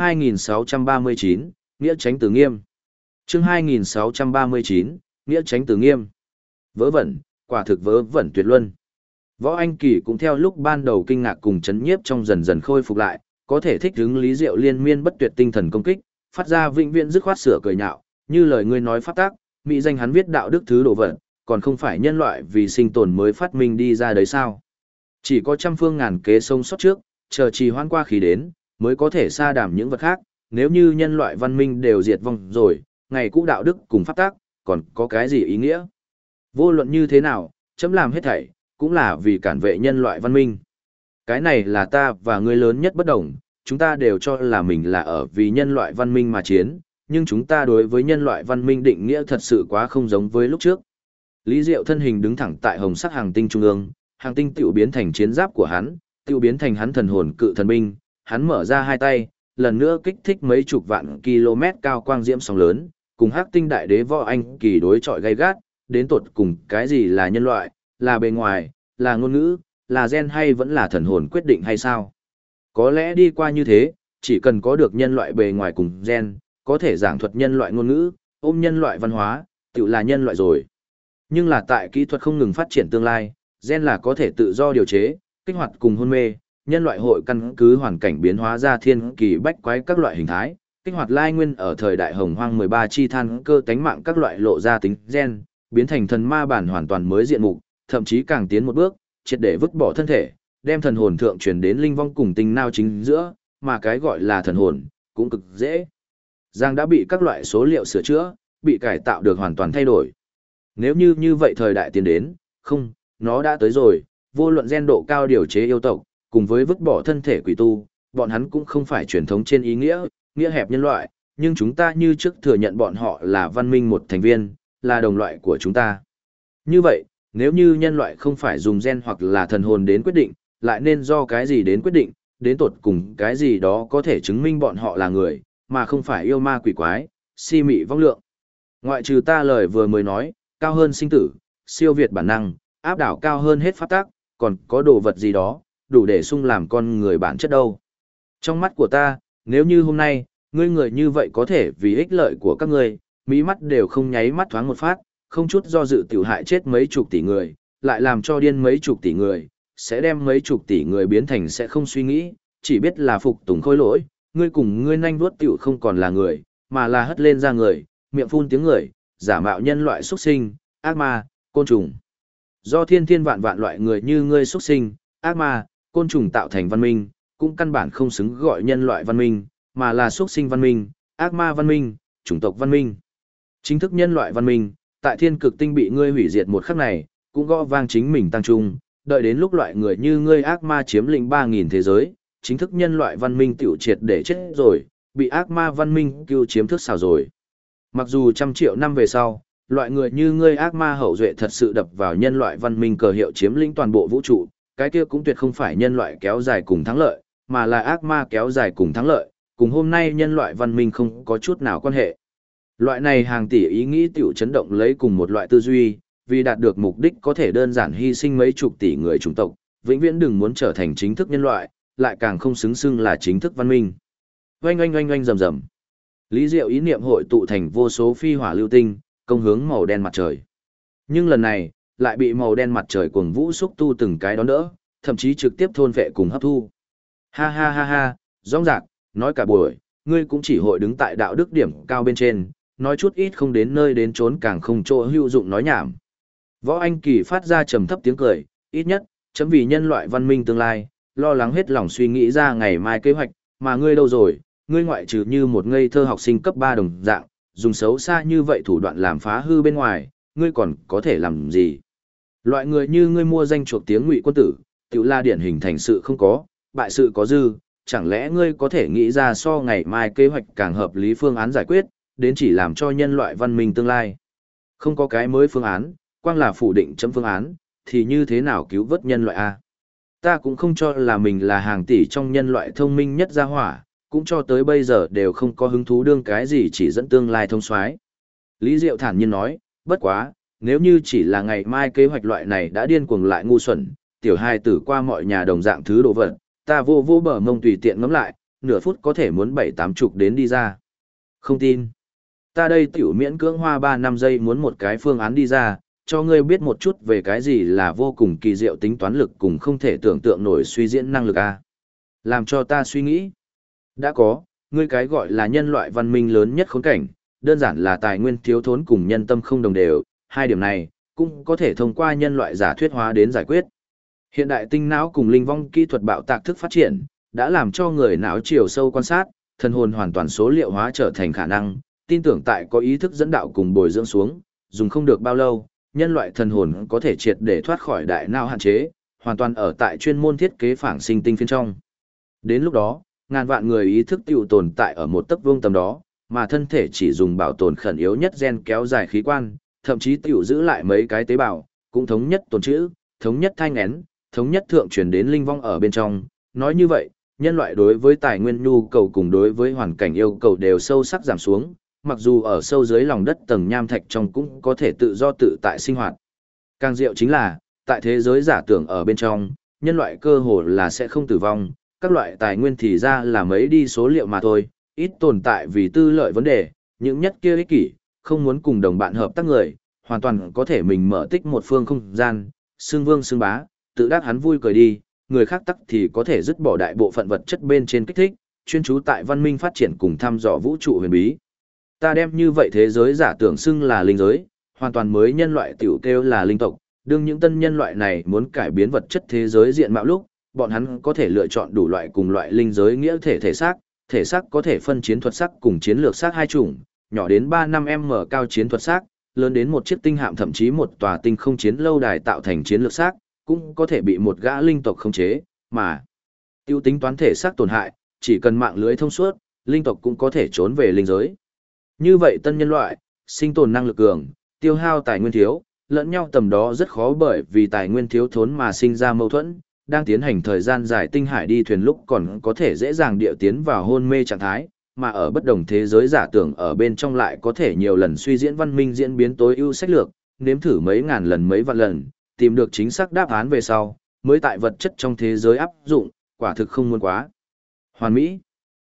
2639, Nghĩa Chánh Từ Nghiêm. Chương 2639, Nghĩa Chánh Từ Nghiêm. Vớ vẩn, quả thực vớ vẩn tuyệt luân. Võ Anh Kỳ cũng theo lúc ban đầu kinh ngạc cùng chấn nhiếp trong dần dần khôi phục lại, có thể thích ứng Lý Diệu liên miên bất tuyệt tinh thần công kích, phát ra vĩnh viễn dứt khoát sửa cười nhạo, như lời ngươi nói pháp tác, mỹ danh hắn viết đạo đức thứ đồ vật, còn không phải nhân loại vì sinh tồn mới phát minh đi ra đấy sao? Chỉ có trăm phương ngàn kế sông sót trước, chờ trì hoãn qua khí đến, mới có thể sa đàm những vật khác, nếu như nhân loại văn minh đều diệt vong rồi, ngày cũ đạo đức cùng pháp tác, còn có cái gì ý nghĩa? Vô luận như thế nào, chấm làm hết thảy, cũng là vì cản vệ nhân loại văn minh. Cái này là ta và ngươi lớn nhất bất đồng, chúng ta đều cho là mình là ở vì nhân loại văn minh mà chiến, nhưng chúng ta đối với nhân loại văn minh định nghĩa thật sự quá không giống với lúc trước. Lý Diệu thân hình đứng thẳng tại hồng sắc hàng tinh trung ương, hàng tinh tiểu biến thành chiến giáp của hắn, tiểu biến thành hắn thần hồn cự thần binh, hắn mở ra hai tay, lần nữa kích thích mấy chục vạn km cao quang diễm sóng lớn, cùng Hắc Tinh Đại Đế Võ Anh Kỳ đối chọi gay gắt, đến tột cùng cái gì là nhân loại, là bề ngoài, là ngôn ngữ, là gen hay vẫn là thần hồn quyết định hay sao? Có lẽ đi qua như thế, chỉ cần có được nhân loại bề ngoài cùng gen, có thể giảng thuật nhân loại ngôn ngữ, ôm nhân loại văn hóa, tự là nhân loại rồi. Nhưng là tại kỹ thuật không ngừng phát triển tương lai, gen là có thể tự do điều chế, kích hoạt cùng hôn mê, nhân loại hội căn cứ hoàn cảnh biến hóa ra thiên kỳ bách quái các loại hình thái, kích hoạt lai nguyên ở thời đại hồng hoang 13 chi than cơ tánh mạng các loại lộ ra tính gen, biến thành thần ma bản hoàn toàn mới diện mục, thậm chí càng tiến một bước, triệt để vứt bỏ thân thể, đem thần hồn thượng truyền đến linh vong cùng tinh nao chính giữa, mà cái gọi là thần hồn cũng cực dễ. Giang đã bị các loại số liệu sửa chữa, bị cải tạo được hoàn toàn thay đổi. Nếu như vậy thời đại tiến đến, không, nó đã tới rồi, vô luận gen độ cao điều chế yêu tộc, cùng với vứt bỏ thân thể quỷ tu, bọn hắn cũng không phải truyền thống trên ý nghĩa, nghĩa hẹp nhân loại, nhưng chúng ta như trước thừa nhận bọn họ là văn minh một thành viên, là đồng loại của chúng ta. Như vậy, nếu như nhân loại không phải dùng gen hoặc là thần hồn đến quyết định, lại nên do cái gì đến quyết định, đến tột cùng cái gì đó có thể chứng minh bọn họ là người, mà không phải yêu ma quỷ quái, si mị vong lượng. Ngoại trừ ta lời vừa mới nói, cao hơn sinh tử, siêu việt bản năng, áp đảo cao hơn hết pháp tắc, còn có đồ vật gì đó, đủ để sung làm con người bản chất đâu. Trong mắt của ta, nếu như hôm nay, ngươi người như vậy có thể vì ích lợi của các ngươi, mỹ mắt đều không nháy mắt thoáng một phát, không chút do dự tiểu hại chết mấy chục tỷ người, lại làm cho điên mấy chục tỷ người, sẽ đem mấy chục tỷ người biến thành sẽ không suy nghĩ, chỉ biết là phục tùng khôi lỗi, ngươi cùng ngươi nhanh vuốt tiểu không còn là người, mà là hất lên ra người, miệng phun tiếng người, giả mạo nhân loại xuất sinh, ác ma, côn trùng. Do thiên thiên vạn vạn loại người như ngươi xuất sinh, ác ma, côn trùng tạo thành văn minh, cũng căn bản không xứng gọi nhân loại văn minh, mà là xuất sinh văn minh, ác ma văn minh, chủng tộc văn minh. Chính thức nhân loại văn minh, tại thiên cực tinh bị ngươi hủy diệt một khắc này, cũng gõ vang chính mình tăng trung, đợi đến lúc loại người như ngươi ác ma chiếm lĩnh 3.000 thế giới, chính thức nhân loại văn minh tiểu triệt để chết rồi, bị ác ma văn minh cứu chiếm thức xào rồi. Mặc dù trăm triệu năm về sau, loại người như ngươi ác ma hậu duệ thật sự đập vào nhân loại văn minh cờ hiệu chiếm lĩnh toàn bộ vũ trụ, cái kia cũng tuyệt không phải nhân loại kéo dài cùng thắng lợi, mà là ác ma kéo dài cùng thắng lợi, cùng hôm nay nhân loại văn minh không có chút nào quan hệ. Loại này hàng tỷ ý nghĩ tiểu chấn động lấy cùng một loại tư duy, vì đạt được mục đích có thể đơn giản hy sinh mấy chục tỷ người chủng tộc, vĩnh viễn đừng muốn trở thành chính thức nhân loại, lại càng không xứng xưng là chính thức văn minh. Oanh oanh oanh oanh rầm rầm. Lý Diệu ý niệm hội tụ thành vô số phi hỏa lưu tinh, công hướng màu đen mặt trời. Nhưng lần này, lại bị màu đen mặt trời cuồng vũ xúc tu từng cái đón đỡ, thậm chí trực tiếp thôn vệ cùng hấp thu. Ha ha ha ha, rõng rạc, nói cả buổi, ngươi cũng chỉ hội đứng tại đạo đức điểm cao bên trên, nói chút ít không đến nơi đến chốn càng không chỗ hữu dụng nói nhảm. Võ Anh Kỳ phát ra trầm thấp tiếng cười, ít nhất, chấm vì nhân loại văn minh tương lai, lo lắng hết lòng suy nghĩ ra ngày mai kế hoạch, mà ngươi đâu rồi, ngươi ngoại trừ như một ngây thơ học sinh cấp 3 đồng dạng, dùng xấu xa như vậy thủ đoạn làm phá hư bên ngoài, ngươi còn có thể làm gì? Loại người như ngươi mua danh chuộc tiếng ngụy quân tử, tiểu la điển hình thành sự không có, bại sự có dư, chẳng lẽ ngươi có thể nghĩ ra so ngày mai kế hoạch càng hợp lý phương án giải quyết, đến chỉ làm cho nhân loại văn minh tương lai. Không có cái mới phương án, quang là phủ định chấm phương án, thì như thế nào cứu vớt nhân loại a? Ta cũng không cho là mình là hàng tỷ trong nhân loại thông minh nhất gia hỏa, cũng cho tới bây giờ đều không có hứng thú đương cái gì chỉ dẫn tương lai thông soái. Lý Diệu thản nhiên nói, bất quá, nếu như chỉ là ngày mai kế hoạch loại này đã điên cuồng lại ngu xuẩn, tiểu hai tử qua mọi nhà đồng dạng thứ đồ vật, ta vô vô bờ mông tùy tiện ngắm lại, nửa phút có thể muốn 7-8 chục đến đi ra. Không tin. Ta đây tiểu miễn cưỡng hoa 3-5 giây muốn một cái phương án đi ra, cho ngươi biết một chút về cái gì là vô cùng kỳ diệu tính toán lực cùng không thể tưởng tượng nổi suy diễn năng lực a. Làm cho ta suy nghĩ. Đã có, ngươi cái gọi là nhân loại văn minh lớn nhất khốn cảnh, đơn giản là tài nguyên thiếu thốn cùng nhân tâm không đồng đều, hai điểm này cũng có thể thông qua nhân loại giả thuyết hóa đến giải quyết. Hiện đại tinh não cùng linh vong kỹ thuật bạo tạc thức phát triển, đã làm cho người não chiều sâu quan sát, thần hồn hoàn toàn số liệu hóa trở thành khả năng, tin tưởng tại có ý thức dẫn đạo cùng bồi dưỡng xuống, dùng không được bao lâu, nhân loại thần hồn có thể triệt để thoát khỏi đại não hạn chế, hoàn toàn ở tại chuyên môn thiết kế phản sinh tinh phiên trong. Đến lúc đó, ngàn vạn người ý thức tiêu tồn tại ở một tấc vuông tầm đó, mà thân thể chỉ dùng bảo tồn khẩn yếu nhất gen kéo dài khí quan, thậm chí tiểu giữ lại mấy cái tế bào, cũng thống nhất tồn trữ, thống nhất thai nghén, thống nhất thượng truyền đến linh vong ở bên trong. Nói như vậy, nhân loại đối với tài nguyên nhu cầu cùng đối với hoàn cảnh yêu cầu đều sâu sắc giảm xuống, mặc dù ở sâu dưới lòng đất tầng nham thạch trong cũng có thể tự do tự tại sinh hoạt. Càng diệu chính là, tại thế giới giả tưởng ở bên trong, nhân loại cơ hồ là sẽ không tử vong, các loại tài nguyên thì ra là mấy đi số liệu mà thôi, ít tồn tại vì tư lợi vấn đề, những nhất kia ích kỷ, không muốn cùng đồng bạn hợp tác người, hoàn toàn có thể mình mở tích một phương không gian, xương vương xương bá, tự đắc hắn vui cười đi, người khác tắc thì có thể dứt bỏ đại bộ phận vật chất bên trên kích thích, chuyên chú tại văn minh phát triển cùng thăm dò vũ trụ huyền bí. Ta đem như vậy thế giới giả tưởng xưng là linh giới, hoàn toàn mới nhân loại tiểu kêu là linh tộc, đương những tân nhân loại này muốn cải biến vật chất thế giới diện mạo lúc, bọn hắn có thể lựa chọn đủ loại cùng loại linh giới nghĩa thể xác có thể phân chiến thuật sắc cùng chiến lược sắc hai chủng, nhỏ đến 3-5m cao chiến thuật sắc, lớn đến một chiếc tinh hạm thậm chí một tòa tinh không chiến lâu đài tạo thành chiến lược sắc, cũng có thể bị một gã linh tộc khống chế, mà tiêu tính toán thể xác tổn hại, chỉ cần mạng lưới thông suốt, linh tộc cũng có thể trốn về linh giới. Như vậy tân nhân loại, sinh tồn năng lực cường, tiêu hao tài nguyên thiếu, lẫn nhau tầm đó rất khó bởi vì tài nguyên thiếu thốn mà sinh ra mâu thuẫn, đang tiến hành thời gian dài tinh hải đi thuyền lúc còn có thể dễ dàng điệu tiến vào hôn mê trạng thái, mà ở bất đồng thế giới giả tưởng ở bên trong lại có thể nhiều lần suy diễn văn minh diễn biến tối ưu sách lược, nếm thử mấy ngàn lần mấy vạn lần, tìm được chính xác đáp án về sau, mới tại vật chất trong thế giới áp dụng, quả thực không muốn quá. Hoàn mỹ.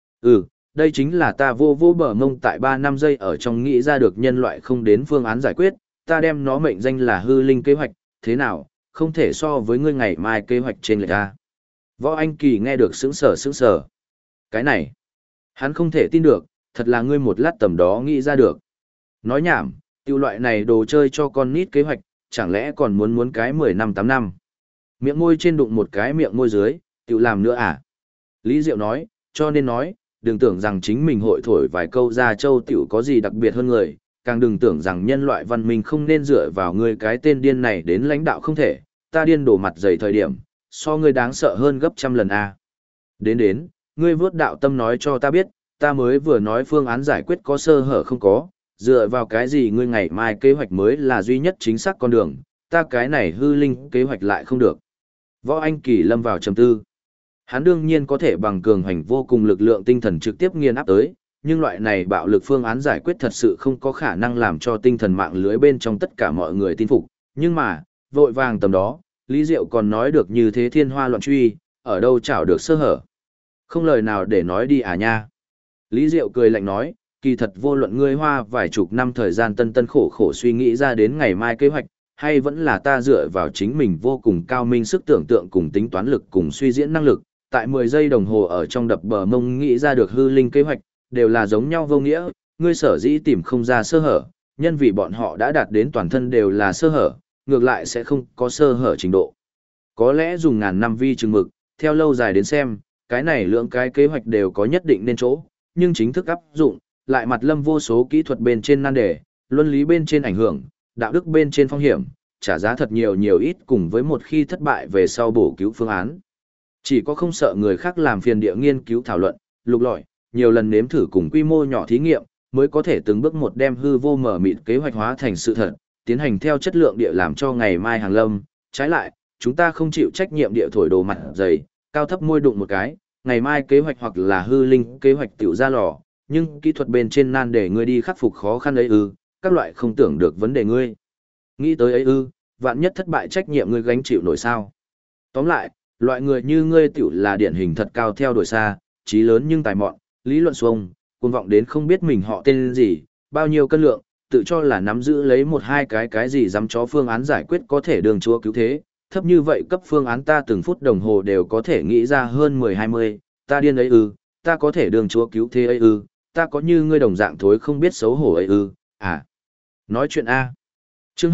Đây chính là ta vô bờ ngông tại 3 năm giây ở trong nghĩ ra được nhân loại không đến phương án giải quyết, ta đem nó mệnh danh là hư linh kế hoạch, thế nào, không thể so với ngươi ngày mai kế hoạch trên lệch ta. Võ Anh Kỳ nghe được sững sờ. Cái này, hắn không thể tin được, thật là ngươi một lát tầm đó nghĩ ra được. Nói nhảm, tiêu loại này đồ chơi cho con nít kế hoạch, chẳng lẽ còn muốn cái 10 năm 8 năm. Miệng môi trên đụng một cái miệng môi dưới, tiêu làm nữa à? Lý Diệu nói, cho nên nói, đừng tưởng rằng chính mình hội thổi vài câu ra châu tiểu có gì đặc biệt hơn người, càng đừng tưởng rằng nhân loại văn minh không nên dựa vào ngươi cái tên điên này đến lãnh đạo không thể, ta điên đổ mặt dày thời điểm, so ngươi đáng sợ hơn gấp trăm lần a. Đến, ngươi vớt đạo tâm nói cho ta biết, ta mới vừa nói phương án giải quyết có sơ hở không có, dựa vào cái gì ngươi ngày mai kế hoạch mới là duy nhất chính xác con đường, ta cái này hư linh kế hoạch lại không được. Võ Anh Kỳ lâm vào trầm tư. Hắn đương nhiên có thể bằng cường hành vô cùng lực lượng tinh thần trực tiếp nghiền áp tới, nhưng loại này bạo lực phương án giải quyết thật sự không có khả năng làm cho tinh thần mạng lưới bên trong tất cả mọi người tin phục. Nhưng mà, vội vàng tầm đó, Lý Diệu còn nói được như thế thiên hoa loạn truy, ở đâu chảo được sơ hở. Không lời nào để nói đi à nha. Lý Diệu cười lạnh nói, kỳ thật vô luận ngươi hoa vài chục năm thời gian tân khổ suy nghĩ ra đến ngày mai kế hoạch, hay vẫn là ta dựa vào chính mình vô cùng cao minh sức tưởng tượng cùng tính toán lực cùng suy diễn năng lực, tại 10 giây đồng hồ ở trong đập bờ mông nghĩ ra được hư linh kế hoạch, đều là giống nhau vô nghĩa, ngươi sở dĩ tìm không ra sơ hở, nhân vì bọn họ đã đạt đến toàn thân đều là sơ hở, ngược lại sẽ không có sơ hở trình độ. Có lẽ dùng ngàn năm vi chừng mực, theo lâu dài đến xem, cái này lượng cái kế hoạch đều có nhất định nên chỗ, nhưng chính thức áp dụng, lại mặt lâm vô số kỹ thuật bên trên nan đề, luân lý bên trên ảnh hưởng, đạo đức bên trên phong hiểm, trả giá thật nhiều ít cùng với một khi thất bại về sau bổ cứu phương án. Chỉ có không sợ người khác làm phiền địa nghiên cứu thảo luận, lục lọi, nhiều lần nếm thử cùng quy mô nhỏ thí nghiệm, mới có thể từng bước một đem hư vô mở mịt kế hoạch hóa thành sự thật, tiến hành theo chất lượng địa làm cho ngày mai hàng lâm. Trái lại, chúng ta không chịu trách nhiệm địa thổi đồ mặt dày, cao thấp môi đụng một cái, ngày mai kế hoạch hoặc là hư linh kế hoạch tiểu ra lò, nhưng kỹ thuật bên trên nan để ngươi đi khắc phục khó khăn ấy các loại không tưởng được vấn đề ngươi. Nghĩ tới ấy vạn nhất thất bại trách nhiệm ngươi gánh chịu nổi sao. Tóm lại, loại người như ngươi tiểu là điển hình thật cao theo đuổi xa, trí lớn nhưng tài mọn, lý luận xuông, cuồng vọng đến không biết mình họ tên gì, bao nhiêu cân lượng, tự cho là nắm giữ lấy một hai cái gì dám chó phương án giải quyết có thể đường chúa cứu thế, thấp như vậy cấp phương án ta từng phút đồng hồ đều có thể nghĩ ra hơn 10-20, ta điên ấy ta có thể đường chúa cứu thế ấy ta có như ngươi đồng dạng thối không biết xấu hổ ấy à. Nói chuyện A. Chương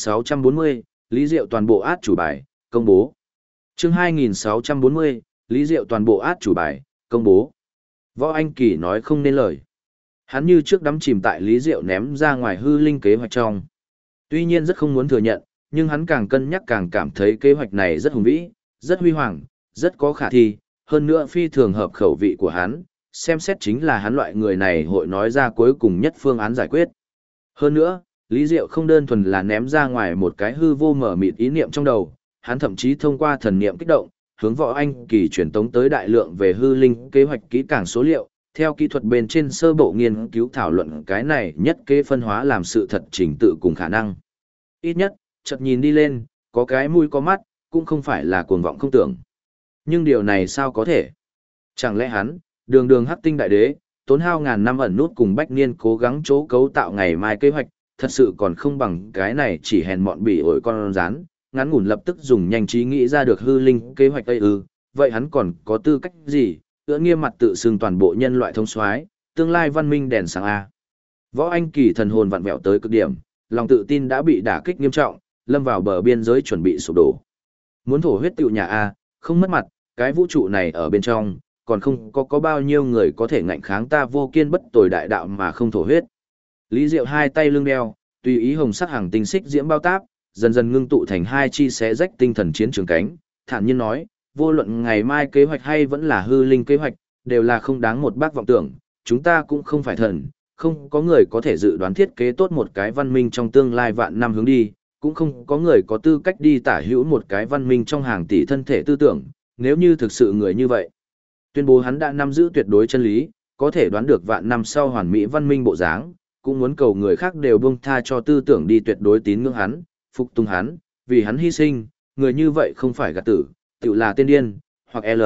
2640, Lý Diệu toàn bộ át chủ bài, công bố. Chương 2640, Lý Diệu toàn bộ át chủ bài, công bố. Võ Anh Kỳ nói không nên lời. Hắn như trước đắm chìm tại Lý Diệu ném ra ngoài hư linh kế hoạch trong. Tuy nhiên rất không muốn thừa nhận, nhưng hắn càng cân nhắc càng cảm thấy kế hoạch này rất hùng vĩ, rất huy hoàng, rất có khả thi, hơn nữa phi thường hợp khẩu vị của hắn, xem xét chính là hắn loại người này hội nói ra cuối cùng nhất phương án giải quyết. Hơn nữa, Lý Diệu không đơn thuần là ném ra ngoài một cái hư vô mở mịt ý niệm trong đầu, hắn thậm chí thông qua thần niệm kích động, hướng Võ Anh Kỳ truyền tống tới đại lượng về hư linh kế hoạch kỹ càng số liệu, theo kỹ thuật bên trên sơ bộ nghiên cứu thảo luận cái này nhất kế phân hóa làm sự thật trình tự cùng khả năng. Ít nhất, chợt nhìn đi lên, có cái mũi có mắt, cũng không phải là cuồng vọng không tưởng. Nhưng điều này sao có thể? Chẳng lẽ hắn, đường hắc tinh đại đế, tốn hao ngàn năm ẩn nút cùng bách niên cố gắng chỗ cấu tạo ngày mai kế hoạch, thật sự còn không bằng cái này chỉ hèn mọn bỉ ổi con rán, ngắn ngủn lập tức dùng nhanh trí nghĩ ra được hư linh kế hoạch vậy hắn còn có tư cách gì, ưỡn nghiêm mặt tự xưng toàn bộ nhân loại thông soái, tương lai văn minh đèn sáng A. Võ Anh Kỳ thần hồn vặn vẹo tới cực điểm, lòng tự tin đã bị đả kích nghiêm trọng, lâm vào bờ biên giới chuẩn bị sụp đổ. Muốn thổ huyết tựu nhà A, không mất mặt, cái vũ trụ này ở bên trong, còn không có bao nhiêu người có thể ngạnh kháng ta vô kiên bất tồi đại đạo mà không thổ huyết. Lý Diệu hai tay lưng đeo, tùy ý hồng sắc hàng tinh xích diễm bao táp, dần dần ngưng tụ thành hai chi xé rách tinh thần chiến trường cánh, thản nhiên nói, vô luận ngày mai kế hoạch hay vẫn là hư linh kế hoạch, đều là không đáng một bác vọng tưởng, chúng ta cũng không phải thần, không có người có thể dự đoán thiết kế tốt một cái văn minh trong tương lai vạn năm hướng đi, cũng không có người có tư cách đi tả hữu một cái văn minh trong hàng tỷ thân thể tư tưởng, nếu như thực sự người như vậy. Tuyên bố hắn đã nắm giữ tuyệt đối chân lý, có thể đoán được vạn năm sau hoàn mỹ văn minh bộ dáng, cũng muốn cầu người khác đều buông tha cho tư tưởng đi tuyệt đối tín ngưỡng hắn, phục tùng hắn, vì hắn hy sinh, người như vậy không phải gạt tử, tự là tên điên, hoặc L.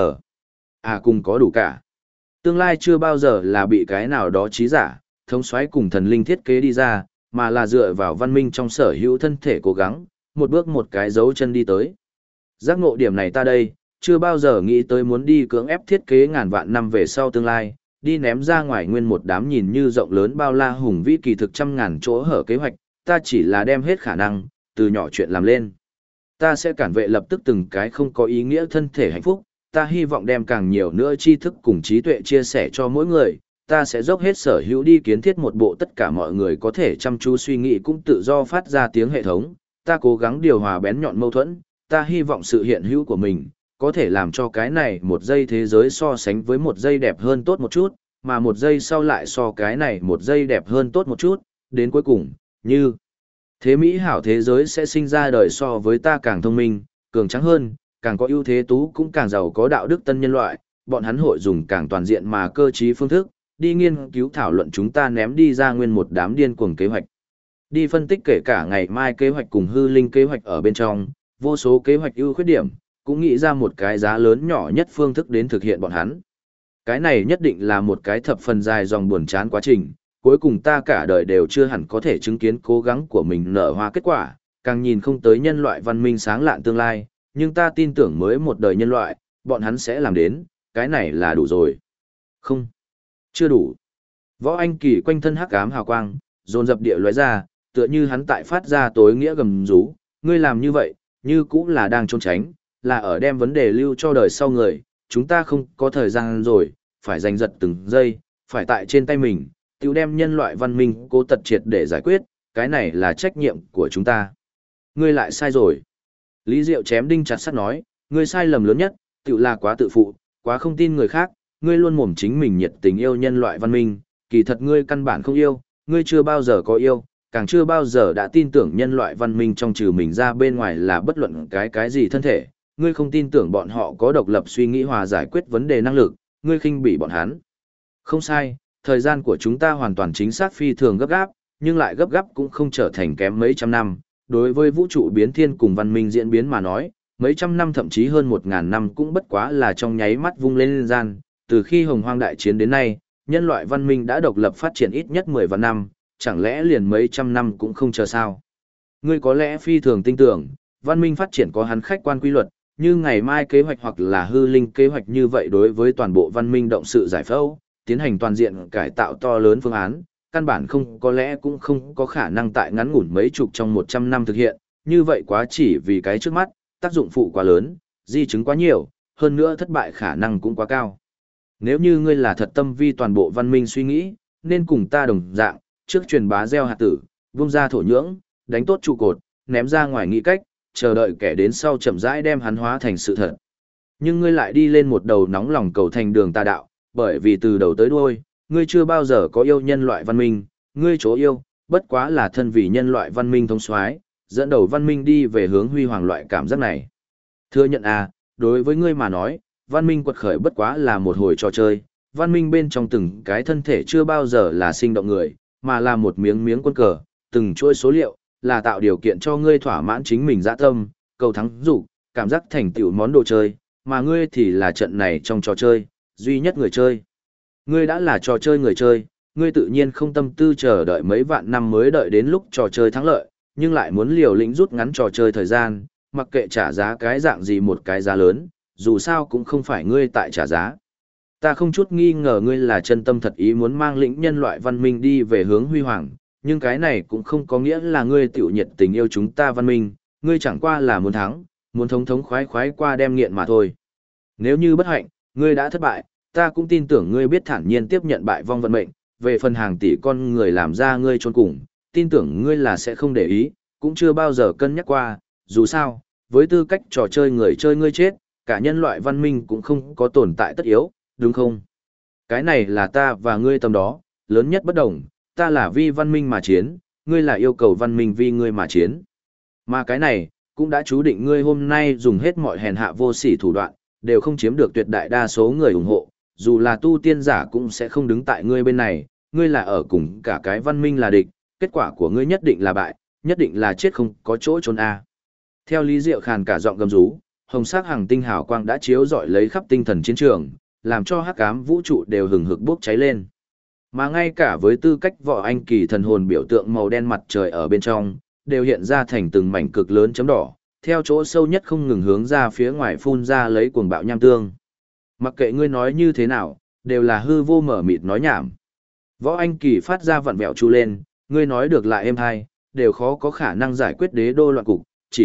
À cùng có đủ cả. Tương lai chưa bao giờ là bị cái nào đó trí giả, thống soái cùng thần linh thiết kế đi ra, mà là dựa vào văn minh trong sở hữu thân thể cố gắng, một bước một cái dấu chân đi tới. Giác ngộ điểm này ta đây, chưa bao giờ nghĩ tới muốn đi cưỡng ép thiết kế ngàn vạn năm về sau tương lai, đi ném ra ngoài nguyên một đám nhìn như rộng lớn bao la hùng vĩ kỳ thực trăm ngàn chỗ hở kế hoạch, ta chỉ là đem hết khả năng, từ nhỏ chuyện làm lên. Ta sẽ cản vệ lập tức từng cái không có ý nghĩa thân thể hạnh phúc, ta hy vọng đem càng nhiều nữa tri thức cùng trí tuệ chia sẻ cho mỗi người, ta sẽ dốc hết sở hữu đi kiến thiết một bộ tất cả mọi người có thể chăm chú suy nghĩ cũng tự do phát ra tiếng hệ thống, ta cố gắng điều hòa bén nhọn mâu thuẫn, ta hy vọng sự hiện hữu của mình có thể làm cho cái này một giây thế giới so sánh với một giây đẹp hơn tốt một chút, mà một giây sau lại so cái này một giây đẹp hơn tốt một chút, đến cuối cùng, như thế mỹ hảo thế giới sẽ sinh ra đời so với ta càng thông minh, cường tráng hơn, càng có ưu thế tú cũng càng giàu có đạo đức tân nhân loại, bọn hắn hội dùng càng toàn diện mà cơ trí phương thức, đi nghiên cứu thảo luận chúng ta ném đi ra nguyên một đám điên cuồng kế hoạch. Đi phân tích kể cả ngày mai kế hoạch cùng hư linh kế hoạch ở bên trong, vô số kế hoạch ưu khuyết điểm, cũng nghĩ ra một cái giá lớn nhỏ nhất phương thức đến thực hiện bọn hắn. Cái này nhất định là một cái thập phần dài dòng buồn chán quá trình, cuối cùng ta cả đời đều chưa hẳn có thể chứng kiến cố gắng của mình nở hoa kết quả, càng nhìn không tới nhân loại văn minh sáng lạn tương lai, nhưng ta tin tưởng mới một đời nhân loại, bọn hắn sẽ làm đến, cái này là đủ rồi. Không, chưa đủ. Võ Anh Kỳ quanh thân hắc ám hào quang, dồn dập địa lóe ra, tựa như hắn tại phát ra tối nghĩa gầm rú, ngươi làm như vậy, như cũng là đang trốn tránh, là ở đem vấn đề lưu cho đời sau người, chúng ta không có thời gian rồi, phải giành giật từng giây, phải tại trên tay mình, tiêu đem nhân loại văn minh cố tật triệt để giải quyết, cái này là trách nhiệm của chúng ta. Ngươi lại sai rồi. Lý Diệu chém đinh chặt sắt nói, ngươi sai lầm lớn nhất, tự là quá tự phụ, quá không tin người khác, ngươi luôn mồm chính mình nhiệt tình yêu nhân loại văn minh, kỳ thật ngươi căn bản không yêu, ngươi chưa bao giờ có yêu, càng chưa bao giờ đã tin tưởng nhân loại văn minh trong trừ mình ra bên ngoài là bất luận cái gì thân thể, ngươi không tin tưởng bọn họ có độc lập suy nghĩ hòa giải quyết vấn đề năng lực, ngươi khinh bỉ bọn hắn. Không sai, thời gian của chúng ta hoàn toàn chính xác phi thường gấp gáp, nhưng lại gấp gáp cũng không trở thành kém mấy trăm năm. Đối với vũ trụ biến thiên cùng văn minh diễn biến mà nói, mấy trăm năm thậm chí hơn 1000 năm cũng bất quá là trong nháy mắt vung lên gian. Từ khi Hồng Hoang đại chiến đến nay, nhân loại văn minh đã độc lập phát triển ít nhất 10 vạn năm, chẳng lẽ liền mấy trăm năm cũng không chờ sao? Ngươi có lẽ phi thường tin tưởng, văn minh phát triển có hắn khách quan quy luật, như ngày mai kế hoạch hoặc là hư linh kế hoạch như vậy đối với toàn bộ văn minh động sự giải phẫu, tiến hành toàn diện cải tạo to lớn phương án, căn bản không có lẽ cũng không có khả năng tại ngắn ngủn mấy chục trong 100 năm thực hiện, như vậy quá chỉ vì cái trước mắt, tác dụng phụ quá lớn, di chứng quá nhiều, hơn nữa thất bại khả năng cũng quá cao. Nếu như ngươi là thật tâm vi toàn bộ văn minh suy nghĩ, nên cùng ta đồng dạng, trước truyền bá gieo hạt tử, vung ra thổ nhưỡng, đánh tốt trụ cột, ném ra ngoài nghĩ cách, chờ đợi kẻ đến sau chậm rãi đem hắn hóa thành sự thật. Nhưng ngươi lại đi lên một đầu nóng lòng cầu thành đường tà đạo, bởi vì từ đầu tới đuôi, ngươi chưa bao giờ có yêu nhân loại văn minh, ngươi chỗ yêu, bất quá là thân vì nhân loại văn minh thống soái, dẫn đầu văn minh đi về hướng huy hoàng loại cảm giác này. Thừa nhận à, đối với ngươi mà nói, văn minh quật khởi bất quá là một hồi trò chơi, văn minh bên trong từng cái thân thể chưa bao giờ là sinh động người, mà là một miếng miếng quân cờ, từng chuỗi số liệu, là tạo điều kiện cho ngươi thỏa mãn chính mình dã tâm, cầu thắng dục, cảm giác thành tựu món đồ chơi, mà ngươi thì là trận này trong trò chơi, duy nhất người chơi. Ngươi đã là trò chơi người chơi, ngươi tự nhiên không tâm tư chờ đợi mấy vạn năm mới đợi đến lúc trò chơi thắng lợi, nhưng lại muốn liều lĩnh rút ngắn trò chơi thời gian, mặc kệ trả giá cái dạng gì một cái giá lớn, dù sao cũng không phải ngươi tại trả giá. Ta không chút nghi ngờ ngươi là chân tâm thật ý muốn mang lĩnh nhân loại văn minh đi về hướng huy hoàng, nhưng cái này cũng không có nghĩa là ngươi tiểu nhiệt tình yêu chúng ta văn minh, ngươi chẳng qua là muốn thắng, muốn thống thống khoái khoái qua đem nghiện mà thôi. Nếu như bất hạnh, ngươi đã thất bại, ta cũng tin tưởng ngươi biết thản nhiên tiếp nhận bại vong vận mệnh, về phần hàng tỷ con người làm ra ngươi trốn cùng, tin tưởng ngươi là sẽ không để ý, cũng chưa bao giờ cân nhắc qua, dù sao, với tư cách trò chơi người chơi ngươi chết, cả nhân loại văn minh cũng không có tồn tại tất yếu, đúng không? Cái này là ta và ngươi tầm đó, lớn nhất bất đồng, ta là vì văn minh mà chiến, ngươi là yêu cầu văn minh vì ngươi mà chiến. Mà cái này, cũng đã chú định ngươi hôm nay dùng hết mọi hèn hạ vô sỉ thủ đoạn, đều không chiếm được tuyệt đại đa số người ủng hộ, dù là tu tiên giả cũng sẽ không đứng tại ngươi bên này, ngươi là ở cùng cả cái văn minh là địch, kết quả của ngươi nhất định là bại, nhất định là chết không có chỗ trốn a. Theo Lý Diệu khàn cả giọng gầm rú, hồng sắc hàng tinh hào quang đã chiếu rọi lấy khắp tinh thần chiến trường, làm cho hắc ám vũ trụ đều hừng hực bốc cháy lên. Mà ngay cả với tư cách võ anh kỳ thần hồn biểu tượng màu đen mặt trời ở bên trong, đều hiện ra thành từng mảnh cực lớn chấm đỏ, theo chỗ sâu nhất không ngừng hướng ra phía ngoài phun ra lấy cuồng bạo nham tương. Mặc kệ ngươi nói như thế nào, đều là hư vô mở mịt nói nhảm. Võ anh kỳ phát ra vặn vẹo chu lên, ngươi nói được lại êm hay, đều khó có khả năng giải quyết đế đô loạn cục,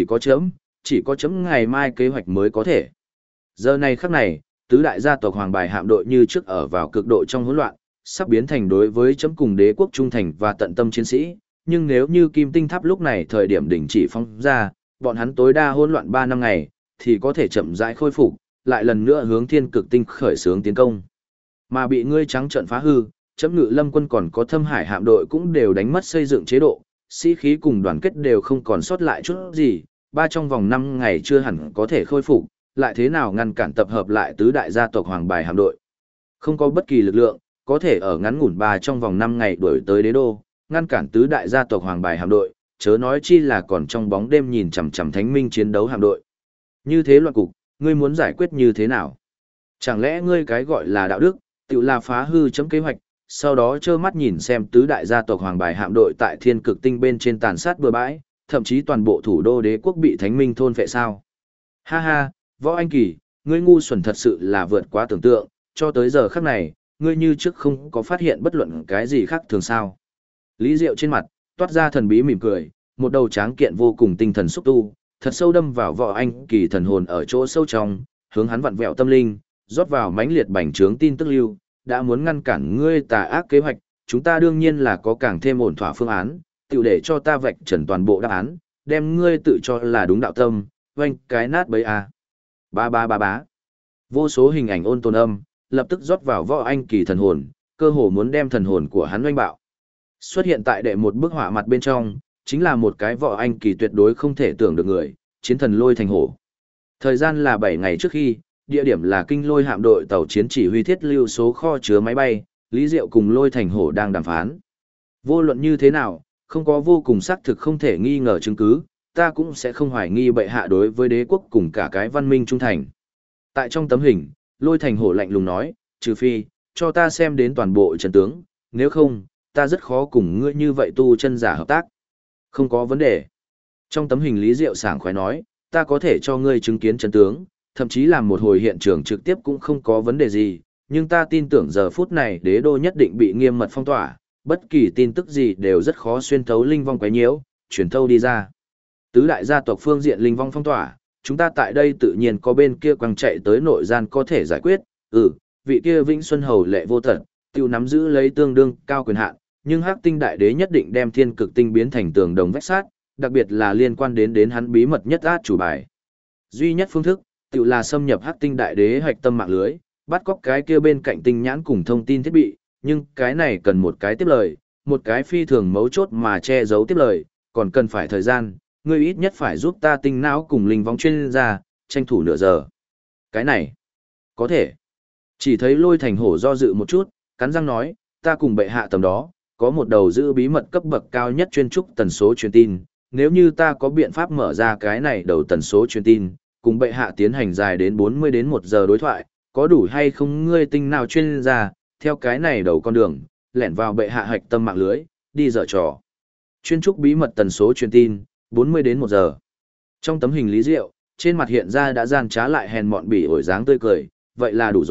chỉ có chấm ngày mai kế hoạch mới có thể. Giờ này khắc này, tứ đại gia tộc hoàng bài hạm đội như trước ở vào cực độ trong hỗn loạn, sắp biến thành đối với chấm cùng đế quốc trung thành và tận tâm chiến sĩ, nhưng nếu như kim tinh tháp lúc này thời điểm đình chỉ phóng ra, bọn hắn tối đa hỗn loạn 3 năm ngày, thì có thể chậm rãi khôi phục, lại lần nữa hướng thiên cực tinh khởi xướng tiến công. Mà bị ngươi trắng trợn phá hư, chấm ngự lâm quân còn có thâm hải hạm đội cũng đều đánh mất xây dựng chế độ, sĩ khí cùng đoàn kết đều không còn sót lại chút gì, trong vòng 5 ngày chưa hẳn có thể khôi phục, lại thế nào ngăn cản tập hợp lại tứ đại gia tộc hoàng bài hạm đội. Không có bất kỳ lực lượng, có thể ở ngắn ngủn trong vòng 5 ngày đuổi tới đế đô, ngăn cản tứ đại gia tộc hoàng bài hạm đội, chớ nói chi là còn trong bóng đêm nhìn chằm chằm thánh minh chiến đấu hạm đội. Như thế loạn cục, ngươi muốn giải quyết như thế nào? Chẳng lẽ ngươi cái gọi là đạo đức, tự là phá hư chấm kế hoạch, sau đó trơ mắt nhìn xem tứ đại gia tộc hoàng bài hạm đội tại thiên cực tinh bên trên tàn sát bừa bãi, thậm chí toàn bộ thủ đô đế quốc bị thánh minh thôn phệ sao? Ha ha, Võ Anh Kỳ, ngươi ngu xuẩn thật sự là vượt quá tưởng tượng, cho tới giờ khắc này, ngươi như trước không có phát hiện bất luận cái gì khác thường sao. Lý Diệu trên mặt, toát ra thần bí mỉm cười, một đầu tráng kiện vô cùng tinh thần xúc tu, thật sâu đâm vào Võ Anh Kỳ thần hồn ở chỗ sâu trong, hướng hắn vặn vẹo tâm linh, rót vào mãnh liệt bành trướng tin tức lưu, đã muốn ngăn cản ngươi tà ác kế hoạch, chúng ta đương nhiên là có càng thêm ổn thỏa phương án, tiểu để cho ta vạch trần toàn bộ đáp án, đem ngươi tự cho là đúng đạo tâm, vênh cái nát bấy à. Ba ba ba bá. Vô số hình ảnh ôn tồn âm, lập tức rót vào Võ Anh Kỳ thần hồn, cơ hồ muốn đem thần hồn của hắn oanh bạo. Xuất hiện tại đệ một bức họa mặt bên trong, chính là một cái Võ Anh Kỳ tuyệt đối không thể tưởng được người, chiến thần Lôi Thành Hổ. Thời gian là 7 ngày trước khi, địa điểm là kinh lôi hạm đội tàu chiến chỉ huy thiết lưu số kho chứa máy bay, Lý Diệu cùng Lôi Thành Hổ đang đàm phán. Vô luận như thế nào, không có vô cùng xác thực không thể nghi ngờ chứng cứ, ta cũng sẽ không hoài nghi bệ hạ đối với đế quốc cùng cả cái văn minh trung thành. Tại trong tấm hình, Lôi Thành Hổ lạnh lùng nói, trừ phi, cho ta xem đến toàn bộ trận tướng, nếu không, ta rất khó cùng ngươi như vậy tu chân giả hợp tác. Không có vấn đề. Trong tấm hình Lý Diệu sảng khoái nói, ta có thể cho ngươi chứng kiến trận tướng, thậm chí làm một hồi hiện trường trực tiếp cũng không có vấn đề gì, nhưng ta tin tưởng giờ phút này đế đô nhất định bị nghiêm mật phong tỏa, bất kỳ tin tức gì đều rất khó xuyên thấu linh vong quấy nhiễu, truyền thâu đi ra. Tứ đại gia tộc phương diện linh vong phong tỏa, chúng ta tại đây tự nhiên có bên kia quăng chạy tới nội gian có thể giải quyết, vị kia Vĩnh Xuân Hầu lệ vô tận, tiêu nắm giữ lấy tương đương cao quyền hạn, nhưng Hắc Tinh Đại Đế nhất định đem thiên cực tinh biến thành tường đồng vách sát, đặc biệt là liên quan đến hắn bí mật nhất át chủ bài. Duy nhất phương thức, tự là xâm nhập Hắc Tinh Đại Đế hạch tâm mạng lưới, bắt cóc cái kia bên cạnh tinh nhãn cùng thông tin thiết bị, nhưng cái này cần một cái tiếp lời, một cái phi thường mấu chốt mà che giấu tiếp lời, còn cần phải thời gian, ngươi ít nhất phải giúp ta tinh não cùng linh vong chuyên gia, tranh thủ nửa giờ. Cái này, có thể. Chỉ thấy Lôi Thành Hổ do dự một chút, cắn răng nói, ta cùng bệ hạ tầm đó, có một đầu giữ bí mật cấp bậc cao nhất chuyên trúc tần số truyền tin, nếu như ta có biện pháp mở ra cái này đầu tần số truyền tin, cùng bệ hạ tiến hành dài đến 40 đến 1 giờ đối thoại, có đủ hay không ngươi tinh nào chuyên gia, theo cái này đầu con đường, lẻn vào bệ hạ hạch tâm mạng lưới, đi dở trò. Chuyên trúc bí mật tần số truyền tin, 40 đến 1 giờ. Trong tấm hình Lý Diệu, trên mặt hiện ra đã gian trá lại hèn mọn bỉ ổi dáng tươi cười, vậy là đủ rồi,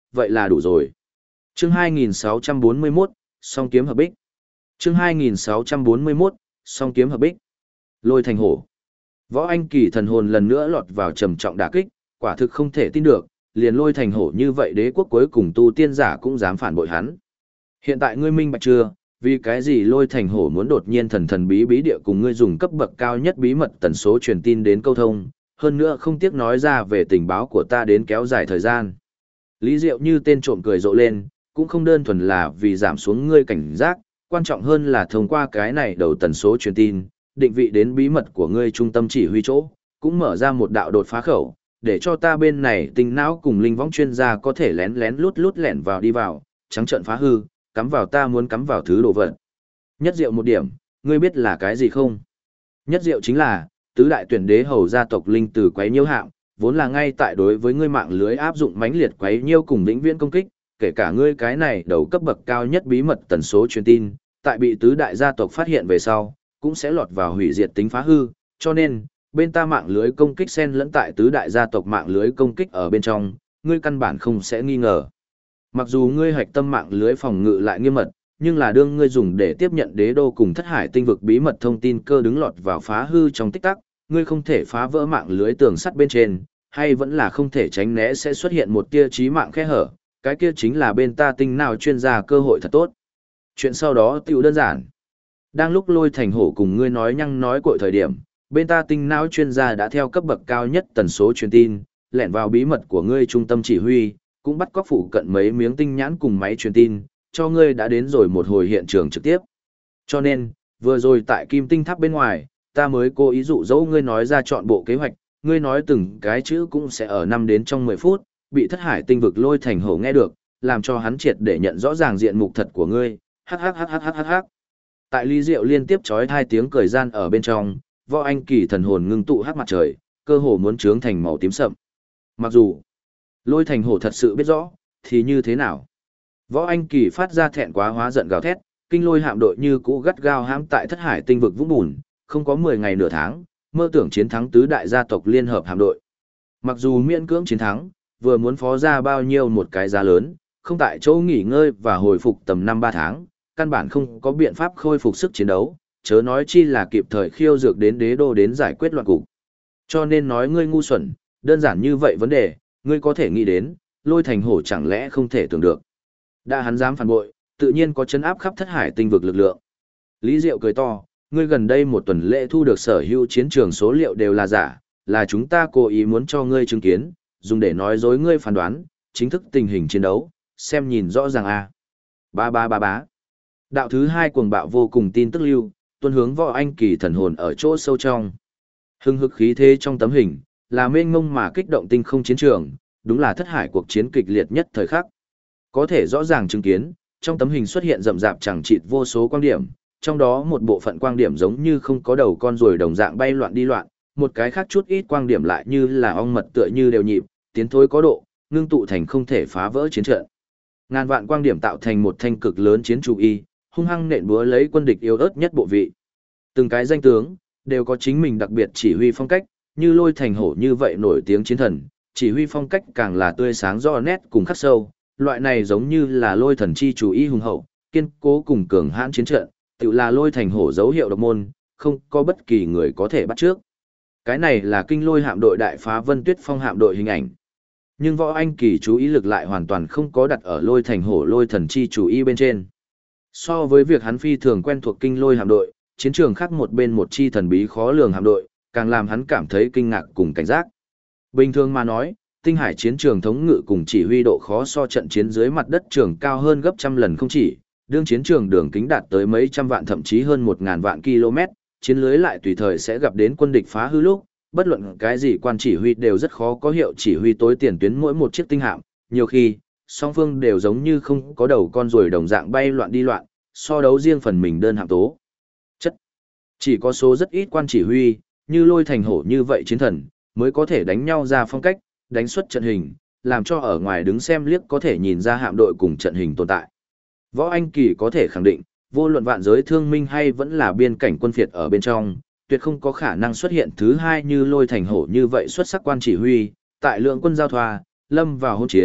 vậy là đủ rồi. Chương 2641, song kiếm hợp bích. Chương 2641, song kiếm hợp bích. Lôi thành hổ. Võ Anh Kỳ thần hồn lần nữa lọt vào trầm trọng đả kích, quả thực không thể tin được, liền lôi thành hổ như vậy đế quốc cuối cùng tu tiên giả cũng dám phản bội hắn. Hiện tại ngươi minh bạch chưa, vì cái gì lôi thành hổ muốn đột nhiên thần thần bí bí địa cùng ngươi dùng cấp bậc cao nhất bí mật tần số truyền tin đến câu thông, hơn nữa không tiếc nói ra về tình báo của ta đến kéo dài thời gian. Lý Diệu như tên trộm cười rộ lên, cũng không đơn thuần là vì giảm xuống ngươi cảnh giác, quan trọng hơn là thông qua cái này đầu tần số truyền tin, định vị đến bí mật của ngươi trung tâm chỉ huy chỗ, cũng mở ra một đạo đột phá khẩu, để cho ta bên này tinh não cùng linh võng chuyên gia có thể lén lén lút lút lẻn vào đi vào, trắng trợn phá hư, cắm vào ta muốn cắm vào thứ đồ vật. Nhất diệu một điểm, ngươi biết là cái gì không? Nhất diệu chính là, tứ đại tuyển đế hầu gia tộc linh từ quấy nhiễu hạng, vốn là ngay tại đối với ngươi mạng lưới áp dụng mãnh liệt quấy nhiễu cùng vĩnh viễn công kích, kể cả ngươi cái này đầu cấp bậc cao nhất bí mật tần số truyền tin, tại bị tứ đại gia tộc phát hiện về sau, cũng sẽ lọt vào hủy diệt tính phá hư, cho nên, bên ta mạng lưới công kích xen lẫn tại tứ đại gia tộc mạng lưới công kích ở bên trong, ngươi căn bản không sẽ nghi ngờ. Mặc dù ngươi hoạch tâm mạng lưới phòng ngự lại nghiêm mật, nhưng là đương ngươi dùng để tiếp nhận đế đô cùng thất hải tinh vực bí mật thông tin cơ đứng lọt vào phá hư trong tích tắc, ngươi không thể phá vỡ mạng lưới tường sắt bên trên, hay vẫn là không thể tránh né sẽ xuất hiện một tia chí mạng khe hở, cái kia chính là bên ta tinh nào chuyên gia cơ hội thật tốt. Chuyện sau đó tiểu đơn giản. Đang lúc lôi thành hổ cùng ngươi nói nhăng nói cội thời điểm, bên ta tinh não chuyên gia đã theo cấp bậc cao nhất tần số truyền tin, lẻn vào bí mật của ngươi trung tâm chỉ huy, cũng bắt cóc phụ cận mấy miếng tinh nhãn cùng máy truyền tin, cho ngươi đã đến rồi một hồi hiện trường trực tiếp. Cho nên, vừa rồi tại Kim Tinh Tháp bên ngoài, ta mới cố ý dụ dỗ ngươi nói ra chọn bộ kế hoạch, ngươi nói từng cái chữ cũng sẽ ở 5 đến trong 10 phút, bị thất hải tinh vực lôi thành hổ nghe được, làm cho hắn triệt để nhận rõ ràng diện mục thật của ngươi. Hắc. Tại Lý Diệu liên tiếp chói hai tiếng cười gian ở bên trong, Võ Anh Kỳ thần hồn ngưng tụ hắc mặt trời, cơ hồ muốn trướng thành màu tím sậm. Mặc dù lôi thành hổ thật sự biết rõ, thì như thế nào? Võ Anh Kỳ phát ra thẹn quá hóa giận gào thét, kinh lôi hạm đội như cũ gắt gao hãm tại thất hải tinh vực vũng bùn, không có 10 ngày nửa tháng, mơ tưởng chiến thắng tứ đại gia tộc liên hợp hạm đội. Mặc dù miễn cưỡng chiến thắng, vừa muốn phó ra bao nhiêu một cái giá lớn, không tại chỗ nghỉ ngơi và hồi phục tầm 5-3 tháng, căn bản không có biện pháp khôi phục sức chiến đấu, chớ nói chi là kịp thời khiêu dược đến đế đô đến giải quyết loạn cục. Cho nên nói ngươi ngu xuẩn, đơn giản như vậy vấn đề, ngươi có thể nghĩ đến, lôi thành hổ chẳng lẽ không thể tưởng được. Đã hắn dám phản bội, tự nhiên có chấn áp khắp thất hải tinh vực lực lượng. Lý Diệu cười to, ngươi gần đây một tuần lễ thu được sở hữu chiến trường số liệu đều là giả, là chúng ta cố ý muốn cho ngươi chứng kiến, dùng để nói dối ngươi phán đoán, chính thức tình hình chiến đấu, xem nhìn rõ ràng a. Bá. Đạo thứ hai cuồng bạo vô cùng tin tức lưu, tuân hướng Võ Anh Kỳ thần hồn ở chỗ sâu trong. Hưng hực khí thế trong tấm hình, là mênh mông mà kích động tinh không chiến trường, đúng là thất hải cuộc chiến kịch liệt nhất thời khắc. Có thể rõ ràng chứng kiến, trong tấm hình xuất hiện rậm rạp chẳng chịt vô số quang điểm, trong đó một bộ phận quang điểm giống như không có đầu con ruồi đồng dạng bay loạn đi loạn, một cái khác chút ít quang điểm lại như là ong mật tựa như đều nhịp, tiến thối có độ, ngưng tụ thành không thể phá vỡ chiến trận. Ngàn vạn quang điểm tạo thành một thanh cực lớn chiến trụ y, hung hăng nện búa lấy quân địch yếu ớt nhất bộ vị. Từng cái danh tướng đều có chính mình đặc biệt chỉ huy phong cách, như lôi thành hổ như vậy nổi tiếng chiến thần, chỉ huy phong cách càng là tươi sáng rõ nét cùng khắc sâu, loại này giống như là lôi thần chi chủ y hùng hậu, kiên cố cùng cường hãn chiến trận, tự là lôi thành hổ dấu hiệu độc môn, không có bất kỳ người có thể bắt trước. Cái này là kinh lôi hạm đội đại phá Vân Tuyết Phong hạm đội hình ảnh. Nhưng Võ Anh Kỳ chú ý lực lại hoàn toàn không có đặt ở lôi thành hổ lôi thần chi chủ y bên trên. So với việc hắn phi thường quen thuộc kinh lôi hạm đội, chiến trường khác một bên một chi thần bí khó lường hạm đội, càng làm hắn cảm thấy kinh ngạc cùng cảnh giác. Bình thường mà nói, tinh hải chiến trường thống ngự cùng chỉ huy độ khó so trận chiến dưới mặt đất trường cao hơn gấp trăm lần không chỉ, đương chiến trường đường kính đạt tới mấy trăm vạn thậm chí hơn 1.000 vạn km, chiến lưới lại tùy thời sẽ gặp đến quân địch phá hư lúc, bất luận cái gì quan chỉ huy đều rất khó có hiệu chỉ huy tối tiền tuyến mỗi một chiếc tinh hạm, nhiều khi, song phương đều giống như không có đầu con ruồi đồng dạng bay loạn đi loạn, so đấu riêng phần mình đơn hạm tố. Chất. Chỉ có số rất ít quan chỉ huy, như lôi thành hổ như vậy chiến thần, mới có thể đánh nhau ra phong cách, đánh xuất trận hình, làm cho ở ngoài đứng xem liếc có thể nhìn ra hạm đội cùng trận hình tồn tại. Võ Anh Kỳ có thể khẳng định, vô luận vạn giới thương minh hay vẫn là biên cảnh quân phiệt ở bên trong, tuyệt không có khả năng xuất hiện thứ hai như lôi thành hổ như vậy xuất sắc quan chỉ huy, tại lượng quân giao thoa, lâm vào hôn chiến,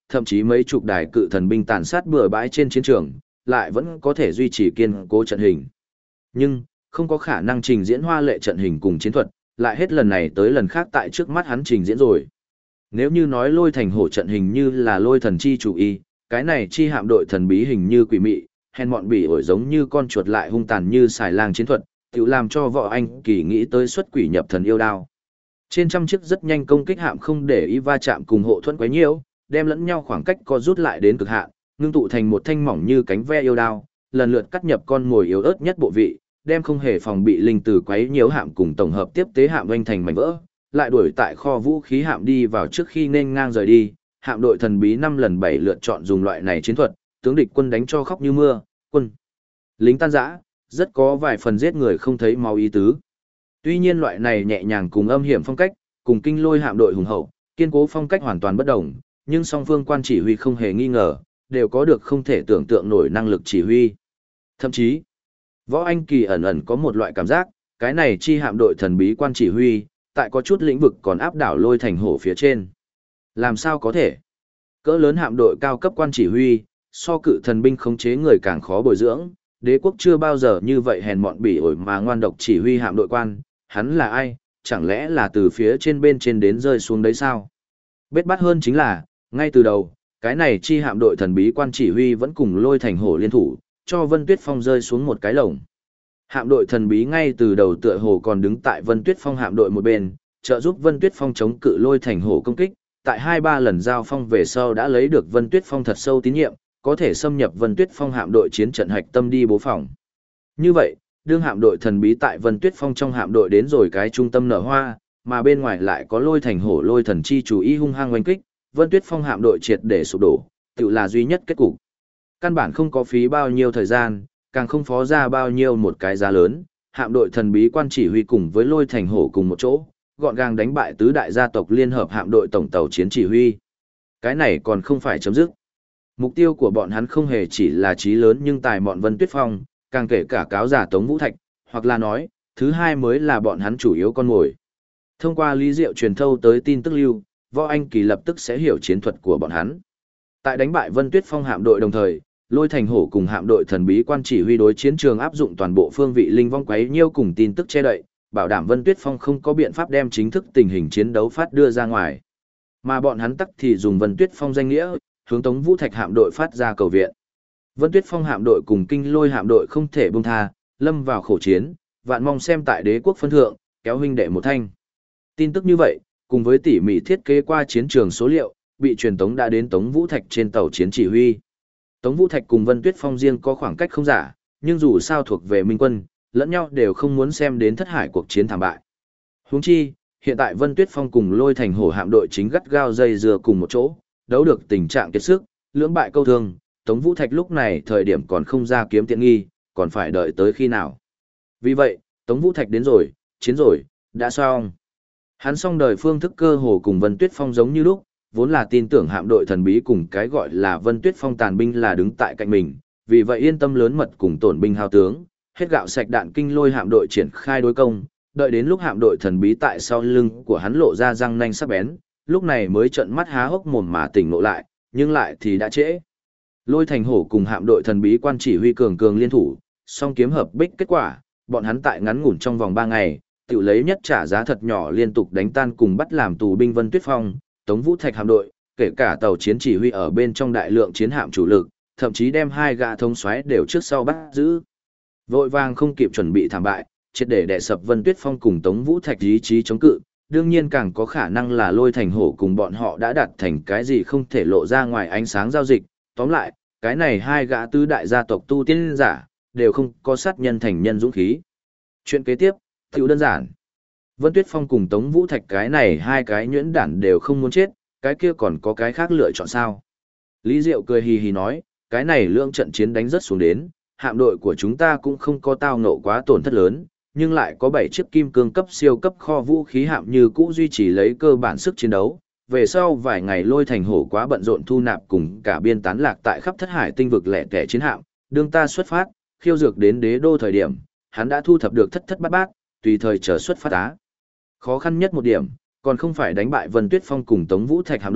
thậm chí mấy chục đài cự thần binh tàn sát bừa bãi trên chiến trường, lại vẫn có thể duy trì kiên cố trận hình. Nhưng, không có khả năng trình diễn hoa lệ trận hình cùng chiến thuật, lại hết lần này tới lần khác tại trước mắt hắn trình diễn rồi. Nếu như nói lôi thành hổ trận hình như là lôi thần chi chủ y, cái này chi hạm đội thần bí hình như quỷ mị, hèn mọn bỉ ổi giống như con chuột lại hung tàn như xài lang chiến thuật, tự làm cho Võ Anh Kỳ nghĩ tới xuất quỷ nhập thần yêu đao. Trên trăm chiếc rất nhanh công kích hạm không để ý va chạm cùng hộ thuẫn quấy nhiễu, đem lẫn nhau khoảng cách co rút lại đến cực hạn, ngưng tụ thành một thanh mỏng như cánh ve yêu đao, lần lượt cắt nhập con mồi yếu ớt nhất bộ vị, đem không hề phòng bị linh từ quấy nhiễu hạm cùng tổng hợp tiếp tế hạm oanh thành mảnh vỡ, lại đuổi tại kho vũ khí hạm đi vào trước khi nên ngang rời đi. Hạm đội thần bí 5 lần 7 lượt chọn dùng loại này chiến thuật, tướng địch quân đánh cho khóc như mưa, quân lính tan rã, rất có vài phần giết người không thấy máu ý tứ. Tuy nhiên loại này nhẹ nhàng cùng âm hiểm phong cách, cùng kinh lôi hạm đội hùng hậu, kiên cố phong cách hoàn toàn bất đồng, nhưng song phương quan chỉ huy không hề nghi ngờ, đều có được không thể tưởng tượng nổi năng lực chỉ huy. Thậm chí, Võ Anh Kỳ ẩn ẩn có một loại cảm giác, cái này chi hạm đội thần bí quan chỉ huy, tại có chút lĩnh vực còn áp đảo lôi thành hổ phía trên. Làm sao có thể? Cỡ lớn hạm đội cao cấp quan chỉ huy, so cự thần binh khống chế người càng khó bồi dưỡng, đế quốc chưa bao giờ như vậy hèn mọn bỉ ổi mà ngoan độc chỉ huy hạm đội quan, hắn là ai, chẳng lẽ là từ phía trên bên trên đến rơi xuống đấy sao? Bết bát hơn chính là, ngay từ đầu, cái này chi hạm đội thần bí quan chỉ huy vẫn cùng lôi thành hổ liên thủ, cho Vân Tuyết Phong rơi xuống một cái lồng. Hạm đội thần bí ngay từ đầu tựa hồ còn đứng tại Vân Tuyết Phong hạm đội một bên, trợ giúp Vân Tuyết Phong chống cự lôi thành hổ công kích, tại 2-3 lần giao phong về sau đã lấy được Vân Tuyết Phong thật sâu tín nhiệm, có thể xâm nhập Vân Tuyết Phong hạm đội chiến trận hạch tâm đi bố phòng. Như vậy, đương hạm đội thần bí tại Vân Tuyết Phong trong hạm đội đến rồi cái trung tâm nở hoa, mà bên ngoài lại có lôi thành hổ lôi thần chi chủ ý hung hăng oanh kích, Vân Tuyết Phong hạm đội triệt để sụp đổ, tự là duy nhất kết cục. Căn bản không có phí bao nhiêu thời gian, càng không phó ra bao nhiêu một cái giá lớn, hạm đội thần bí quan chỉ huy cùng với lôi thành hổ cùng một chỗ, gọn gàng đánh bại tứ đại gia tộc liên hợp hạm đội tổng tàu chiến chỉ huy. Cái này còn không phải chấm dứt. Mục tiêu của bọn hắn không hề chỉ là chí lớn nhưng tài mọn Vân Tuyết Phong, càng kể cả cáo giả Tống Vũ Thạch, hoặc là nói, thứ hai mới là bọn hắn chủ yếu con mồi. Thông qua lý diệu truyền thâu tới tin tức lưu, Võ Anh Kỳ lập tức sẽ hiểu chiến thuật của bọn hắn. Tại đánh bại Vân Tuyết Phong hạm đội đồng thời, lôi thành hổ cùng hạm đội thần bí quan chỉ huy đối chiến trường áp dụng toàn bộ phương vị linh vong quấy nhiêu cùng tin tức che đậy, bảo đảm Vân Tuyết Phong không có biện pháp đem chính thức tình hình chiến đấu phát đưa ra ngoài. Mà bọn hắn tắc thì dùng Vân Tuyết Phong danh nghĩa, hướng Tống Vũ Thạch hạm đội phát ra cầu viện. Vân Tuyết Phong hạm đội cùng kinh lôi hạm đội không thể buông tha, lâm vào khổ chiến, vạn mong xem tại đế quốc phân thượng, kéo huynh đệ một thanh. Tin tức như vậy, cùng với tỉ mỉ thiết kế qua chiến trường số liệu, bị truyền tống đã đến Tống Vũ Thạch trên tàu chiến chỉ huy. Tống Vũ Thạch cùng Vân Tuyết Phong riêng có khoảng cách không giả, nhưng dù sao thuộc về minh quân, lẫn nhau đều không muốn xem đến thất hải cuộc chiến thảm bại. Huống chi, hiện tại Vân Tuyết Phong cùng lôi thành hổ hạm đội chính gắt gao dây dưa cùng một chỗ, đấu được tình trạng kiệt sức, lưỡng bại câu thương, Tống Vũ Thạch lúc này thời điểm còn không ra kiếm tiện nghi, còn phải đợi tới khi nào. Vì vậy, Tống Vũ Thạch đến rồi, chiến rồi, đã xong. Hắn xong đời phương thức cơ hồ cùng Vân Tuyết Phong giống như lúc, vốn là tin tưởng hạm đội thần bí cùng cái gọi là Vân Tuyết Phong tàn binh là đứng tại cạnh mình, vì vậy yên tâm lớn mật cùng tổn binh hao tướng, hết gạo sạch đạn kinh lôi hạm đội triển khai đối công, đợi đến lúc hạm đội thần bí tại sau lưng của hắn lộ ra răng nanh sắc bén, lúc này mới trợn mắt há hốc mồm mà tỉnh ngộ lại, nhưng lại thì đã trễ. Lôi thành hổ cùng hạm đội thần bí quan chỉ huy cường cường liên thủ, song kiếm hợp bích kết quả, bọn hắn tại ngắn ngủn trong vòng 3 ngày, tự lấy nhất trả giá thật nhỏ liên tục đánh tan cùng bắt làm tù binh Vân Tuyết Phong, Tống Vũ Thạch hạm đội, kể cả tàu chiến chỉ huy ở bên trong đại lượng chiến hạm chủ lực, thậm chí đem 2 gã thống soái đều trước sau bắt giữ. Vội vàng không kịp chuẩn bị thảm bại, triệt để đè sập Vân Tuyết Phong cùng Tống Vũ Thạch ý chí chống cự, đương nhiên càng có khả năng là lôi thành hổ cùng bọn họ đã đạt thành cái gì không thể lộ ra ngoài ánh sáng giao dịch. Tóm lại, cái này 2 gã tứ đại gia tộc tu tiên giả, đều không có sát nhân thành nhân dũng khí. Chuyện kế tiếp, tiểu đơn giản. Vân Tuyết Phong cùng Tống Vũ Thạch cái này 2 cái nhuyễn đản đều không muốn chết, cái kia còn có cái khác lựa chọn sao? Lý Diệu cười hì hì nói, cái này lượng trận chiến đánh rất xuống đến, hạm đội của chúng ta cũng không có tao ngộ quá tổn thất lớn, nhưng lại có 7 chiếc kim cương cấp siêu cấp kho vũ khí hạm như cũ duy trì lấy cơ bản sức chiến đấu. Về sau vài ngày lôi thành hổ quá bận rộn thu nạp cùng cả biên tán lạc tại khắp thất hải tinh vực lẻ tẻ chiến hạm, đương ta xuất phát, khiêu dược đến đế đô thời điểm, hắn đã thu thập được thất thất bát bát, tùy thời chờ xuất phát á. Khó khăn nhất một điểm, còn không phải đánh bại Vân Tuyết Phong cùng Tống Vũ Thạch hạm đội,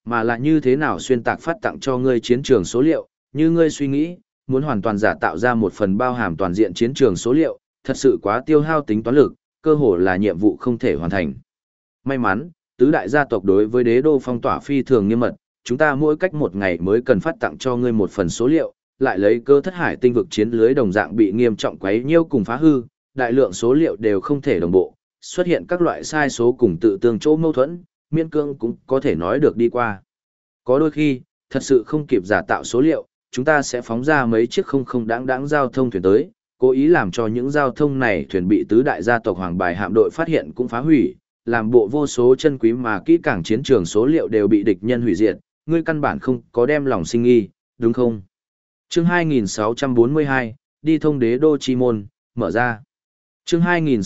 mà là như thế nào xuyên tạc phát tặng cho ngươi chiến trường số liệu, như ngươi suy nghĩ, muốn hoàn toàn giả tạo ra một phần bao hàm toàn diện chiến trường số liệu, thật sự quá tiêu hao tính toán lực, cơ hồ là nhiệm vụ không thể hoàn thành. May mắn, tứ đại gia tộc đối với đế đô phong tỏa phi thường nghiêm mật, chúng ta mỗi cách một ngày mới cần phát tặng cho ngươi một phần số liệu, lại lấy cơ thất hải tinh vực chiến lưới đồng dạng bị nghiêm trọng quấy nhiễu cùng phá hư, đại lượng số liệu đều không thể đồng bộ, xuất hiện các loại sai số cùng tự tương chỗ mâu thuẫn, miễn cưỡng cũng có thể nói được đi qua. Có đôi khi, thật sự không kịp giả tạo số liệu, chúng ta sẽ phóng ra mấy chiếc không đáng giao thông thuyền tới, cố ý làm cho những giao thông này thuyền bị tứ đại gia tộc hoàng bài hạm đội phát hiện cũng phá hủy, làm bộ vô số chân quý mà kỹ càng chiến trường số liệu đều bị địch nhân hủy diệt, ngươi căn bản không có đem lòng sinh nghi, đúng không? Chương 2642, đi thông đế đô chi môn, mở ra. Chương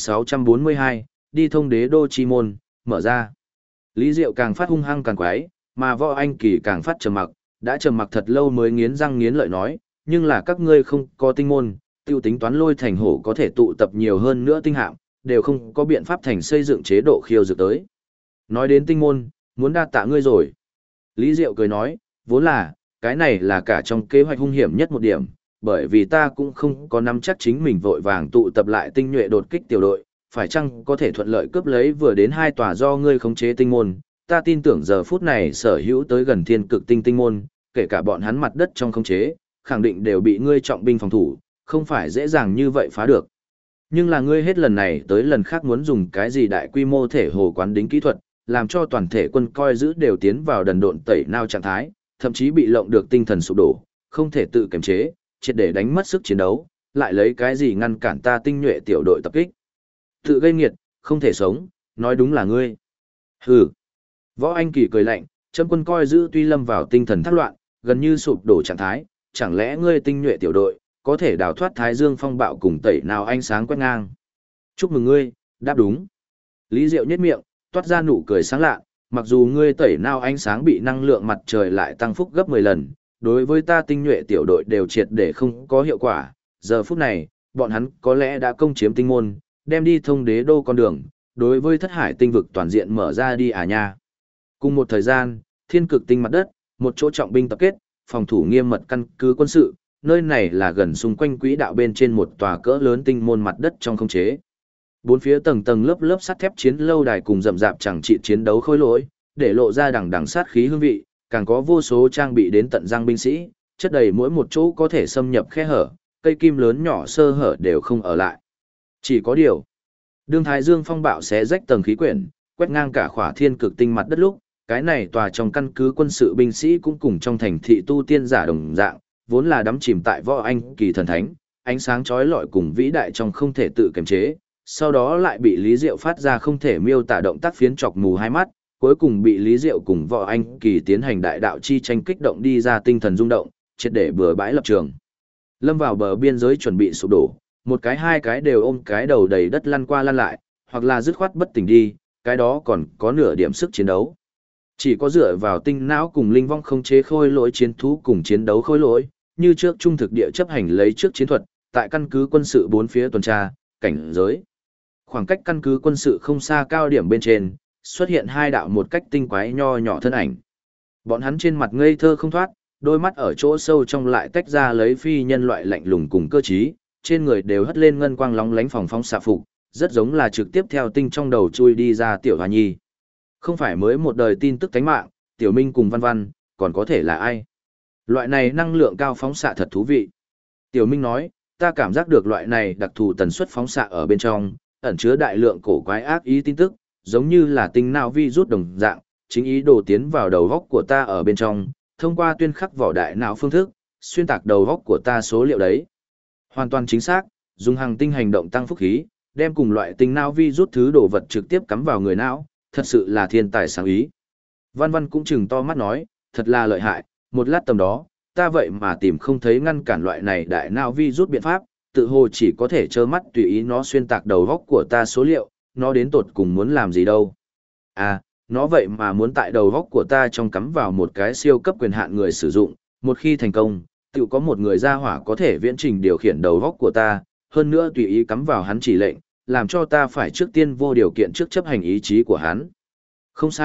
2642, đi thông đế đô chi môn, mở ra. Lý Diệu càng phát hung hăng càng quái, mà Võ Anh Kỳ càng phát trầm mặc, đã trầm mặc thật lâu mới nghiến răng nghiến lợi nói, nhưng là các ngươi không có tinh môn, tiêu tính toán lôi thành hổ có thể tụ tập nhiều hơn nữa tinh hạm, đều không có biện pháp thành xây dựng chế độ khiêu dược tới. Nói đến tinh môn, muốn đa tạ ngươi rồi. Lý Diệu cười nói, vốn là, cái này là cả trong kế hoạch hung hiểm nhất một điểm, bởi vì ta cũng không có nắm chắc chính mình vội vàng tụ tập lại tinh nhuệ đột kích tiểu đội, phải chăng có thể thuận lợi cướp lấy vừa đến hai tòa do ngươi khống chế tinh môn. Ta tin tưởng giờ phút này sở hữu tới gần thiên cực tinh tinh môn, kể cả bọn hắn mặt đất trong khống chế, khẳng định đều bị ngươi trọng binh phòng thủ, không phải dễ dàng như vậy phá được. Nhưng là ngươi hết lần này tới lần khác muốn dùng cái gì đại quy mô thể hồ quán đính kỹ thuật, làm cho toàn thể quân coi giữ đều tiến vào đần độn tẩy nao trạng thái, thậm chí bị lộng được tinh thần sụp đổ, không thể tự kiềm chế, triệt để đánh mất sức chiến đấu, lại lấy cái gì ngăn cản ta tinh nhuệ tiểu đội tập kích. Tự gây nghiệt, không thể sống, nói đúng là ngươi. Hừ. Võ Anh Kỳ cười lạnh, chấm quân coi giữ tuy lâm vào tinh thần thác loạn, gần như sụp đổ trạng thái, chẳng lẽ ngươi tinh nhuệ tiểu đội, có thể đào thoát thái dương phong bạo cùng tẩy nào ánh sáng quét ngang. Chúc mừng ngươi, đáp đúng. Lý Diệu nhếch miệng, toát ra nụ cười sáng lạ, mặc dù ngươi tẩy nào ánh sáng bị năng lượng mặt trời lại tăng phúc gấp 10 lần, đối với ta tinh nhuệ tiểu đội đều triệt để không có hiệu quả, giờ phút này, bọn hắn có lẽ đã công chiếm tinh môn, đem đi thông đế đô con đường, đối với thất hải tinh vực toàn diện mở ra đi à nha. Cùng một thời gian, thiên cực tinh mặt đất, một chỗ trọng binh tập kết, phòng thủ nghiêm mật căn cứ quân sự, nơi này là gần xung quanh quỹ đạo bên trên một tòa cỡ lớn tinh môn mặt đất trong không chế. Bốn phía tầng tầng lớp lớp sắt thép chiến lâu đài cùng rậm rạp chẳng trị chiến đấu khối lỗi, để lộ ra đằng đằng sát khí hương vị, càng có vô số trang bị đến tận răng binh sĩ, chất đầy mỗi một chỗ có thể xâm nhập khe hở, cây kim lớn nhỏ sơ hở đều không ở lại. Chỉ có điều, đương thái dương phong bạo xé rách tầng khí quyển, quét ngang cả khỏa thiên cực tinh mặt đất lúc, cái này tòa trong căn cứ quân sự binh sĩ cũng cùng trong thành thị tu tiên giả đồng dạng, vốn là đắm chìm tại Võ Anh Kỳ thần thánh, ánh sáng chói lọi cùng vĩ đại trong không thể tự kiềm chế, sau đó lại bị Lý Diệu phát ra không thể miêu tả động tác phiến chọc mù hai mắt, cuối cùng bị Lý Diệu cùng Võ Anh Kỳ tiến hành đại đạo chi tranh kích động đi ra tinh thần rung động, triệt để bừa bãi lập trường. Lâm vào bờ biên giới chuẩn bị sụp đổ, một cái hai cái đều ôm cái đầu đầy đất lăn qua lăn lại, hoặc là dứt khoát bất tỉnh đi, cái đó còn có nửa điểm sức chiến đấu. Chỉ có dựa vào tinh não cùng linh vong không chế khôi lỗi chiến thú cùng chiến đấu khôi lỗi, như trước trung thực địa chấp hành lấy trước chiến thuật, tại căn cứ quân sự bốn phía tuần tra, cảnh giới. Khoảng cách căn cứ quân sự không xa cao điểm bên trên, xuất hiện hai đạo một cách tinh quái nho nhỏ thân ảnh. Bọn hắn trên mặt ngây thơ không thoát, đôi mắt ở chỗ sâu trong lại tách ra lấy phi nhân loại lạnh lùng cùng cơ trí, trên người đều hất lên ngân quang lóng lánh phòng phóng xạ phục, rất giống là trực tiếp theo tinh trong đầu chui đi ra tiểu hoa nhi. Không phải mới một đời tin tức tánh mạng, tiểu minh cùng văn văn, còn có thể là ai? Loại này năng lượng cao phóng xạ thật thú vị. Tiểu minh nói, ta cảm giác được loại này đặc thù tần suất phóng xạ ở bên trong, ẩn chứa đại lượng cổ quái ác ý tin tức, giống như là tinh não virus đồng dạng, chính ý đồ tiến vào đầu góc của ta ở bên trong, thông qua tuyên khắc vỏ đại não phương thức, xuyên tạc đầu góc của ta số liệu đấy. Hoàn toàn chính xác, dùng hàng tinh hành động tăng phúc khí, đem cùng loại tinh não virus thứ đồ vật trực tiếp cắm vào người não, thật sự là thiên tài sáng ý. Văn Văn cũng chừng to mắt nói, thật là lợi hại, một lát tầm đó, ta vậy mà tìm không thấy ngăn cản loại này đại não virus biện pháp, tự hồ chỉ có thể trơ mắt tùy ý nó xuyên tạc đầu góc của ta số liệu, nó đến tột cùng muốn làm gì đâu. À, nó vậy mà muốn tại đầu góc của ta trong cắm vào một cái siêu cấp quyền hạn người sử dụng, một khi thành công, tự có một người ra hỏa có thể viễn trình điều khiển đầu góc của ta, hơn nữa tùy ý cắm vào hắn chỉ lệnh, làm cho ta phải trước tiên vô điều kiện trước chấp hành ý chí của hắn. Không sai,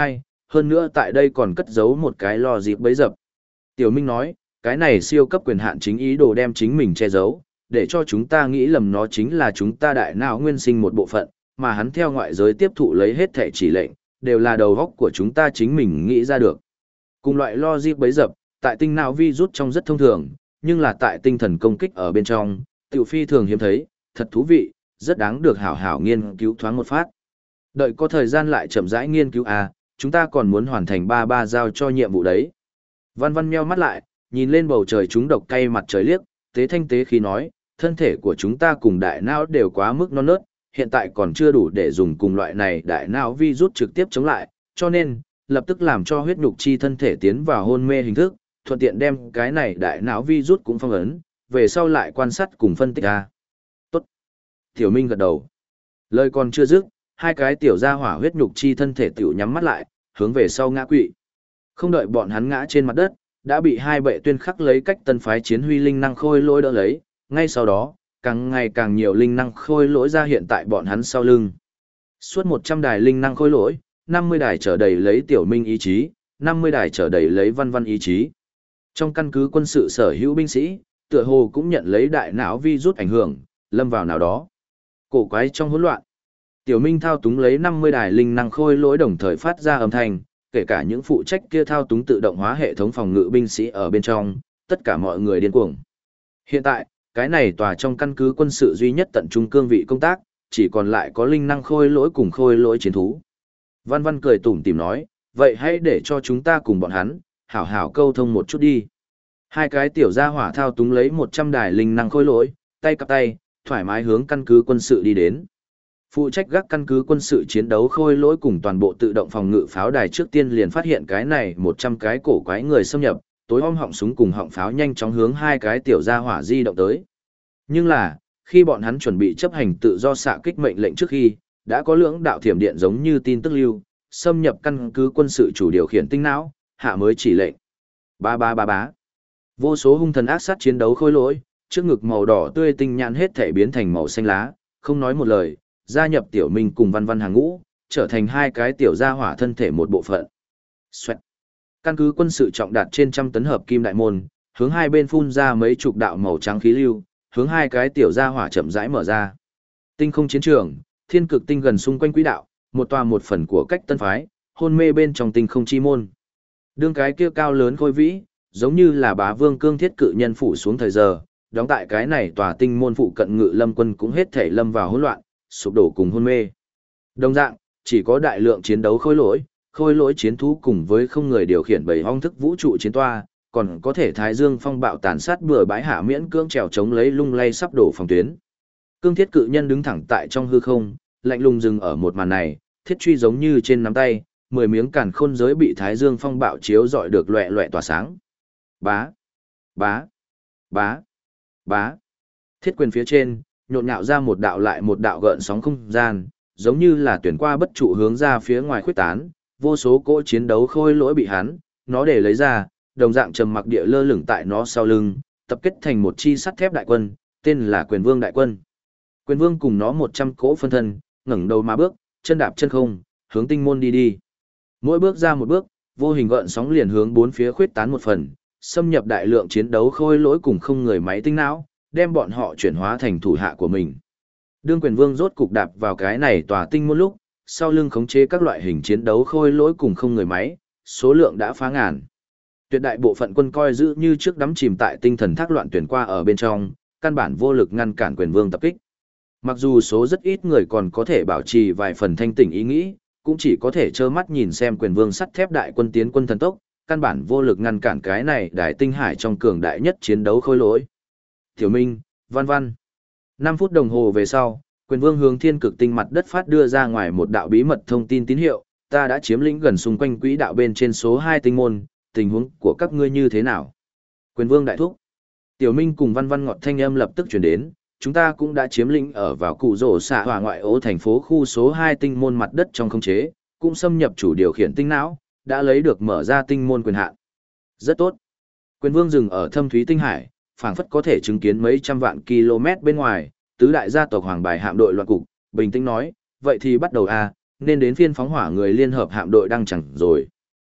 hơn nữa tại đây còn cất giấu một cái lo dịp bấy dập. Tiểu Minh nói, cái này siêu cấp quyền hạn chính ý đồ đem chính mình che giấu, để cho chúng ta nghĩ lầm nó chính là chúng ta đại não nguyên sinh một bộ phận, mà hắn theo ngoại giới tiếp thụ lấy hết thể chỉ lệnh, đều là đầu góc của chúng ta chính mình nghĩ ra được. Cùng loại logic bấy dập, tại tinh não vi rút trong rất thông thường, nhưng là tại tinh thần công kích ở bên trong, tiểu phi thường hiếm thấy, thật thú vị, rất đáng được hảo hảo nghiên cứu thoáng một phát. Đợi có thời gian lại chậm rãi nghiên cứu chúng ta còn muốn hoàn thành ba giao cho nhiệm vụ đấy. Văn Văn meo mắt lại, nhìn lên bầu trời chúng độc cay mặt trời liếc, tế thanh tế khi nói, thân thể của chúng ta cùng đại não đều quá mức non nớt, hiện tại còn chưa đủ để dùng cùng loại này đại não vi rút trực tiếp chống lại, cho nên, lập tức làm cho huyết nhục chi thân thể tiến vào hôn mê hình thức, thuận tiện đem cái này đại não vi rút cũng phong ấn, về sau lại quan sát cùng phân tích ra. Tốt. Tiểu Minh gật đầu. Lời còn chưa dứt, hai cái tiểu gia hỏa huyết nhục chi thân thể tiểu nhắm mắt lại, hướng về sau ngã quỵ. Không đợi bọn hắn ngã trên mặt đất, đã bị hai bệ tuyên khắc lấy cách tân phái chiến huy linh năng khôi lỗi đỡ lấy, ngay sau đó, càng ngày càng nhiều linh năng khôi lỗi ra hiện tại bọn hắn sau lưng. Suốt 100 đài linh năng khôi lỗi, 50 đài trở đầy lấy Tiểu Minh ý chí, 50 đài trở đầy lấy Văn Văn ý chí. Trong căn cứ quân sự sở hữu binh sĩ, tựa hồ cũng nhận lấy đại não vi rút ảnh hưởng, lâm vào nào đó. Cổ quái trong hỗn loạn. Tiểu Minh thao túng lấy 50 đài linh năng khôi lỗi đồng thời phát ra âm thanh, kể cả những phụ trách kia thao túng tự động hóa hệ thống phòng ngự binh sĩ ở bên trong, tất cả mọi người điên cuồng. Hiện tại, cái này tòa trong căn cứ quân sự duy nhất tận trung cương vị công tác, chỉ còn lại có linh năng khôi lỗi cùng khôi lỗi chiến thú. Văn Văn cười tủm tỉm nói, vậy hãy để cho chúng ta cùng bọn hắn, hảo hảo câu thông một chút đi. Hai cái tiểu gia hỏa thao túng lấy 100 đài linh năng khôi lỗi, tay cặp tay, thoải mái hướng căn cứ quân sự đi đến. Phụ trách gác căn cứ quân sự chiến đấu khôi lỗi cùng toàn bộ tự động phòng ngự pháo đài trước tiên liền phát hiện cái này 100 cái cổ quái người xâm nhập, tối om họng súng cùng họng pháo nhanh chóng hướng hai cái tiểu gia hỏa di động tới. Nhưng là, khi bọn hắn chuẩn bị chấp hành tự do xạ kích mệnh lệnh trước khi, đã có lưỡng đạo thiểm điện giống như tin tức lưu, xâm nhập căn cứ quân sự chủ điều khiển tinh não, hạ mới chỉ lệnh. Ba ba ba bá. Vô số hung thần ác sát chiến đấu khôi lỗi, trước ngực màu đỏ tươi tinh nhãn hết thể biến thành màu xanh lá, không nói một lời, gia nhập Tiểu Minh cùng Văn Văn hàng ngũ, trở thành hai cái tiểu gia hỏa thân thể một bộ phận. Xoẹt. Căn cứ quân sự trọng đạt trên 100 tấn hợp kim đại môn, hướng hai bên phun ra mấy chục đạo màu trắng khí lưu, hướng hai cái tiểu gia hỏa chậm rãi mở ra. Tinh không chiến trường, thiên cực tinh gần xung quanh quỹ đạo, một tòa một phần của cách tân phái, hôn mê bên trong tinh không chi môn. Đương cái kia cao lớn khôi vĩ, giống như là bá vương cương thiết cự nhân phủ xuống thời giờ, đóng tại cái này tòa tinh môn phụ cận ngự lâm quân cũng hết thể lâm vào hỗn loạn, sụp đổ cùng hôn mê. Đồng dạng, chỉ có đại lượng chiến đấu khôi lỗi chiến thú cùng với không người điều khiển bảy hong thức vũ trụ chiến toa, còn có thể thái dương phong bạo tàn sát bừa bãi hạ miễn cưỡng trèo chống lấy lung lay sắp đổ phòng tuyến. Cương thiết cự nhân đứng thẳng tại trong hư không, lạnh lùng dừng ở một màn này, thiết truy giống như trên nắm tay, 10 miếng càn khôn giới bị thái dương phong bạo chiếu rọi được loẹ loẹ tỏa sáng. Bá, bá, bá, bá. Thiết quyền phía trên, nhộn nhạo ra một đạo lại một đạo gợn sóng không gian, giống như là tuyển qua bất trụ hướng ra phía ngoài khuếch tán, vô số cỗ chiến đấu khôi lỗi bị hắn, nó để lấy ra, đồng dạng trầm mặc địa lơ lửng tại nó sau lưng, tập kết thành một chi sắt thép đại quân, tên là Quyền Vương đại quân. Quyền Vương cùng nó 100 cỗ phân thân, ngẩng đầu mà bước, chân đạp chân không, hướng tinh môn đi đi. Mỗi bước ra một bước, vô hình gợn sóng liền hướng bốn phía khuếch tán một phần, xâm nhập đại lượng chiến đấu khôi lỗi cùng không người máy tinh não, đem bọn họ chuyển hóa thành thủ hạ của mình. Đương Quyền Vương rốt cục đạp vào cái này tòa tinh môn lúc, sau lưng khống chế các loại hình chiến đấu khôi lỗi cùng không người máy, số lượng đã phá ngàn. Tuyệt đại bộ phận quân coi giữ như trước đắm chìm tại tinh thần thác loạn tuyển qua ở bên trong, căn bản vô lực ngăn cản Quyền Vương tập kích. Mặc dù số rất ít người còn có thể bảo trì vài phần thanh tỉnh ý nghĩ, cũng chỉ có thể trơ mắt nhìn xem Quyền Vương sắt thép đại quân tiến quân thần tốc, căn bản vô lực ngăn cản cái này đại tinh hải trong cường đại nhất chiến đấu khôi lỗi. Tiểu Minh, Văn Văn. 5 phút đồng hồ về sau, Quyền Vương hướng thiên cực tinh mặt đất phát đưa ra ngoài một đạo bí mật thông tin tín hiệu, ta đã chiếm lĩnh gần xung quanh quỹ đạo bên trên số 2 tinh môn, tình huống của các ngươi như thế nào? Quyền Vương đại thúc. Tiểu Minh cùng Văn Văn ngọt thanh âm lập tức truyền đến, chúng ta cũng đã chiếm lĩnh ở vào cụ rổ xạ hỏa ngoại ô thành phố khu số 2 tinh môn mặt đất trong khống chế, cũng xâm nhập chủ điều khiển tinh não, đã lấy được mở ra tinh môn quyền hạn. Rất tốt. Quyền Vương dừng ở thâm thúy tinh hải, phảng phất có thể chứng kiến mấy trăm vạn km bên ngoài, tứ đại gia tộc Hoàng Bài hạm đội loạn cục, bình tĩnh nói, vậy thì bắt đầu nên đến phiên phóng hỏa người liên hợp hạm đội đang chẳng rồi,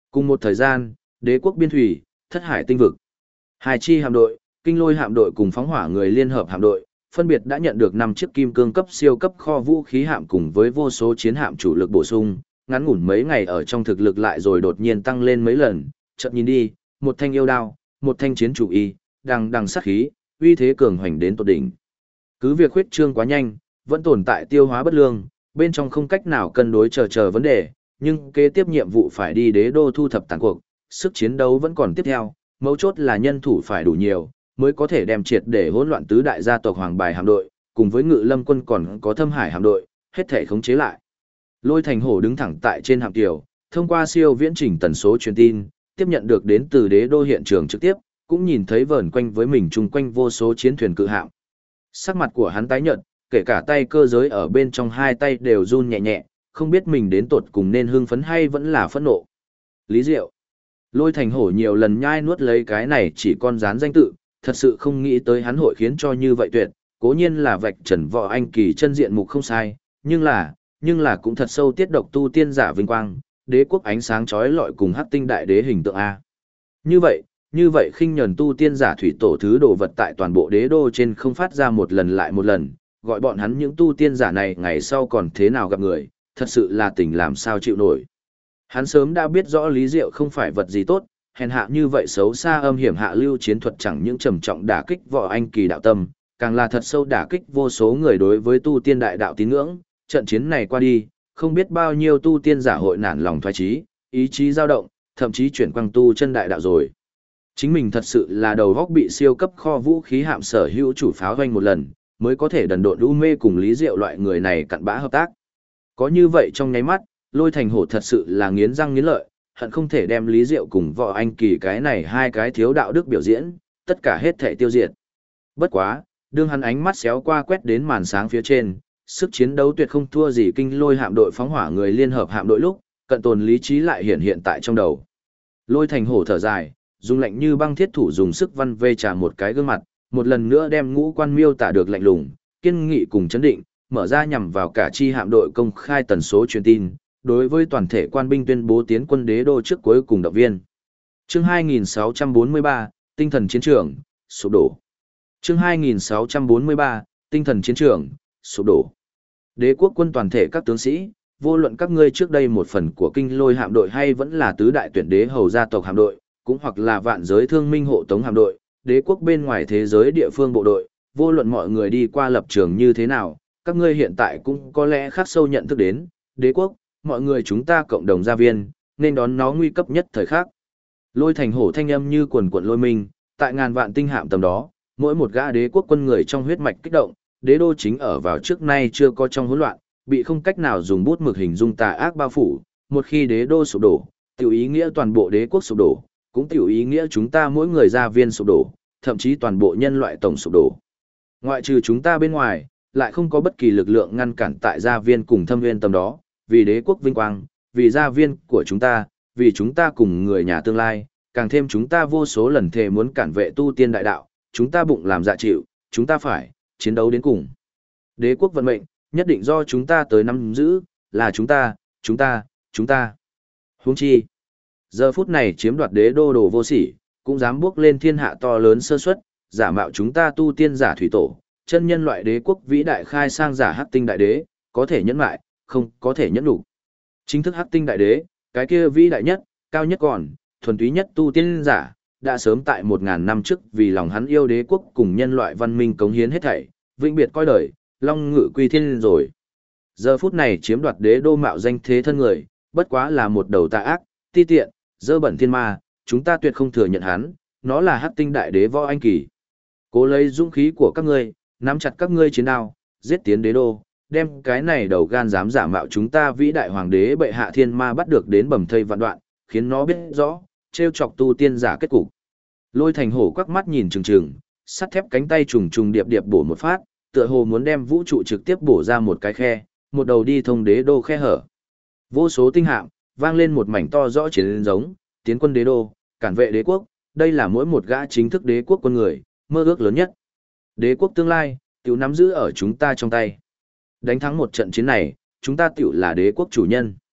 Cùng một thời gian, đế quốc biên thủy, thất hải tinh vực. Hai chi hạm đội, kinh lôi hạm đội cùng phóng hỏa người liên hợp hạm đội, phân biệt đã nhận được 5 chiếc kim cương cấp siêu cấp kho vũ khí hạm cùng với vô số chiến hạm chủ lực bổ sung, ngắn ngủn mấy ngày ở trong thực lực lại rồi đột nhiên tăng lên mấy lần, chợt nhìn đi, một thanh yêu đao, một thanh chiến chủ y, đằng sát khí, uy thế cường hoành đến tột đỉnh. Cứ việc khuyết trương quá nhanh, vẫn tồn tại tiêu hóa bất lương, bên trong không cách nào cân đối chờ vấn đề, nhưng kế tiếp nhiệm vụ phải đi đế đô thu thập tàn cuộc, sức chiến đấu vẫn còn tiếp theo, mấu chốt là nhân thủ phải đủ nhiều, mới có thể đem triệt để hỗn loạn tứ đại gia tộc Hoàng Bài hạm đội, cùng với Ngự Lâm quân còn có Thâm Hải hạm đội, hết thể khống chế lại. Lôi Thành Hổ đứng thẳng tại trên hạm tiểu, thông qua siêu viễn trình tần số truyền tin, tiếp nhận được đến từ đế đô hiện trường trực tiếp, cũng nhìn thấy vờn quanh với mình chung quanh vô số chiến thuyền cự hạm. Sắc mặt của hắn tái nhợt, kể cả tay cơ giới ở bên trong hai tay đều run nhẹ nhẹ, không biết mình đến tột cùng nên hưng phấn hay vẫn là phẫn nộ. Lý Diệu. Lôi Thành Hổ nhiều lần nhai nuốt lấy cái này chỉ con rán danh tự, thật sự không nghĩ tới hắn hội khiến cho như vậy tuyệt, cố nhiên là vạch trần Võ Anh Kỳ chân diện mục không sai, nhưng là cũng thật sâu tiết độc tu tiên giả vinh quang, đế quốc ánh sáng chói lọi cùng hắc tinh đại đế hình tượng a. Như vậy khinh nhẫn tu tiên giả thủy tổ thứ đồ vật tại toàn bộ đế đô trên không phát ra một lần lại một lần, gọi bọn hắn những tu tiên giả này ngày sau còn thế nào gặp người, thật sự là tình làm sao chịu nổi. Hắn sớm đã biết rõ Lý Diệu không phải vật gì tốt, hèn hạ như vậy xấu xa âm hiểm hạ lưu chiến thuật chẳng những trầm trọng đả kích Võ Anh Kỳ đạo tâm, càng là thật sâu đả kích vô số người đối với tu tiên đại đạo tín ngưỡng. Trận chiến này qua đi, không biết bao nhiêu tu tiên giả hội nản lòng thoái chí, ý chí dao động, thậm chí chuyển quang tu chân đại đạo rồi. Chính mình thật sự là đầu góc bị siêu cấp kho vũ khí hạm sở hữu chủ pháo hoanh một lần, mới có thể đần độn u mê cùng Lý Diệu loại người này cặn bã hợp tác. Có như vậy trong nháy mắt, Lôi Thành Hổ thật sự là nghiến răng nghiến lợi, hận không thể đem Lý Diệu cùng Võ Anh Kỳ cái này hai cái thiếu đạo đức biểu diễn, tất cả hết thể tiêu diệt. Bất quá, đương hắn ánh mắt xéo qua quét đến màn sáng phía trên, sức chiến đấu tuyệt không thua gì kinh lôi hạm đội phóng hỏa người liên hợp hạm đội lúc, cận tồn lý trí lại hiện tại trong đầu. Lôi Thành Hổ thở dài, dùng lạnh như băng thiết thủ dùng sức văn vê trả một cái gương mặt, một lần nữa đem ngũ quan miêu tả được lạnh lùng, kiên nghị cùng chấn định, mở ra nhằm vào cả chi hạm đội công khai tần số truyền tin, đối với toàn thể quan binh tuyên bố tiến quân đế đô trước cuối cùng động viên. Chương 2643, tinh thần chiến trường, sụp đổ. Chương 2643, tinh thần chiến trường, sụp đổ. Đế quốc quân toàn thể các tướng sĩ, vô luận các ngươi trước đây một phần của kinh lôi hạm đội hay vẫn là tứ đại tuyển đế hầu gia tộc hạm đội, cũng hoặc là vạn giới thương minh hộ tống hạm đội, đế quốc bên ngoài thế giới địa phương bộ đội, vô luận mọi người đi qua lập trường như thế nào, các ngươi hiện tại cũng có lẽ khắc sâu nhận thức đến, đế quốc, mọi người chúng ta cộng đồng gia viên, nên đón nó nguy cấp nhất thời khắc. Lôi Thành Hổ thanh âm như quần quần lôi minh, tại ngàn vạn tinh hạm tầm đó, mỗi một gã đế quốc quân người trong huyết mạch kích động, đế đô chính ở vào trước nay chưa có trong hỗn loạn, bị không cách nào dùng bút mực hình dung tà ác bao phủ, một khi đế đô sụp đổ, tiểu ý nghĩa toàn bộ đế quốc sụp đổ, cũng tiểu ý nghĩa chúng ta mỗi người gia viên sụp đổ, thậm chí toàn bộ nhân loại tổng sụp đổ. Ngoại trừ chúng ta bên ngoài, lại không có bất kỳ lực lượng ngăn cản tại gia viên cùng thâm viên tầm đó, vì đế quốc vinh quang, vì gia viên của chúng ta, vì chúng ta cùng người nhà tương lai, càng thêm chúng ta vô số lần thề muốn cản vệ tu tiên đại đạo, chúng ta bụng làm dạ chịu, chúng ta phải chiến đấu đến cùng. Đế quốc vận mệnh, nhất định do chúng ta tới nắm giữ, là chúng ta. Huống chi, giờ phút này chiếm đoạt đế đô đồ vô sỉ, cũng dám bước lên thiên hạ to lớn sơ suất, giả mạo chúng ta tu tiên giả thủy tổ, chân nhân loại đế quốc vĩ đại khai sang giả hắc tinh đại đế, có thể nhẫn mại, không có thể nhẫn đủ. Chính thức hắc tinh đại đế, cái kia vĩ đại nhất, cao nhất còn, thuần túy nhất tu tiên giả, đã sớm tại 1000 năm trước vì lòng hắn yêu đế quốc cùng nhân loại văn minh cống hiến hết thảy, vĩnh biệt coi đời, long ngự quy thiên rồi. Giờ phút này chiếm đoạt đế đô mạo danh thế thân người, bất quá là một đầu tà ác, ti tiện, dơ bẩn thiên ma, chúng ta tuyệt không thừa nhận hắn, nó là hắc tinh đại đế Võ Anh Kỳ. Cố lấy dũng khí của các ngươi, nắm chặt các ngươi chiến đao, giết tiến đế đô, đem cái này đầu gan dám giả mạo chúng ta vĩ đại hoàng đế bệ hạ thiên ma bắt được đến bầm thây vạn đoạn, khiến nó biết rõ, trêu chọc tu tiên giả kết cục. Lôi Thành Hổ quắc mắt nhìn trừng trừng, sắt thép cánh tay trùng trùng điệp điệp bổ một phát, tựa hồ muốn đem vũ trụ trực tiếp bổ ra một cái khe, một đầu đi thông đế đô khe hở. Vô số tinh hạm vang lên một mảnh to rõ chiến giống, tiến quân đế đô, cản vệ đế quốc, đây là mỗi một gã chính thức đế quốc quân người, mơ ước lớn nhất. Đế quốc tương lai, tiểu nắm giữ ở chúng ta trong tay. Đánh thắng một trận chiến này, chúng ta tiểu là đế quốc chủ nhân.